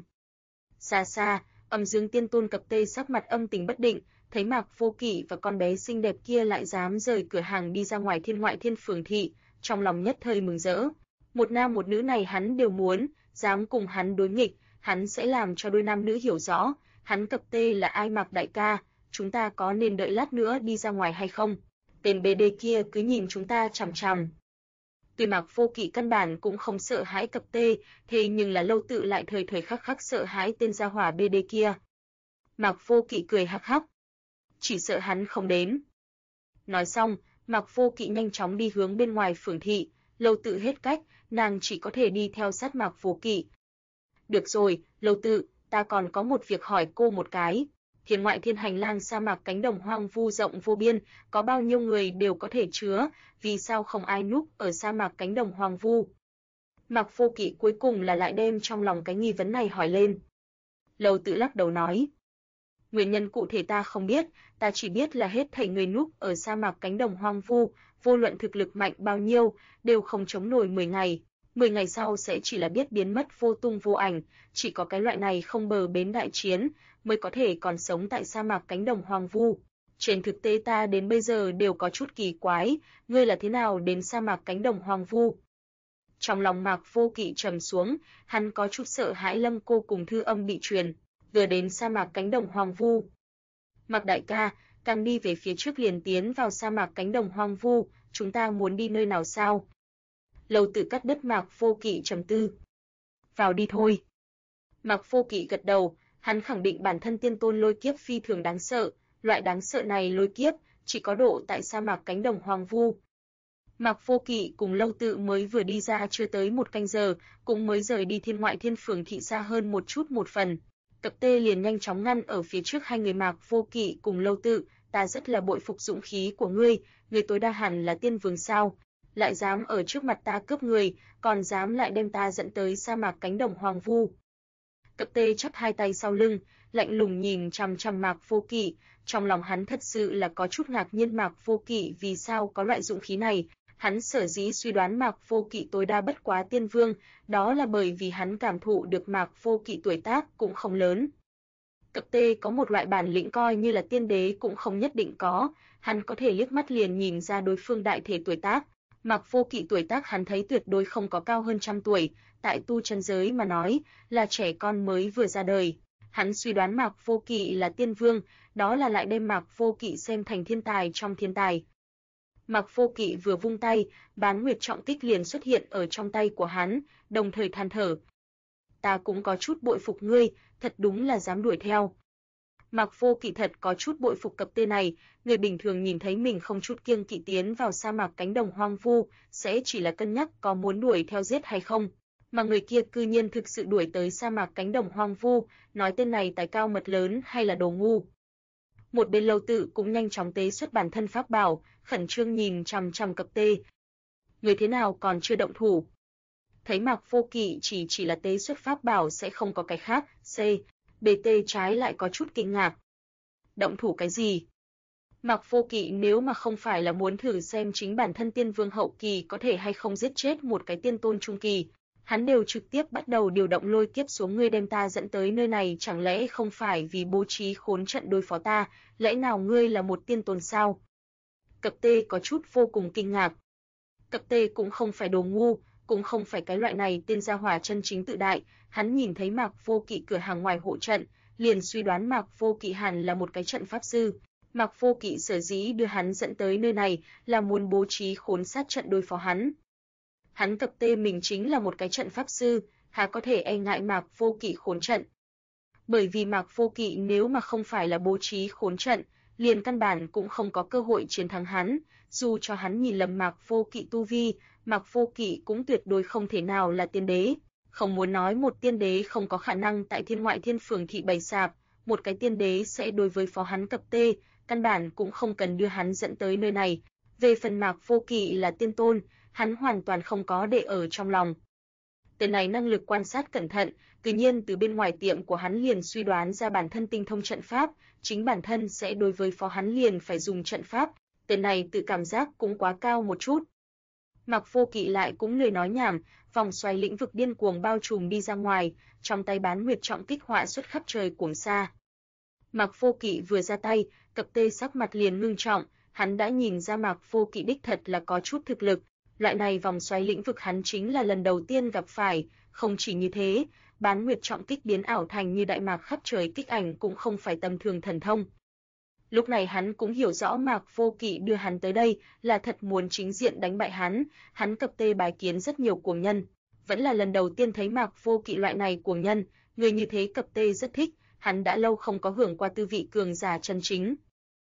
Xa xa, Âm Dương tiên tôn Cập Tê sắc mặt âm tình bất định, thấy Mạc Vô Kỵ và con bé xinh đẹp kia lại dám rời cửa hàng đi ra ngoài Thiên Ngoại Thiên phường thị, trong lòng nhất thời mừng rỡ. Một nam một nữ này hắn đều muốn, dám cùng hắn đối nghịch, hắn sẽ làm cho đôi nam nữ hiểu rõ, hắn Cập Tê là ai. Mạc đại ca, chúng ta có nên đợi lát nữa đi ra ngoài hay không? Tên BD kia cứ nhìn chúng ta chằm chằm. Tuy Mạc Vô Kỵ căn bản cũng không sợ hãi Cập Tê, thế nhưng là Lâu Tự lại thời thời khắc khắc sợ hãi tên gia hỏa BD kia. Mạc Vô Kỵ cười hắc hắc, chỉ sợ hắn không đến. Nói xong, Mạc Vô Kỵ nhanh chóng đi hướng bên ngoài phường thị, Lâu Tự hết cách, nàng chỉ có thể đi theo sát Mạc Vô Kỵ. Được rồi, Lâu Tự, ta còn có một việc hỏi cô một cái. Thiên Ngoại Thiên hành lang sa mạc cánh đồng hoang vu rộng vô biên, có bao nhiêu người đều có thể chứa, vì sao không ai núp ở sa mạc cánh đồng hoang vu? Mạc Vô Kỵ cuối cùng là lại đem trong lòng cái nghi vấn này hỏi lên. Lâu Tự lắc đầu nói, nguyên nhân cụ thể ta không biết, ta chỉ biết là hết thảy người núp ở sa mạc cánh đồng hoang vu, vô luận thực lực mạnh bao nhiêu, đều không chống nổi 10 ngày. 10 ngày sau sẽ chỉ là biết biến mất vô tung vô ảnh, chỉ có cái loại này không bờ bến đại chiến mới có thể còn sống tại sa mạc cánh đồng hoang vu. Trên thực tế ta đến bây giờ đều có chút kỳ quái, ngươi là thế nào đến sa mạc cánh đồng hoang vu? Trong lòng Mạc Vô Kỵ trầm xuống, hắn có chút sợ hãi Lâm Cô cùng thư âm bị truyền, vừa đến sa mạc cánh đồng hoang vu. Mạc đại ca, càng đi về phía trước liền tiến vào sa mạc cánh đồng hoang vu, chúng ta muốn đi nơi nào sao? Lâu Tử cắt đứt Mạc Vô Kỵ trầm tư. Vào đi thôi. Mạc Vô Kỵ gật đầu, hắn khẳng định bản thân tiên tôn lôi kiếp phi thường đáng sợ, loại đáng sợ này lôi kiếp chỉ có độ tại sa mạc cánh đồng hoang vu. Mạc Vô Kỵ cùng Lâu Tự mới vừa đi ra chưa tới 1 canh giờ, cũng mới rời đi Thiên Ngoại Thiên Phường thị xa hơn một chút một phần. Cập Tê liền nhanh chóng ngăn ở phía trước hai người Mạc Vô Kỵ cùng Lâu Tự, ta rất là bội phục dũng khí của ngươi tối đa hẳn là tiên vương sao, lại dám ở trước mặt ta cướp người, còn dám lại đem ta dẫn tới sa mạc cánh đồng hoang vu. Cập Tê chắp hai tay sau lưng, lạnh lùng nhìn chằm chằm Mạc Vô Kỵ, trong lòng hắn thật sự là có chút ngạc nhiên Mạc Vô Kỵ vì sao có loại dũng khí này. Hắn sở dĩ suy đoán Mạc Vô Kỵ tối đa bất quá tiên vương, đó là bởi vì hắn cảm thụ được Mạc Vô Kỵ tuổi tác cũng không lớn. Cập Tê có một loại bản lĩnh coi như là tiên đế cũng không nhất định có, hắn có thể liếc mắt liền nhìn ra đối phương đại thể tuổi tác. Mạc Vô Kỵ tuổi tác hắn thấy tuyệt đối không có cao hơn 100 tuổi, tại tu chân giới mà nói, là trẻ con mới vừa ra đời. Hắn suy đoán Mạc Vô Kỵ là tiên vương, đó là lại đem Mạc Vô Kỵ xem thành thiên tài trong thiên tài. Mạc Vô Kỵ vừa vung tay, Bán Nguyệt trọng kích liền xuất hiện ở trong tay của hắn, đồng thời than thở. Ta cũng có chút bội phục ngươi, thật đúng là dám đuổi theo. Mạc Vô Kỵ thật có chút bội phục Cập Tê này, người bình thường nhìn thấy mình không chút kiêng kỵ tiến vào sa mạc cánh đồng hoang vu, sẽ chỉ là cân nhắc có muốn đuổi theo giết hay không. Mà người kia cư nhiên thực sự đuổi tới sa mạc cánh đồng hoang vu, nói tên này tài cao mật lớn hay là đồ ngu. Một bên Lâu Tự cũng nhanh chóng tế xuất bản thân pháp bảo, khẩn trương nhìn chằm chằm Cập Tê. Người thế nào còn chưa động thủ? Thấy Mạc Vô Kỵ chỉ là tế xuất pháp bảo sẽ không có cái khác, BT trái lại có chút kinh ngạc. Động thủ cái gì? Mạc Vô Kỵ nếu mà không phải là muốn thử xem chính bản thân tiên vương hậu kỳ có thể hay không giết chết một cái tiên tôn trung kỳ, hắn đều trực tiếp bắt đầu điều động lôi kiếp xuống ngươi đem ta dẫn tới nơi này chẳng lẽ không phải vì bố trí khốn trận đối phó ta, lẽ nào ngươi là một tiên tôn sao? Cập Tê có chút vô cùng kinh ngạc. Cập Tê cũng không phải đồ ngu, cũng không phải cái loại này tên gia hỏa chân chính tự đại, hắn nhìn thấy Mạc Vô Kỵ cửa hàng ngoài hộ trận, liền suy đoán Mạc Vô Kỵ hẳn là một cái trận pháp sư. Mạc Vô Kỵ sở dĩ đưa hắn dẫn tới nơi này là muốn bố trí khốn sát trận đối phó hắn. Hắn Cập Tê mình chính là một cái trận pháp sư, há có thể e ngại Mạc Vô Kỵ khốn trận. Bởi vì Mạc Vô Kỵ nếu mà không phải là bố trí khốn trận, liền căn bản cũng không có cơ hội chiến thắng hắn, dù cho hắn nhìn lầm Mạc Vô Kỵ tu vi, Mạc Vô Kỵ cũng tuyệt đối không thể nào là tiên đế. Không muốn nói một tiên đế không có khả năng tại Thiên Ngoại Thiên Phường thị bày sạp, một cái tiên đế sẽ đối với phó hắn Cập Tê, căn bản cũng không cần đưa hắn dẫn tới nơi này. Về phần Mạc Vô Kỵ là tiên tôn, hắn hoàn toàn không có để ở trong lòng. Tên này năng lực quan sát cẩn thận, tự nhiên từ bên ngoài tiệm của hắn liền suy đoán ra bản thân tinh thông trận pháp, chính bản thân sẽ đối với phó hắn liền phải dùng trận pháp, tên này tự cảm giác cũng quá cao một chút. Mạc Vô Kỵ lại cũng lười nói nhảm, vòng xoay lĩnh vực điên cuồng bao trùm đi ra ngoài, trong tay Bán Nguyệt trọng kích họa xuất khắp trời cuồng xa. Mạc Vô Kỵ vừa ra tay, Cập Tê sắc mặt liền ngưng trọng, hắn đã nhìn ra Mạc Vô Kỵ đích thật là có chút thực lực, loại này vòng xoáy lĩnh vực hắn chính là lần đầu tiên gặp phải, không chỉ như thế, Bán Nguyệt trọng kích biến ảo thành như đại mạc khắp trời kích ảnh cũng không phải tầm thường thần thông. Lúc này hắn cũng hiểu rõ Mạc Vô Kỵ đưa hắn tới đây là thật muốn chính diện đánh bại hắn Cập Tê bái kiến rất nhiều cuồng nhân, vẫn là lần đầu tiên thấy Mạc Vô Kỵ loại này cuồng nhân, người như thế Cập Tê rất thích, hắn đã lâu không có hưởng qua tư vị cường giả chân chính.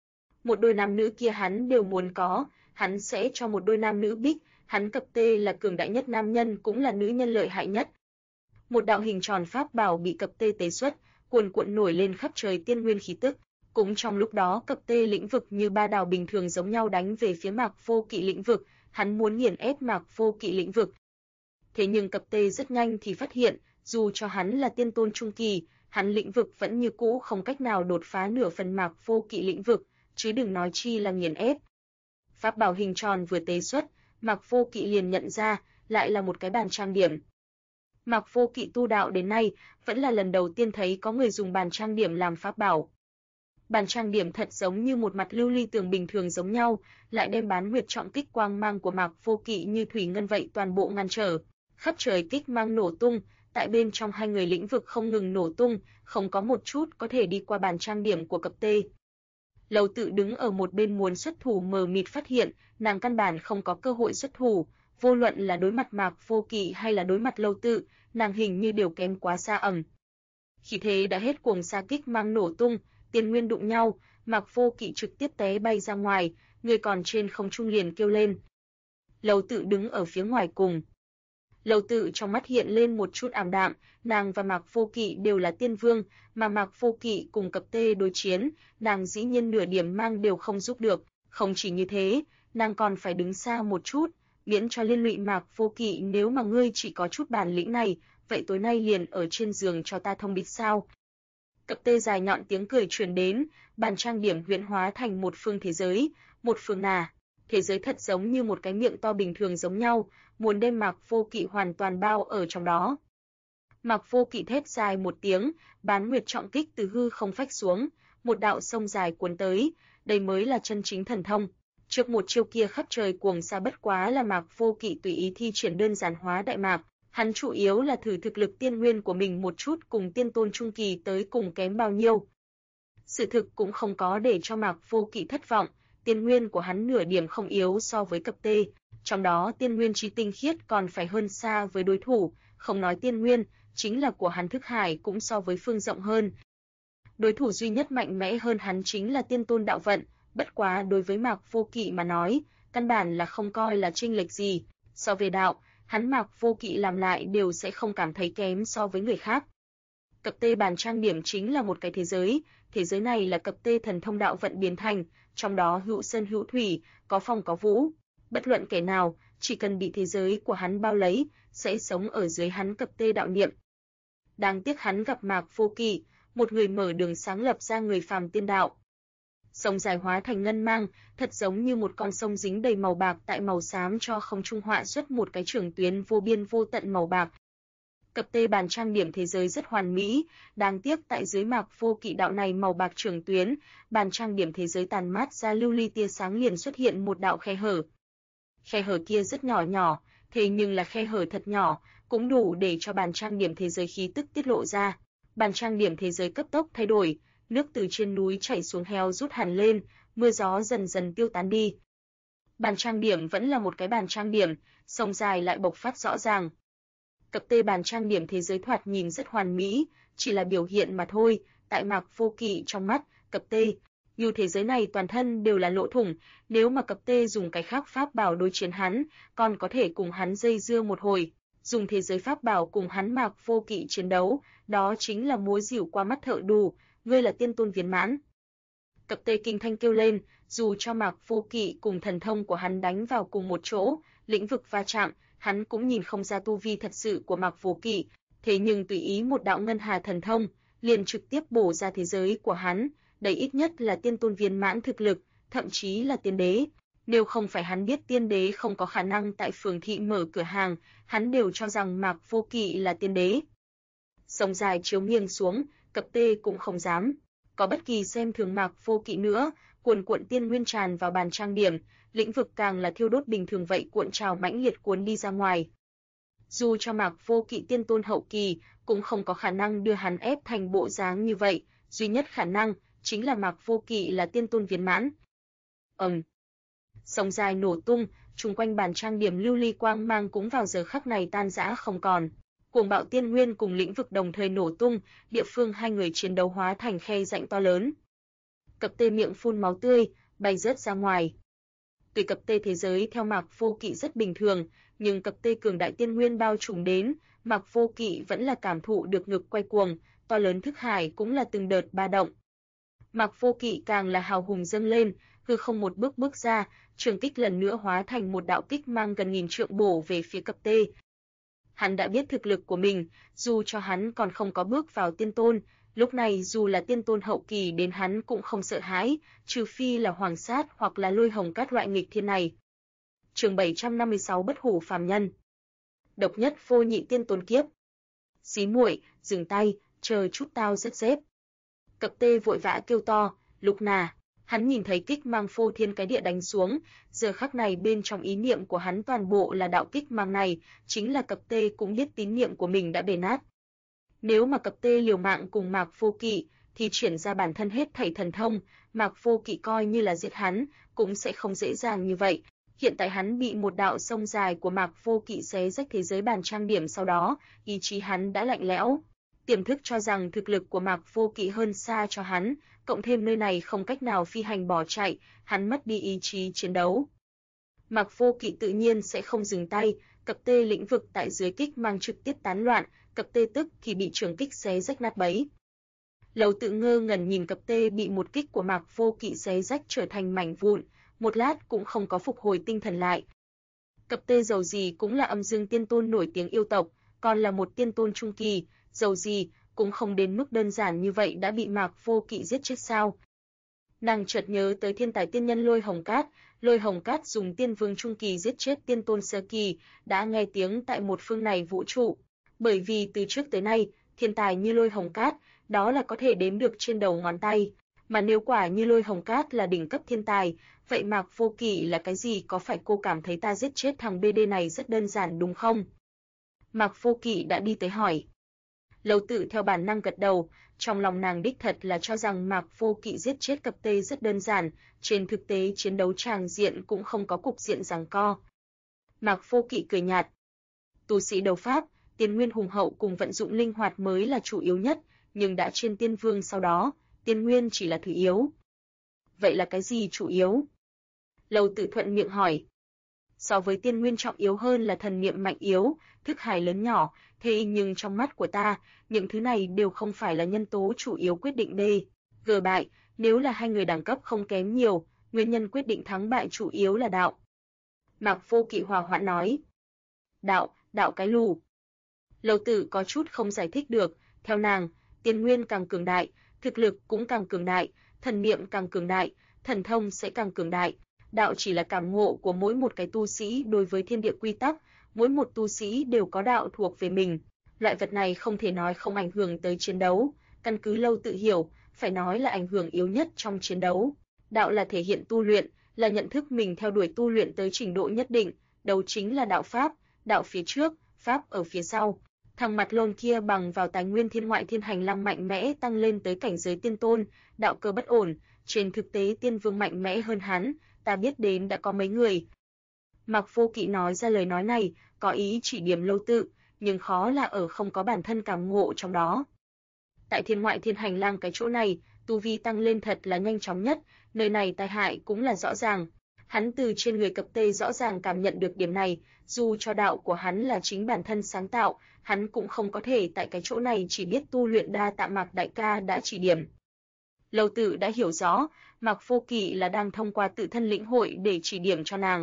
Một đôi nam nữ kia hắn đều muốn có, hắn sẽ cho một đôi nam nữ bích, hắn Cập Tê là cường đại nhất nam nhân cũng là nữ nhân lợi hại nhất. Một đạo hình tròn pháp bảo bị Cập Tê tế xuất, cuồn cuộn nổi lên khắp trời tiên nguyên khí tức. Cũng trong lúc đó Cập Tê lĩnh vực như ba đào bình thường giống nhau đánh về phía Mạc Vô Kỵ lĩnh vực, hắn muốn nghiền ép Mạc Vô Kỵ lĩnh vực. Thế nhưng Cập Tê rất nhanh thì phát hiện, dù cho hắn là tiên tôn trung kỳ, hắn lĩnh vực vẫn như cũ không cách nào đột phá nửa phần Mạc Vô Kỵ lĩnh vực, chứ đừng nói chi là nghiền ép. Pháp bảo hình tròn vừa tế xuất, Mạc Vô Kỵ liền nhận ra, lại là một cái bàn trang điểm. Mạc Vô Kỵ tu đạo đến nay, vẫn là lần đầu tiên thấy có người dùng bàn trang điểm làm pháp bảo. Bàn trang điểm thật giống như một mặt lưu ly tường bình thường giống nhau, lại đem bán nguyệt trọng kích quang mang của Mạc Vô Kỵ như thủy ngân vậy toàn bộ ngăn trở. Khắp trời kích mang nổ tung, tại bên trong hai người lĩnh vực không ngừng nổ tung, không có một chút có thể đi qua bàn trang điểm của Cập Tê. Lầu Tự đứng ở một bên muốn xuất thủ mờ mịt phát hiện, nàng căn bản không có cơ hội xuất thủ, vô luận là đối mặt Mạc Vô Kỵ hay là đối mặt Lầu Tự, nàng hình như đều kém quá xa ầm. Khí thế đã hết cuồng sa kích mang nổ tung, tiên nguyên đụng nhau, Mạc Vô Kỵ trực tiếp té bay ra ngoài, người còn trên không trung liền kêu lên. Lầu Tự đứng ở phía ngoài cùng. Lầu Tự trong mắt hiện lên một chút ảm đạm, nàng và Mạc Vô Kỵ đều là tiên vương, mà Mạc Vô Kỵ cùng Cập Tê đối chiến, nàng dĩ nhiên nửa điểm mang đều không giúp được, không chỉ như thế, nàng còn phải đứng xa một chút, miễn cho liên lụy Mạc Vô Kỵ. Nếu mà ngươi chỉ có chút bản lĩnh này, vậy tối nay liền ở trên giường cho ta thông bít sao? Cập Tê dài nhọn tiếng cười truyền đến, bàn trang điểm huyễn hóa thành một phương thế giới, một phương nà. Thế giới thật giống như một cái miệng to bình thường giống nhau, muốn đem Mạc Vô Kỵ hoàn toàn bao ở trong đó. Mạc Vô Kỵ thét dài một tiếng, bán nguyệt trọng kích từ hư không phách xuống, một đạo sông dài cuốn tới, đây mới là chân chính thần thông. Trước một chiêu kia khắp trời cuồng sa bất quá là Mạc Vô Kỵ tùy ý thi triển đơn giản hóa đại mạc, hắn chủ yếu là thử thực lực tiên nguyên của mình một chút cùng tiên tôn trung kỳ tới cùng kém bao nhiêu. Sự thực cũng không có để cho Mạc Vô Kỵ thất vọng, tiên nguyên của hắn nửa điểm không yếu so với Cập Tê, trong đó tiên nguyên trí tinh khiết còn phải hơn xa với đối thủ, không nói tiên nguyên, chính là của hắn thức hải cũng so với phương rộng hơn. Đối thủ duy nhất mạnh mẽ hơn hắn chính là tiên tôn đạo vận, bất quá đối với Mạc Vô Kỵ mà nói, căn bản là không coi là chênh lệch gì, so về đạo, hắn Mạc Vô Kỵ làm lại đều sẽ không cảm thấy kém so với người khác. Cập Tê bàn trang điểm chính là một cái thế giới này là Cập Tê thần thông đạo vận biến thành, trong đó hữu sơn hữu thủy, có phong có vũ, bất luận kẻ nào, chỉ cần bị thế giới của hắn bao lấy, sẽ sống ở dưới hắn Cập Tê đạo niệm. Đáng tiếc hắn gặp Mạc Vô Kỵ, một người mở đường sáng lập ra người phàm tiên đạo. Sông dài hóa thành ngân mang, thật giống như một con sông dính đầy màu bạc tại màu xám cho không trung họa xuất một cái trường tuyến vô biên vô tận màu bạc. Cập Tê bàn trang điểm thế giới rất hoàn mỹ, đáng tiếc tại dưới Mạc Vô Kỵ đạo này màu bạc trường tuyến, bàn trang điểm thế giới tàn mát ra lưu ly tia sáng liền xuất hiện một đạo khe hở. Khe hở kia rất nhỏ nhỏ, thế nhưng là khe hở thật nhỏ, cũng đủ để cho bàn trang điểm thế giới khí tức tiết lộ ra. Bàn trang điểm thế giới cấp tốc thay đổi, nước từ trên núi chảy xuống heo rút hẳn lên, mưa gió dần dần tiêu tán đi. Bàn trang điểm vẫn là một cái bàn trang điểm, sông dài lại bộc phát rõ ràng. Cập Tê bàn trang điểm thế giới thoạt nhìn rất hoàn mỹ, chỉ là biểu hiện mà thôi, tại Mạc Vô Kỵ trong mắt, Cập Tê, như thế giới này toàn thân đều là lỗ thủng, nếu mà Cập Tê dùng cái khác pháp bảo đối chiến hắn, còn có thể cùng hắn dây dưa một hồi, dùng thế giới pháp bảo cùng hắn Mạc Vô Kỵ chiến đấu, đó chính là múa dịu qua mắt thợ đù, ngươi là tiên tôn viên mãn. Cập Tê kinh thanh kêu lên, dù cho Mạc Vô Kỵ cùng thần thông của hắn đánh vào cùng một chỗ, lĩnh vực va chạm, hắn cũng nhìn không ra tu vi thật sự của Mạc Vô Kỵ, thế nhưng tùy ý một đạo ngân hà thần thông, liền trực tiếp bổ ra thế giới của hắn, đây ít nhất là tiên tôn viên mãn thực lực, thậm chí là tiên đế. Nếu không phải hắn biết tiên đế không có khả năng tại phường thị mở cửa hàng, hắn đều cho rằng Mạc Vô Kỵ là tiên đế. Sông dài chiếu nghiêng xuống, Cập Tê cũng không dám có bất kỳ xem thường Mạc Vô Kỵ nữa, cuồn cuộn tiên nguyên tràn vào bàn trang điểm, lĩnh vực càng là thiêu đốt bình thường vậy cuộn trào mãnh liệt cuốn đi ra ngoài. Dù cho Mạc Vô Kỵ tiên tôn hậu kỳ, cũng không có khả năng đưa hắn ép thành bộ dáng như vậy, duy nhất khả năng chính là Mạc Vô Kỵ là tiên tôn viên mãn. Sông dài nổ tung, chung quanh bàn trang điểm lưu ly quang mang cũng vào giờ khắc này tan rã không còn. Cuồng bạo tiên nguyên cùng lĩnh vực đồng thời nổ tung, địa phương hai người chiến đấu hóa thành khe rãnh to lớn. Cập Tê miệng phun máu tươi, bay rớt ra ngoài. Tuy Cập Tê thế giới theo Mạc Vô Kỵ rất bình thường, nhưng Cập Tê cường đại tiên nguyên bao trùm đến, Mạc Vô Kỵ vẫn là cảm thụ được ngực quay cuồng, to lớn thức hải cũng là từng đợt ba động. Mạc Vô Kỵ càng là hào hùng dâng lên, hư không một bước ra, trường kích lần nữa hóa thành một đạo kích mang gần nghìn trượng bổ về phía Cập Tê. Hắn đã biết thực lực của mình, dù cho hắn còn không có bước vào tiên tôn, lúc này dù là tiên tôn hậu kỳ đến hắn cũng không sợ hãi, trừ phi là hoàng sát hoặc là lôi hồng cát loại nghịch thiên này. Chương 756 bất hủ phàm nhân. độc nhất vô nhị tiên tôn kiếp. Xí muội, dừng tay, chờ chút tao rất dép. Cập Tê vội vã kêu to, Lục Nà. Hắn nhìn thấy kích mang phô thiên cái địa đánh xuống, giờ khắc này bên trong ý niệm của hắn toàn bộ là đạo kích mang này, chính là Cập Tê cũng biết tín niệm của mình đã bể nát. Nếu mà Cập Tê liều mạng cùng Mạc Vô Kỵ, thì triển ra bản thân hết thảy thần thông, Mạc Vô Kỵ coi như là giết hắn, cũng sẽ không dễ dàng như vậy. Hiện tại hắn bị một đạo sông dài của Mạc Vô Kỵ xé rách thế giới bàn trang điểm, sau đó, ý chí hắn đã lạnh lẽo. Tiềm thức cho rằng thực lực của Mạc Vô Kỵ hơn xa cho hắn, cộng thêm nơi này không cách nào phi hành bỏ chạy, hắn mất đi ý chí chiến đấu. Mạc Vô Kỵ tự nhiên sẽ không dừng tay, Cập Tê lĩnh vực tại dưới kích mang trực tiếp tán loạn, Cập Tê tức thì bị trường kích xé rách nát bấy. Lầu Tự ngơ ngẩn nhìn Cập Tê bị một kích của Mạc Vô Kỵ xé rách trở thành mảnh vụn, một lát cũng không có phục hồi tinh thần lại. Cập Tê dầu gì cũng là Âm Dương Tiên Tôn nổi tiếng yêu tộc, còn là một tiên tôn trung kỳ, dầu gì cũng không đến mức đơn giản như vậy đã bị Mạc Vô Kỵ giết chết sao? Nàng chợt nhớ tới thiên tài tiên nhân Lôi Hồng Cát dùng tiên vương trung kỳ giết chết tiên tôn sơ kỳ, đã nghe tiếng tại một phương này vũ trụ, bởi vì từ trước tới nay, thiên tài như Lôi Hồng Cát, đó là có thể đếm được trên đầu ngón tay, mà nếu quả như Lôi Hồng Cát là đỉnh cấp thiên tài, vậy Mạc Vô Kỵ là cái gì? Có phải cô cảm thấy ta giết chết thằng BD này rất đơn giản đúng không? Mạc Vô Kỵ đã đi tới hỏi. Lầu Tự theo bản năng gật đầu, trong lòng nàng đích thật là cho rằng Mạc Vô Kỵ giết chết Cập Tê rất đơn giản, trên thực tế chiến đấu tràng diện cũng không có cục diện giằng co. Mạc Vô Kỵ cười nhạt. Tu sĩ đấu pháp, tiên nguyên hùng hậu cùng vận dụng linh hoạt mới là chủ yếu nhất, nhưng đã trên tiên vương sau đó, tiên nguyên chỉ là thứ yếu. Vậy là cái gì chủ yếu? Lầu Tự thuận miệng hỏi. So với tiên nguyên trọng yếu hơn là thần niệm mạnh yếu, thức hải lớn nhỏ, thế nhưng trong mắt của ta, những thứ này đều không phải là nhân tố chủ yếu quyết định g bại, nếu là hai người đẳng cấp không kém nhiều, nguyên nhân quyết định thắng bại chủ yếu là đạo. Mạc Vô Kỵ hòa hoãn nói. Đạo cái lù. Lầu Tử có chút không giải thích được, theo nàng, tiên nguyên càng cường đại, thực lực cũng càng cường đại, thần niệm càng cường đại, thần thông sẽ càng cường đại. Đạo chỉ là cảm ngộ của mỗi một cái tu sĩ đối với thiên địa quy tắc, mỗi một tu sĩ đều có đạo thuộc về mình. Loại vật này không thể nói không ảnh hưởng tới chiến đấu, căn cứ Lâu Tự hiểu, phải nói là ảnh hưởng yếu nhất trong chiến đấu. Đạo là thể hiện tu luyện, là nhận thức mình theo đuổi tu luyện tới trình độ nhất định, đấu chính là đạo pháp, đạo phía trước, pháp ở phía sau. Thằng mặt lôn kia bằng vào tài nguyên thiên ngoại thiên hành lang mạnh mẽ tăng lên tới cảnh giới tiên tôn, đạo cơ bất ổn, trên thực tế tiên vương mạnh mẽ hơn hắn, ta biết đến đã có mấy người. Mạc Vô Kỵ nói ra lời nói này, có ý chỉ điểm Lâu Tự, nhưng khó là ở không có bản thân cảm ngộ trong đó. Tại thiên ngoại thiên hành lang cái chỗ này, tu vi tăng lên thật là nhanh chóng nhất, nơi này tai hại cũng là rõ ràng. Hắn từ trên người Cập Tê rõ ràng cảm nhận được điểm này, dù cho đạo của hắn là chính bản thân sáng tạo, hắn cũng không có thể tại cái chỗ này chỉ biết tu luyện, đa tạ Mạc đại ca đã chỉ điểm. Lâu Tự đã hiểu rõ, Mạc Vô Kỵ là đang thông qua tự thân lĩnh hội để chỉ điểm cho nàng.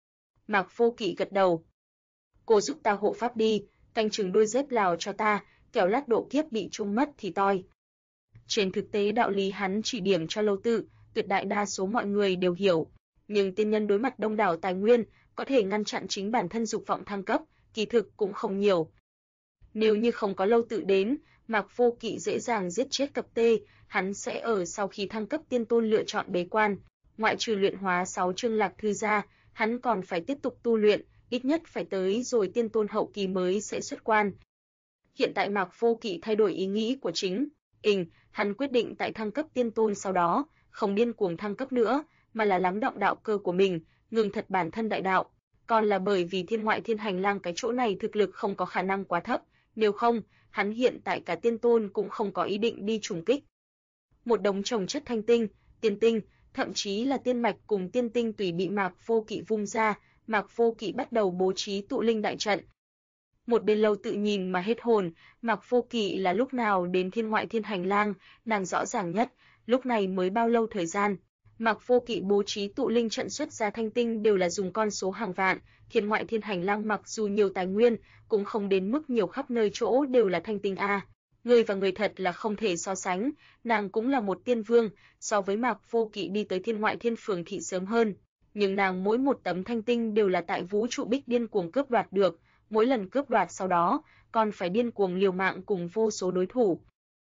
Mạc Vô Kỵ gật đầu. Cô giúp ta hộ pháp đi, canh chừng đôi dép Lào cho ta, kẻo lát độ kiếp bị trúng mất thì toi. Trên thực tế đạo lý hắn chỉ điểm cho Lâu Tự, tuyệt đại đa số mọi người đều hiểu, nhưng tiên nhân đối mặt đông đảo tài nguyên, có thể ngăn chặn chính bản thân dục vọng thăng cấp, kỳ thực cũng không nhiều. Nếu như không có Lâu Tự đến, Mạc Vô Kỵ dễ dàng giết chết Cập Tê, hắn sẽ ở sau khi thăng cấp tiên tôn lựa chọn bế quan, ngoại trừ luyện hóa 6 chương Lạc Thư ra, hắn còn phải tiếp tục tu luyện, ít nhất phải tới rồi tiên tôn hậu kỳ mới sẽ xuất quan. Hiện tại Mạc Vô Kỵ thay đổi ý nghĩ của chính hắn quyết định tại thăng cấp tiên tôn sau đó, không điên cuồng thăng cấp nữa, mà là lắng đọng đạo cơ của mình, ngừng thật bản thân đại đạo. Còn là bởi vì thiên ngoại thiên hành lang cái chỗ này thực lực không có khả năng quá thấp, nếu không, hắn hiện tại cả tiên tôn cũng không có ý định đi trùng kích. Một đống chồng chất thanh tinh, tiên tinh, thậm chí là tiên mạch cùng tiên tinh tùy bị Mạc Vô Kỵ vung ra, Mạc Vô Kỵ bắt đầu bố trí tụ linh đại trận. Một bên Lâu Tự nhìn mà hết hồn, Mạc Vô Kỵ là lúc nào đến thiên ngoại thiên hành lang, nàng rõ ràng nhất, lúc này mới bao lâu thời gian. Mạc Vô Kỵ bố trí tụ linh trận xuất ra thanh tinh đều là dùng con số hàng vạn, thiên ngoại thiên hành lang mặc dù nhiều tài nguyên, cũng không đến mức nhiều khắp nơi chỗ đều là thanh tinh a. Người và người thật là không thể so sánh, nàng cũng là một tiên vương, so với Mạc Vô Kỵ đi tới thiên ngoại thiên phường thị sớm hơn, nhưng nàng mỗi một tấm thanh tinh đều là tại vũ trụ bích điên cuồng cướp đoạt được, mỗi lần cướp đoạt sau đó còn phải điên cuồng liều mạng cùng vô số đối thủ.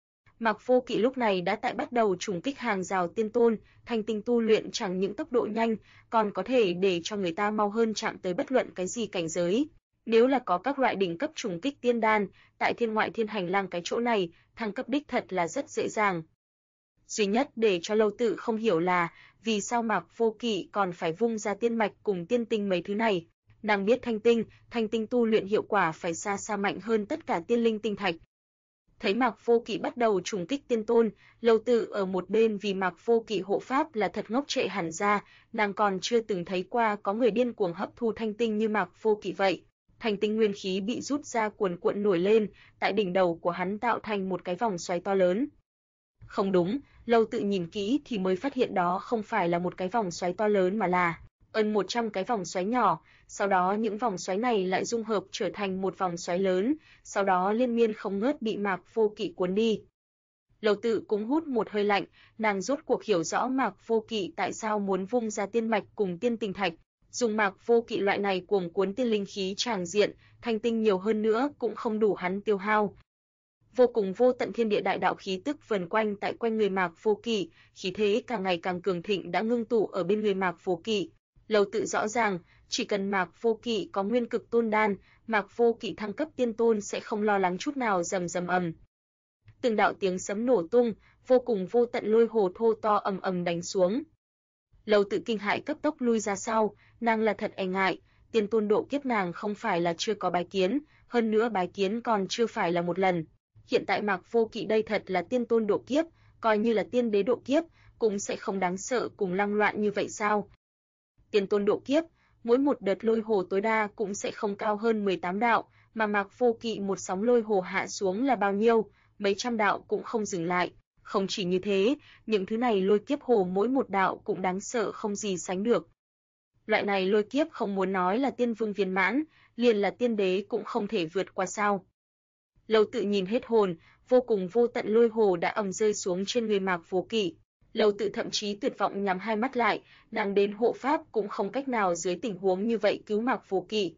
Mạc Vô Kỵ lúc này đã bắt đầu trùng kích hàng rào tiên tôn, thành tinh tu luyện chẳng những tốc độ nhanh, còn có thể để cho người ta mau hơn chạm tới bất luận cái gì cảnh giới. Nếu là có các loại đỉnh cấp trùng kích tiên đan, tại thiên ngoại thiên hành lang cái chỗ này, thăng cấp đích thật là rất dễ dàng. Duy nhất để cho Lâu Tự không hiểu là vì sao Mạc Vô Kỵ còn phải vung ra tiên mạch cùng tiên tinh mấy thứ này. Nàng biết thanh tinh tu luyện hiệu quả phải xa xa mạnh hơn tất cả tiên linh tinh thạch. Thấy Mạc Vô Kỵ bắt đầu trùng kích tiên tôn, Lâu Tự ở một bên vì Mạc Vô Kỵ hộ pháp là thật ngốc trệ hẳn ra, nàng còn chưa từng thấy qua có người điên cuồng hấp thu thanh tinh như Mạc Vô Kỵ vậy. Thanh tinh nguyên khí bị rút ra cuồn cuộn nổi lên, tại đỉnh đầu của hắn tạo thành một cái vòng xoáy to lớn. Không đúng, Lâu Tự nhìn kỹ thì mới phát hiện đó không phải là một cái vòng xoáy to lớn mà là hơn 100 cái vòng xoáy nhỏ, sau đó những vòng xoáy này lại dung hợp trở thành một vòng xoáy lớn, sau đó liên miên không ngớt bị Mạc Vô Kỵ cuốn đi. Lâu Tự cũng hút một hơi lạnh, nàng rốt cuộc hiểu rõ Mạc Vô Kỵ tại sao muốn vung ra tiên mạch cùng tiên tinh thạch, dùng Mạc Vô Kỵ loại này cuồng cuốn tiên linh khí tràng diện, thanh tinh nhiều hơn nữa cũng không đủ hắn tiêu hao. Vô cùng vô tận thiên địa đại đạo khí tức vần quanh tại quanh người Mạc Vô Kỵ, khí thế càng ngày càng cường thịnh đã ngưng tụ ở bên người Mạc Vô Kỵ. Lâu Tự rõ ràng, chỉ cần Mạc Vô Kỵ có nguyên cực tôn đan, Mạc Vô Kỵ thăng cấp tiên tôn sẽ không lo lắng chút nào. Rầm rầm ầm. Từng đạo tiếng sấm nổ tung, vô cùng vô tận lôi hồ thô to ầm ầm đánh xuống. Lâu Tự kinh hãi cấp tốc lui ra sau, nàng là thật e ngại, tiên tôn độ kiếp nàng không phải là chưa có bái kiến, hơn nữa bái kiến còn chưa phải là một lần. Hiện tại Mạc Vô Kỵ đây thật là tiên tôn độ kiếp, coi như là tiên đế độ kiếp, cũng sẽ không đáng sợ cùng lăng loạn như vậy sao? Tiên tôn độ kiếp, mỗi một đợt lôi hồ tối đa cũng sẽ không cao hơn 18 đạo, mà Mạc Vô Kỵ một sóng lôi hồ hạ xuống là bao nhiêu, mấy trăm đạo cũng không dừng lại. Không chỉ như thế, những thứ này lôi kiếp hồ mỗi một đạo cũng đáng sợ không gì sánh được. Loại này lôi kiếp không muốn nói là tiên vương viên mãn, liền là tiên đế cũng không thể vượt qua sao. Lâu Tự nhìn hết hồn, vô cùng vô tận lôi hồ đã ầm rơi xuống trên người Mạc Vô Kỵ. Lâu Tự thậm chí tuyệt vọng nhắm hai mắt lại, nàng đến hộ pháp cũng không cách nào dưới tình huống như vậy cứu Mạc Vô Kỵ.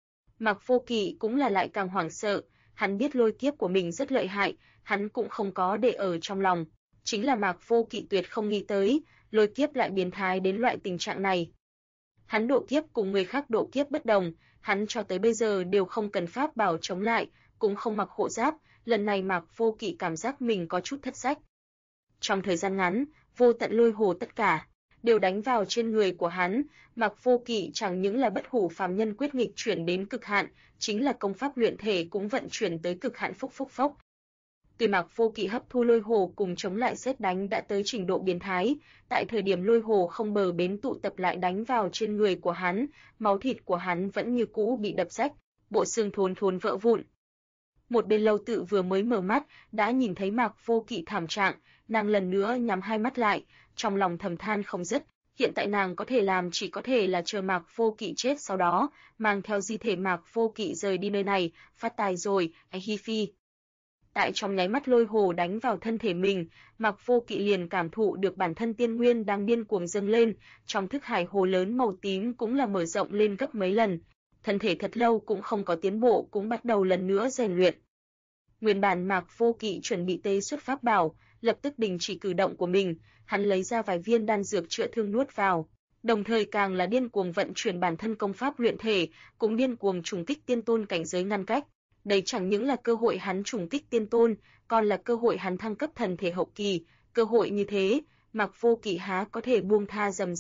Mạc Vô Kỵ cũng là lại càng hoảng sợ, hắn biết lôi kiếp của mình rất lợi hại, hắn cũng không có để ở trong lòng. Chính là Mạc Vô Kỵ tuyệt không nghĩ tới, lôi kiếp lại biến thái đến loại tình trạng này. Hắn độ kiếp cùng người khác độ kiếp bất đồng, hắn cho tới bây giờ đều không cần pháp bảo chống lại, cũng không mặc hộ giáp, lần này Mạc Vô Kỵ cảm giác mình có chút thất sách. Trong thời gian ngắn, vô tận lôi hồ tất cả đều đánh vào trên người của hắn, Mạc Vô Kỵ chẳng những là bất hủ phàm nhân quyết nghịch chuyển đến cực hạn, chính là công pháp luyện thể cũng vận chuyển tới cực hạn phốc. Tuy Mạc Vô Kỵ hấp thu lôi hồ cùng chống lại sét đánh đã tới trình độ biến thái, tại thời điểm lôi hồ không bờ bến tụ tập lại đánh vào trên người của hắn, máu thịt của hắn vẫn như cũ bị đập rách, bộ xương thốn vỡ vụn. Một bên Lâu Tự vừa mới mở mắt, đã nhìn thấy Mạc Vô Kỵ thảm trạng, nàng lần nữa nhắm hai mắt lại, trong lòng thầm than không dứt. Hiện tại nàng có thể làm chỉ có thể là chờ Mạc Vô Kỵ chết, sau đó mang theo di thể Mạc Vô Kỵ rời đi nơi này, phát tài rồi, hi phi. Tại trong nháy mắt lôi hồ đánh vào thân thể mình, Mạc Vô Kỵ liền cảm thụ được bản thân tiên nguyên đang điên cuồng dâng lên, trong thức hải hồ lớn màu tím cũng là mở rộng lên gấp mấy lần. Thân thể thật lâu cũng không có tiến bộ cũng bắt đầu lần nữa rèn luyện. Nguyên bản Mạc Vô Kỵ chuẩn bị tê xuất pháp bảo, lập tức đình chỉ cử động của mình, hắn lấy ra vài viên đan dược chữa thương nuốt vào, đồng thời càng là điên cuồng vận chuyển bản thân công pháp luyện thể, cũng điên cuồng trùng kích tiên tôn cảnh giới ngăn cách. Đây chẳng những là cơ hội hắn trùng kích tiên tôn, còn là cơ hội hắn thăng cấp thần thể hậu kỳ, cơ hội như thế, Mạc Vô Kỵ há có thể buông tha. Rầm.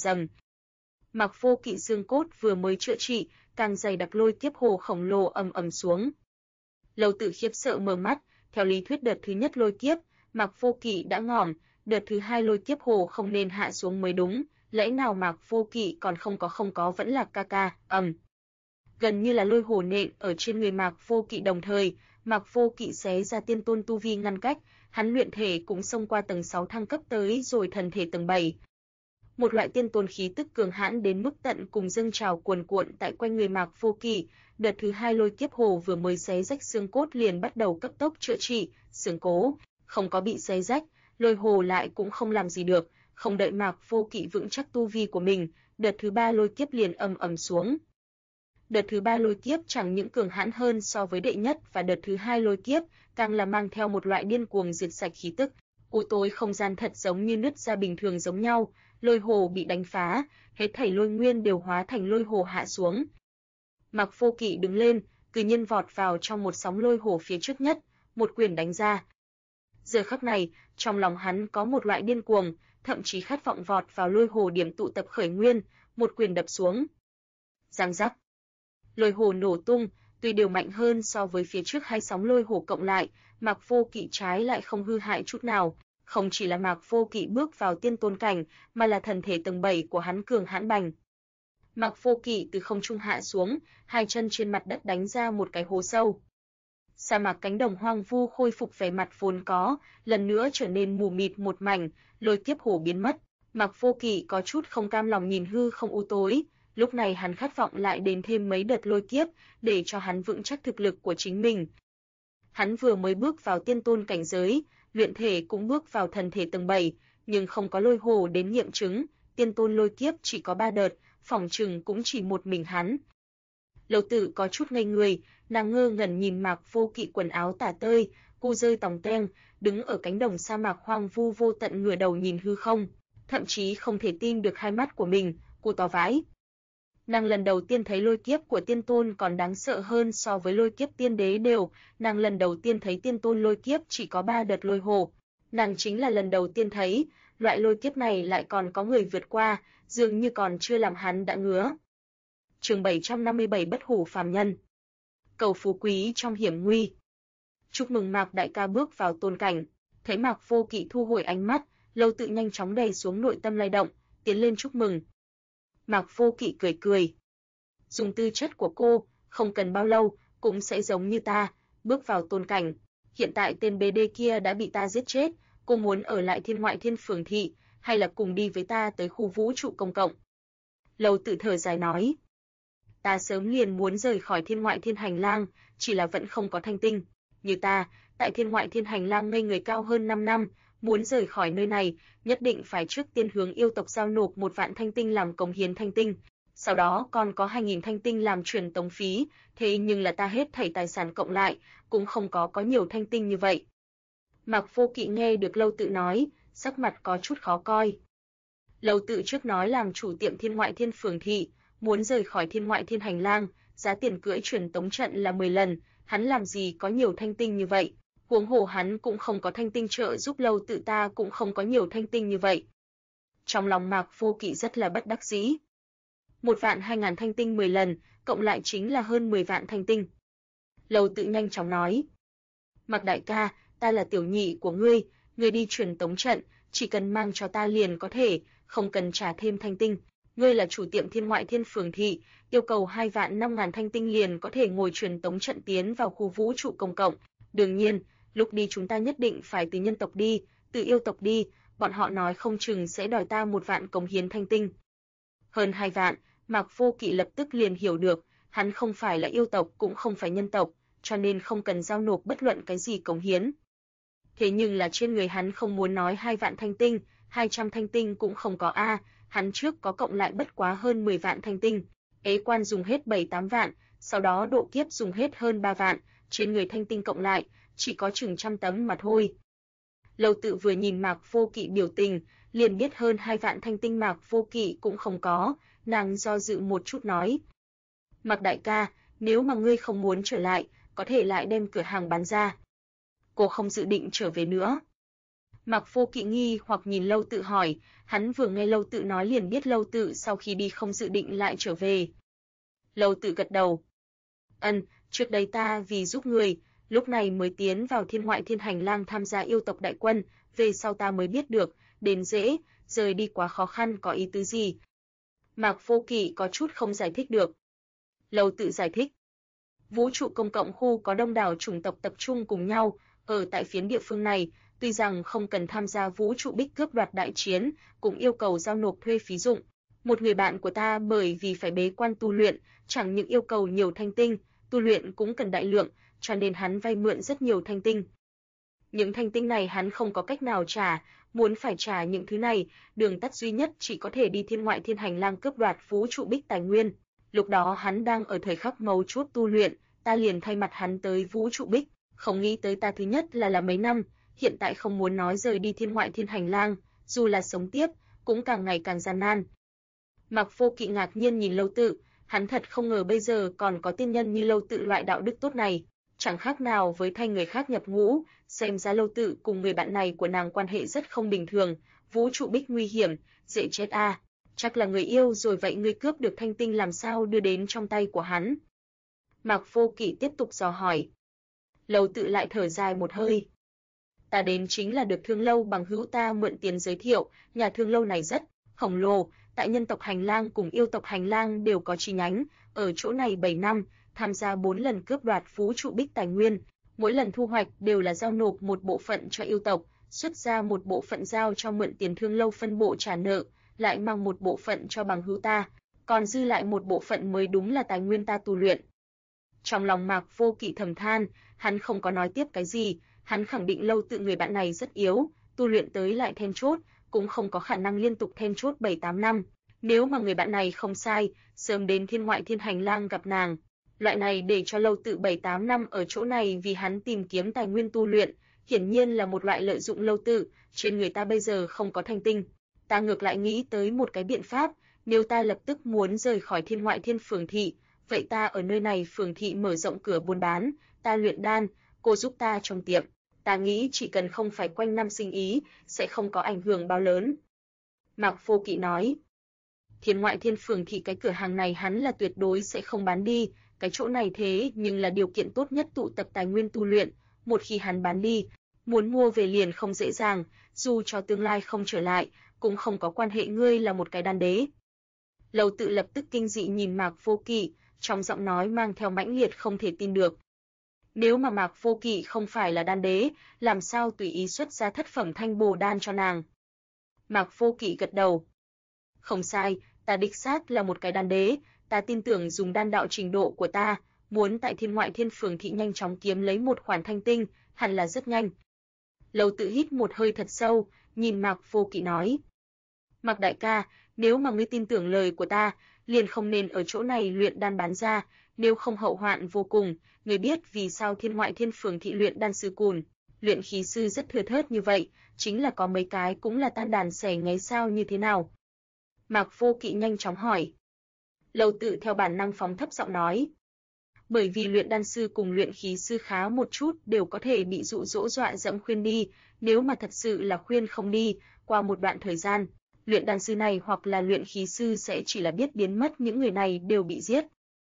Mạc Vô Kỵ xương cốt vừa mới chữa trị, càng dày đặc lôi kiếp hồ khổng lồ ầm xuống. Lâu Tự khiếp sợ mở mắt, theo lý thuyết đợt thứ nhất lôi kiếp, Mạc Vô Kỵ đã ngỏm, đợt thứ hai lôi kiếp hồ không nên hạ xuống mới đúng, lẽ nào Mạc Vô Kỵ còn không có vẫn là ca. Gần như là lôi hồ nện ở trên người Mạc Vô Kỵ, đồng thời, Mạc Vô Kỵ xé ra tiên tôn tu vi ngăn cách, hắn luyện thể cũng xông qua tầng 6 thăng cấp tới rồi thần thể tầng 7. Một loại tiên tôn khí tức cường hãn đến mức tận cùng dâng trào cuồn cuộn tại quanh người Mạc Vô Kỵ, đợt thứ hai lôi kiếp hồ vừa mới xé rách xương cốt liền bắt đầu cấp tốc chữa trị, xương cố không có bị xé rách, lôi hồ lại cũng không làm gì được, không đợi Mạc Vô Kỵ vững chắc tu vi của mình, đợt thứ ba lôi kiếp liền ầm xuống. Đợt thứ 3 lôi kiếp chẳng những cường hãn hơn so với đệ nhất và đợt thứ 2 lôi kiếp, càng là mang theo một loại điên cuồng diệt sạch khí tức. U tối không gian thật giống như nứt ra bình thường giống nhau, lôi hồ bị đánh phá, hết thảy lôi nguyên đều hóa thành lôi hồ hạ xuống. Mạc Vô Kỵ đứng lên, cử nhiên vọt vào trong một sóng lôi hồ phía trước nhất, một quyền đánh ra. Giờ khắc này, trong lòng hắn có một loại điên cuồng, thậm chí khát vọng vọt vào lôi hồ điểm tụ tập khởi nguyên, một quyền đập xuống. Giang giác. Lôi hồ nổ tung, tuy đều mạnh hơn so với phía trước hai sóng lôi hồ cộng lại, Mạc Vô Kỵ trái lại không hư hại chút nào. Không chỉ là Mạc Vô Kỵ bước vào tiên tôn cảnh, mà là thần thể tầng 7 của hắn cường hãn bành. Mạc Vô Kỵ từ không trung hạ xuống, hai chân trên mặt đất đánh ra một cái hố sâu. Sa mạc cánh đồng hoang vu khôi phục vẻ mặt vốn có, lần nữa trở nên mù mịt một mảnh, lôi kiếp hồ biến mất. Mạc Vô Kỵ có chút không cam lòng nhìn hư không u tối, lúc này hắn khát vọng lại đến thêm mấy đợt lôi kiếp, để cho hắn vững chắc thực lực của chính mình. Hắn vừa mới bước vào tiên tôn cảnh giới, luyện thể cũng bước vào thần thể tầng 7, nhưng không có lôi hồ đến nghiệm chứng, tiên tôn lôi kiếp chỉ có 3 đợt, phỏng chừng cũng chỉ một mình hắn. Lầu Tử có chút ngây người, nàng ngơ ngẩn nhìn Mạc Vô Kỵ quần áo tả tơi, cu rơi tòng teng, đứng ở cánh đồng sa mạc hoang vu vô tận ngửa đầu nhìn hư không, thậm chí không thể tin được hai mắt của mình, cô to vãi. Nàng lần đầu tiên thấy lôi kiếp của tiên tôn còn đáng sợ hơn so với lôi kiếp tiên đế đều, nàng lần đầu tiên thấy tiên tôn lôi kiếp chỉ có 3 đợt lôi hồ. Nàng chính là lần đầu tiên thấy, loại lôi kiếp này lại còn có người vượt qua, dường như còn chưa làm hắn đã ngứa. Chương 757 Bất hủ phàm nhân. Cầu phú quý trong hiểm nguy. Chúc mừng Mạc đại ca bước vào tôn cảnh. Thấy Mạc Vô Kỵ thu hồi ánh mắt, Lâu Tự nhanh chóng đè xuống nội tâm lay động, tiến lên chúc mừng. Mạc Vô Kỵ cười cười. Dùng tư chất của cô, không cần bao lâu, cũng sẽ giống như ta, bước vào tôn cảnh. Hiện tại tên BD kia đã bị ta giết chết, cô muốn ở lại Thiên Ngoại Thiên Phường Thị, hay là cùng đi với ta tới khu vũ trụ công cộng? Lâu Tự thở dài nói. Ta sớm liền muốn rời khỏi Thiên Ngoại Thiên Hành Lang, chỉ là vẫn không có thanh tinh. Như ta, tại Thiên Ngoại Thiên Hành Lang ngây người cao hơn 5 năm, muốn rời khỏi nơi này, nhất định phải trước tiên hướng yêu tộc giao nộp 1 vạn thanh tinh làm cống hiến thanh tinh, sau đó còn có 2.000 thanh tinh làm truyền tống phí, thế nhưng là ta hết thảy tài sản cộng lại, cũng không có nhiều thanh tinh như vậy. Mạc Vô Kỵ nghe được Lâu Tự nói, sắc mặt có chút khó coi. Lâu Tự trước nói làm chủ tiệm Thiên Ngoại Thiên Phường Thị, muốn rời khỏi Thiên Ngoại Thiên Hành Lang, giá tiền cưỡi truyền tống trận là 10 lần, hắn làm gì có nhiều thanh tinh như vậy, huống hồ hắn cũng không có thanh tinh trợ giúp Lâu Tự, ta cũng không có nhiều thanh tinh như vậy. Trong lòng Mạc Vô Kỵ rất là bất đắc dĩ. 1.200.000 thanh tinh 10 lần, cộng lại chính là hơn 10 vạn thanh tinh. Lâu Tự nhanh chóng nói. Mạc đại ca, ta là tiểu nhị của ngươi đi truyền tống trận, chỉ cần mang cho ta liền có thể, không cần trả thêm thanh tinh. Ngươi là chủ tiệm Thiên Ngoại Thiên Phường Thị, yêu cầu 2.500.000 thanh tinh liền có thể ngồi truyền tống trận tiến vào khu vũ trụ công cộng. Đương nhiên, lúc đi chúng ta nhất định phải từ nhân tộc đi, từ yêu tộc đi, bọn họ nói không chừng sẽ đòi ta 1 vạn cống hiến thanh tinh. Hơn 2 vạn, Mạc Vô Kỵ lập tức liền hiểu được, hắn không phải là yêu tộc cũng không phải nhân tộc, cho nên không cần giao nộp bất luận cái gì cống hiến. Thế nhưng là trên người hắn không muốn nói 2 vạn thanh tinh, 200 thanh tinh cũng không có a, hắn trước có cộng lại bất quá hơn 10 vạn thanh tinh, ế quan dùng hết 7-8 vạn, sau đó độ kiếp dùng hết hơn 3 vạn, trên người thanh tinh cộng lại chỉ có chừng 100 tấm mà thôi. Lâu Tự vừa nhìn Mạc Vô Kỵ biểu tình, liền biết hơn 2 vạn thanh tinh Mạc Vô Kỵ cũng không có, nàng do dự một chút nói. Mạc đại ca, nếu mà ngươi không muốn trở lại, có thể lại đem cửa hàng bán ra. Cô không dự định trở về nữa. Mạc Vô Kỵ nghi hoặc nhìn Lâu Tự hỏi, hắn vừa nghe Lâu Tự nói liền biết Lâu Tự sau khi đi không dự định lại trở về. Lâu Tự gật đầu. Trước đây ta vì giúp người, lúc này mới tiến vào Thiên Ngoại Thiên Hành Lang tham gia yêu tộc đại quân, về sau ta mới biết được, đến dễ, rời đi quá khó khăn có ý tứ gì. Mạc Vô Kỵ có chút không giải thích được. Lâu Tự giải thích. Vũ trụ công cộng khu có đông đảo chủng tộc tập trung cùng nhau, ở tại phiến địa phương này, tuy rằng không cần tham gia vũ trụ bích cướp đoạt đại chiến, cũng yêu cầu giao nộp thuê phí dụng. Một người bạn của ta bởi vì phải bế quan tu luyện, chẳng những yêu cầu nhiều thanh tinh, tu luyện cũng cần đại lượng, cho nên hắn vay mượn rất nhiều thanh tinh. Những thanh tinh này hắn không có cách nào trả, muốn phải trả những thứ này, đường tắt duy nhất chỉ có thể đi Thiên Ngoại Thiên Hành Lang cướp đoạt vũ trụ bích tài nguyên. Lúc đó hắn đang ở thời khắc mấu chốt tu luyện, ta liền thay mặt hắn tới Vũ Trụ Bích, không nghĩ tới ta thứ nhất là mấy năm, hiện tại không muốn nói rời đi thiên ngoại thiên hành lang, dù là sống tiếp, cũng càng ngày càng gian nan. Mạc Vô Kỵ ngạc nhiên nhìn Lâu Tự, hắn thật không ngờ bây giờ còn có tiên nhân như Lâu Tự loại đạo đức tốt này, chẳng khác nào với thay người khác nhập ngũ, xem ra Lâu Tự cùng người bạn này của nàng quan hệ rất không bình thường, Vũ Trụ Bích nguy hiểm, dễ chết a. Chắc là người yêu rồi vậy ngươi cướp được thanh tinh làm sao đưa đến trong tay của hắn? Mạc Vô Kỵ tiếp tục dò hỏi. Lâu Tự lại thở dài một hơi. Ta đến chính là được Thương Lâu bằng hữu ta mượn tiền giới thiệu, nhà Thương Lâu này rất khổng lồ, tại nhân tộc hành lang cùng yêu tộc hành lang đều có chi nhánh, ở chỗ này 7 năm, tham gia 4 lần cướp đoạt Vũ Trụ Bích tài nguyên, mỗi lần thu hoạch đều là giao nộp một bộ phận cho yêu tộc, xuất ra một bộ phận giao cho mượn tiền Thương Lâu phân bộ trả nợ, lại mang một bộ phận cho bằng hữu ta, còn dư lại một bộ phận mới đúng là tài nguyên ta tu luyện. Trong lòng Mạc Vô Kỵ thầm than, hắn không có nói tiếp cái gì, hắn khẳng định Lâu Tự người bạn này rất yếu, tu luyện tới lại then chốt, cũng không có khả năng liên tục then chốt 7-8 năm. Nếu mà người bạn này không sai, sớm đến thiên ngoại thiên hành lang gặp nàng. Loại này để cho Lâu Tự 7-8 năm ở chỗ này vì hắn tìm kiếm tài nguyên tu luyện, hiển nhiên là một loại lợi dụng Lâu Tự, trên người ta bây giờ không có thanh tinh. Ta ngược lại nghĩ tới một cái biện pháp, nếu ta lập tức muốn rời khỏi thiên ngoại thiên phường thị, vậy ta ở nơi này phường thị mở rộng cửa buôn bán, ta luyện đan, cô giúp ta trong tiệm. Ta nghĩ chỉ cần không phải quanh năm sinh ý, sẽ không có ảnh hưởng bao lớn. Mạc Vô Kỵ nói. Thiên ngoại thiên phường thị cái cửa hàng này hắn là tuyệt đối sẽ không bán đi, cái chỗ này thế nhưng là điều kiện tốt nhất tụ tập tài nguyên tu luyện, một khi hắn bán đi, muốn mua về liền không dễ dàng, dù cho tương lai không trở lại, cũng không có quan hệ ngươi là một cái đan đế. Lâu Tự lập tức kinh dị nhìn Mạc Vô Kỵ, trong giọng nói mang theo mãnh liệt không thể tin được. Nếu mà Mạc Vô Kỵ không phải là đan đế, làm sao tùy ý xuất ra thất phẩm thanh bồ đan cho nàng? Mạc Vô Kỵ gật đầu. Không sai, ta đích xác là một cái đan đế, ta tin tưởng dùng đan đạo trình độ của ta, muốn tại thiên ngoại thiên phường thị nhanh chóng kiếm lấy một khoản thanh tinh, hẳn là rất nhanh. Lâu Tự hít một hơi thật sâu, nhìn Mạc Vô Kỵ nói. Mạc đại ca, nếu mà ngươi tin tưởng lời của ta, liền không nên ở chỗ này luyện đan bán ra, nếu không hậu hoạn vô cùng. Ngươi biết vì sao thiên ngoại thiên phường thị luyện đan sư cùn, luyện khí sư rất thưa thớt như vậy, chính là có mấy cái cũng là tan đàn xẻ ngáy sao như thế nào? Mạc Vô Kỵ nhanh chóng hỏi. Lâu Tự theo bản năng phóng thấp giọng nói. Bởi vì luyện đan sư cùng luyện khí sư khá một chút đều có thể bị dụ dỗ dọa dẫm khuyên đi, nếu mà thật sự là khuyên không đi, qua một đoạn thời gian, luyện đan sư này hoặc là luyện khí sư sẽ chỉ là biết biến mất, những người này đều bị giết.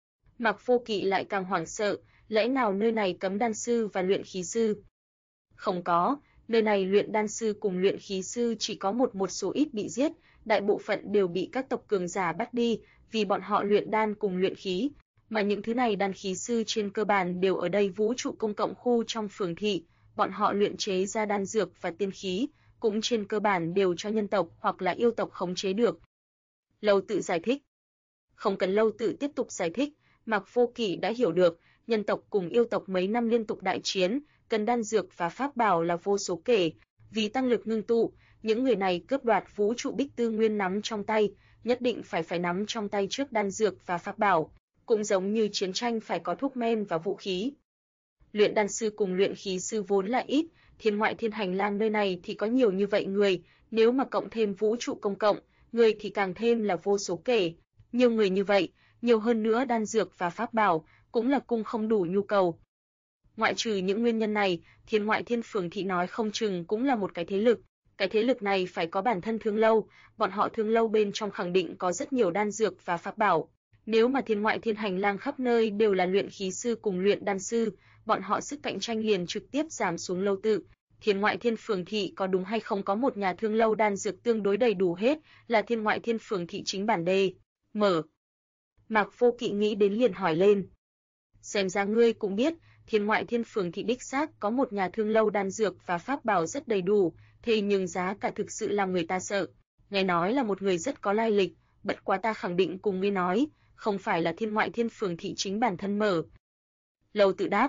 Mạc Vô Kỵ lại càng hoảng sợ, lẽ nào nơi này cấm đan sư và luyện khí sư? Không có, nơi này luyện đan sư cùng luyện khí sư chỉ có một số ít bị giết, đại bộ phận đều bị các tộc cường giả bắt đi, vì bọn họ luyện đan cùng luyện khí, mà những thứ này đan khí sư trên cơ bản đều ở đây vũ trụ công cộng khu trong phường thị, bọn họ luyện chế ra đan dược và tiên khí, cũng trên cơ bản đều cho nhân tộc hoặc là yêu tộc khống chế được. Lâu Tự giải thích. Không cần Lâu Tự tiếp tục giải thích, Mạc Vô Kỵ đã hiểu được, nhân tộc cùng yêu tộc mấy năm liên tục đại chiến, cần đan dược và pháp bảo là vô số kể, vì tăng lực ngưng tụ, những người này cướp đoạt Vũ Trụ Bích tư nguyên nắm trong tay, nhất định phải nắm trong tay trước đan dược và pháp bảo, cũng giống như chiến tranh phải có thuốc men và vũ khí. Luyện đan sư cùng luyện khí sư vốn là ít, thiên ngoại thiên hành lang nơi này thì có nhiều như vậy người, nếu mà cộng thêm vũ trụ công cộng, người thì càng thêm là vô số kể. Nhiều người như vậy, nhiều hơn nữa đan dược và pháp bảo, cũng là cung không đủ nhu cầu. Ngoại trừ những nguyên nhân này, thiên ngoại thiên phường thị nói không chừng cũng là một cái thế lực. Cái thế lực này phải có bản thân Thương Lâu, bọn họ Thương Lâu bên trong khẳng định có rất nhiều đan dược và pháp bảo. Nếu mà thiên ngoại thiên hành lang khắp nơi đều là luyện khí sư cùng luyện đan sư, bọn họ sức cạnh tranh liền trực tiếp giảm xuống Lâu Tự. Thiên ngoại thiên phường thị có đúng hay không có một nhà Thương Lâu đan dược tương đối đầy đủ hết, là thiên ngoại thiên phường thị chính bản đề. Mở. Mạc Vô Kỵ nghĩ đến liền hỏi lên. Xem ra ngươi cũng biết, thiên ngoại thiên phường thị đích xác có một nhà Thương Lâu đan dược và pháp bảo rất đầy đủ, thế nhưng giá cả thực sự làm người ta sợ. Nghe nói là một người rất có lai lịch, bất quá ta khẳng định cùng ngươi nói, không phải là thiên ngoại thiên phường thị chính bản thân mở. Lâu Tự đáp.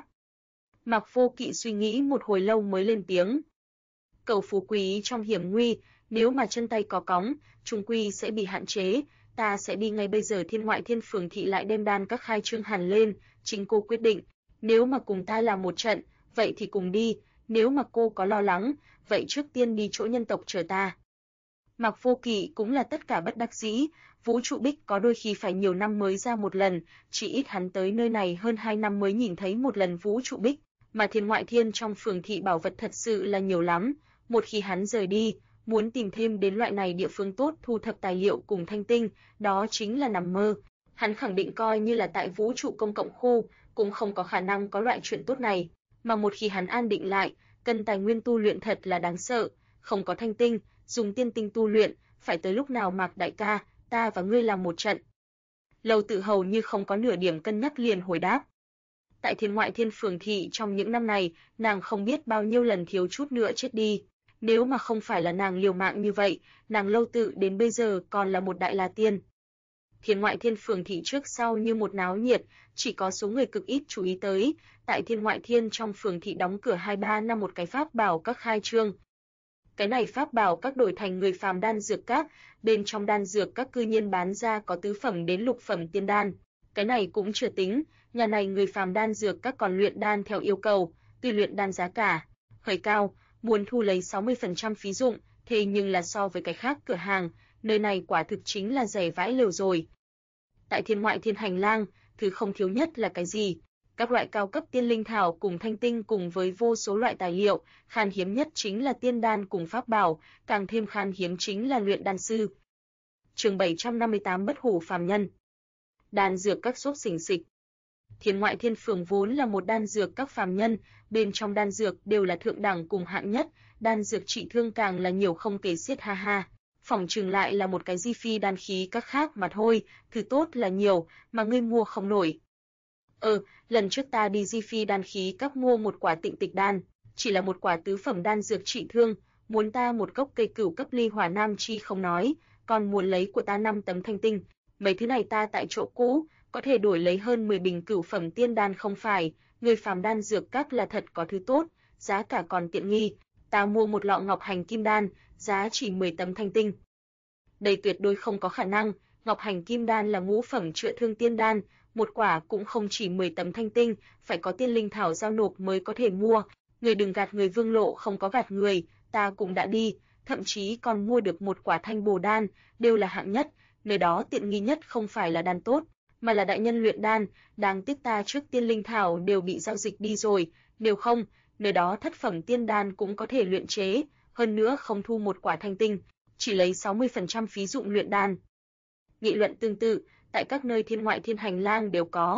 Mạc Vô Kỵ suy nghĩ một hồi lâu mới lên tiếng. Cầu phú quý trong hiểm nguy, nếu mà chân tay có cóng, chung quy sẽ bị hạn chế, ta sẽ đi ngay bây giờ. Thiên Ngoại Thiên Phường Thị lại đem đan các khai trương hẳn lên, chính cô quyết định, nếu mà cùng ta làm một trận, vậy thì cùng đi, nếu mà cô có lo lắng, vậy trước tiên đi chỗ nhân tộc chờ ta. Mạc Vô Kỵ cũng là tất cả bất đắc dĩ, Vũ Trụ Bích có đôi khi phải nhiều năm mới ra một lần, chỉ ít hắn tới nơi này hơn 2 năm mới nhìn thấy một lần Vũ Trụ Bích, mà Thiên Ngoại Thiên trong Phường Thị bảo vật thật sự là nhiều lắm, một khi hắn rời đi, muốn tìm thêm đến loại này địa phương tốt thu thập tài liệu cùng thanh tinh, đó chính là nằm mơ. Hắn khẳng định coi như là tại Vũ Trụ Công Cộng Khu, cũng không có khả năng có loại chuyện tốt này, mà một khi hắn an định lại, cần tài nguyên tu luyện thật là đáng sợ, không có thanh tinh, dùng tiên tinh tu luyện, phải tới lúc nào Mạc đại ca, ta và ngươi làm một trận. Lâu Tự hầu như không có nửa điểm cân nhắc liền hồi đáp. Tại Thiên Ngoại Thiên Phường Thị trong những năm này, nàng không biết bao nhiêu lần thiếu chút nữa chết đi. Nếu mà không phải là nàng liều mạng như vậy, nàng Lâu Tự đến bây giờ còn là một đại la tiên. Thiên Ngoại Thiên Phường Thị trước sau như một náo nhiệt, chỉ có số người cực ít chú ý tới. Tại Thiên Ngoại Thiên trong Phường Thị đóng cửa 2-3 năm một cái pháp bảo các khai trương. Cái này pháp bảo các đổi thành người phàm đan dược các, bên trong đan dược các cư nhiên bán ra có tứ phẩm đến lục phẩm tiên đan. Cái này cũng chưa tính, nhà này người phàm đan dược các còn luyện đan theo yêu cầu, tuy luyện đan giá cả hơi cao, muốn thu lấy 60% phí dụng, thế nhưng là so với cái khác cửa hàng, nơi này quả thực chính là rẻ vãi lều rồi. Tại Thiên Ngoại Thiên hành lang, thứ không thiếu nhất là cái gì? Các loại cao cấp tiên linh thảo cùng thanh tinh cùng với vô số loại tài liệu, khan hiếm nhất chính là tiên đan cùng pháp bảo, càng thêm khan hiếm chính là luyện đan sư. Chương 758 Bất hủ phàm nhân. Đan dược các xốp xình xịch. Thiên Ngoại Thiên Phường vốn là một đan dược các phàm nhân, bên trong đan dược đều là thượng đẳng cùng hạng nhất, đan dược trị thương càng là nhiều không kể xiết ha ha. Phỏng chừng lại là một cái di phi đan khí các khác mà thôi, thứ tốt là nhiều, mà ngươi mua không nổi. Lần trước ta đi di phi đan khí các mua một quả tịnh tịch đan, chỉ là một quả tứ phẩm đan dược trị thương, muốn ta một gốc cây cửu cấp ly hỏa nam chi không nói, còn muốn lấy của ta 5 tấm thanh tinh. Mấy thứ này ta tại chỗ cũ, có thể đổi lấy hơn 10 bình cửu phẩm tiên đan không phải, người phàm đan dược các là thật có thứ tốt, giá cả còn tiện nghi. Ta mua một lọ ngọc hành kim đan, giá chỉ 10 tấm thanh tinh. Đây tuyệt đối không có khả năng, ngọc hành kim đan là ngũ phẩm chữa thương tiên đan, một quả cũng không chỉ 10 tấm thanh tinh, phải có tiên linh thảo giao nộp mới có thể mua. Người đừng gạt người, Vương Lộ không có gạt người, ta cũng đã đi, thậm chí còn mua được một quả thanh bồ đan, đều là hạng nhất, nơi đó tiện nghi nhất không phải là đan tốt, mà là đại nhân luyện đan, đáng tiếc ta trước tiên linh thảo đều bị giao dịch đi rồi, nếu không, nơi đó thất phẩm tiên đan cũng có thể luyện chế, hơn nữa không thu một quả thanh tinh, chỉ lấy 60% phí dụng luyện đan. Nghị luận tương tự, tại các nơi Thiên Ngoại Thiên hành lang đều có.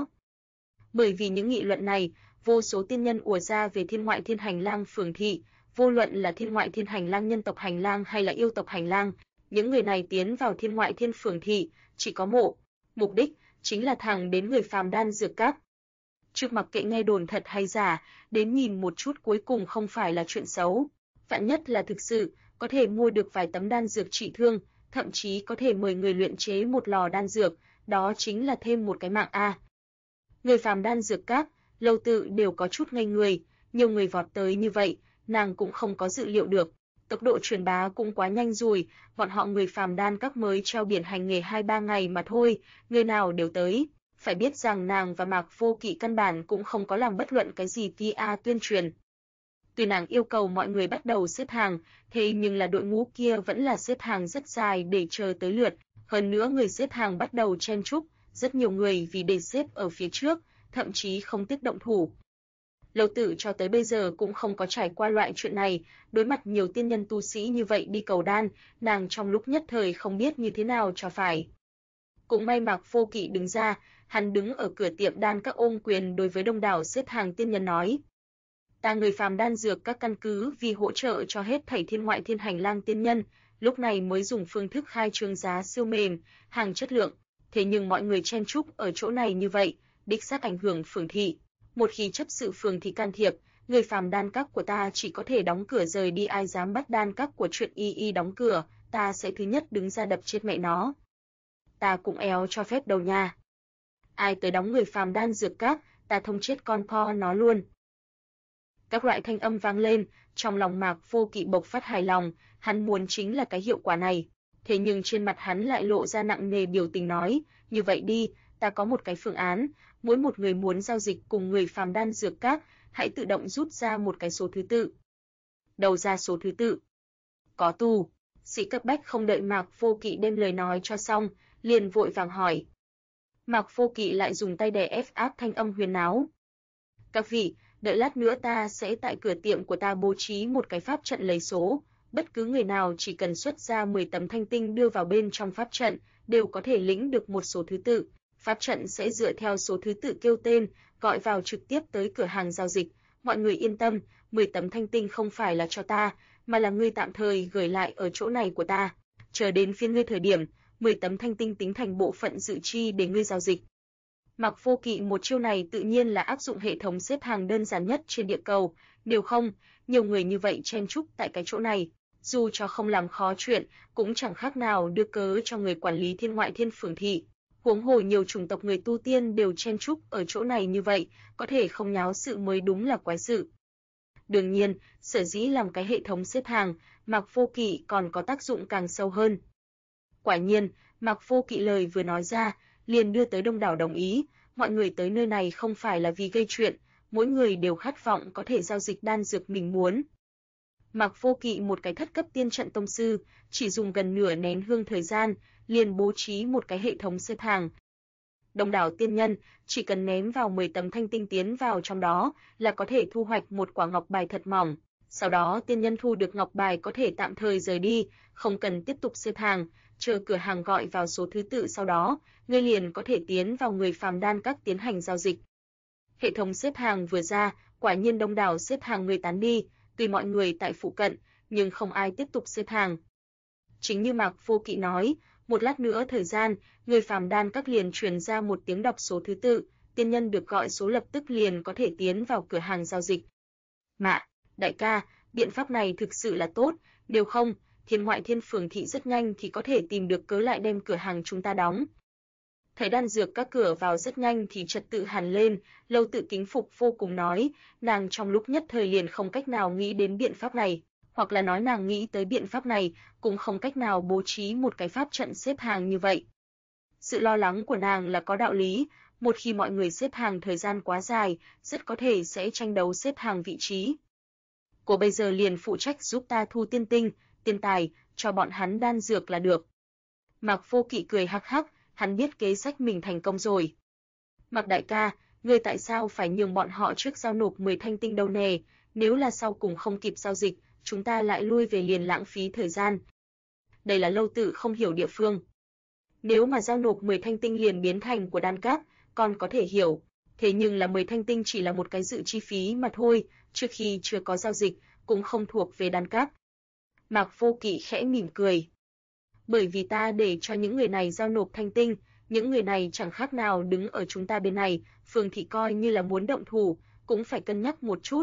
Bởi vì những nghị luận này, vô số tiên nhân ùa ra về Thiên Ngoại Thiên hành lang Phường Thị, vô luận là Thiên Ngoại Thiên hành lang nhân tộc hành lang hay là yêu tộc hành lang, những người này tiến vào Thiên Ngoại Thiên Phường Thị chỉ có một mục đích, chính là thẳng đến người phàm đan dược các. Trước mặc kệ nghe đồn thật hay giả, đến nhìn một chút cuối cùng không phải là chuyện xấu, vạn nhất là thực sự, có thể mua được vài tấm đan dược trị thương, thậm chí có thể mời người luyện chế một lò đan dược, đó chính là thêm một cái mạng a. Người phàm đan dược các, Lâu Tự đều có chút ngây người, nhiều người vọt tới như vậy, nàng cũng không có dự liệu được. Tốc độ truyền bá cũng quá nhanh rồi, bọn họ người phàm đan các mới treo biển hành nghề 2-3 ngày mà thôi, người nào đều tới. Phải biết rằng nàng và Mạc Vô Kỵ căn bản cũng không có làm bất luận cái gì PR tuyên truyền. Tuy nàng yêu cầu mọi người bắt đầu xếp hàng, thế nhưng là đội ngũ kia vẫn là xếp hàng rất dài để chờ tới lượt, hơn nữa người xếp hàng bắt đầu chen chúc, rất nhiều người vì để xếp ở phía trước, thậm chí không tiếc động thủ. Lâu Tự cho tới bây giờ cũng không có trải qua loại chuyện này, đối mặt nhiều tiên nhân tu sĩ như vậy đi cầu đan, nàng trong lúc nhất thời không biết như thế nào cho phải. Cũng may Mạc Vô Kỵ đứng ra, hắn đứng ở cửa tiệm đan các ôm quyền đối với đông đảo xếp hàng tiên nhân nói: "Ta người phàm đan dược các căn cứ vì hỗ trợ cho hết thảy Thiên Ngoại Thiên hành lang tiên nhân, lúc này mới dùng phương thức khai trương giá siêu mềm, hàng chất lượng, thế nhưng mọi người chen chúc ở chỗ này như vậy, đích xác ảnh hưởng Phường Thị. Một khi chấp sự Phường Thị can thiệp, người phàm đan các của ta chỉ có thể đóng cửa rời đi, ai dám bắt đan các của chuyện y đóng cửa, ta sẽ thứ nhất đứng ra đập chết mẹ nó. Ta cũng éo cho phép đâu nha. Ai tới đóng người phàm đan dược các, ta thông chết con po nó luôn." Các loại thanh âm vang lên, trong lòng Mạc Vô Kỵ bộc phát hài lòng, hắn muốn chính là cái hiệu quả này. Thế nhưng trên mặt hắn lại lộ ra nặng nề biểu tình nói, như vậy đi, ta có một cái phương án, mỗi một người muốn giao dịch cùng người phàm đan dược các, hãy tự động rút ra một cái số thứ tự. Đầu ra số thứ tự. Có tù. Sĩ cấp bách không đợi Mạc Vô Kỵ đem lời nói cho xong, liền vội vàng hỏi. Mạc Vô Kỵ lại dùng tay đè ép áp thanh âm huyền áo. Các vị, đợi lát nữa ta sẽ tại cửa tiệm của ta bố trí một cái pháp trận lấy số, bất cứ người nào chỉ cần xuất ra 10 tấm thanh tinh đưa vào bên trong pháp trận, đều có thể lĩnh được một số thứ tự. Pháp trận sẽ dựa theo số thứ tự kêu tên, gọi vào trực tiếp tới cửa hàng giao dịch. Mọi người yên tâm, 10 tấm thanh tinh không phải là cho ta, mà là ngươi tạm thời gửi lại ở chỗ này của ta. Chờ đến phiên ngươi thời điểm, 10 tấm thanh tinh tính thành bộ phận dự chi để ngươi giao dịch. Mạc Vô Kỵ một chiêu này tự nhiên là áp dụng hệ thống xếp hàng đơn giản nhất trên địa cầu, nếu không, nhiều người như vậy chen chúc tại cái chỗ này, dù cho không làm khó chuyện, cũng chẳng khác nào đưa cớ cho người quản lý Thiên Ngoại Thiên Phường thị. Huống hồ nhiều chủng tộc người tu tiên đều chen chúc ở chỗ này như vậy, có thể không nháo sự mới đúng là quái sự. Đương nhiên, sở dĩ làm cái hệ thống xếp hàng, Mạc Vô Kỵ còn có tác dụng càng sâu hơn. Quả nhiên, Mạc Vô Kỵ lời vừa nói ra, liền đưa tới đông đảo đồng ý, mọi người tới nơi này không phải là vì gây chuyện, mỗi người đều khát vọng có thể giao dịch đan dược mình muốn. Mạc Vô Kỵ một cái thất cấp tiên trận tông sư, chỉ dùng gần nửa nén hương thời gian, liền bố trí một cái hệ thống xếp hàng. Đông đảo tiên nhân, chỉ cần ném vào 10 tấm thanh tinh tiến vào trong đó, là có thể thu hoạch một quả ngọc bài thật mỏng. Sau đó tiên nhân thu được ngọc bài có thể tạm thời rời đi, không cần tiếp tục xếp hàng, chờ cửa hàng gọi vào số thứ tự sau đó, ngươi liền có thể tiến vào người phàm đan các tiến hành giao dịch. Hệ thống xếp hàng vừa ra, quả nhiên đông đảo xếp hàng người tán đi, tùy mọi người tại phụ cận, nhưng không ai tiếp tục xếp hàng. Chính như Mạc Vô Kỵ nói, một lát nữa thời gian, người phàm đan các liền truyền ra một tiếng đọc số thứ tự, tiên nhân được gọi số lập tức liền có thể tiến vào cửa hàng giao dịch. Mạ, đại ca, biện pháp này thực sự là tốt, nếu không, Thiên Ngoại Thiên Phường thị rất nhanh thì có thể tìm được cớ lại đem cửa hàng chúng ta đóng. Thấy đan dược các cửa vào rất nhanh thì trật tự hẳn lên, Lâu Tự kính phục vô cùng nói, nàng trong lúc nhất thời liền không cách nào nghĩ đến biện pháp này, hoặc là nói nàng nghĩ tới biện pháp này, cũng không cách nào bố trí một cái pháp trận xếp hàng như vậy. Sự lo lắng của nàng là có đạo lý, một khi mọi người xếp hàng thời gian quá dài, rất có thể sẽ tranh đấu xếp hàng vị trí. Cô bây giờ liền phụ trách giúp ta thu tiên tinh, tiền tài, cho bọn hắn đan dược là được. Mạc Vô Kỵ cười hắc hắc, hắn biết kế sách mình thành công rồi. Mạc đại ca, ngươi tại sao phải nhường bọn họ trước giao nộp 10 thanh tinh đâu nè, nếu là sau cùng không kịp giao dịch, chúng ta lại lui về liền lãng phí thời gian. Đây là Lâu Tự không hiểu địa phương. Nếu mà giao nộp 10 thanh tinh liền biến thành của đan các, còn có thể hiểu, thế nhưng là 10 thanh tinh chỉ là một cái dự chi phí mà thôi, trước khi chưa có giao dịch, cũng không thuộc về đan các. Mạc Vô Kỵ khẽ mỉm cười. Bởi vì ta để cho những người này giao nộp thanh tinh, những người này chẳng khác nào đứng ở chúng ta bên này, Phường thị coi như là muốn động thủ, cũng phải cân nhắc một chút.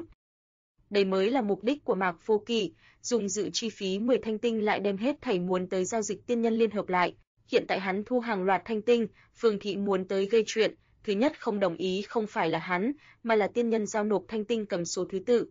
Đây mới là mục đích của Mạc Vô Kỵ, dùng dự chi phí 10 thanh tinh lại đem hết thảy muốn tới giao dịch tiên nhân liên hợp lại. Hiện tại hắn thu hàng loạt thanh tinh, Phường thị muốn tới gây chuyện, thứ nhất không đồng ý không phải là hắn, mà là tiên nhân giao nộp thanh tinh cầm số thứ tự.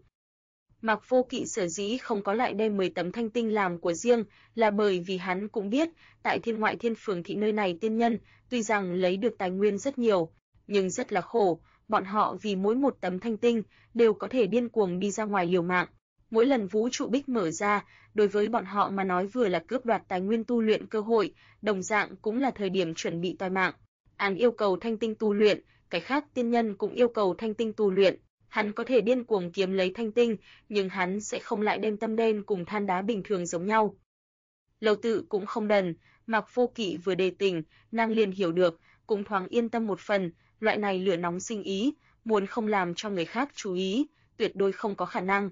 Mạc Vô Kỵ sở dĩ không có lại đem 10 tấm thanh tinh làm của riêng, là bởi vì hắn cũng biết, tại Thiên Ngoại Thiên Phường thị nơi này tiên nhân, tuy rằng lấy được tài nguyên rất nhiều, nhưng rất là khổ, bọn họ vì mỗi một tấm thanh tinh, đều có thể điên cuồng đi ra ngoài liều mạng. Mỗi lần vũ trụ bích mở ra, đối với bọn họ mà nói vừa là cướp đoạt tài nguyên tu luyện cơ hội, đồng dạng cũng là thời điểm chuẩn bị toi mạng. Hắn yêu cầu thanh tinh tu luyện, cái khác tiên nhân cũng yêu cầu thanh tinh tu luyện. Hắn có thể điên cuồng kiếm lấy thanh tinh, nhưng hắn sẽ không lại đem tâm đen cùng than đá bình thường giống nhau. Lâu Tự cũng không đần, Mạc Vô Kỵ vừa đề tỉnh, nàng liền hiểu được, cũng thoáng yên tâm một phần, loại này lửa nóng sinh ý, muốn không làm cho người khác chú ý, tuyệt đối không có khả năng.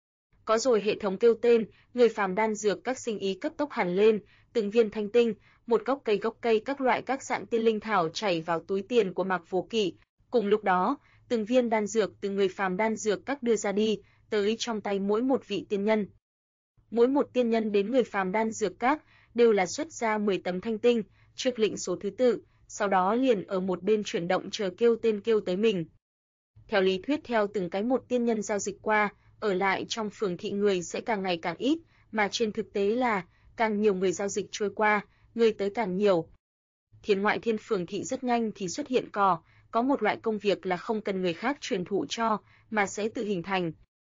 Có rồi hệ thống kêu tên, người phàm đan dược các sinh ý cấp tốc hẳn lên, từng viên thanh tinh, một gốc cây các loại các dạng tiên linh thảo chảy vào túi tiền của Mạc Vô Kỵ. Cùng lúc đó, từng viên đan dược từ người phàm đan dược các đưa ra đi, tới trong tay mỗi một vị tiên nhân. Mỗi một tiên nhân đến người phàm đan dược các đều là xuất ra 10 tấm thanh tinh, trước lệnh số thứ tự, sau đó liền ở một bên chuyển động chờ kêu tên kêu tới mình. Theo lý thuyết theo từng cái một tiên nhân giao dịch qua, ở lại trong phường thị người sẽ càng ngày càng ít, mà trên thực tế là càng nhiều người giao dịch trôi qua, người tới càng nhiều. Thiên Ngoại Thiên Phường Thị rất nhanh thì xuất hiện có một loại công việc là không cần người khác truyền thụ cho, mà sẽ tự hình thành.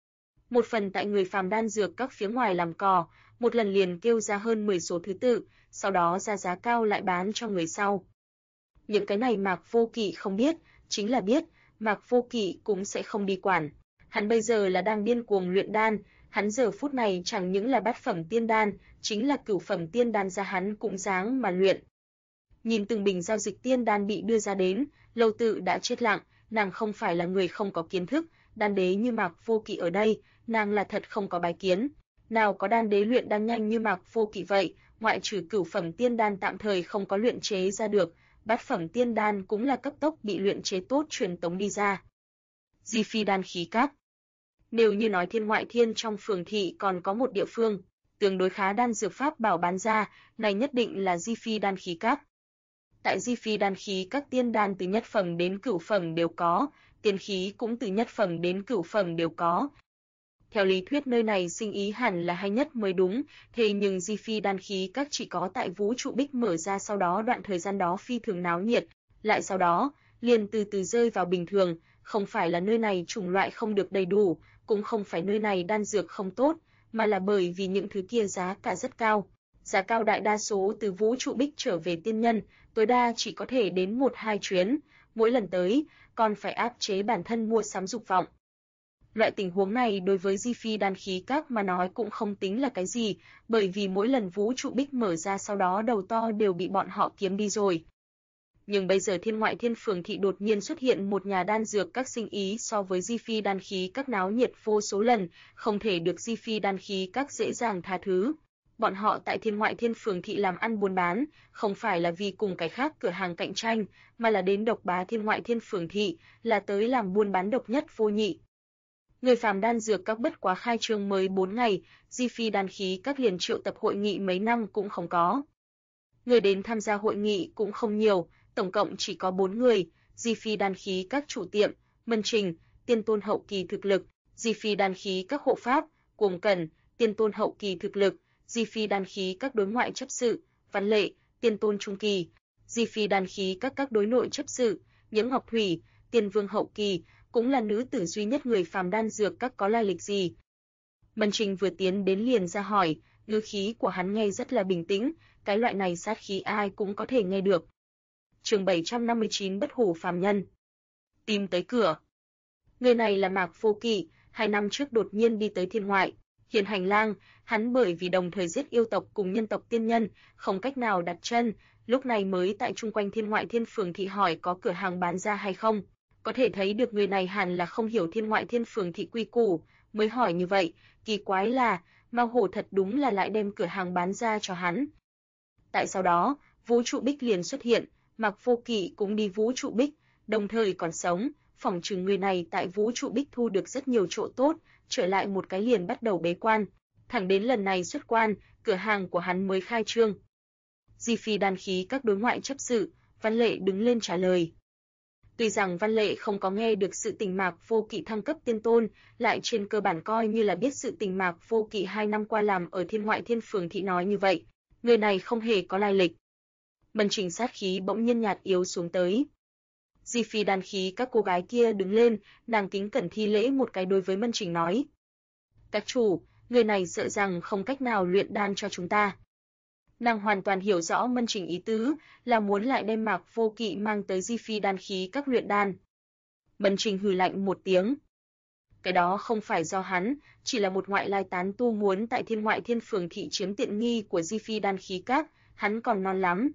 Một phần tại người phàm đan dược các phía ngoài làm cò, một lần liền kêu ra hơn 10 số thứ tự, sau đó ra giá cao lại bán cho người sau. Những cái này Mạc Vô Kỵ không biết, chính là biết, Mạc Vô Kỵ cũng sẽ không đi quản. Hắn bây giờ là đang điên cuồng luyện đan, hắn giờ phút này chẳng những là bát phẩm tiên đan, chính là cửu phẩm tiên đan ra hắn cũng dáng mà luyện. Nhìn từng bình giao dịch tiên đan bị đưa ra đến, Lâu Tự đã chết lặng, nàng không phải là người không có kiến thức, đan đế như Mạc Vô Kỵ ở đây, nàng là thật không có bái kiến. Nào có đan đế luyện đan nhanh như Mạc Vô Kỵ vậy, ngoại trừ cửu phẩm tiên đan tạm thời không có luyện chế ra được, bát phẩm tiên đan cũng là cấp tốc bị luyện chế tốt truyền tống đi ra. Di Phi Đan Khí Các. Nếu như nói Thiên Ngoại Thiên trong phường thị còn có một địa phương tương đối khá đan dược pháp bảo bán ra, này nhất định là Di Phi Đan Khí Các. Tại Di Phi Đan Khí Các tiên đan từ nhất phẩm đến cửu phẩm đều có, tiên khí cũng từ nhất phẩm đến cửu phẩm đều có. Theo lý thuyết nơi này sinh ý hẳn là hay nhất mới đúng, thế nhưng Di Phi Đan Khí Các chỉ có tại Vũ Trụ Bích mở ra sau đó đoạn thời gian đó phi thường náo nhiệt, lại sau đó liền từ từ rơi vào bình thường, không phải là nơi này chủng loại không được đầy đủ, cũng không phải nơi này đan dược không tốt, mà là bởi vì những thứ kia giá cả rất cao. Giá cao đại đa số từ Vũ Trụ Bích trở về tiên nhân, tối đa chỉ có thể đến 1-2 chuyến, mỗi lần tới còn phải áp chế bản thân mua sắm dục vọng. Loại tình huống này đối với Di Phi Đan Khí Các mà nói cũng không tính là cái gì, bởi vì mỗi lần Vũ Trụ Bích mở ra sau đó đầu to đều bị bọn họ kiếm đi rồi. Nhưng bây giờ Thiên Ngoại Thiên Phường Thị đột nhiên xuất hiện một nhà đan dược các sinh ý so với Di Phi Đan Khí Các náo nhiệt vô số lần, không thể được Di Phi Đan Khí Các dễ dàng tha thứ. Bọn họ tại Thiên Ngoại Thiên Phường Thị làm ăn buôn bán, không phải là vì cùng cái khác cửa hàng cạnh tranh, mà là đến độc bá Thiên Ngoại Thiên Phường Thị, là tới làm buôn bán độc nhất vô nhị. Người phàm đan dược các bất quá khai trương mới 4 ngày, Di Phi Đan Khí Các liền triệu tập hội nghị mấy năm cũng không có. Người đến tham gia hội nghị cũng không nhiều, tổng cộng chỉ có 4 người, Di Phi Đan Khí Các chủ tiệm, Mân Trình, tiên tôn hậu kỳ thực lực, Di Phi Đan Khí Các hộ pháp, Cuồng Cẩn, tiên tôn hậu kỳ thực lực, Di Phi Đan Khí Các đối ngoại chấp sự, Văn Lệ, tiên tôn trung kỳ, Di Phi Đan Khí Các đối nội chấp sự, Nhiễm Ngọc Thủy, tiên vương hậu kỳ, cũng là nữ tử duy nhất người phàm đan dược các có lai lịch gì. Mân Trình vừa tiến đến liền ra hỏi, ngữ khí của hắn nghe rất là bình tĩnh, cái loại này sát khí ai cũng có thể nghe được. Chương 759 Bất hủ phàm nhân. Tìm tới cửa. Người này là Mạc Vô Kỵ, 2 năm trước đột nhiên đi tới Thiên Ngoại Hiền hành lang, hắn bởi vì đồng thời giết yêu tộc cùng nhân tộc tiên nhân, không cách nào đặt chân, lúc này mới tại chung quanh Thiên Ngoại Thiên Phường Thị hỏi có cửa hàng bán ra hay không. Có thể thấy được người này hẳn là không hiểu Thiên Ngoại Thiên Phường Thị quy củ, mới hỏi như vậy, kỳ quái là, Mao Hổ thật đúng là lại đem cửa hàng bán ra cho hắn. Tại sau đó, Vũ Trụ Bích liền xuất hiện, Mạc Vô Kỵ cũng đi Vũ Trụ Bích, đồng thời còn sống, phỏng chừng người này tại Vũ Trụ Bích thu được rất nhiều chỗ tốt, trở lại một cái liền bắt đầu bế quan, thẳng đến lần này xuất quan, cửa hàng của hắn mới khai trương. Di Phi Đan Khí Các đối ngoại chấp sự, Văn Lệ đứng lên trả lời. Tuy rằng Văn Lệ không có nghe được sự tình Mạc Vô Kỵ thăng cấp tiên tôn, lại trên cơ bản coi như là biết sự tình Mạc Vô Kỵ 2 năm qua làm ở Thiên Ngoại Thiên Phường Thị nói như vậy, người này không hề có lai lịch. Mân Trình sát khí bỗng nhiên nhạt yếu xuống tới. Di Phi Đan Khí Các cô gái kia đứng lên, nàng kính cẩn thi lễ một cái đối với Mân Trình nói. Các chủ, người này sợ rằng không cách nào luyện đan cho chúng ta. Nàng hoàn toàn hiểu rõ Mân Trình ý tứ, là muốn lại đem Mạc Vô Kỵ mang tới Di Phi Đan Khí Các luyện đan. Mân Trình hừ lạnh một tiếng. Cái đó không phải do hắn, chỉ là một ngoại lai tán tu muốn tại Thiên Ngoại Thiên Phường Thị chiếm tiện nghi của Di Phi Đan Khí Các, hắn còn non lắm.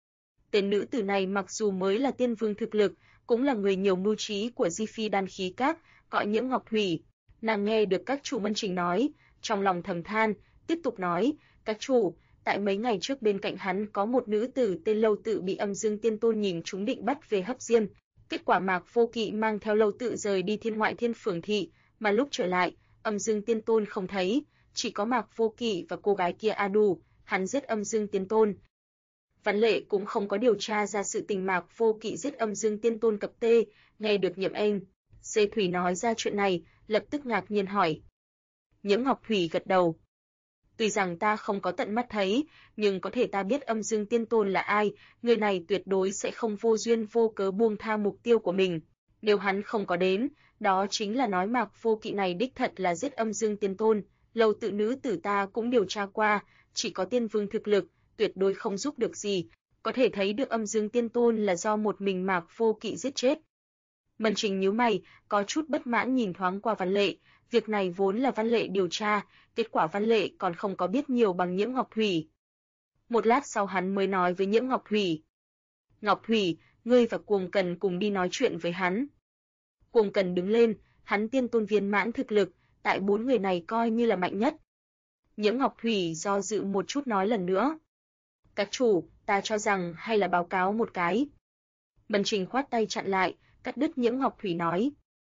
Tên nữ tử này mặc dù mới là tiên vương thực lực, cũng là người nhiều mưu trí của Di Phi Đan Khí Các, gọi Nhiễm Ngọc Thủy. Nàng nghe được các chủ Mân Trình nói, trong lòng thầm than, tiếp tục nói, các chủ, tại mấy ngày trước bên cạnh hắn có một nữ tử tên Lâu Tự bị Âm Dương Tiên Tôn nhìn trúng định bắt về hấp diêm. Kết quả Mạc Vô Kỵ mang theo Lâu Tự rời đi Thiên Ngoại Thiên Phường Thị, mà lúc trở lại, Âm Dương Tiên Tôn không thấy, chỉ có Mạc Vô Kỵ và cô gái kia A Đủ, hắn giết Âm Dương Tiên Tôn. Văn Lệ cũng không có điều tra ra sự tình Mạc Vô Kỵ giết Âm Dương Tiên Tôn cập tê, nghe được Nhiễm Anh, Xê Thủy nói ra chuyện này, lập tức ngạc nhiên hỏi. Nhiễm Ngọc Thủy gật đầu. Tuy rằng ta không có tận mắt thấy, nhưng có thể ta biết Âm Dương Tiên Tôn là ai, người này tuyệt đối sẽ không vô duyên vô cớ buông tha mục tiêu của mình. Nếu hắn không có đến, đó chính là nói Mạc Vô Kỵ này đích thật là giết Âm Dương Tiên Tôn. Lầu tự nữ tử ta cũng điều tra qua, chỉ có tiên vương thực lực, tuyệt đối không giúp được gì. Có thể thấy được Âm Dương Tiên Tôn là do một mình Mạc Vô Kỵ giết chết. Mân Trình nhíu mày, có chút bất mãn nhìn thoáng qua Văn Lệ, việc này vốn là Văn Lệ điều tra, kết quả Văn Lệ còn không có biết nhiều bằng Nhiễm Ngọc Thủy. Một lát sau hắn mới nói với Nhiễm Ngọc Thủy. Ngọc Thủy, ngươi và Cuồng Cần cùng đi nói chuyện với hắn. Cuồng Cần đứng lên, hắn tiên tôn viên mãn thực lực, tại 4 người này coi như là mạnh nhất. Nhiễm Ngọc Thủy do dự một chút nói lần nữa. Các chủ, ta cho rằng hay là báo cáo một cái. Mân Trình khoát tay chặn lại, cắt đứt Nhiễm Ngọc Thủy nói.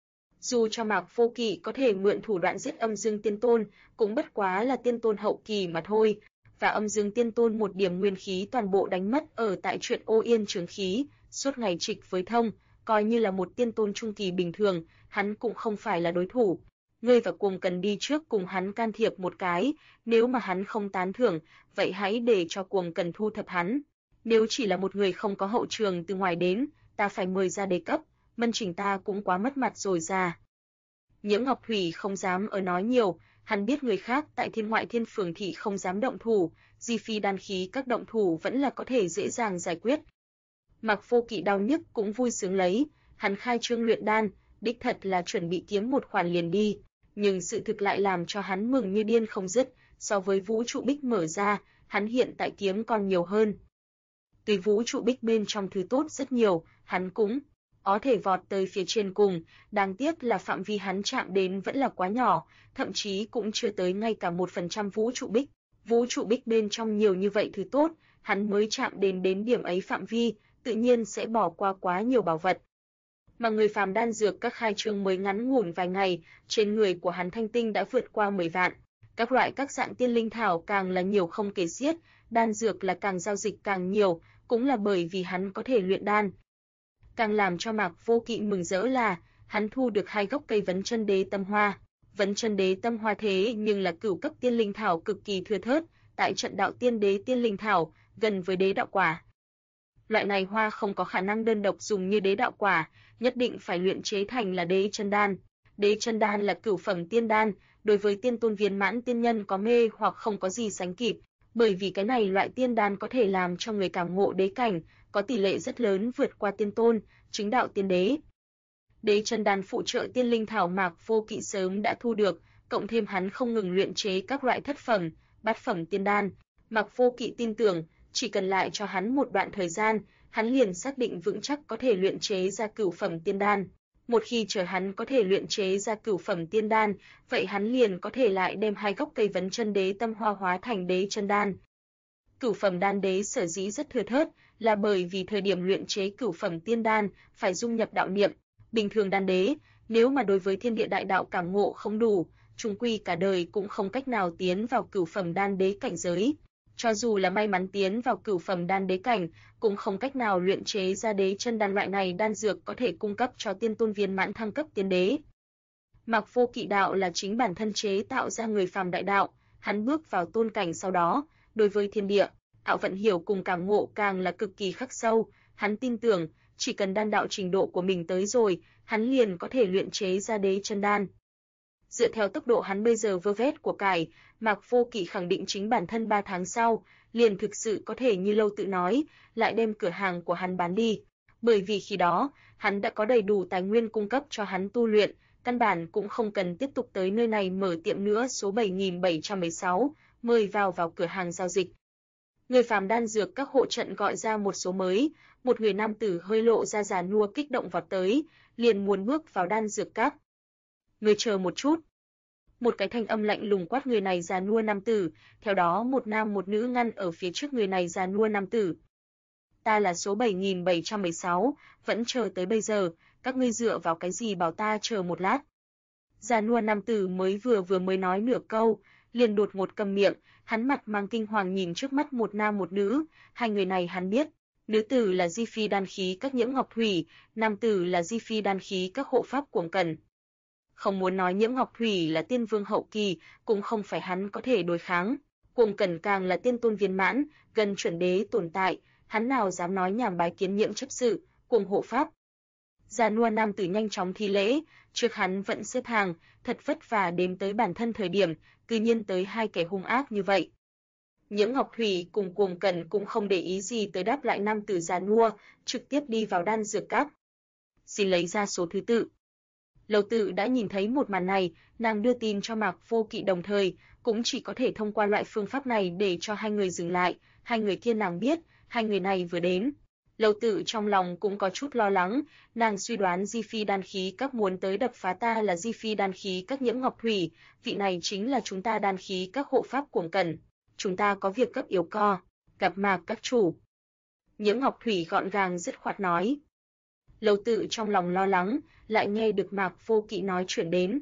Dù cho Mạc Vô Kỵ có thể mượn thủ đoạn giết Âm Dương Tiên Tôn, cũng bất quá là tiên tôn hậu kỳ mà thôi, và Âm Dương Tiên Tôn một điểm nguyên khí toàn bộ đánh mất ở tại chuyện Ô Yên Trường Khí, suốt ngày trịch với thông, coi như là một tiên tôn trung kỳ bình thường, hắn cũng không phải là đối thủ. Ngươi và Cuồng Cần đi trước cùng hắn can thiệp một cái, nếu mà hắn không tán thưởng, vậy hãy để cho Cuồng Cần thu thập hắn. Nếu chỉ là một người không có hậu trường từ ngoài đến, ta phải mời ra đề cấp. Mân Trình ta cũng quá mất mặt rồi già. Nhiễm Ngọc Thủy không dám ở nói nhiều, hắn biết người khác tại Thiên Ngoại Thiên Phường thị không dám động thủ, di phi đan khí các động thủ vẫn là có thể dễ dàng giải quyết. Mạc Vô Kỵ đau nhức cũng vui sướng lấy, hắn khai trương luyện đan, đích thật là chuẩn bị kiếm một khoản liền đi, nhưng sự thực lại làm cho hắn mừng như điên không dứt, so với vũ trụ bích mở ra, hắn hiện tại kiếm còn nhiều hơn. Tuy vũ trụ bích bên trong thứ tốt rất nhiều, hắn cũng có thể vọt tới phía trên cùng, đáng tiếc là phạm vi hắn chạm đến vẫn là quá nhỏ, thậm chí cũng chưa tới ngay cả 1% vũ trụ bích. Vũ trụ bích bên trong nhiều như vậy thứ tốt, hắn mới chạm đến điểm ấy phạm vi, tự nhiên sẽ bỏ qua quá nhiều bảo vật. Mà người phàm đan dược các khai trương mới ngắn ngủn vài ngày, trên người của hắn thanh tinh đã vượt qua 10 vạn. Các loại các dạng tiên linh thảo càng là nhiều không kể xiết, đan dược là càng giao dịch càng nhiều, cũng là bởi vì hắn có thể luyện đan. Càng làm cho Mạc Vô Kỵ mừng rỡ là, hắn thu được 2 gốc cây vấn chân đế tâm hoa. Vấn chân đế tâm hoa thế nhưng là cửu cấp tiên linh thảo cực kỳ thưa thớt, tại trận đạo tiên đế tiên linh thảo, gần với đế đạo quả. Loại này hoa không có khả năng đơn độc dùng như đế đạo quả, nhất định phải luyện chế thành là đế chân đan. Đế chân đan là cửu phẩm tiên đan, đối với tiên tôn viên mãn tiên nhân có mê hoặc không có gì sánh kịp, bởi vì cái này loại tiên đan có thể làm cho người cảm ngộ đế cảnh, có tỷ lệ rất lớn vượt qua tiên tôn, chứng đạo tiên đế. Đế chân đan phụ trợ tiên linh thảo Mạc Vô Kỵ sớm đã thu được, cộng thêm hắn không ngừng luyện chế các loại thất phẩm, bát phẩm tiên đan, Mạc Vô Kỵ tin tưởng, chỉ cần lại cho hắn một đoạn thời gian, hắn liền xác định vững chắc có thể luyện chế ra cửu phẩm tiên đan. Một khi chờ hắn có thể luyện chế ra cửu phẩm tiên đan, vậy hắn liền có thể lại đem 2 gốc cây vấn chân đế tâm hoa hóa thành đế chân đan. Cửu phẩm đan đế sở dĩ rất thưa thớt, là bởi vì thời điểm luyện chế cửu phẩm tiên đan phải dung nhập đạo niệm. Bình thường đan đế, nếu mà đối với thiên địa đại đạo cảm ngộ không đủ, chung quy cả đời cũng không cách nào tiến vào cửu phẩm đan đế cảnh giới. Cho dù là may mắn tiến vào cửu phẩm đan đế cảnh, cũng không cách nào luyện chế ra đế chân đan loại này đan dược có thể cung cấp cho tiên tôn viên mãn thăng cấp tiên đế. Mạc Vô Kỵ đạo là chính bản thân chế tạo ra người phàm đại đạo, hắn bước vào tôn cảnh sau đó, đối với thiên địa, đạo vận hiểu cùng cảm ngộ càng là cực kỳ khắc sâu, hắn tin tưởng, chỉ cần đan đạo trình độ của mình tới rồi, hắn liền có thể luyện chế ra đế chân đan. Dựa theo tốc độ hắn bây giờ vơ vét của cải, Mạc Vô Kỵ khẳng định chính bản thân 3 tháng sau, liền thực sự có thể như Lâu tự nói, lại đem cửa hàng của hắn bán đi. Bởi vì khi đó, hắn đã có đầy đủ tài nguyên cung cấp cho hắn tu luyện, căn bản cũng không cần tiếp tục tới nơi này mở tiệm nữa. Số 7716, mời vào cửa hàng giao dịch. Người phàm đan dược các hộ trận gọi ra một số mới, một người nam tử hơi lộ ra già nua kích động vọt tới, liền muốn bước vào đan dược các. Người chờ một chút. Một cái thanh âm lạnh lùng quát người này già nua nam tử, theo đó một nam một nữ ngăn ở phía trước người này già nua nam tử. Ta là số 7716, vẫn chờ tới bây giờ, các ngươi dựa vào cái gì bảo ta chờ một lát. Già nua nam tử mới vừa mới nói nửa câu, liền đột ngột câm miệng, hắn mặt mang kinh hoàng nhìn trước mắt một nam một nữ, hai người này hắn biết. Nữ tử là di phi đan khí các Nhiễm Ngọc Thủy, nam tử là di phi đan khí các hộ pháp Cuồng Cần. Không muốn nói Nhiễm Ngọc Thủy là tiên vương hậu kỳ, cũng không phải hắn có thể đối kháng. Cuồng Cẩn càng là tiên tôn viên mãn, gần chuẩn đế tồn tại, hắn nào dám nói nhảm bái kiến Nhiễm chấp sự, Cuồng hộ pháp. Già nua nam tử nhanh chóng thi lễ, trước hắn vẫn xếp hàng, thật vất vả đếm tới bản thân thời điểm, cư nhiên tới hai kẻ hung ác như vậy. Nhiễm Ngọc Thủy cùng Cuồng Cẩn cũng không để ý gì tới đáp lại nam tử già nua, trực tiếp đi vào đan dược các. Xin lấy ra số thứ tự. Lầu Tự đã nhìn thấy một màn này, nàng đưa tin cho Mạc Vô Kỵ đồng thời, cũng chỉ có thể thông qua loại phương pháp này để cho hai người dừng lại, hai người kia nàng biết, hai người này vừa đến. Lầu Tự trong lòng cũng có chút lo lắng, nàng suy đoán Di Phi đan khí các muốn tới đập phá ta là Di Phi đan khí các Nhiễm Ngọc Thủy, vị này chính là chúng ta đan khí các hộ pháp Cuồng Cẩn. Chúng ta có việc cấp yếu co, gặp Mạc các chủ. Nhiễm Ngọc Thủy gọn gàng dứt khoát nói. Lầu Tự trong lòng lo lắng, lại nghe được Mạc Vô Kỵ nói chuyển đến.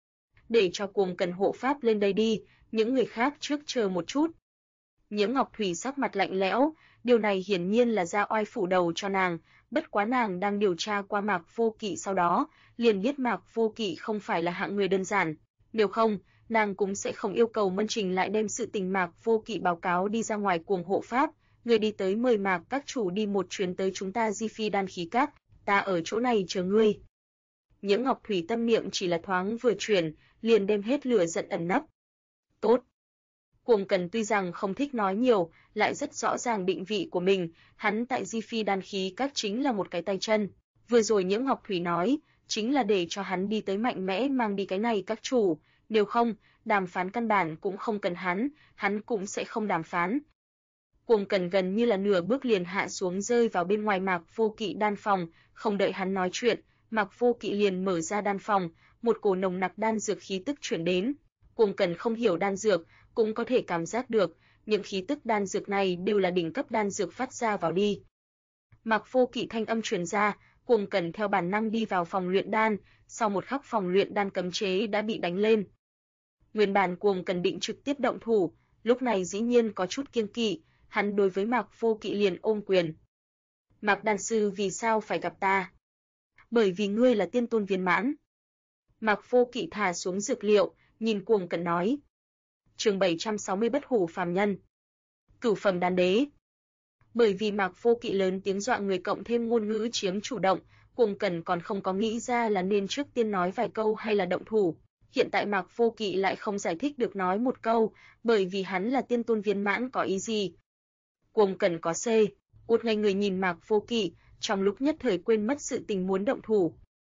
Để cho Cuồng Cẩn hộ pháp lên đây đi, những người khác trước chờ một chút. Nhiễm Ngọc Thủy sắc mặt lạnh lẽo, điều này hiển nhiên là ra oai phủ đầu cho nàng, bất quá nàng đang điều tra qua Mạc Vô Kỵ sau đó, liền biết Mạc Vô Kỵ không phải là hạng người đơn giản, nếu không, nàng cũng sẽ không yêu cầu Mân Trình lại đem sự tình Mạc Vô Kỵ báo cáo đi ra ngoài Cuồng hộ pháp, người đi tới mời Mạc các chủ đi một chuyến tới chúng ta Di Phi đan khí các, ta ở chỗ này chờ ngươi. Nhiễm Ngọc Thủy tâm miệng chỉ là thoáng vừa chuyển, liền đem hết lửa giận ẩn nấp. Tốt. Cuồng Cẩn tuy rằng không thích nói nhiều, lại rất rõ ràng định vị của mình, hắn tại Di Phi đan khí các chính là một cái tay chân. Vừa rồi Nhiễm Ngọc Thủy nói, chính là để cho hắn đi tới mạnh mẽ mang đi cái này các chủ, nếu không, đàm phán căn bản cũng không cần hắn cũng sẽ không đàm phán. Cuồng Cẩn gần như là nửa bước liền hạ xuống rơi vào bên ngoài Mạc Vô Kỵ đan phòng, không đợi hắn nói chuyện, Mạc Vô Kỵ liền mở ra đan phòng, một cổ nồng nặc đan dược khí tức truyền đến. Cuồng Cẩn không hiểu đan dược, cũng có thể cảm giác được, những khí tức đan dược này đều là đỉnh cấp đan dược phát ra vào đi. Mạc Vô Kỵ thanh âm truyền ra, Cuồng Cẩn theo bản năng đi vào phòng luyện đan, sau một khắc phòng luyện đan cấm chế đã bị đánh lên. Nguyên bản Cuồng Cẩn định trực tiếp động thủ, lúc này dĩ nhiên có chút kiêng kỵ, hắn đối với Mạc Vô Kỵ liền ôm quyền. Mạc đan sư vì sao phải gặp ta? Bởi vì ngươi là tiên tôn viên mãn. Mạc Vô Kỵ thả xuống dược liệu, nhìn Cuồng Cẩn nói. Chương 760 bất hủ phàm nhân. Cửu phẩm đan đế. Bởi vì Mạc Vô Kỵ lớn tiếng dọa người cộng thêm ngôn ngữ chiếm chủ động, Cuồng Cẩn còn không có nghĩ ra là nên trước tiên nói vài câu hay là động thủ. Hiện tại Mạc Vô Kỵ lại không giải thích được nói một câu, bởi vì hắn là tiên tôn viên mãn có ý gì. Cuồng Cẩn có C, út ngay người nhìn Mạc Vô Kỵ, trong lúc nhất thời quên mất sự tình muốn động thủ.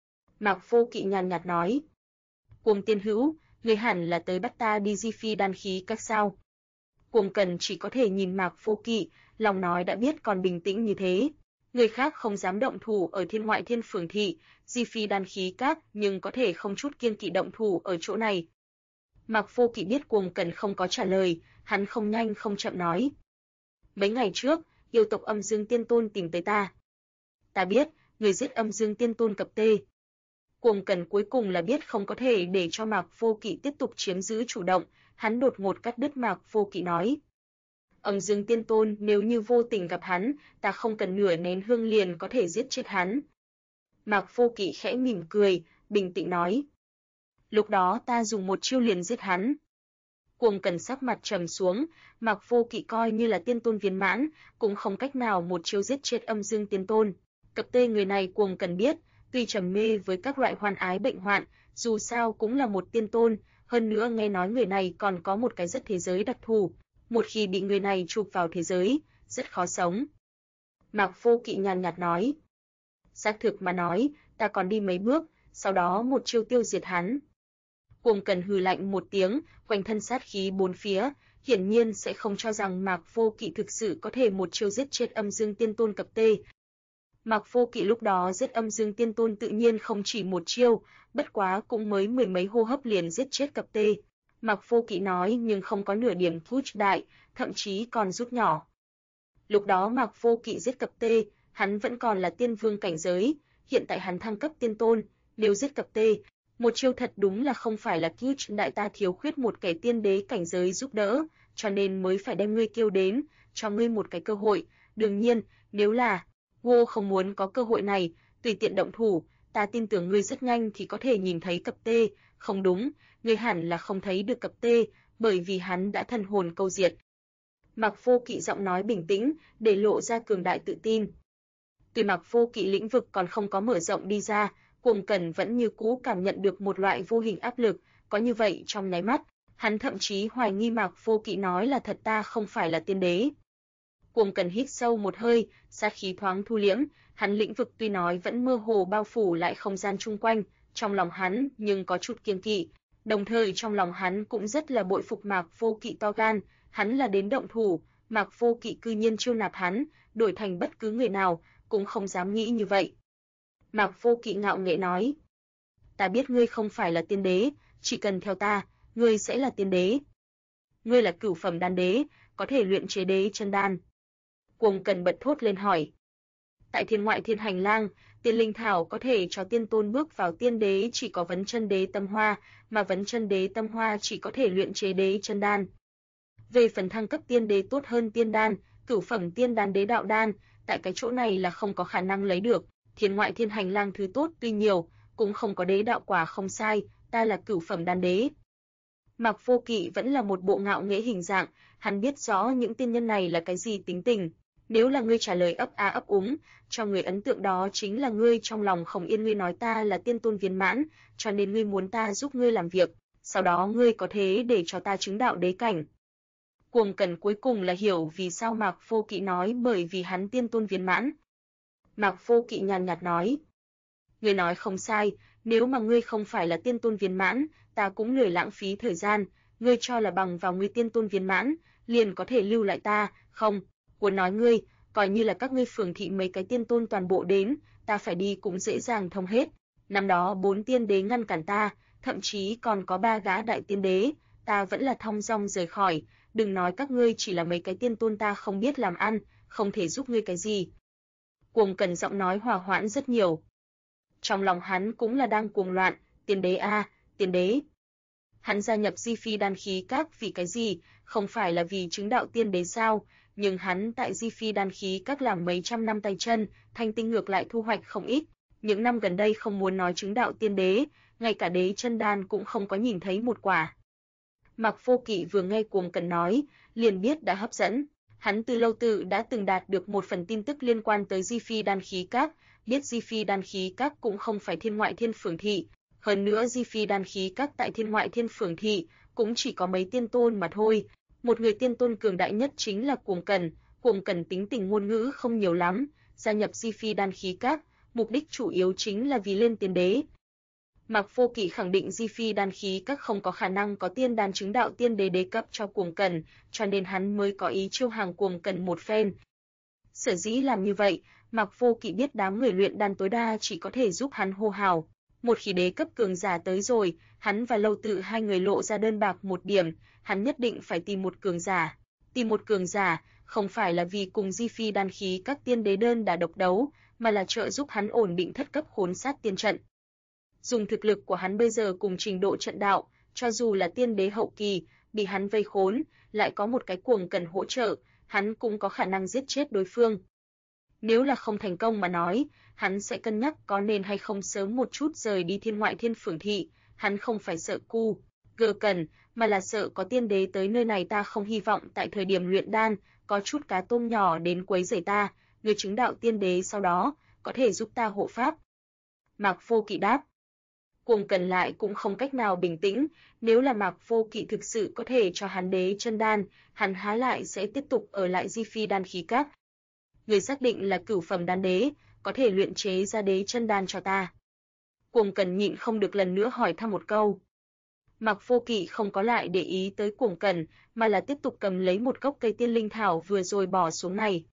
Mạc Vô Kỵ nhàn nhạt nói. Cuồng tiên hữu, người hẳn là tới bắt ta đi Di Phi đan khí các sao. Cuồng Cẩn chỉ có thể nhìn Mạc Vô Kỵ, lòng nói đã biết còn bình tĩnh như thế. Người khác không dám động thủ ở Thiên Ngoại Thiên Phường Thị, Di Phi đan khí các nhưng có thể không chút kiêng kỵ động thủ ở chỗ này. Mạc Vô Kỵ biết Cuồng Cẩn không có trả lời, hắn không nhanh không chậm nói. Mấy ngày trước, yêu tộc Âm Dương Tiên Tôn tìm tới ta. Ta biết, người giết Âm Dương Tiên Tôn cập tê. Cuồng Cẩn cuối cùng là biết không có thể để cho Mạc Vô Kỵ tiếp tục chiếm giữ chủ động, hắn đột ngột cắt đứt Mạc Vô Kỵ nói. Âm Dương Tiên Tôn nếu như vô tình gặp hắn, ta không cần nửa nén hương liền có thể giết chết hắn. Mạc Vô Kỵ khẽ mỉm cười, bình tĩnh nói. Lúc đó ta dùng một chiêu liền giết hắn. Cuồng Cẩn sắc mặt trầm xuống, Mạc Vô Kỵ coi như là tiên tôn viên mãn, cũng không cách nào một chiêu giết chết Âm Dương Tiên Tôn. Cập tê người này Cuồng Cẩn biết, tuy trầm mê với các loại hoan ái bệnh hoạn, dù sao cũng là một tiên tôn, hơn nữa nghe nói người này còn có một cái rất thế giới đặc thù, một khi bị người này chụp vào thế giới, rất khó sống. Mạc Vô Kỵ nhàn nhạt nói. Xác thực mà nói, ta còn đi mấy bước, sau đó một chiêu tiêu diệt hắn. Cuồng Cẩn hừ lạnh một tiếng, quanh thân sát khí bốn phía, hiển nhiên sẽ không cho rằng Mạc Vô Kỵ thực sự có thể một chiêu giết chết Âm Dương Tiên Tôn cập tê. Mạc Vô Kỵ lúc đó giết Âm Dương Tiên Tôn tự nhiên không chỉ một chiêu, bất quá cũng mới mười mấy hô hấp liền giết chết cập tê. Mạc Vô Kỵ nói nhưng không có nửa điểm push đại, thậm chí còn rút nhỏ. Lúc đó Mạc Vô Kỵ giết cập tê, hắn vẫn còn là tiên vương cảnh giới, hiện tại hắn thăng cấp tiên tôn, nếu giết cập tê, một chiêu thật đúng là không phải là push đại, ta thiếu khuyết một kẻ tiên đế cảnh giới giúp đỡ, cho nên mới phải đem ngươi kêu đến, cho ngươi một cái cơ hội, đương nhiên, nếu là Ngô không muốn có cơ hội này, tùy tiện động thủ, ta tin tưởng ngươi rất nhanh thì có thể nhìn thấy cập tê, không đúng, ngươi hẳn là không thấy được cập tê, bởi vì hắn đã thần hồn câu diệt. Mạc Vô Kỵ giọng nói bình tĩnh, để lộ ra cường đại tự tin. Tuy Mạc Vô Kỵ lĩnh vực còn không có mở rộng đi ra, Cuồng Cẩn vẫn như cũ cảm nhận được một loại vô hình áp lực, có như vậy trong nháy mắt, hắn thậm chí hoài nghi Mạc Vô Kỵ nói là thật ta không phải là tiên đế. Cuồng Cẩn hít sâu một hơi, sát khí thoáng thu liễm, hắn lĩnh vực tuy nói vẫn mơ hồ bao phủ lại không gian chung quanh, trong lòng hắn nhưng có chút kiêng kỵ, đồng thời trong lòng hắn cũng rất là bội phục Mạc Vô Kỵ to gan, hắn là đến động thủ, Mạc Vô Kỵ cư nhiên chiêu nạp hắn, đổi thành bất cứ người nào cũng không dám nghĩ như vậy. Mạc Vô Kỵ ngạo nghễ nói: "Ta biết ngươi không phải là tiên đế, chỉ cần theo ta, ngươi sẽ là tiên đế. Ngươi là cửu phẩm đan đế, có thể luyện chế đế chân đan." Cuồng Cẩn bật thốt lên hỏi. Tại thiên ngoại thiên hành lang, tiên linh thảo có thể cho tiên tôn bước vào tiên đế chỉ có vấn chân đế tâm hoa, mà vấn chân đế tâm hoa chỉ có thể luyện chế đế chân đan. Về phần thăng cấp tiên đế tốt hơn tiên đan, cửu phẩm tiên đan đế đạo đan, tại cái chỗ này là không có khả năng lấy được. Thiên ngoại thiên hành lang thứ tốt tuy nhiều, cũng không có đế đạo quả không sai, ta là cửu phẩm đan đế. Mạc Vô Kỵ vẫn là một bộ ngạo nghễ hình dạng, hắn biết rõ những tiên nhân này là cái gì tính tình. Nếu là ngươi trả lời ấp a ấp úng, cho người ấn tượng đó chính là ngươi trong lòng không yên, ngươi nói ta là tiên tôn viên mãn, cho nên ngươi muốn ta giúp ngươi làm việc, sau đó ngươi có thế để cho ta chứng đạo đế cảnh. Cuồng Cẩn cuối cùng là hiểu vì sao Mạc Vô Kỵ nói bởi vì hắn tiên tôn viên mãn. Mạc Vô Kỵ nhàn nhạt nói: "Ngươi nói không sai, nếu mà ngươi không phải là tiên tôn viên mãn, ta cũng lười lãng phí thời gian, ngươi cho là bằng vào ngươi tiên tôn viên mãn, liền có thể lưu lại ta, không, muốn nói ngươi, coi như là các ngươi phường thị mấy cái tiên tôn toàn bộ đến, ta phải đi cũng dễ dàng thông hết. Năm đó 4 tiên đế ngăn cản ta, thậm chí còn có 3 gã đại tiên đế, ta vẫn là thong dong rời khỏi, đừng nói các ngươi chỉ là mấy cái tiên tôn ta không biết làm ăn, không thể giúp ngươi cái gì." Cuồng Cẩn giọng nói hòa hoãn rất nhiều. Trong lòng hắn cũng là đang cuồng loạn, tiên đế a, tiên đế. Hắn gia nhập Di Phi Đan Khí Các vì cái gì, không phải là vì chứng đạo tiên đế sao, nhưng hắn tại Di Phi Đan Khí Các làm mấy trăm năm tay chân, thanh tinh ngược lại thu hoạch không ít. Những năm gần đây không muốn nói chứng đạo tiên đế, ngay cả đế chân đan cũng không có nhìn thấy một quả. Mạc Vô Kỵ vừa nghe Cuồng Cẩn nói, liền biết đã hấp dẫn. Hắn từ lâu tự đã từng đạt được một phần tin tức liên quan tới Di Phi Đan Khí Các, biết Di Phi Đan Khí Các cũng không phải thiên ngoại thiên phường thị, hơn nữa Di Phi Đan Khí Các tại thiên ngoại thiên phường thị cũng chỉ có mấy tiên tôn mà thôi. Một người tiên tôn cường đại nhất chính là Cuồng Cẩn. Cuồng Cẩn tính tình ngôn ngữ không nhiều lắm, gia nhập Di Phi Đan Khí Các, mục đích chủ yếu chính là vì lên tiên đế. Mạc Vô Kỵ khẳng định Di Phi Đan Khí Các không có khả năng có tiên đan chứng đạo tiên đế đế cấp cho Cuồng Cẩn, cho nên hắn mới có ý chiêu hàng Cuồng Cẩn một phen. Sở dĩ làm như vậy, Mạc Vô Kỵ biết đám người luyện đan tối đa chỉ có thể giúp hắn hô hào. Một khi đế cấp cường giả tới rồi, hắn và Lâu Tự hai người lộ ra đơn bạc một điểm, hắn nhất định phải tìm một cường giả. Tìm một cường giả, không phải là vì cùng Di Phi Đan Khí Các tiên đế đơn đả độc đấu, mà là trợ giúp hắn ổn định thất cấp khốn sát tiên trận. Dùng thực lực của hắn bây giờ cùng trình độ trận đạo, cho dù là tiên đế hậu kỳ, bị hắn vây khốn, lại có một cái Cuồng Cẩn hỗ trợ, hắn cũng có khả năng giết chết đối phương. Nếu là không thành công mà nói, hắn sẽ cân nhắc có nên hay không sớm một chút rời đi thiên ngoại thiên phường thị, hắn không phải sợ gờ Cẩn, mà là sợ có tiên đế tới nơi này, ta không hy vọng tại thời điểm luyện đan, có chút cá tôm nhỏ đến quấy rầy ta, người chứng đạo tiên đế sau đó, có thể giúp ta hộ pháp. Mạc Vô Kỵ đáp. Cuồng Cẩn lại cũng không cách nào bình tĩnh, nếu là Mạc Vô Kỵ thực sự có thể cho hắn đế chân đan, hắn há lại sẽ tiếp tục ở lại Di Phi Đan Khí Các. Người xác định là cửu phẩm đan đế, có thể luyện chế ra đế chân đan cho ta. Cuồng Cẩn nhịn không được lần nữa hỏi thăm một câu. Mạc Vô Kỵ không có lại để ý tới Cuồng Cẩn, mà là tiếp tục cầm lấy một gốc cây tiên linh thảo vừa rồi bỏ xuống này.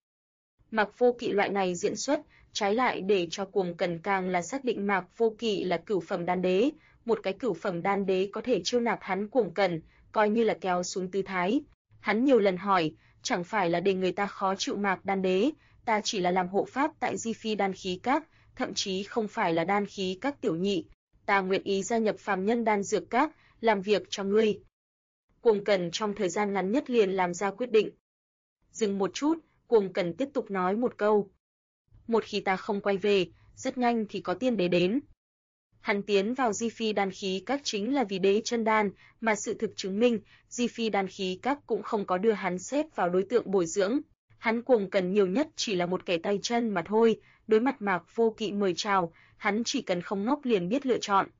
Mạc Vô Kỵ loại này diễn xuất, trái lại để cho Cuồng Cẩn càng là xác định Mạc Vô Kỵ là cửu phẩm đan đế, một cái cửu phẩm đan đế có thể chiêu nạp hắn. Cuồng Cẩn coi như là kéo xuống tư thái. Hắn nhiều lần hỏi, chẳng phải là để người ta khó chịu Mạc đan đế, ta chỉ là làm hộ pháp tại Di Phi Đan Khí Các, thậm chí không phải là Đan Khí Các tiểu nhị, ta nguyện ý gia nhập phàm nhân đan dược các, làm việc cho ngươi. Cuồng Cẩn trong thời gian ngắn nhất liền làm ra quyết định. Dừng một chút, Cuồng Cẩn tiếp tục nói một câu. Một khi ta không quay về, rất nhanh thì có tiên đế đến. Hắn tiến vào Di Phi Đan Khí Các chính là vì đế chân đan, mà sự thực chứng minh, Di Phi Đan Khí Các cũng không có đưa hắn xếp vào đối tượng bồi dưỡng. Hắn Cuồng Cần nhiều nhất chỉ là một kẻ tay chân mà thôi, đối mặt Mạc Vô Kỵ mời chào, hắn chỉ cần không ngốc liền biết lựa chọn.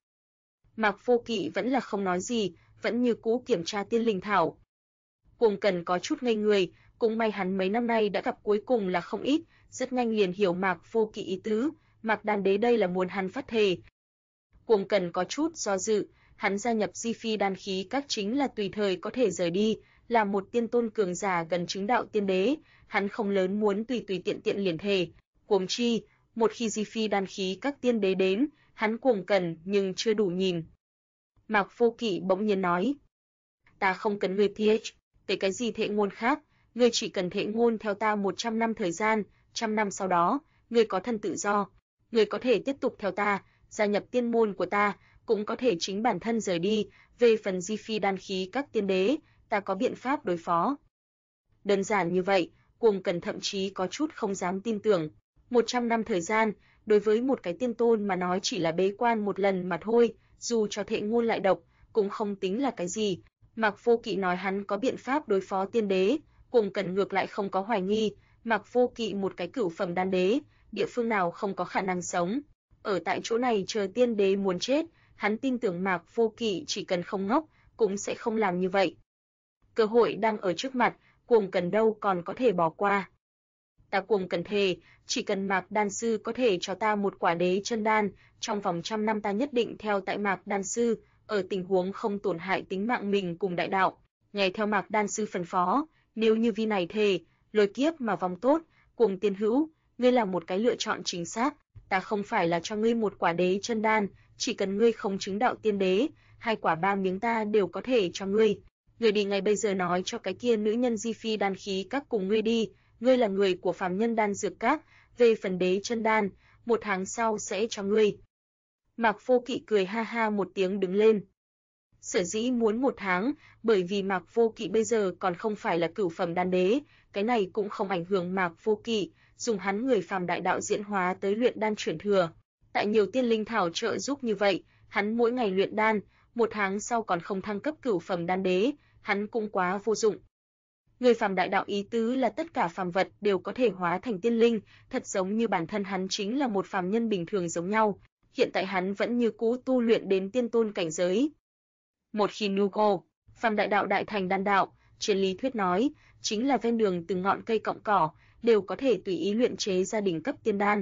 Mạc Vô Kỵ vẫn là không nói gì, vẫn như cũ kiểm tra tiên linh thảo. Cuồng Cần có chút ngây người, cũng may hắn mấy năm nay đã gặp cuối cùng là không ít, rất nhanh liền hiểu Mạc Vô Kỵ ý tứ, Mạc Đan Đế đây là muốn hắn phát thề. Cuồng Cần có chút do dự, hắn gia nhập Di Phi Đan Khí Các chính là tùy thời có thể rời đi, là một tiên tôn cường giả gần chứng đạo tiên đế, hắn không lớn muốn tùy tùy tiện tiện liền thề. Huống chi, một khi Di Phi Đan Khí Các tiên đế đến, hắn Cuồng Cần nhưng chưa đủ nhìn. Mạc Vô Kỵ bỗng nhiên nói: "Ta không cần ngươi PH, về cái gì thệ ngôn khác, ngươi chỉ cần thệ ngôn theo ta 100 năm thời gian, 100 năm sau đó, ngươi có thân tự do, ngươi có thể tiếp tục theo ta, gia nhập tiên môn của ta, cũng có thể chính bản thân rời đi, về phần Di Phi Đan Khí Các tiên đế, ta có biện pháp đối phó." Đơn giản như vậy, Cuồng Cần thậm chí có chút không dám tin tưởng. 100 năm thời gian, đối với một cái tiên tôn mà nói chỉ là bế quan một lần mà thôi, dù cho thệ ngôn lại độc, cũng không tính là cái gì. Mạc Vô Kỵ nói hắn có biện pháp đối phó tiên đế, Cuồng Cần ngược lại không có hoài nghi, Mạc Vô Kỵ một cái cửu phẩm đan đế, địa phương nào không có khả năng sống. Ở tại chỗ này chờ tiên đế muốn chết, hắn tin tưởng Mạc Vô Kỵ chỉ cần không ngốc, cũng sẽ không làm như vậy. Cơ hội đang ở trước mặt, Cuồng Cần đâu còn có thể bỏ qua. Ta Cuồng Cần thề, chỉ cần Mạc Đan Sư có thể cho ta một quả đế chân đan, trong vòng 100 năm ta nhất định theo tại Mạc Đan Sư, ở tình huống không tổn hại tính mạng mình cùng đại đạo, nghe theo Mạc Đan Sư phân phó, nếu như vi này thề, lôi kiếp mà vòng tốt, Cuồng tiên hữu, ngươi là một cái lựa chọn chính xác, ta không phải là cho ngươi một quả đế chân đan, chỉ cần ngươi không chứng đạo tiên đế, 2 quả 3 miếng ta đều có thể cho ngươi. Ngươi đi ngay bây giờ nói cho cái kia nữ nhân Di Phi Đan Khí Các cùng ngươi đi, ngươi là người của phàm nhân đan dược các, về phần đế chân đan, 1 tháng sau sẽ cho ngươi. Mạc Vô Kỵ cười ha ha một tiếng đứng lên. Sở dĩ muốn 1 tháng, bởi vì Mạc Vô Kỵ bây giờ còn không phải là cửu phẩm đan đế, cái này cũng không ảnh hưởng Mạc Vô Kỵ, dùng hắn người phàm đại đạo diễn hóa tới luyện đan chuyển thừa. Tại nhiều tiên linh thảo trợ giúp như vậy, hắn mỗi ngày luyện đan, 1 tháng sau còn không thăng cấp cửu phẩm đan đế, hắn cũng quá vô dụng. Người phàm đại đạo ý tứ là tất cả phàm vật đều có thể hóa thành tiên linh, thật giống như bản thân hắn chính là một phàm nhân bình thường giống nhau. Hiện tại hắn vẫn như cũ tu luyện đến tiên tôn cảnh giới. Một khi Nugo, phàm đại đạo đại thành đan đạo, trên lý thuyết nói, chính là ven đường từng ngọn cây cọng cỏ, đều có thể tùy ý luyện chế ra đỉnh cấp tiên đan.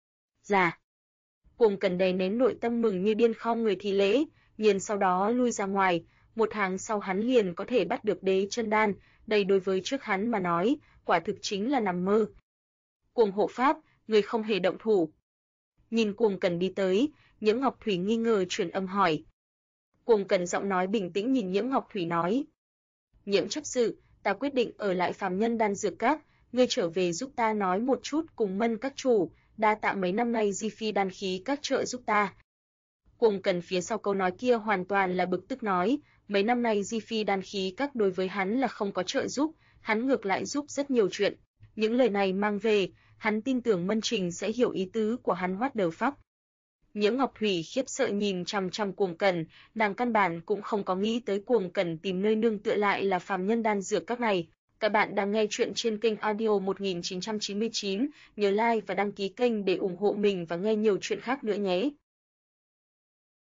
Dạ. Cuồng Cần đè nén nội tâm mừng như điên khom người thi lễ, liền sau đó lui ra ngoài, 1 tháng sau hắn liền có thể bắt được đế chân đan, đây đối với trước hắn mà nói, quả thực chính là nằm mơ. Cuồng hộ pháp, người không hề động thủ. Nhìn Cuồng Cần đi tới, Nhiễm Ngọc Thủy nghi ngờ truyền âm hỏi. Cuồng Cần giọng nói bình tĩnh nhìn Nhiễm Ngọc Thủy nói: "Nhiễm chấp sự, ta quyết định ở lại phàm nhân đan dược các, ngươi trở về giúp ta nói một chút cùng Mân các chủ, đa tạ mấy năm nay Di Phi Đan Khí Các trợ giúp ta." Cuồng Cần phía sau câu nói kia hoàn toàn là bực tức nói, mấy năm nay Di Phi Đan Khí Các đối với hắn là không có trợ giúp, hắn ngược lại giúp rất nhiều chuyện. Những lời này mang về, hắn tin tưởng Mân Trình sẽ hiểu ý tứ của hắn what the fuck. Nhiễm Ngọc Thủy khiếp sợ nhìn chằm chằm Cuồng Cần, nàng căn bản cũng không có nghĩ tới Cuồng Cần tìm nơi nương tựa lại là phàm nhân đan dược các này. Các bạn đang nghe chuyện trên kênh audio 1999, nhớ like và đăng ký kênh để ủng hộ mình và nghe nhiều chuyện khác nữa nhé.